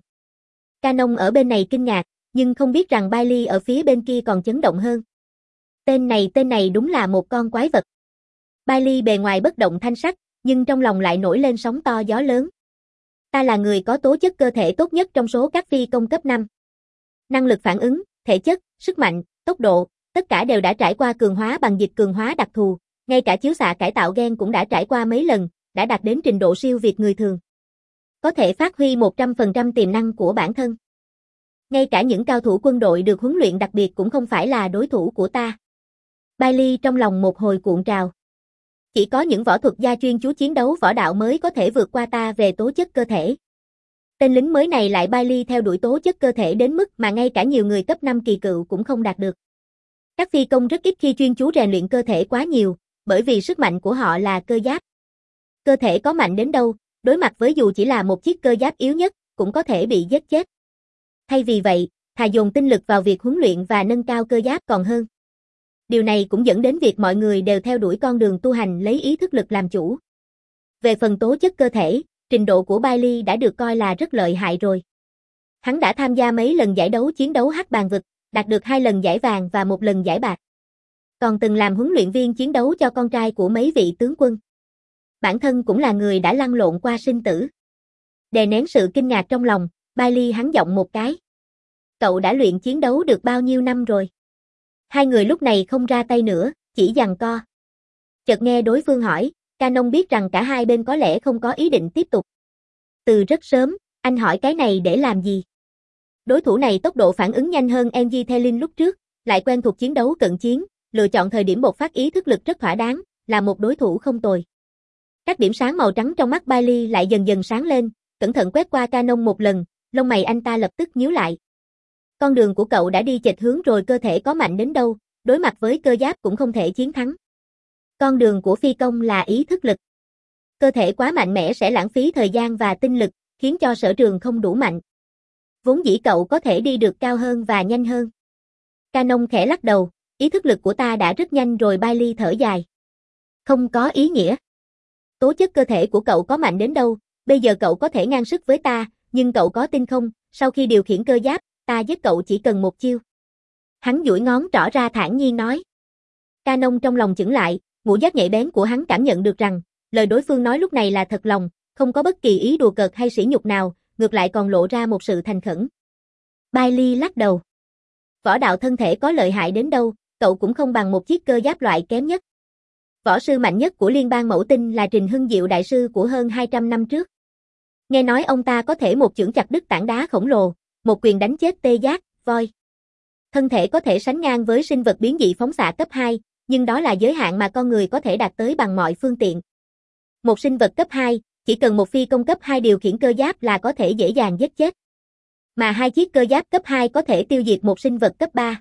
Canon ở bên này kinh ngạc, nhưng không biết rằng Bailey ở phía bên kia còn chấn động hơn. Tên này tên này đúng là một con quái vật. Bailey bề ngoài bất động thanh sắc, nhưng trong lòng lại nổi lên sóng to gió lớn. Ta là người có tố chất cơ thể tốt nhất trong số các phi công cấp năm. Năng lực phản ứng, thể chất, sức mạnh, tốc độ, tất cả đều đã trải qua cường hóa bằng dịch cường hóa đặc thù, ngay cả chiếu xạ cải tạo gen cũng đã trải qua mấy lần, đã đạt đến trình độ siêu việt người thường. Có thể phát huy một trăm phần trăm tiềm năng của bản thân. Ngay cả những cao thủ quân đội được huấn luyện đặc biệt cũng không phải là đối thủ của ta. Bailey trong lòng một hồi cuộn trào. Chỉ có những võ thuật gia chuyên chú chiến đấu võ đạo mới có thể vượt qua ta về tố chất cơ thể. Tên lính mới này lại Bailey theo đuổi tố chất cơ thể đến mức mà ngay cả nhiều người cấp năm kỳ cựu cũng không đạt được. Các phi công rất ít khi chuyên chú rèn luyện cơ thể quá nhiều, bởi vì sức mạnh của họ là cơ giáp. Cơ thể có mạnh đến đâu, đối mặt với dù chỉ là một chiếc cơ giáp yếu nhất, cũng có thể bị giết chết. Thay vì vậy, thà dồn tinh lực vào việc huấn luyện và nâng cao cơ giáp còn hơn. Điều này cũng dẫn đến việc mọi người đều theo đuổi con đường tu hành lấy ý thức lực làm chủ. Về phần tố chất cơ thể, trình độ của Bailey đã được coi là rất lợi hại rồi. Hắn đã tham gia mấy lần giải đấu chiến đấu hắc bàn vực, đạt được hai lần giải vàng và một lần giải bạc. Còn từng làm huấn luyện viên chiến đấu cho con trai của mấy vị tướng quân. Bản thân cũng là người đã lăn lộn qua sinh tử. Đè nén sự kinh ngạc trong lòng, Bailey hắn giọng một cái. Cậu đã luyện chiến đấu được bao nhiêu năm rồi? Hai người lúc này không ra tay nữa, chỉ giằng co. Chợt nghe đối phương hỏi, Canon biết rằng cả hai bên có lẽ không có ý định tiếp tục. Từ rất sớm, anh hỏi cái này để làm gì? Đối thủ này tốc độ phản ứng nhanh hơn em giê Thelin lúc trước, lại quen thuộc chiến đấu cận chiến, lựa chọn thời điểm bộc phát ý thức lực rất thỏa đáng, là một đối thủ không tồi. Các điểm sáng màu trắng trong mắt Bailey lại dần dần sáng lên, cẩn thận quét qua Canon một lần, lông mày anh ta lập tức nhíu lại. Con đường của cậu đã đi chệch hướng rồi, cơ thể có mạnh đến đâu, đối mặt với cơ giáp cũng không thể chiến thắng. Con đường của phi công là ý thức lực. Cơ thể quá mạnh mẽ sẽ lãng phí thời gian và tinh lực, khiến cho sở trường không đủ mạnh. Vốn dĩ cậu có thể đi được cao hơn và nhanh hơn. Canon khẽ lắc đầu, ý thức lực của ta đã rất nhanh rồi. Bailey thở dài. Không có ý nghĩa. Tố chất cơ thể của cậu có mạnh đến đâu, bây giờ cậu có thể ngang sức với ta, nhưng cậu có tin không, sau khi điều khiển cơ giáp, ta giết cậu chỉ cần một chiêu. Hắn duỗi ngón trỏ ra thản nhiên nói. Canon trong lòng chững lại, ngũ giác nhạy bén của hắn cảm nhận được rằng, lời đối phương nói lúc này là thật lòng, không có bất kỳ ý đùa cợt hay sỉ nhục nào, ngược lại còn lộ ra một sự thành khẩn. Bailey lắc đầu. Võ đạo thân thể có lợi hại đến đâu, cậu cũng không bằng một chiếc cơ giáp loại kém nhất. Võ sư mạnh nhất của liên bang mẫu tinh là Trình Hưng Diệu đại sư của hơn hai trăm năm trước. Nghe nói ông ta có thể một chưởng chặt đứt tảng đá khổng lồ, một quyền đánh chết tê giác, voi. Thân thể có thể sánh ngang với sinh vật biến dị phóng xạ cấp hai, nhưng đó là giới hạn mà con người có thể đạt tới bằng mọi phương tiện. Một sinh vật cấp hai, chỉ cần một phi công cấp hai điều khiển cơ giáp là có thể dễ dàng giết chết. Mà hai chiếc cơ giáp cấp hai có thể tiêu diệt một sinh vật cấp ba.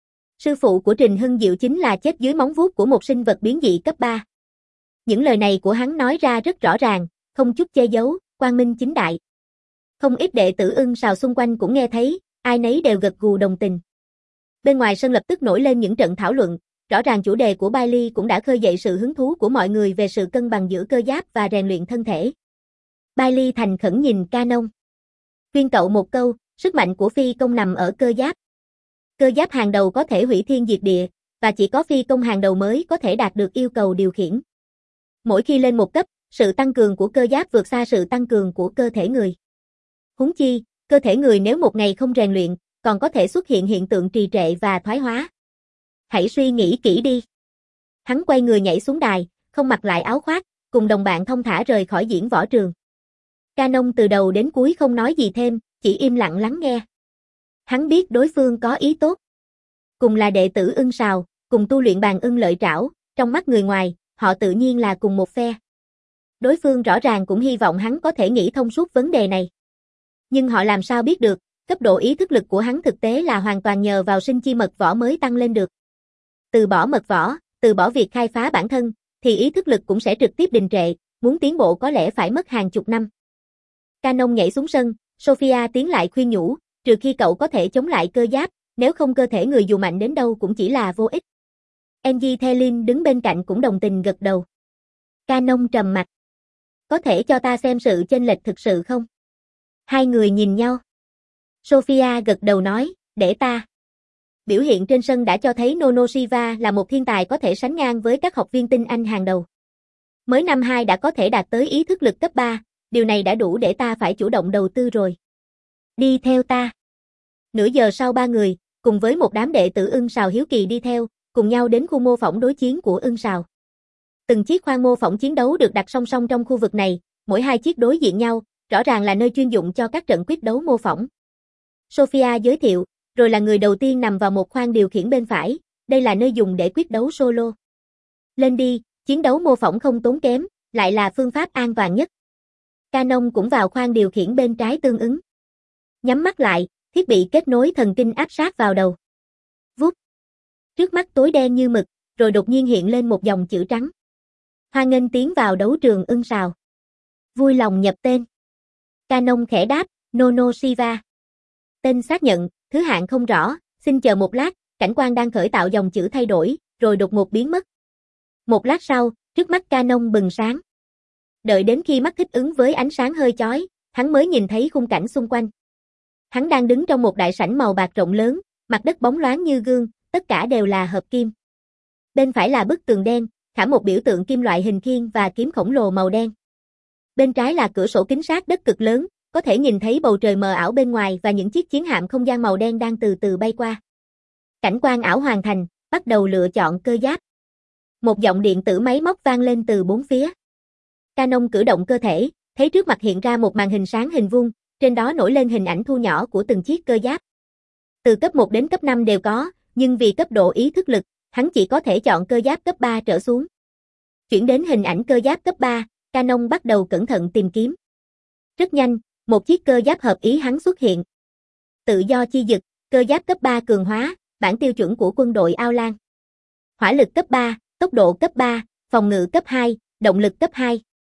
Sư phụ của Trình Hưng Diệu chính là chết dưới móng vuốt của một sinh vật biến dị cấp ba. Những lời này của hắn nói ra rất rõ ràng, không chút che giấu, quang minh chính đại. Không ít đệ tử Ưng Sào xung quanh cũng nghe thấy, ai nấy đều gật gù đồng tình. Bên ngoài sân lập tức nổi lên những trận thảo luận, rõ ràng chủ đề của Bailey cũng đã khơi dậy sự hứng thú của mọi người về sự cân bằng giữa cơ giáp và rèn luyện thân thể. Bailey thành khẩn nhìn Canon. Khuyên cậu một câu, sức mạnh của phi công nằm ở cơ giáp. Cơ giáp hàng đầu có thể hủy thiên diệt địa, và chỉ có phi công hàng đầu mới có thể đạt được yêu cầu điều khiển. Mỗi khi lên một cấp, sự tăng cường của cơ giáp vượt xa sự tăng cường của cơ thể người. Huống chi, cơ thể người nếu một ngày không rèn luyện, còn có thể xuất hiện hiện tượng trì trệ và thoái hóa. Hãy suy nghĩ kỹ đi. Hắn quay người nhảy xuống đài, không mặc lại áo khoác, cùng đồng bạn thông thả rời khỏi diễn võ trường. Canon từ đầu đến cuối không nói gì thêm, chỉ im lặng lắng nghe. Hắn biết đối phương có ý tốt. Cùng là đệ tử Ưng Sào, cùng tu luyện bàn ưng lợi trảo, trong mắt người ngoài, họ tự nhiên là cùng một phe. Đối phương rõ ràng cũng hy vọng hắn có thể nghĩ thông suốt vấn đề này. Nhưng họ làm sao biết được, cấp độ ý thức lực của hắn thực tế là hoàn toàn nhờ vào sinh chi mật võ mới tăng lên được. Từ bỏ mật võ, từ bỏ việc khai phá bản thân, thì ý thức lực cũng sẽ trực tiếp đình trệ, muốn tiến bộ có lẽ phải mất hàng chục năm. Canon nhảy xuống sân, Sophia tiến lại khuyên nhủ, trừ khi cậu có thể chống lại cơ giáp, nếu không cơ thể người dù mạnh đến đâu cũng chỉ là vô ích. Angie Thelin đứng bên cạnh cũng đồng tình gật đầu. Canon trầm mặt. Có thể cho ta xem sự chênh lệch thực sự không? Hai người nhìn nhau. Sophia gật đầu nói, để ta. Biểu hiện trên sân đã cho thấy Nono Shiva là một thiên tài có thể sánh ngang với các học viên tinh anh hàng đầu. Mới năm hai đã có thể đạt tới ý thức lực cấp ba, điều này đã đủ để ta phải chủ động đầu tư rồi. Đi theo ta. Nửa giờ sau ba người, cùng với một đám đệ tử Ưng Sào hiếu kỳ đi theo, cùng nhau đến khu mô phỏng đối chiến của Ưng Sào. Từng chiếc khoang mô phỏng chiến đấu được đặt song song trong khu vực này, mỗi hai chiếc đối diện nhau, rõ ràng là nơi chuyên dụng cho các trận quyết đấu mô phỏng. Sophia giới thiệu, rồi là người đầu tiên nằm vào một khoang điều khiển bên phải, đây là nơi dùng để quyết đấu solo. Lên đi, chiến đấu mô phỏng không tốn kém, lại là phương pháp an toàn nhất. Canon cũng vào khoang điều khiển bên trái tương ứng. Nhắm mắt lại, thiết bị kết nối thần kinh áp sát vào đầu. Vút. Trước mắt tối đen như mực, rồi đột nhiên hiện lên một dòng chữ trắng. Hoan nghênh tiến vào đấu trường Ưng Sào. Vui lòng nhập tên. Canon khẽ đáp, Nono Shiva. Tên xác nhận, thứ hạng không rõ, xin chờ một lát, cảnh quan đang khởi tạo dòng chữ thay đổi, rồi đột ngột biến mất. Một lát sau, trước mắt Canon bừng sáng. Đợi đến khi mắt thích ứng với ánh sáng hơi chói, hắn mới nhìn thấy khung cảnh xung quanh. Hắn đang đứng trong một đại sảnh màu bạc rộng lớn, mặt đất bóng loáng như gương, tất cả đều là hợp kim. Bên phải là bức tường đen, khảm một biểu tượng kim loại hình khiên và kiếm khổng lồ màu đen. Bên trái là cửa sổ kính sát đất cực lớn, có thể nhìn thấy bầu trời mờ ảo bên ngoài và những chiếc chiến hạm không gian màu đen đang từ từ bay qua. Cảnh quan ảo hoàn thành, bắt đầu lựa chọn cơ giáp. Một giọng điện tử máy móc vang lên từ bốn phía. Canon cử động cơ thể, thấy trước mặt hiện ra một màn hình sáng hình vuông, trên đó nổi lên hình ảnh thu nhỏ của từng chiếc cơ giáp. Từ cấp một đến cấp năm đều có, nhưng vì cấp độ ý thức lực, hắn chỉ có thể chọn cơ giáp cấp ba trở xuống. Chuyển đến hình ảnh cơ giáp cấp ba, Canon bắt đầu cẩn thận tìm kiếm. Rất nhanh, một chiếc cơ giáp hợp ý hắn xuất hiện. Tự do chi dực, cơ giáp cấp ba cường hóa, bản tiêu chuẩn của quân đội Ao Lan. Hỏa lực cấp ba, tốc độ cấp ba, phòng ngự cấp hai, động lực cấp hai.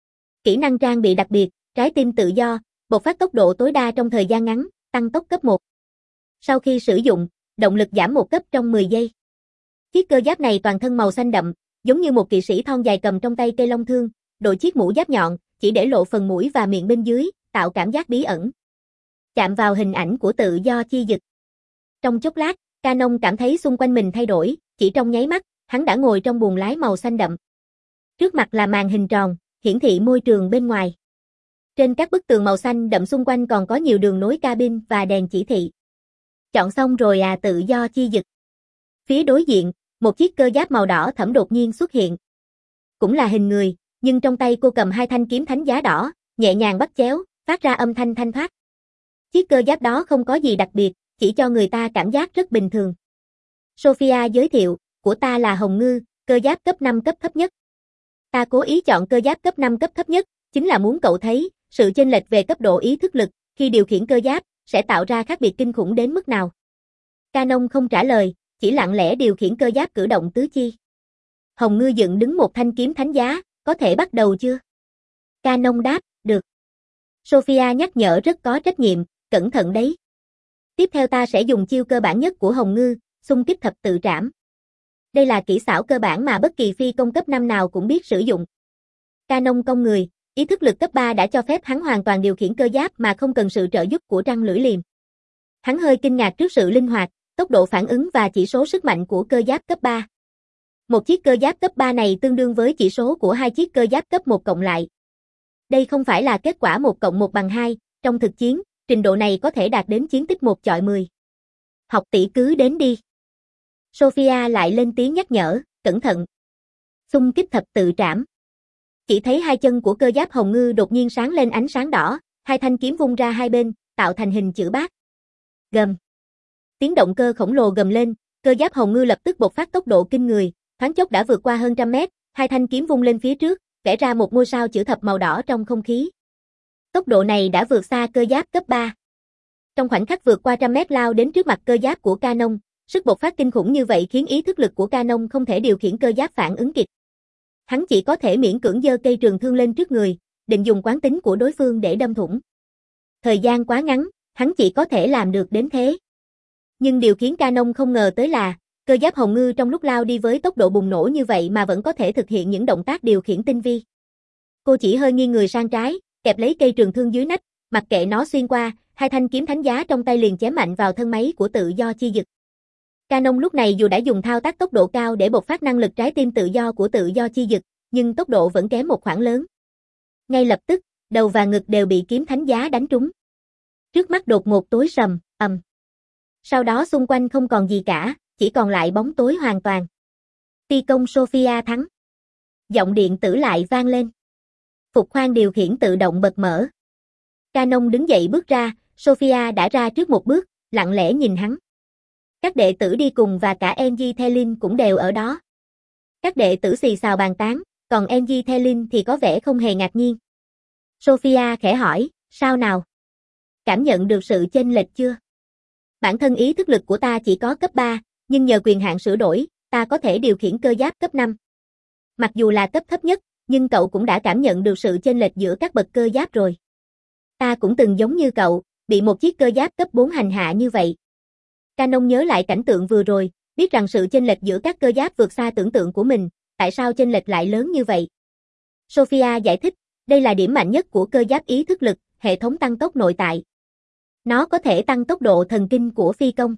Kỹ năng trang bị đặc biệt, trái tim tự do, bộc phát tốc độ tối đa trong thời gian ngắn, tăng tốc cấp một. Sau khi sử dụng, động lực giảm một cấp trong mười giây. Chiếc cơ giáp này toàn thân màu xanh đậm, giống như một kỵ sĩ thon dài cầm trong tay cây long thương, đội chiếc mũ giáp nhọn, chỉ để lộ phần mũi và miệng bên dưới, tạo cảm giác bí ẩn. Chạm vào hình ảnh của tự do chi dực. Trong chốc lát, Canon cảm thấy xung quanh mình thay đổi, chỉ trong nháy mắt, hắn đã ngồi trong buồng lái màu xanh đậm. Trước mặt là màn hình tròn, hiển thị môi trường bên ngoài. Trên các bức tường màu xanh đậm xung quanh còn có nhiều đường nối cabin và đèn chỉ thị. Chọn xong rồi à, tự do chi dực. Phía đối diện, một chiếc cơ giáp màu đỏ thẫm đột nhiên xuất hiện. Cũng là hình người, nhưng trong tay cô cầm hai thanh kiếm thánh giá đỏ, nhẹ nhàng bắt chéo, phát ra âm thanh thanh thoát. Chiếc cơ giáp đó không có gì đặc biệt, chỉ cho người ta cảm giác rất bình thường. Sophia giới thiệu, của ta là Hồng Ngư, cơ giáp cấp năm cấp thấp nhất. Ta cố ý chọn cơ giáp cấp năm cấp thấp nhất, chính là muốn cậu thấy, sự chênh lệch về cấp độ ý thức lực, khi điều khiển cơ giáp, sẽ tạo ra khác biệt kinh khủng đến mức nào. Canon không trả lời, chỉ lặng lẽ điều khiển cơ giáp cử động tứ chi. Hồng Ngư dựng đứng một thanh kiếm thánh giá, có thể bắt đầu chưa? Canon đáp, được. Sophia nhắc nhở rất có trách nhiệm, cẩn thận đấy. Tiếp theo ta sẽ dùng chiêu cơ bản nhất của Hồng Ngư, xung kích thập tự trảm. Đây là kỹ xảo cơ bản mà bất kỳ phi công cấp năm nào cũng biết sử dụng. Canon cong người, ý thức lực cấp ba đã cho phép hắn hoàn toàn điều khiển cơ giáp mà không cần sự trợ giúp của trăng lưỡi liềm. Hắn hơi kinh ngạc trước sự linh hoạt, tốc độ phản ứng và chỉ số sức mạnh của cơ giáp cấp ba. Một chiếc cơ giáp cấp ba này tương đương với chỉ số của hai chiếc cơ giáp cấp một cộng lại. Đây không phải là kết quả một cộng một bằng hai, trong thực chiến, trình độ này có thể đạt đến chiến tích một chọi mười. Học tỷ cứ đến đi. Sophia lại lên tiếng nhắc nhở, cẩn thận. Xung kích thập tự trảm. Chỉ thấy hai chân của cơ giáp Hồng Ngư đột nhiên sáng lên ánh sáng đỏ, hai thanh kiếm vung ra hai bên, tạo thành hình chữ bát. Gầm. Tiếng động cơ khổng lồ gầm lên, cơ giáp Hồng Ngư lập tức bộc phát tốc độ kinh người, thoáng chốc đã vượt qua hơn trăm mét, hai thanh kiếm vung lên phía trước, vẽ ra một ngôi sao chữ thập màu đỏ trong không khí. Tốc độ này đã vượt xa cơ giáp cấp ba. Trong khoảnh khắc vượt qua trăm mét lao đến trước mặt cơ giáp của Canon, sức bộc phát kinh khủng như vậy khiến ý thức lực của Canon không thể điều khiển cơ giáp phản ứng kịp. Hắn chỉ có thể miễn cưỡng giơ cây trường thương lên trước người, định dùng quán tính của đối phương để đâm thủng. Thời gian quá ngắn, hắn chỉ có thể làm được đến thế. Nhưng điều khiến Canon không ngờ tới là, cơ giáp Hồng Ngư trong lúc lao đi với tốc độ bùng nổ như vậy mà vẫn có thể thực hiện những động tác điều khiển tinh vi. Cô chỉ hơi nghiêng người sang trái, kẹp lấy cây trường thương dưới nách, mặc kệ nó xuyên qua, hai thanh kiếm thánh giá trong tay liền chém mạnh vào thân máy của tự do chi dực. Canon lúc này dù đã dùng thao tác tốc độ cao để bộc phát năng lực trái tim tự do của tự do chi dực, nhưng tốc độ vẫn kém một khoảng lớn. Ngay lập tức, đầu và ngực đều bị kiếm thánh giá đánh trúng. Trước mắt đột ngột tối sầm, ầm. Sau đó xung quanh không còn gì cả, chỉ còn lại bóng tối hoàn toàn. Phi công Sophia thắng. Giọng điện tử lại vang lên. Phục khoang điều khiển tự động bật mở. Canon đứng dậy bước ra, Sophia đã ra trước một bước, lặng lẽ nhìn hắn. Các đệ tử đi cùng và cả em giê Thelin cũng đều ở đó. Các đệ tử xì xào bàn tán, còn em giê Thelin thì có vẻ không hề ngạc nhiên. Sophia khẽ hỏi, sao nào? Cảm nhận được sự chênh lệch chưa? Bản thân ý thức lực của ta chỉ có cấp ba, nhưng nhờ quyền hạn sửa đổi, ta có thể điều khiển cơ giáp cấp năm. Mặc dù là cấp thấp nhất, nhưng cậu cũng đã cảm nhận được sự chênh lệch giữa các bậc cơ giáp rồi. Ta cũng từng giống như cậu, bị một chiếc cơ giáp cấp bốn hành hạ như vậy. Canon nhớ lại cảnh tượng vừa rồi, biết rằng sự chênh lệch giữa các cơ giáp vượt xa tưởng tượng của mình, tại sao chênh lệch lại lớn như vậy? Sophia giải thích, đây là điểm mạnh nhất của cơ giáp ý thức lực, hệ thống tăng tốc nội tại. Nó có thể tăng tốc độ thần kinh của phi công.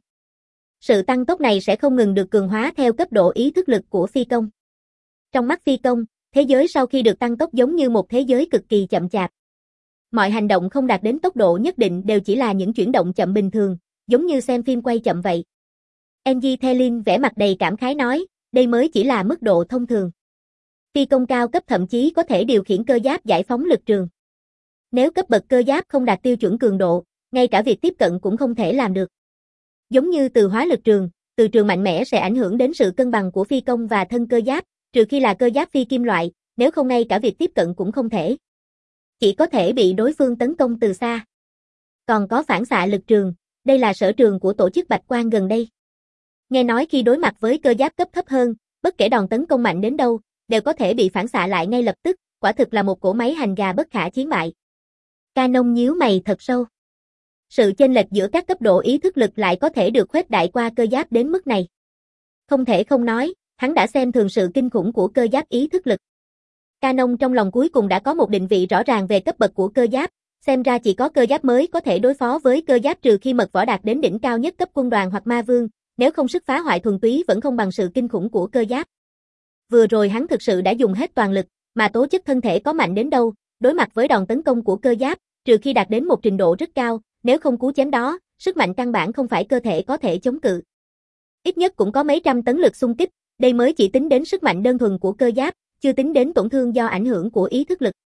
Sự tăng tốc này sẽ không ngừng được cường hóa theo cấp độ ý thức lực của phi công. Trong mắt phi công, thế giới sau khi được tăng tốc giống như một thế giới cực kỳ chậm chạp. Mọi hành động không đạt đến tốc độ nhất định đều chỉ là những chuyển động chậm bình thường, giống như xem phim quay chậm vậy. em giê Thelin vẽ mặt đầy cảm khái nói, đây mới chỉ là mức độ thông thường. Phi công cao cấp thậm chí có thể điều khiển cơ giáp giải phóng lực trường. Nếu cấp bậc cơ giáp không đạt tiêu chuẩn cường độ, ngay cả việc tiếp cận cũng không thể làm được. Giống như từ hóa lực trường, từ trường mạnh mẽ sẽ ảnh hưởng đến sự cân bằng của phi công và thân cơ giáp, trừ khi là cơ giáp phi kim loại, nếu không ngay cả việc tiếp cận cũng không thể. Chỉ có thể bị đối phương tấn công từ xa. Còn có phản xạ lực trường, đây là sở trường của tổ chức Bạch Quang gần đây. Nghe nói khi đối mặt với cơ giáp cấp thấp hơn, bất kể đòn tấn công mạnh đến đâu, đều có thể bị phản xạ lại ngay lập tức, quả thực là một cỗ máy hành gà bất khả chiến bại. Canon nhíu mày thật sâu. Sự chênh lệch giữa các cấp độ ý thức lực lại có thể được khuếch đại qua cơ giáp đến mức này. Không thể không nói, hắn đã xem thường sự kinh khủng của cơ giáp ý thức lực. Canon trong lòng cuối cùng đã có một định vị rõ ràng về cấp bậc của cơ giáp, xem ra chỉ có cơ giáp mới có thể đối phó với cơ giáp trừ khi mật võ đạt đến đỉnh cao nhất cấp quân đoàn hoặc ma vương, nếu không sức phá hoại thuần túy vẫn không bằng sự kinh khủng của cơ giáp. Vừa rồi hắn thực sự đã dùng hết toàn lực, Mà tố chất thân thể có mạnh đến đâu, đối mặt với đòn tấn công của cơ giáp, trừ khi đạt đến một trình độ rất cao, nếu không cú chém đó, sức mạnh căn bản không phải cơ thể có thể chống cự. Ít nhất cũng có mấy trăm tấn lực xung kích, đây mới chỉ tính đến sức mạnh đơn thuần của cơ giáp, chưa tính đến tổn thương do ảnh hưởng của ý thức lực.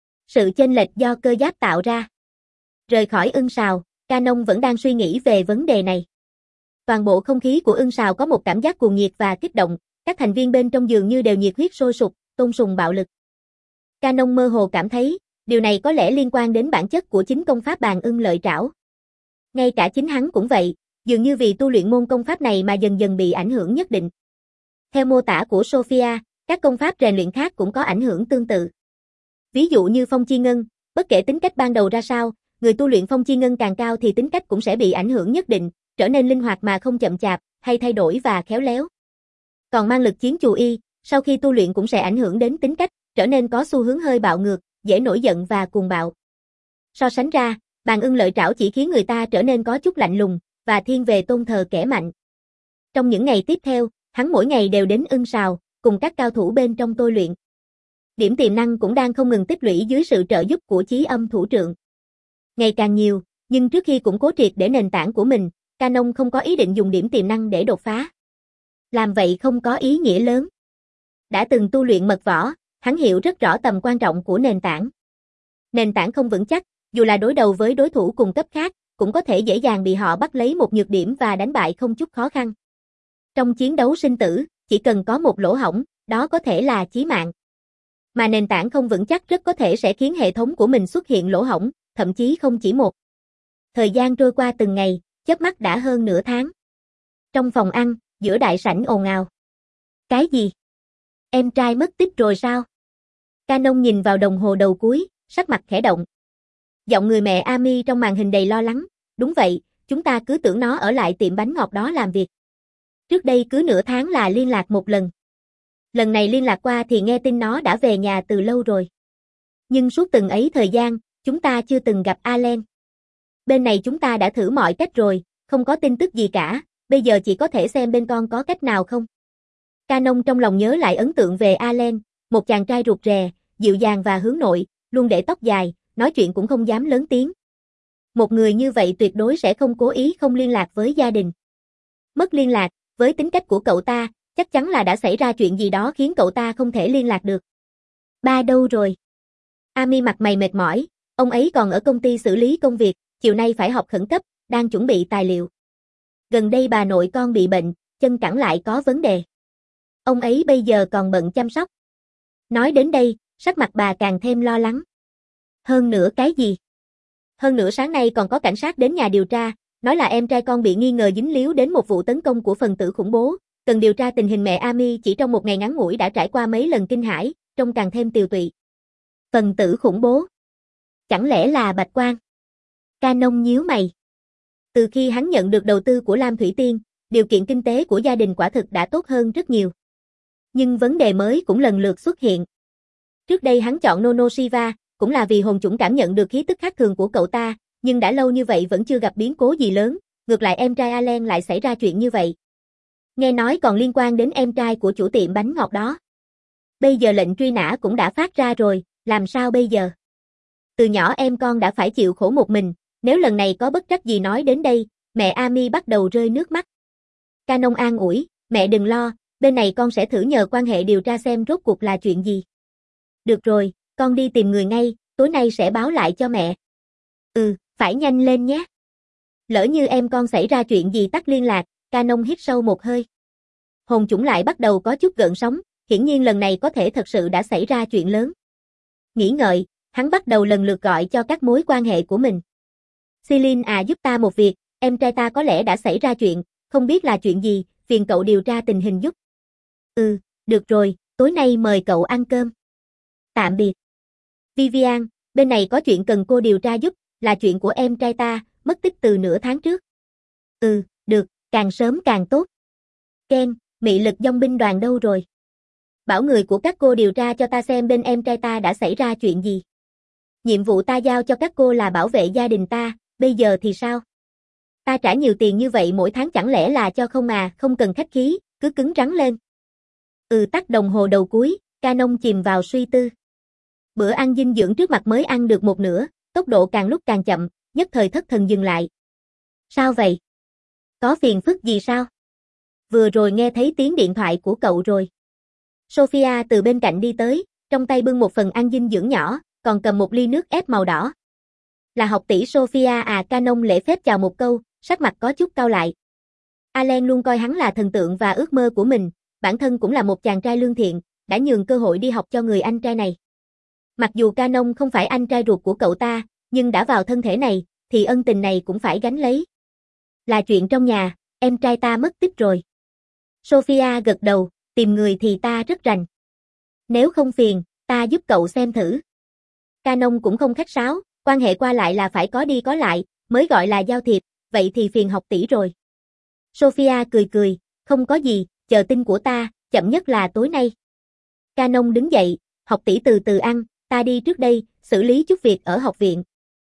Sự chênh lệch do cơ giáp tạo ra. Rời khỏi ưng sào, Canon vẫn đang suy nghĩ về vấn đề này. Toàn bộ không khí của ưng sào có một cảm giác cuồng nhiệt và kích động, các thành viên bên trong dường như đều nhiệt huyết sôi sục, tôn sùng bạo lực. Canon mơ hồ cảm thấy, điều này có lẽ liên quan đến bản chất của chính công pháp bàn ưng lợi trảo. Ngay cả chính hắn cũng vậy, dường như vì tu luyện môn công pháp này mà dần dần bị ảnh hưởng nhất định. Theo mô tả của Sophia, các công pháp rèn luyện khác cũng có ảnh hưởng tương tự. Ví dụ như phong chi ngân, bất kể tính cách ban đầu ra sao, người tu luyện phong chi ngân càng cao thì tính cách cũng sẽ bị ảnh hưởng nhất định, trở nên linh hoạt mà không chậm chạp, hay thay đổi và khéo léo. Còn mang lực chiến chù y, sau khi tu luyện cũng sẽ ảnh hưởng đến tính cách, trở nên có xu hướng hơi bạo ngược, dễ nổi giận và cuồng bạo. So sánh ra, bàn ưng lợi trảo chỉ khiến người ta trở nên có chút lạnh lùng, và thiên về tôn thờ kẻ mạnh. Trong những ngày tiếp theo, hắn mỗi ngày đều đến ưng sào, cùng các cao thủ bên trong tôi luyện. Điểm tiềm năng cũng đang không ngừng tích lũy dưới sự trợ giúp của chí âm thủ trượng. Ngày càng nhiều, nhưng trước khi củng cố triệt để nền tảng của mình, Canon không có ý định dùng điểm tiềm năng để đột phá. Làm vậy không có ý nghĩa lớn. Đã từng tu luyện mật võ, hắn hiểu rất rõ tầm quan trọng của nền tảng. Nền tảng không vững chắc, dù là đối đầu với đối thủ cùng cấp khác, cũng có thể dễ dàng bị họ bắt lấy một nhược điểm và đánh bại không chút khó khăn. Trong chiến đấu sinh tử, chỉ cần có một lỗ hổng, đó có thể là chí mạng. Mà nền tảng không vững chắc rất có thể sẽ khiến hệ thống của mình xuất hiện lỗ hổng, thậm chí không chỉ một. Thời gian trôi qua từng ngày, chớp mắt đã hơn nửa tháng. Trong phòng ăn, giữa đại sảnh ồn ào. Cái gì? Em trai mất tích rồi sao? Canon nhìn vào đồng hồ đầu cuối, sắc mặt khẽ động. Giọng người mẹ Amy trong màn hình đầy lo lắng. Đúng vậy, chúng ta cứ tưởng nó ở lại tiệm bánh ngọt đó làm việc. Trước đây cứ nửa tháng là liên lạc một lần. Lần này liên lạc qua thì nghe tin nó đã về nhà từ lâu rồi. Nhưng suốt từng ấy thời gian, chúng ta chưa từng gặp Allen. Bên này chúng ta đã thử mọi cách rồi, không có tin tức gì cả, bây giờ chỉ có thể xem bên con có cách nào không. Canon trong lòng nhớ lại ấn tượng về Allen, một chàng trai rụt rè, dịu dàng và hướng nội, luôn để tóc dài, nói chuyện cũng không dám lớn tiếng. Một người như vậy tuyệt đối sẽ không cố ý không liên lạc với gia đình. Mất liên lạc, với tính cách của cậu ta, chắc chắn là đã xảy ra chuyện gì đó khiến cậu ta không thể liên lạc được. Ba đâu rồi? Amy mặt mày mệt mỏi, ông ấy còn ở công ty xử lý công việc, chiều nay phải họp khẩn cấp, đang chuẩn bị tài liệu. Gần đây bà nội con bị bệnh, chân cẳng lại có vấn đề. Ông ấy bây giờ còn bận chăm sóc. Nói đến đây, sắc mặt bà càng thêm lo lắng. Hơn nữa cái gì? Hơn nữa sáng nay còn có cảnh sát đến nhà điều tra, nói là em trai con bị nghi ngờ dính líu đến một vụ tấn công của phần tử khủng bố, cần điều tra tình hình. Mẹ Amy chỉ trong một ngày ngắn ngủi đã trải qua mấy lần kinh hãi, trông càng thêm tiều tụy. Phần tử khủng bố? Chẳng lẽ là Bạch Quang? Canon nhíu mày. Từ khi hắn nhận được đầu tư của Lam Thủy Tiên, điều kiện kinh tế của gia đình quả thực đã tốt hơn rất nhiều. Nhưng vấn đề mới cũng lần lượt xuất hiện. Trước đây hắn chọn Nono Shiva, cũng là vì hồn chủng cảm nhận được khí tức khác thường của cậu ta, nhưng đã lâu như vậy vẫn chưa gặp biến cố gì lớn, ngược lại em trai Allen lại xảy ra chuyện như vậy. Nghe nói còn liên quan đến em trai của chủ tiệm bánh ngọt đó. Bây giờ lệnh truy nã cũng đã phát ra rồi, làm sao bây giờ? Từ nhỏ em con đã phải chịu khổ một mình, nếu lần này có bất trắc gì nói đến đây, mẹ Amy bắt đầu rơi nước mắt. Canon an ủi, mẹ đừng lo, bên này con sẽ thử nhờ quan hệ điều tra xem rốt cuộc là chuyện gì. Được rồi, con đi tìm người ngay, tối nay sẽ báo lại cho mẹ. Ừ, phải nhanh lên nhé. Lỡ như em con xảy ra chuyện gì tắt liên lạc, Canon hít sâu một hơi. Hồn chủng lại bắt đầu có chút gợn sóng, hiển nhiên lần này có thể thật sự đã xảy ra chuyện lớn. Nghĩ ngợi, hắn bắt đầu lần lượt gọi cho các mối quan hệ của mình. Celine à, giúp ta một việc, em trai ta có lẽ đã xảy ra chuyện, không biết là chuyện gì, phiền cậu điều tra tình hình giúp. Ừ, được rồi, tối nay mời cậu ăn cơm. Tạm biệt. Vivian, bên này có chuyện cần cô điều tra giúp, là chuyện của em trai ta, mất tích từ nửa tháng trước. Ừ, được, càng sớm càng tốt. Ken, mị lực dòng binh đoàn đâu rồi? Bảo người của các cô điều tra cho ta xem bên em trai ta đã xảy ra chuyện gì. Nhiệm vụ ta giao cho các cô là bảo vệ gia đình ta, bây giờ thì sao? Ta trả nhiều tiền như vậy mỗi tháng chẳng lẽ là cho không à, không cần khách khí, cứ cứng rắn lên. Ừ, tắt đồng hồ đầu cuối, Canon chìm vào suy tư. Bữa ăn dinh dưỡng trước mặt mới ăn được một nửa, tốc độ càng lúc càng chậm, nhất thời thất thần dừng lại. Sao vậy? Có phiền phức gì sao? Vừa rồi nghe thấy tiếng điện thoại của cậu rồi. Sophia từ bên cạnh đi tới, trong tay bưng một phần ăn dinh dưỡng nhỏ, còn cầm một ly nước ép màu đỏ. Là học tỷ Sophia à? Canon lễ phép chào một câu, sắc mặt có chút cau lại. Allen luôn coi hắn là thần tượng và ước mơ của mình, bản thân cũng là một chàng trai lương thiện, đã nhường cơ hội đi học cho người anh trai này. Mặc dù Canon không phải anh trai ruột của cậu ta, nhưng đã vào thân thể này, thì ân tình này cũng phải gánh lấy. Là chuyện trong nhà, em trai ta mất tích rồi. Sophia gật đầu, tìm người thì ta rất rành. Nếu không phiền, ta giúp cậu xem thử. Canon cũng không khách sáo, quan hệ qua lại là phải có đi có lại, mới gọi là giao thiệp, vậy thì phiền học tỷ rồi. Sophia cười cười, không có gì, chờ tin của ta, chậm nhất là tối nay. Canon đứng dậy, học tỷ từ từ ăn, ta đi trước đây, xử lý chút việc ở học viện.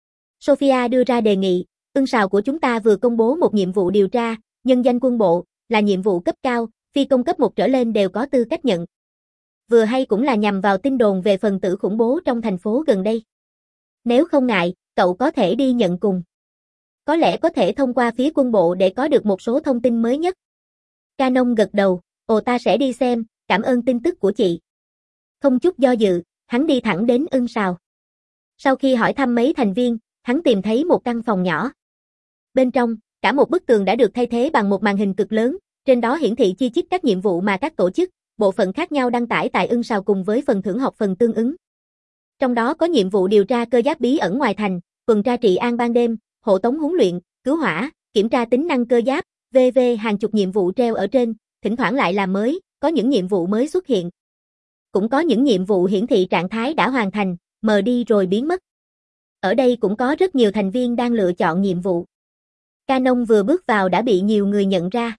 Sophia đưa ra đề nghị, ưng sào của chúng ta vừa công bố một nhiệm vụ điều tra, nhân danh quân bộ, là nhiệm vụ cấp cao, phi công cấp một trở lên đều có tư cách nhận. Vừa hay cũng là nhằm vào tin đồn về phần tử khủng bố trong thành phố gần đây. Nếu không ngại, cậu có thể đi nhận cùng. Có lẽ có thể thông qua phía quân bộ để có được một số thông tin mới nhất. Canon gật đầu, ồ ta sẽ đi xem, cảm ơn tin tức của chị. Không chút do dự, hắn đi thẳng đến ưng sào. Sau khi hỏi thăm mấy thành viên, hắn tìm thấy một căn phòng nhỏ. Bên trong, cả một bức tường đã được thay thế bằng một màn hình cực lớn, trên đó hiển thị chi chít các nhiệm vụ mà các tổ chức, bộ phận khác nhau đăng tải tại ưng sào cùng với phần thưởng học phần tương ứng. Trong đó có nhiệm vụ điều tra cơ giáp bí ẩn ngoài thành, tuần tra trị an ban đêm, hộ tống huấn luyện, cứu hỏa, kiểm tra tính năng cơ giáp, vân vân hàng chục nhiệm vụ treo ở trên, thỉnh thoảng lại là mới, có những nhiệm vụ mới xuất hiện. Cũng có những nhiệm vụ hiển thị trạng thái đã hoàn thành, mờ đi rồi biến mất. Ở đây cũng có rất nhiều thành viên đang lựa chọn nhiệm vụ. Canon vừa bước vào đã bị nhiều người nhận ra.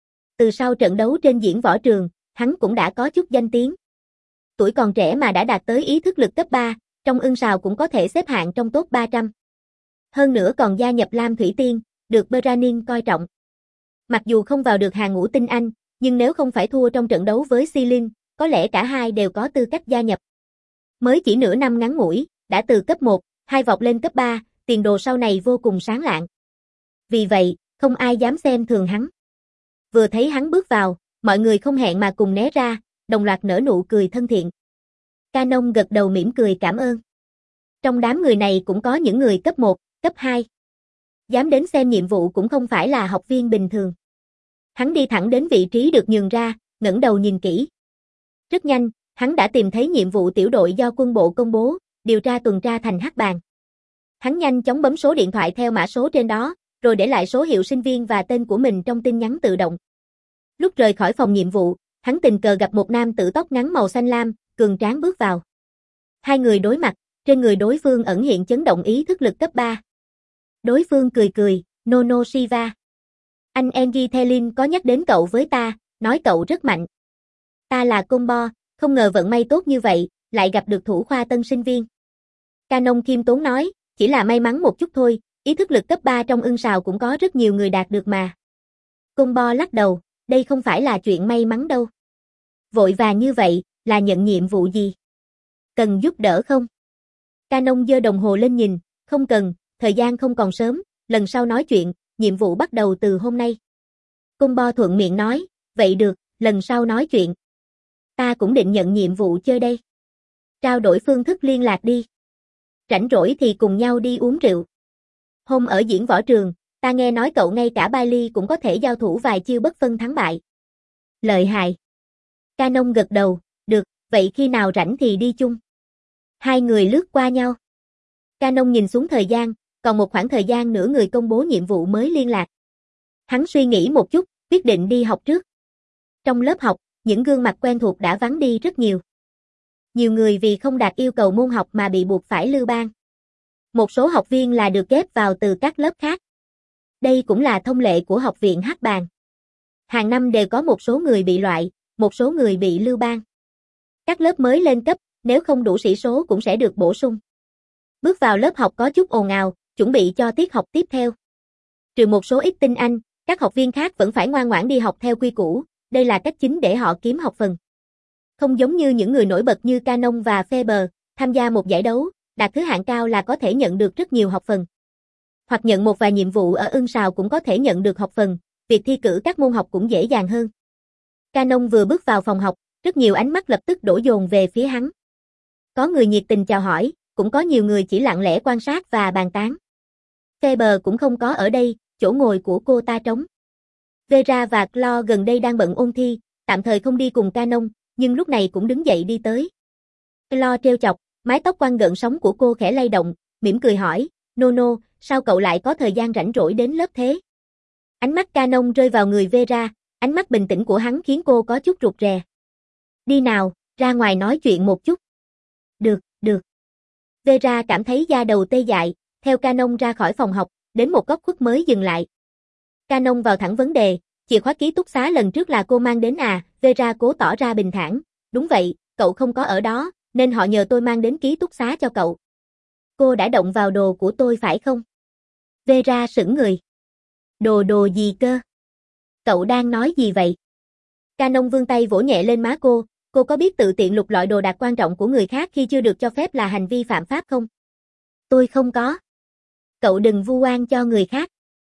Từ sau trận đấu trên diễn võ trường, hắn cũng đã có chút danh tiếng. Tuổi còn trẻ mà đã đạt tới ý thức lực cấp ba, trong ưng sào cũng có thể xếp hạng trong top ba trăm. Hơn nữa còn gia nhập Lam Thủy Tiên, được Beranin coi trọng. Mặc dù không vào được hàng ngũ tinh anh, nhưng nếu không phải thua trong trận đấu với Silin, có lẽ cả hai đều có tư cách gia nhập. Mới chỉ nửa năm ngắn ngủi, đã từ cấp một, hai vọt lên cấp ba, tiền đồ sau này vô cùng sáng lạng. Vì vậy, không ai dám xem thường hắn. Vừa thấy hắn bước vào, mọi người không hẹn mà cùng né ra, đồng loạt nở nụ cười thân thiện. Canon gật đầu mỉm cười cảm ơn. Trong đám người này cũng có những người cấp một, cấp hai. Dám đến xem nhiệm vụ cũng không phải là học viên bình thường. Hắn đi thẳng đến vị trí được nhường ra, ngẩng đầu nhìn kỹ. Rất nhanh, hắn đã tìm thấy nhiệm vụ tiểu đội do quân bộ công bố, điều tra tuần tra thành Hắc Bàng. Hắn nhanh chóng bấm số điện thoại theo mã số trên đó, rồi để lại số hiệu sinh viên và tên của mình trong tin nhắn tự động. Lúc rời khỏi phòng nhiệm vụ, hắn tình cờ gặp một nam tử tóc ngắn màu xanh lam, cường tráng bước vào. Hai người đối mặt, trên người đối phương ẩn hiện chấn động ý thức lực cấp ba. Đối phương cười cười, Nono Shiva. Anh Engi Thelin có nhắc đến cậu với ta, nói cậu rất mạnh. Ta là Combo, không ngờ vận may tốt như vậy, lại gặp được thủ khoa tân sinh viên. Canon khiêm tốn nói, chỉ là may mắn một chút thôi, ý thức lực cấp ba trong ưng sào cũng có rất nhiều người đạt được mà. Combo lắc đầu, đây không phải là chuyện may mắn đâu. Vội vàng như vậy, là nhận nhiệm vụ gì? Cần giúp đỡ không? Canon giơ đồng hồ lên nhìn, không cần, thời gian không còn sớm, lần sau nói chuyện, nhiệm vụ bắt đầu từ hôm nay. Combo thuận miệng nói, vậy được, lần sau nói chuyện. Ta cũng định nhận nhiệm vụ chơi đây. Trao đổi phương thức liên lạc đi. Rảnh rỗi thì cùng nhau đi uống rượu. Hôm ở diễn võ trường, ta nghe nói cậu ngay cả Bailey cũng có thể giao thủ vài chiêu bất phân thắng bại. Lợi hại. Canon gật đầu, được, vậy khi nào rảnh thì đi chung. Hai người lướt qua nhau. Canon nhìn xuống thời gian, còn một khoảng thời gian nữa người công bố nhiệm vụ mới liên lạc. Hắn suy nghĩ một chút, quyết định đi học trước. Trong lớp học, những gương mặt quen thuộc đã vắng đi rất nhiều. Nhiều người vì không đạt yêu cầu môn học mà bị buộc phải lưu ban. Một số học viên là được ghép vào từ các lớp khác. Đây cũng là thông lệ của học viện Hắc Bàng. Hàng năm đều có một số người bị loại, một số người bị lưu ban. Các lớp mới lên cấp, nếu không đủ sĩ số cũng sẽ được bổ sung. Bước vào lớp học có chút ồn ào, chuẩn bị cho tiết học tiếp theo. Trừ một số ít tinh anh, các học viên khác vẫn phải ngoan ngoãn đi học theo quy củ, đây là cách chính để họ kiếm học phần. Không giống như những người nổi bật như Canon và Faber, tham gia một giải đấu, đạt thứ hạng cao là có thể nhận được rất nhiều học phần. Hoặc nhận một vài nhiệm vụ ở ưng sào cũng có thể nhận được học phần, việc thi cử các môn học cũng dễ dàng hơn. Canon vừa bước vào phòng học, rất nhiều ánh mắt lập tức đổ dồn về phía hắn. Có người nhiệt tình chào hỏi, cũng có nhiều người chỉ lặng lẽ quan sát và bàn tán. Faber cũng không có ở đây, chỗ ngồi của cô ta trống. Vera và Claude gần đây đang bận ôn thi, tạm thời không đi cùng Canon, nhưng lúc này cũng đứng dậy đi tới. Claude trêu chọc, mái tóc quăn gợn sóng của cô khẽ lay động, mỉm cười hỏi, Nono, sao cậu lại có thời gian rảnh rỗi đến lớp thế? Ánh mắt Canon rơi vào người Vera, ánh mắt bình tĩnh của hắn khiến cô có chút rụt rè. Đi nào, ra ngoài nói chuyện một chút. Được, được. Vera cảm thấy da đầu tê dại, theo Canon ra khỏi phòng học, đến một góc khuất mới dừng lại. Canon vào thẳng vấn đề, chìa khóa ký túc xá lần trước là cô mang đến à? Vera cố tỏ ra bình thản. Đúng vậy, cậu không có ở đó, nên họ nhờ tôi mang đến ký túc xá cho cậu. Cô đã động vào đồ của tôi phải không? Vera sững người. Đồ đồ gì cơ? Cậu đang nói gì vậy? Canon vươn tay vỗ nhẹ lên má cô, cô có biết tự tiện lục lọi đồ đạc quan trọng của người khác khi chưa được cho phép là hành vi phạm pháp không? Tôi không có. Cậu đừng vu oan cho người khác.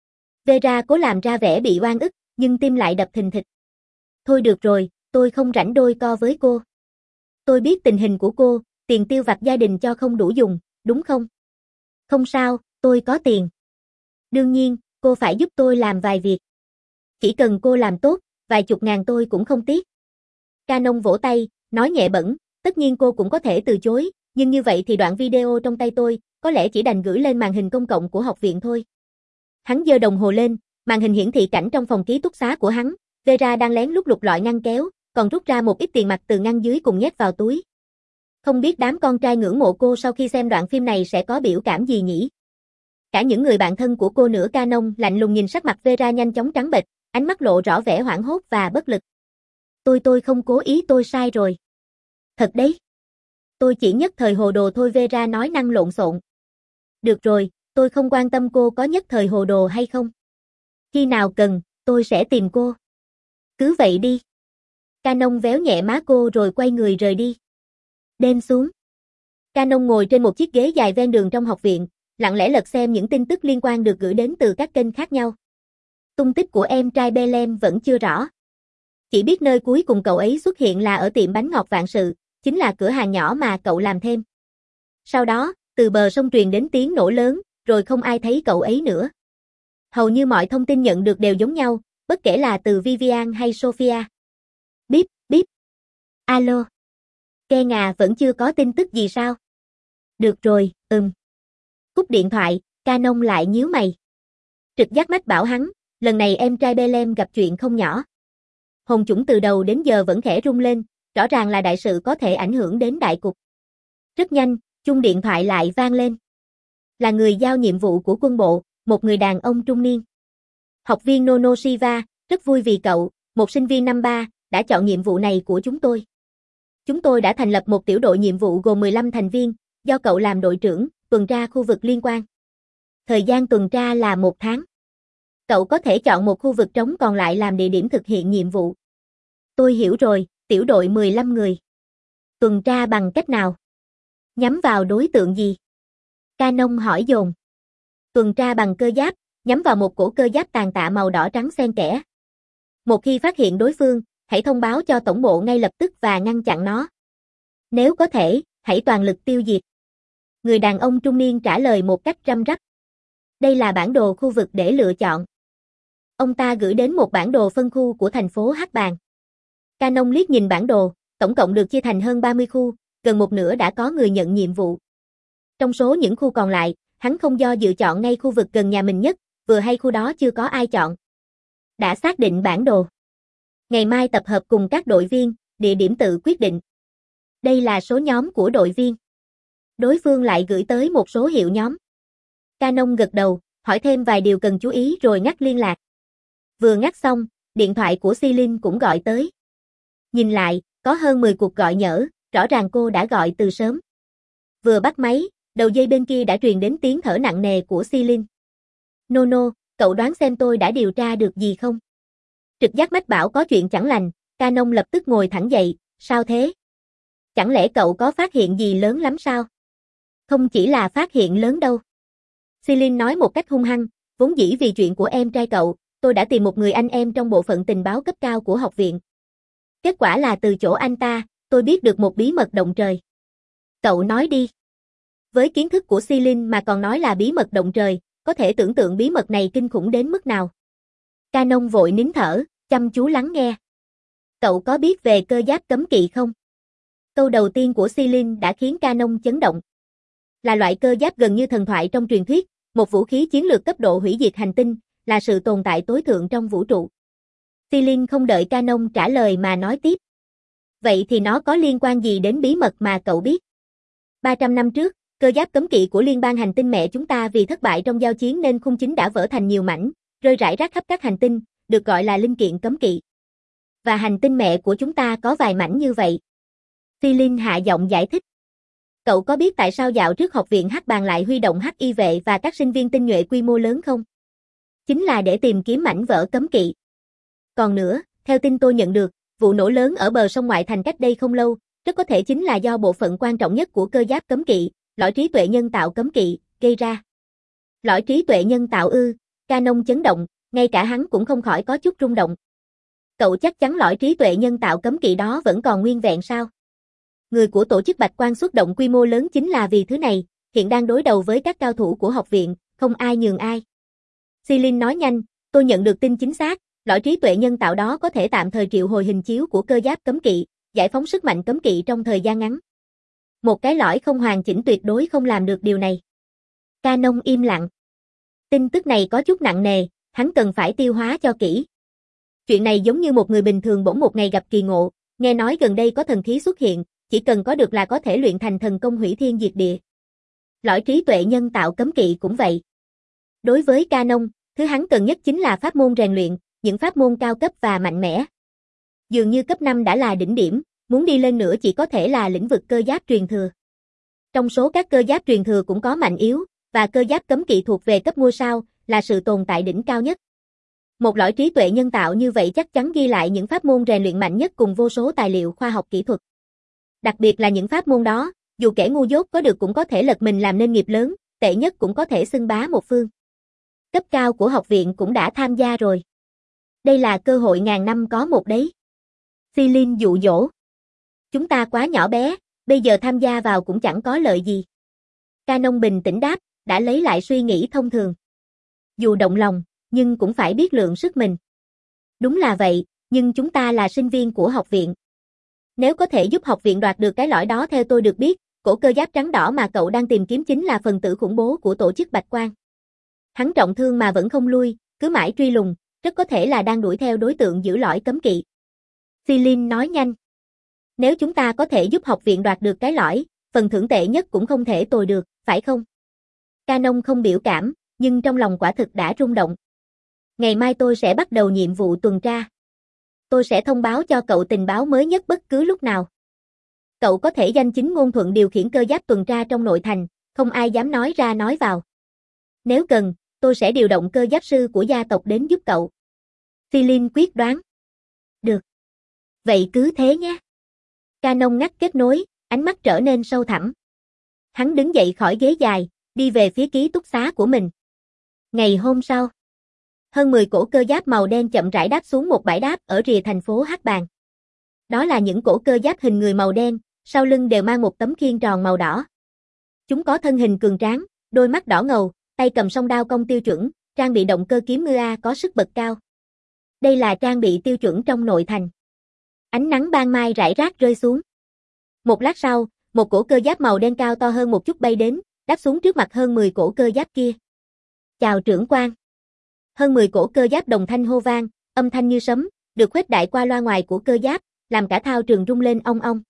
Vera cố làm ra vẻ bị oan ức, nhưng tim lại đập thình thịch. Thôi được rồi, tôi không rảnh đôi co với cô. Tôi biết tình hình của cô, tiền tiêu vặt gia đình cho không đủ dùng, đúng không? Không sao, tôi có tiền. Đương nhiên, cô phải giúp tôi làm vài việc. Chỉ cần cô làm tốt, vài chục ngàn tôi cũng không tiếc. Canon vỗ tay, nói nhẹ bẫng, tất nhiên cô cũng có thể từ chối, nhưng như vậy thì đoạn video trong tay tôi, có lẽ chỉ đành gửi lên màn hình công cộng của học viện thôi. Hắn giơ đồng hồ lên, màn hình hiển thị cảnh trong phòng ký túc xá của hắn, Vera đang lén lút lục lọi ngăn kéo, còn rút ra một ít tiền mặt từ ngăn dưới cùng nhét vào túi. Không biết đám con trai ngưỡng mộ cô sau khi xem đoạn phim này sẽ có biểu cảm gì nhỉ? Cả những người bạn thân của cô nữa. Canon lạnh lùng nhìn sắc mặt Vera nhanh chóng trắng bệch, ánh mắt lộ rõ vẻ hoảng hốt và bất lực. Tôi tôi không cố ý, tôi sai rồi. Thật đấy. Tôi chỉ nhất thời hồ đồ thôi. Vera nói năng lộn xộn. Được rồi, tôi không quan tâm cô có nhất thời hồ đồ hay không. Khi nào cần, tôi sẽ tìm cô. Cứ vậy đi. Canon véo nhẹ má cô rồi quay người rời đi. Đêm xuống. Canon ngồi trên một chiếc ghế dài ven đường trong học viện, lặng lẽ lật xem những tin tức liên quan được gửi đến từ các kênh khác nhau. Tung tích của em trai Belem vẫn chưa rõ. Chỉ biết nơi cuối cùng cậu ấy xuất hiện là ở tiệm bánh ngọt Vạn Sự, chính là cửa hàng nhỏ mà cậu làm thêm. Sau đó, từ bờ sông truyền đến tiếng nổ lớn, rồi không ai thấy cậu ấy nữa. Hầu như mọi thông tin nhận được đều giống nhau, bất kể là từ Vivian hay Sophia. Bíp, bíp. Alo. Ke ngà vẫn chưa có tin tức gì sao? Được rồi, ừm. Cúp điện thoại, Canon lại nhíu mày. Trực giác mách bảo hắn, lần này em trai Belem gặp chuyện không nhỏ. Hồn chủng từ đầu đến giờ vẫn khẽ rung lên, rõ ràng là đại sự có thể ảnh hưởng đến đại cục. Rất nhanh, chuông điện thoại lại vang lên. Là người giao nhiệm vụ của quân bộ, một người đàn ông trung niên. Học viên Nono Shiva, rất vui vì cậu, một sinh viên năm ba, đã chọn nhiệm vụ này của chúng tôi. Chúng tôi đã thành lập một tiểu đội nhiệm vụ gồm mười lăm thành viên, do cậu làm đội trưởng, tuần tra khu vực liên quan. Thời gian tuần tra là một tháng. Cậu có thể chọn một khu vực trống còn lại làm địa điểm thực hiện nhiệm vụ. Tôi hiểu rồi, tiểu đội mười lăm người. Tuần tra bằng cách nào? Nhắm vào đối tượng gì? Canon hỏi dồn. Tuần tra bằng cơ giáp, nhắm vào một cổ cơ giáp tàn tạ màu đỏ trắng xen kẽ. Một khi phát hiện đối phương, hãy thông báo cho tổng bộ ngay lập tức và ngăn chặn nó. Nếu có thể, hãy toàn lực tiêu diệt. Người đàn ông trung niên trả lời một cách răm rắp. Đây là bản đồ khu vực để lựa chọn. Ông ta gửi đến một bản đồ phân khu của thành phố Hắc Bàng. Canon liếc nhìn bản đồ, tổng cộng được chia thành hơn ba mươi khu, gần một nửa đã có người nhận nhiệm vụ. Trong số những khu còn lại, hắn không do dự chọn ngay khu vực gần nhà mình nhất, vừa hay khu đó chưa có ai chọn. Đã xác định bản đồ. Ngày mai tập hợp cùng các đội viên, địa điểm tự quyết định. Đây là số nhóm của đội viên. Đối phương lại gửi tới một số hiệu nhóm. Canon gật đầu, hỏi thêm vài điều cần chú ý rồi ngắt liên lạc. Vừa ngắt xong, điện thoại của Celine cũng gọi tới. Nhìn lại, có hơn mười cuộc gọi nhỡ, rõ ràng cô đã gọi từ sớm. Vừa bắt máy, đầu dây bên kia đã truyền đến tiếng thở nặng nề của Celine. Nono, cậu đoán xem tôi đã điều tra được gì không? Trực giác mách bảo có chuyện chẳng lành, Canon lập tức ngồi thẳng dậy, sao thế? Chẳng lẽ cậu có phát hiện gì lớn lắm sao? Không chỉ là phát hiện lớn đâu. Celine nói một cách hung hăng, vốn dĩ vì chuyện của em trai cậu, tôi đã tìm một người anh em trong bộ phận tình báo cấp cao của học viện. Kết quả là từ chỗ anh ta, tôi biết được một bí mật động trời. Cậu nói đi. Với kiến thức của Celine mà còn nói là bí mật động trời, có thể tưởng tượng bí mật này kinh khủng đến mức nào. Canon vội nín thở, chăm chú lắng nghe. Cậu có biết về cơ giáp cấm kỵ không? Câu đầu tiên của Celine đã khiến Canon chấn động. Là loại cơ giáp gần như thần thoại trong truyền thuyết, một vũ khí chiến lược cấp độ hủy diệt hành tinh, là sự tồn tại tối thượng trong vũ trụ. Celine không đợi Canon trả lời mà nói tiếp. Vậy thì nó có liên quan gì đến bí mật mà cậu biết? ba trăm năm trước, cơ giáp cấm kỵ của liên bang hành tinh mẹ chúng ta vì thất bại trong giao chiến nên khung chính đã vỡ thành nhiều mảnh, rơi rải rác khắp các hành tinh, được gọi là linh kiện cấm kỵ. Và hành tinh mẹ của chúng ta có vài mảnh như vậy. Celine hạ giọng giải thích. Cậu có biết tại sao dạo trước học viện Hắc Bàng lại huy động Hắc Y vệ và các sinh viên tinh nhuệ quy mô lớn không? Chính là để tìm kiếm mảnh vỡ cấm kỵ. Còn nữa, theo tin tôi nhận được, vụ nổ lớn ở bờ sông ngoại thành cách đây không lâu, rất có thể chính là do bộ phận quan trọng nhất của cơ giáp cấm kỵ, lõi trí tuệ nhân tạo cấm kỵ, gây ra. Lõi trí tuệ nhân tạo ư? Canon chấn động, ngay cả hắn cũng không khỏi có chút rung động. Cậu chắc chắn lõi trí tuệ nhân tạo cấm kỵ đó vẫn còn nguyên vẹn sao? Người của tổ chức Bạch Quang xuất động quy mô lớn chính là vì thứ này, hiện đang đối đầu với các cao thủ của học viện, không ai nhường ai. Celine nói nhanh, tôi nhận được tin chính xác, lõi trí tuệ nhân tạo đó có thể tạm thời triệu hồi hình chiếu của cơ giáp cấm kỵ, giải phóng sức mạnh cấm kỵ trong thời gian ngắn. Một cái lõi không hoàn chỉnh tuyệt đối không làm được điều này. Canon im lặng. Tin tức này có chút nặng nề, hắn cần phải tiêu hóa cho kỹ. Chuyện này giống như một người bình thường bỗng một ngày gặp kỳ ngộ, nghe nói gần đây có thần khí xuất hiện, chỉ cần có được là có thể luyện thành thần công hủy thiên diệt địa. Lõi trí tuệ nhân tạo cấm kỵ cũng vậy. Đối với Canon, thứ hắn cần nhất chính là pháp môn rèn luyện, những pháp môn cao cấp và mạnh mẽ. Dường như cấp năm đã là đỉnh điểm, muốn đi lên nữa chỉ có thể là lĩnh vực cơ giáp truyền thừa. Trong số các cơ giáp truyền thừa cũng có mạnh yếu, và cơ giáp cấm kỵ thuộc về cấp ngôi sao, là sự tồn tại đỉnh cao nhất. Một lõi trí tuệ nhân tạo như vậy chắc chắn ghi lại những pháp môn rèn luyện mạnh nhất cùng vô số tài liệu khoa học kỹ thuật. Đặc biệt là những pháp môn đó, dù kẻ ngu dốt có được cũng có thể lật mình làm nên nghiệp lớn, tệ nhất cũng có thể xưng bá một phương. Cấp cao của học viện cũng đã tham gia rồi. Đây là cơ hội ngàn năm có một đấy. Celine dụ dỗ. Chúng ta quá nhỏ bé, bây giờ tham gia vào cũng chẳng có lợi gì. Canon bình tĩnh đáp, đã lấy lại suy nghĩ thông thường. Dù động lòng, nhưng cũng phải biết lượng sức mình. Đúng là vậy, nhưng chúng ta là sinh viên của học viện. Nếu có thể giúp học viện đoạt được cái lõi đó theo tôi được biết, cổ cơ giáp trắng đỏ mà cậu đang tìm kiếm chính là phần tử khủng bố của tổ chức Bạch Quang. Hắn trọng thương mà vẫn không lui, cứ mãi truy lùng, rất có thể là đang đuổi theo đối tượng giữ lõi cấm kỵ. Celine nói nhanh. Nếu chúng ta có thể giúp học viện đoạt được cái lõi, phần thưởng tệ nhất cũng không thể tồi được, phải không? Canon không biểu cảm, nhưng trong lòng quả thực đã rung động. Ngày mai tôi sẽ bắt đầu nhiệm vụ tuần tra. Tôi sẽ thông báo cho cậu tình báo mới nhất bất cứ lúc nào. Cậu có thể danh chính ngôn thuận điều khiển cơ giáp tuần tra trong nội thành, không ai dám nói ra nói vào. Nếu cần, tôi sẽ điều động cơ giáp sư của gia tộc đến giúp cậu. Celine quyết đoán. Được. Vậy cứ thế nhé. Canon ngắt kết nối, ánh mắt trở nên sâu thẳm. Hắn đứng dậy khỏi ghế dài, đi về phía ký túc xá của mình. Ngày hôm sau, hơn mười cổ cơ giáp màu đen chậm rãi đáp xuống một bãi đáp ở rìa thành phố Hắc Bàng. Đó là những cổ cơ giáp hình người màu đen, sau lưng đều mang một tấm khiên tròn màu đỏ. Chúng có thân hình cường tráng, đôi mắt đỏ ngầu, tay cầm song đao cong tiêu chuẩn, trang bị động cơ kiếm ngư A có sức bật cao. Đây là trang bị tiêu chuẩn trong nội thành. Ánh nắng ban mai rải rác rơi xuống. Một lát sau, một cổ cơ giáp màu đen cao to hơn một chút bay đến, đáp xuống trước mặt hơn mười cổ cơ giáp kia. Chào trưởng quan. Hơn mười cổ cơ giáp đồng thanh hô vang, âm thanh như sấm, được khuếch đại qua loa ngoài của cơ giáp, làm cả thao trường rung lên ong ong.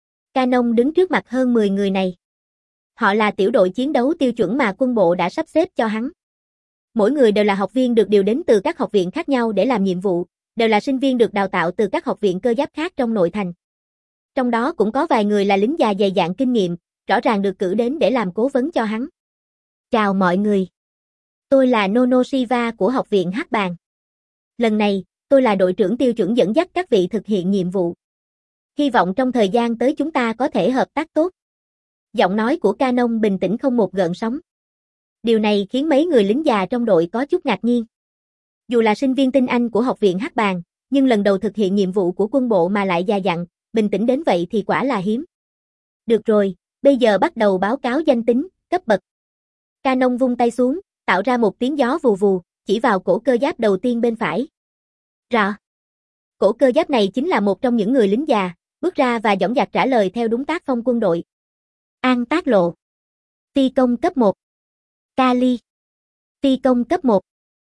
Canon đứng trước mặt hơn mười người này. Họ là tiểu đội chiến đấu tiêu chuẩn mà quân bộ đã sắp xếp cho hắn. Mỗi người đều là học viên được điều đến từ các học viện khác nhau để làm nhiệm vụ, đều là sinh viên được đào tạo từ các học viện cơ giáp khác trong nội thành. Trong đó cũng có vài người là lính già dày dạn kinh nghiệm, rõ ràng được cử đến để làm cố vấn cho hắn. Chào mọi người. Tôi là Nono Shiva của học viện Hắc Bàng. Lần này, tôi là đội trưởng tiêu chuẩn dẫn dắt các vị thực hiện nhiệm vụ. Hy vọng trong thời gian tới chúng ta có thể hợp tác tốt. Giọng nói của Canon bình tĩnh không một gợn sóng. Điều này khiến mấy người lính già trong đội có chút ngạc nhiên. Dù là sinh viên tinh anh của học viện Hắc Bàng, nhưng lần đầu thực hiện nhiệm vụ của quân bộ mà lại già dặn, bình tĩnh đến vậy thì quả là hiếm. Được rồi, bây giờ bắt đầu báo cáo danh tính, cấp bậc. Canon vung tay xuống, tạo ra một tiếng gió vù vù, chỉ vào cổ cơ giáp đầu tiên bên phải. Rõ. Cổ cơ giáp này chính là một trong những người lính già, bước ra và dõng dạc trả lời theo đúng tác phong quân đội. An Tác Lộ. Phi công cấp một. Kali. Phi công cấp một.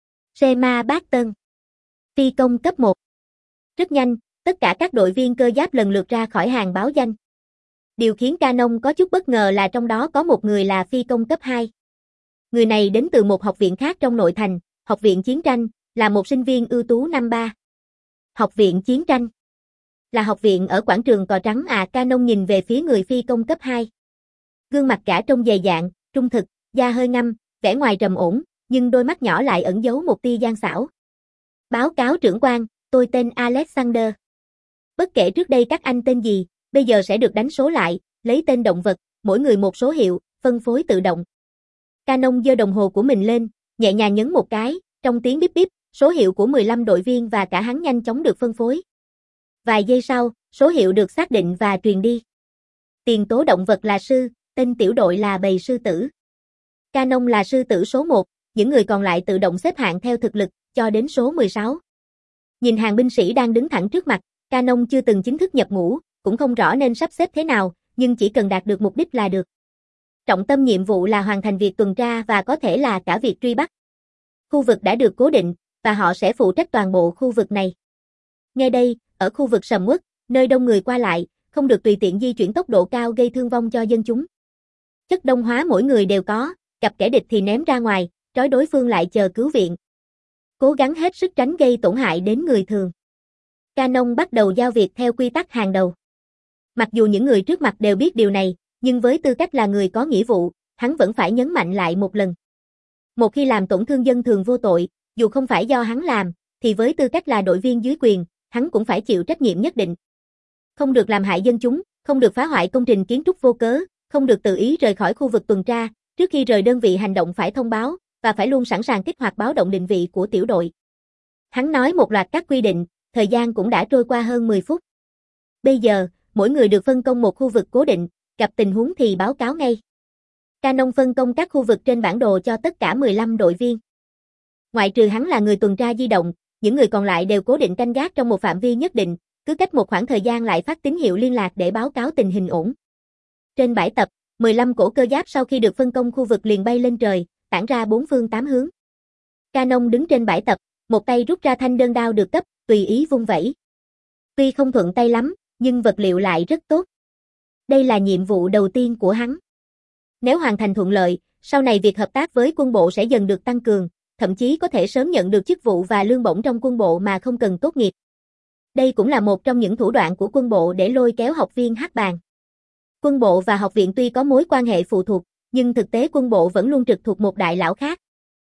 Sema Bát Tân. Phi công cấp một. Rất nhanh, tất cả các đội viên cơ giáp lần lượt ra khỏi hàng báo danh. Điều khiến Canon có chút bất ngờ là trong đó có một người là phi công cấp hai. Người này đến từ một học viện khác trong nội thành, Học viện Chiến tranh, là một sinh viên ưu tú năm ba. Học viện Chiến tranh. Là học viện ở quảng trường cỏ trắng à? Canon nhìn về phía người phi công cấp hai. Gương mặt cả trông dày dạn, trung thực, da hơi ngăm, vẻ ngoài trầm ổn, nhưng đôi mắt nhỏ lại ẩn giấu một tia gian xảo. Báo cáo trưởng quan, tôi tên Alexander. Bất kể trước đây các anh tên gì, bây giờ sẽ được đánh số lại, lấy tên động vật, mỗi người một số hiệu, phân phối tự động. Canon giơ đồng hồ của mình lên, nhẹ nhàng nhấn một cái, trong tiếng bíp bíp, số hiệu của mười lăm đội viên và cả hắn nhanh chóng được phân phối. Vài giây sau, số hiệu được xác định và truyền đi. Tiền tố động vật là sư, tên tiểu đội là bầy sư tử. Canon là sư tử số một, những người còn lại tự động xếp hạng theo thực lực, cho đến số mười sáu. Nhìn hàng binh sĩ đang đứng thẳng trước mặt, Canon chưa từng chính thức nhập ngũ, cũng không rõ nên sắp xếp thế nào, nhưng chỉ cần đạt được mục đích là được. Trọng tâm nhiệm vụ là hoàn thành việc tuần tra và có thể là cả việc truy bắt. Khu vực đã được cố định, và họ sẽ phụ trách toàn bộ khu vực này. Ngay đây, ở khu vực sầm uất, nơi đông người qua lại, không được tùy tiện di chuyển tốc độ cao gây thương vong cho dân chúng. Chất đông hóa mỗi người đều có, gặp kẻ địch thì ném ra ngoài, trói đối phương lại chờ cứu viện. Cố gắng hết sức tránh gây tổn hại đến người thường. Canon bắt đầu giao việc theo quy tắc hàng đầu. Mặc dù những người trước mặt đều biết điều này, nhưng với tư cách là người có nghĩa vụ, hắn vẫn phải nhấn mạnh lại một lần. Một khi làm tổn thương dân thường vô tội, dù không phải do hắn làm, thì với tư cách là đội viên dưới quyền, hắn cũng phải chịu trách nhiệm nhất định. Không được làm hại dân chúng, không được phá hoại công trình kiến trúc vô cớ, không được tự ý rời khỏi khu vực tuần tra, trước khi rời đơn vị hành động phải thông báo, và phải luôn sẵn sàng kích hoạt báo động định vị của tiểu đội. Hắn nói một loạt các quy định, thời gian cũng đã trôi qua hơn mười phút. Bây giờ, mỗi người được phân công một khu vực cố định, gặp tình huống thì báo cáo ngay. Canon phân công các khu vực trên bản đồ cho tất cả mười lăm đội viên. Ngoại trừ hắn là người tuần tra di động, những người còn lại đều cố định canh gác trong một phạm vi nhất định, cứ cách một khoảng thời gian lại phát tín hiệu liên lạc để báo cáo tình hình ổn. Trên bãi tập, mười lăm cổ cơ giáp sau khi được phân công khu vực liền bay lên trời, tản ra bốn phương tám hướng. Canon đứng trên bãi tập, một tay rút ra thanh đơn đao được cấp, tùy ý vung vẩy. Tuy không thuận tay lắm, nhưng vật liệu lại rất tốt. Đây là nhiệm vụ đầu tiên của hắn. Nếu hoàn thành thuận lợi, sau này việc hợp tác với quân bộ sẽ dần được tăng cường, thậm chí có thể sớm nhận được chức vụ và lương bổng trong quân bộ mà không cần tốt nghiệp. Đây cũng là một trong những thủ đoạn của quân bộ để lôi kéo học viên Hắc Bàng. Quân bộ và học viện tuy có mối quan hệ phụ thuộc, nhưng thực tế quân bộ vẫn luôn trực thuộc một đại lão khác.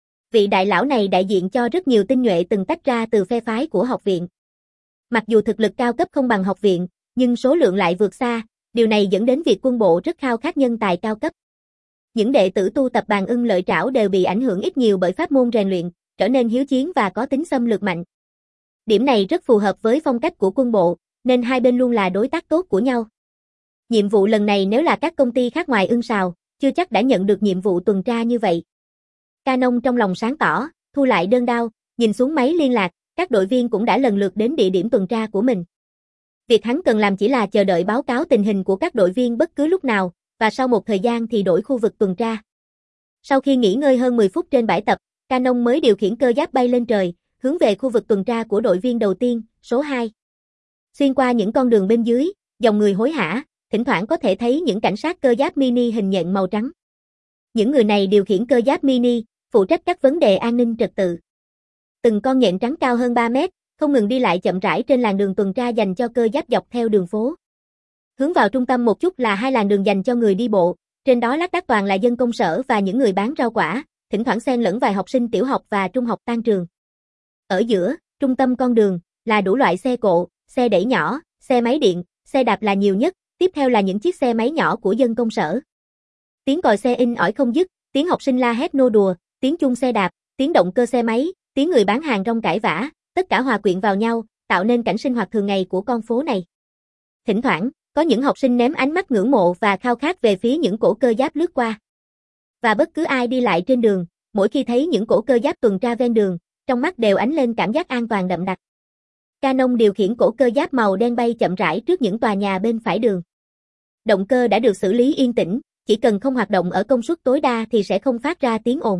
Vị đại lão này đại diện cho rất nhiều tinh nhuệ từng tách ra từ phe phái của học viện. Mặc dù thực lực cao cấp không bằng học viện, nhưng số lượng lại vượt xa, điều này dẫn đến việc quân bộ rất khao khát nhân tài cao cấp. Những đệ tử tu tập bàn ưng lợi trảo đều bị ảnh hưởng ít nhiều bởi pháp môn rèn luyện, trở nên hiếu chiến và có tính xâm lược mạnh. Điểm này rất phù hợp với phong cách của quân bộ, nên hai bên luôn là đối tác tốt của nhau. Nhiệm vụ lần này nếu là các công ty khác ngoài ưng sào, chưa chắc đã nhận được nhiệm vụ tuần tra như vậy. Canon trong lòng sáng tỏ, thu lại đơn đao, nhìn xuống máy liên lạc, các đội viên cũng đã lần lượt đến địa điểm tuần tra của mình. Việc hắn cần làm chỉ là chờ đợi báo cáo tình hình của các đội viên bất cứ lúc nào, và sau một thời gian thì đổi khu vực tuần tra. Sau khi nghỉ ngơi hơn mười phút trên bãi tập, Canon mới điều khiển cơ giáp bay lên trời, hướng về khu vực tuần tra của đội viên đầu tiên, số hai. Xuyên qua những con đường bên dưới, dòng người hối hả, thỉnh thoảng có thể thấy những cảnh sát cơ giáp mini hình nhện màu trắng. Những người này điều khiển cơ giáp mini, phụ trách các vấn đề an ninh trật tự. Từng con nhện trắng cao hơn ba mét, không ngừng đi lại chậm rãi trên làn đường tuần tra dành cho cơ giáp dọc theo đường phố. Hướng vào trung tâm một chút là hai làn đường dành cho người đi bộ, trên đó lác đác toàn là dân công sở và những người bán rau quả, thỉnh thoảng xen lẫn vài học sinh tiểu học và trung học tan trường. Ở giữa, trung tâm con đường, là đủ loại xe cộ, xe đẩy nhỏ, xe máy điện, xe đạp là nhiều nhất, tiếp theo là những chiếc xe máy nhỏ của dân công sở. Tiếng còi xe in ỏi không dứt, tiếng học sinh la hét nô đùa, tiếng chuông xe đạp, tiếng động cơ xe máy, tiếng người bán hàng rong cãi vã, tất cả hòa quyện vào nhau, tạo nên cảnh sinh hoạt thường ngày của con phố này. Thỉnh thoảng, có những học sinh ném ánh mắt ngưỡng mộ và khao khát về phía những cổ cơ giáp lướt qua. Và bất cứ ai đi lại trên đường, mỗi khi thấy những cổ cơ giáp tuần tra ven đường, trong mắt đều ánh lên cảm giác an toàn đậm đặc. Canon điều khiển cổ cơ giáp màu đen bay chậm rãi trước những tòa nhà bên phải đường. Động cơ đã được xử lý yên tĩnh, chỉ cần không hoạt động ở công suất tối đa thì sẽ không phát ra tiếng ồn.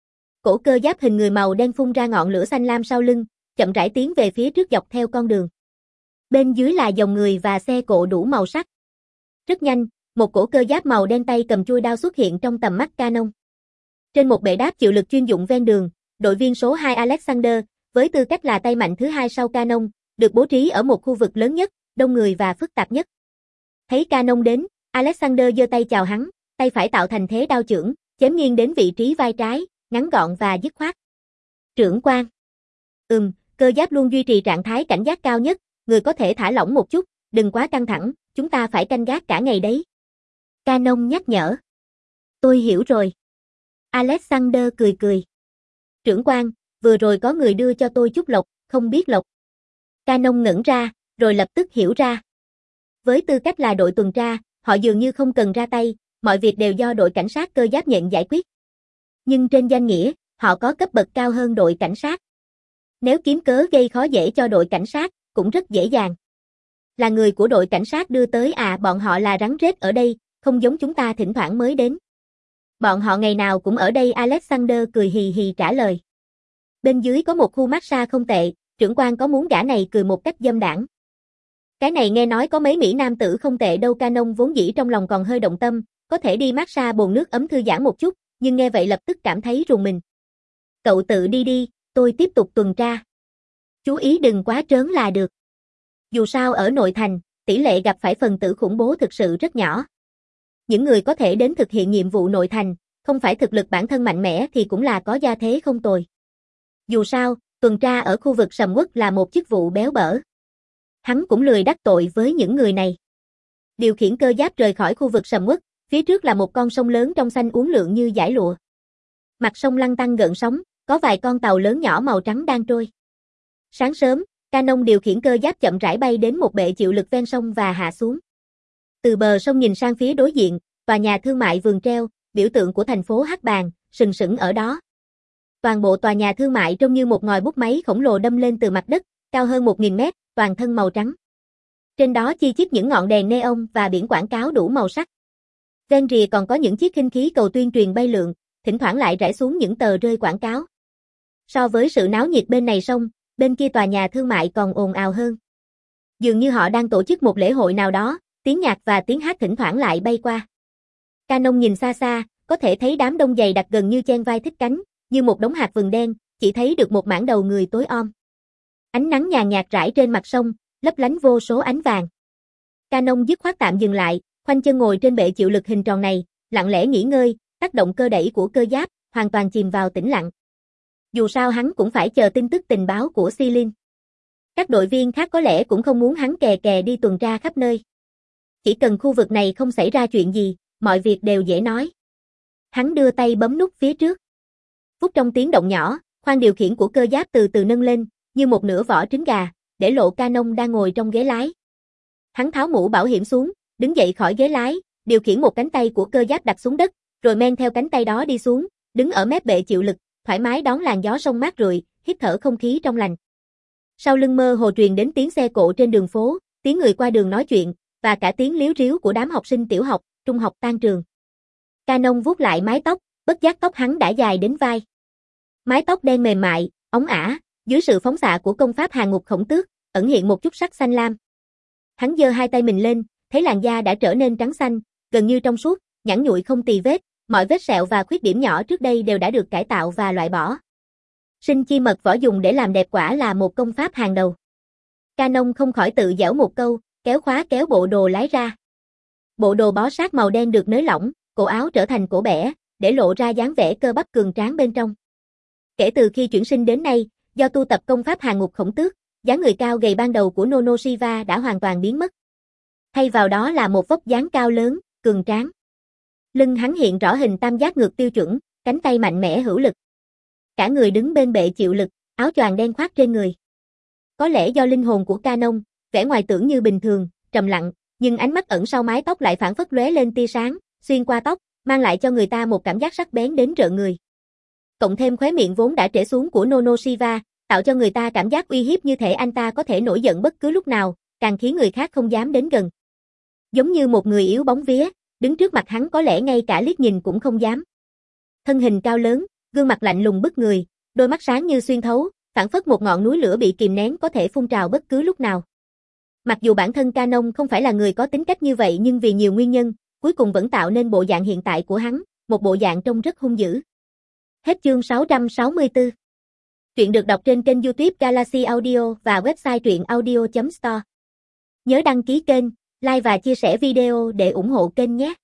Cổ cơ giáp hình người màu đen phun ra ngọn lửa xanh lam sau lưng, chậm rãi tiến về phía trước dọc theo con đường. Bên dưới là dòng người và xe cộ đủ màu sắc. Rất nhanh, một cổ cơ giáp màu đen tay cầm chuôi đao xuất hiện trong tầm mắt Canon. Trên một bệ đáp chịu lực chuyên dụng ven đường, đội viên số hai Alexander, với tư cách là tay mạnh thứ hai sau Canon, được bố trí ở một khu vực lớn nhất, đông người và phức tạp nhất. Thấy Canon đến, Alexander giơ tay chào hắn, tay phải tạo thành thế đao chưởng, chém nghiêng đến vị trí vai trái, ngắn gọn và dứt khoát. Trưởng quan. Ừm, cơ giáp luôn duy trì trạng thái cảnh giác cao nhất, người có thể thả lỏng một chút, đừng quá căng thẳng, chúng ta phải canh gác cả ngày đấy. Canon nhắc nhở. Tôi hiểu rồi. Alexander cười cười. Trưởng quan, vừa rồi có người đưa cho tôi chút lộc, không biết lộc. Canon ngẩn ra, rồi lập tức hiểu ra. Với tư cách là đội tuần tra, họ dường như không cần ra tay, mọi việc đều do đội cảnh sát cơ giáp nhận giải quyết. Nhưng trên danh nghĩa, họ có cấp bậc cao hơn đội cảnh sát. Nếu kiếm cớ gây khó dễ cho đội cảnh sát, cũng rất dễ dàng. Là người của đội cảnh sát đưa tới à, bọn họ là rắn rết ở đây, không giống chúng ta thỉnh thoảng mới đến. Bọn họ ngày nào cũng ở đây, Alexander cười hì hì trả lời. Bên dưới có một khu massage không tệ, trưởng quan có muốn gã này cười một cách dâm đãng. Cái này nghe nói có mấy mỹ nam tử không tệ đâu. Canon vốn dĩ trong lòng còn hơi động tâm, có thể đi massage bồn nước ấm thư giãn một chút, nhưng nghe vậy lập tức cảm thấy rùng mình. Cậu tự đi đi, tôi tiếp tục tuần tra. Chú ý đừng quá trớn là được. Dù sao ở nội thành, tỷ lệ gặp phải phần tử khủng bố thực sự rất nhỏ. Những người có thể đến thực hiện nhiệm vụ nội thành, không phải thực lực bản thân mạnh mẽ thì cũng là có gia thế không tồi. Dù sao, tuần tra ở khu vực sầm uất là một chức vụ béo bở. Hắn cũng lười đắc tội với những người này. Điều khiển cơ giáp rời khỏi khu vực sầm uất, phía trước là một con sông lớn trong xanh uốn lượn như dải lụa. Mặt sông lăn tăn gợn sóng, có vài con tàu lớn nhỏ màu trắng đang trôi. Sáng sớm, Canon điều khiển cơ giáp chậm rãi bay đến một bệ chịu lực ven sông và hạ xuống. Từ bờ sông nhìn sang phía đối diện, tòa nhà thương mại Vườn Treo, biểu tượng của thành phố Hắc Bàng, sừng sững ở đó. Toàn bộ tòa nhà thương mại trông như một ngòi bút máy khổng lồ đâm lên từ mặt đất, cao hơn một nghìn mét, toàn thân màu trắng. Trên đó chi chít những ngọn đèn neon và biển quảng cáo đủ màu sắc. Ven rìa còn có những chiếc khinh khí cầu tuyên truyền bay lượn, thỉnh thoảng lại rải xuống những tờ rơi quảng cáo. So với sự náo nhiệt bên này sông, bên kia tòa nhà thương mại còn ồn ào hơn. Dường như họ đang tổ chức một lễ hội nào đó, tiếng nhạc và tiếng hát thỉnh thoảng lại bay qua. Canon nhìn xa xa, có thể thấy đám đông dày đặc gần như chen vai thích cánh, như một đống hạt vừng đen, chỉ thấy được một mảng đầu người tối om. Ánh nắng nhàn nhạt rải trên mặt sông, lấp lánh vô số ánh vàng. Canon dứt khoát tạm dừng lại, khoanh chân ngồi trên bệ chịu lực hình tròn này, lặng lẽ nghỉ ngơi, tác động cơ đẩy của cơ giáp, hoàn toàn chìm vào tĩnh lặng. Dù sao hắn cũng phải chờ tin tức tình báo của Celine. Các đội viên khác có lẽ cũng không muốn hắn kè kè đi tuần tra khắp nơi. Chỉ cần khu vực này không xảy ra chuyện gì, mọi việc đều dễ nói. Hắn đưa tay bấm nút phía trước. Phút trong tiếng động nhỏ, khoang điều khiển của cơ giáp từ từ nâng lên, như một nửa vỏ trứng gà, để lộ Canon đang ngồi trong ghế lái. Hắn tháo mũ bảo hiểm xuống, đứng dậy khỏi ghế lái, điều khiển một cánh tay của cơ giáp đặt xuống đất, rồi men theo cánh tay đó đi xuống, đứng ở mép bệ chịu lực, thoải mái đón làn gió sông mát rượi, hít thở không khí trong lành. Sau lưng mơ hồ truyền đến tiếng xe cộ trên đường phố, tiếng người qua đường nói chuyện, và cả tiếng líu ríu của đám học sinh tiểu học, trung học tan trường. Canon vuốt lại mái tóc, bất giác tóc hắn đã dài đến vai. Mái tóc đen mềm mại, óng ả, dưới sự phóng xạ của công pháp Hàng Ngục Khổng Tước, ẩn hiện một chút sắc xanh lam. Hắn giơ hai tay mình lên, thấy làn da đã trở nên trắng xanh, gần như trong suốt, nhẵn nhụi không tì vết, mọi vết sẹo và khuyết điểm nhỏ trước đây đều đã được cải tạo và loại bỏ. Sinh chi mật võ dùng để làm đẹp quả là một công pháp hàng đầu. Canon không khỏi tự giễu một câu, kéo khóa kéo bộ đồ lái ra. Bộ đồ bó sát màu đen được nới lỏng, cổ áo trở thành cổ bẻ, để lộ ra dáng vẻ cơ bắp cường tráng bên trong. Kể từ khi chuyển sinh đến nay, do tu tập công pháp Hàng Ngục Khổng Tước, dáng người cao gầy ban đầu của Nono Shiva đã hoàn toàn biến mất. Thay vào đó là một vóc dáng cao lớn, cường tráng. Lưng hắn hiện rõ hình tam giác ngược tiêu chuẩn, cánh tay mạnh mẽ hữu lực. Cả người đứng bên bệ chịu lực, áo choàng đen khoác trên người. Có lẽ do linh hồn của Canon, vẻ ngoài tưởng như bình thường, trầm lặng, nhưng ánh mắt ẩn sau mái tóc lại phảng phất lóe lên tia sáng, xuyên qua tóc, mang lại cho người ta một cảm giác sắc bén đến rợn người. Cộng thêm khóe miệng vốn đã trễ xuống của Nono Shiva, tạo cho người ta cảm giác uy hiếp như thể anh ta có thể nổi giận bất cứ lúc nào, càng khiến người khác không dám đến gần. Giống như một người yếu bóng vía, đứng trước mặt hắn có lẽ ngay cả liếc nhìn cũng không dám. Thân hình cao lớn, gương mặt lạnh lùng bức người, đôi mắt sáng như xuyên thấu, phảng phất một ngọn núi lửa bị kìm nén có thể phun trào bất cứ lúc nào. Mặc dù bản thân Canon không phải là người có tính cách như vậy nhưng vì nhiều nguyên nhân, cuối cùng vẫn tạo nên bộ dạng hiện tại của hắn, một bộ dạng trông rất hung dữ. Hết chương sáu trăm sáu mươi tư. Truyện được đọc trên kênh YouTube Galaxy Audio và website truyện audio chấm store. Nhớ đăng ký kênh, like và chia sẻ video để ủng hộ kênh nhé.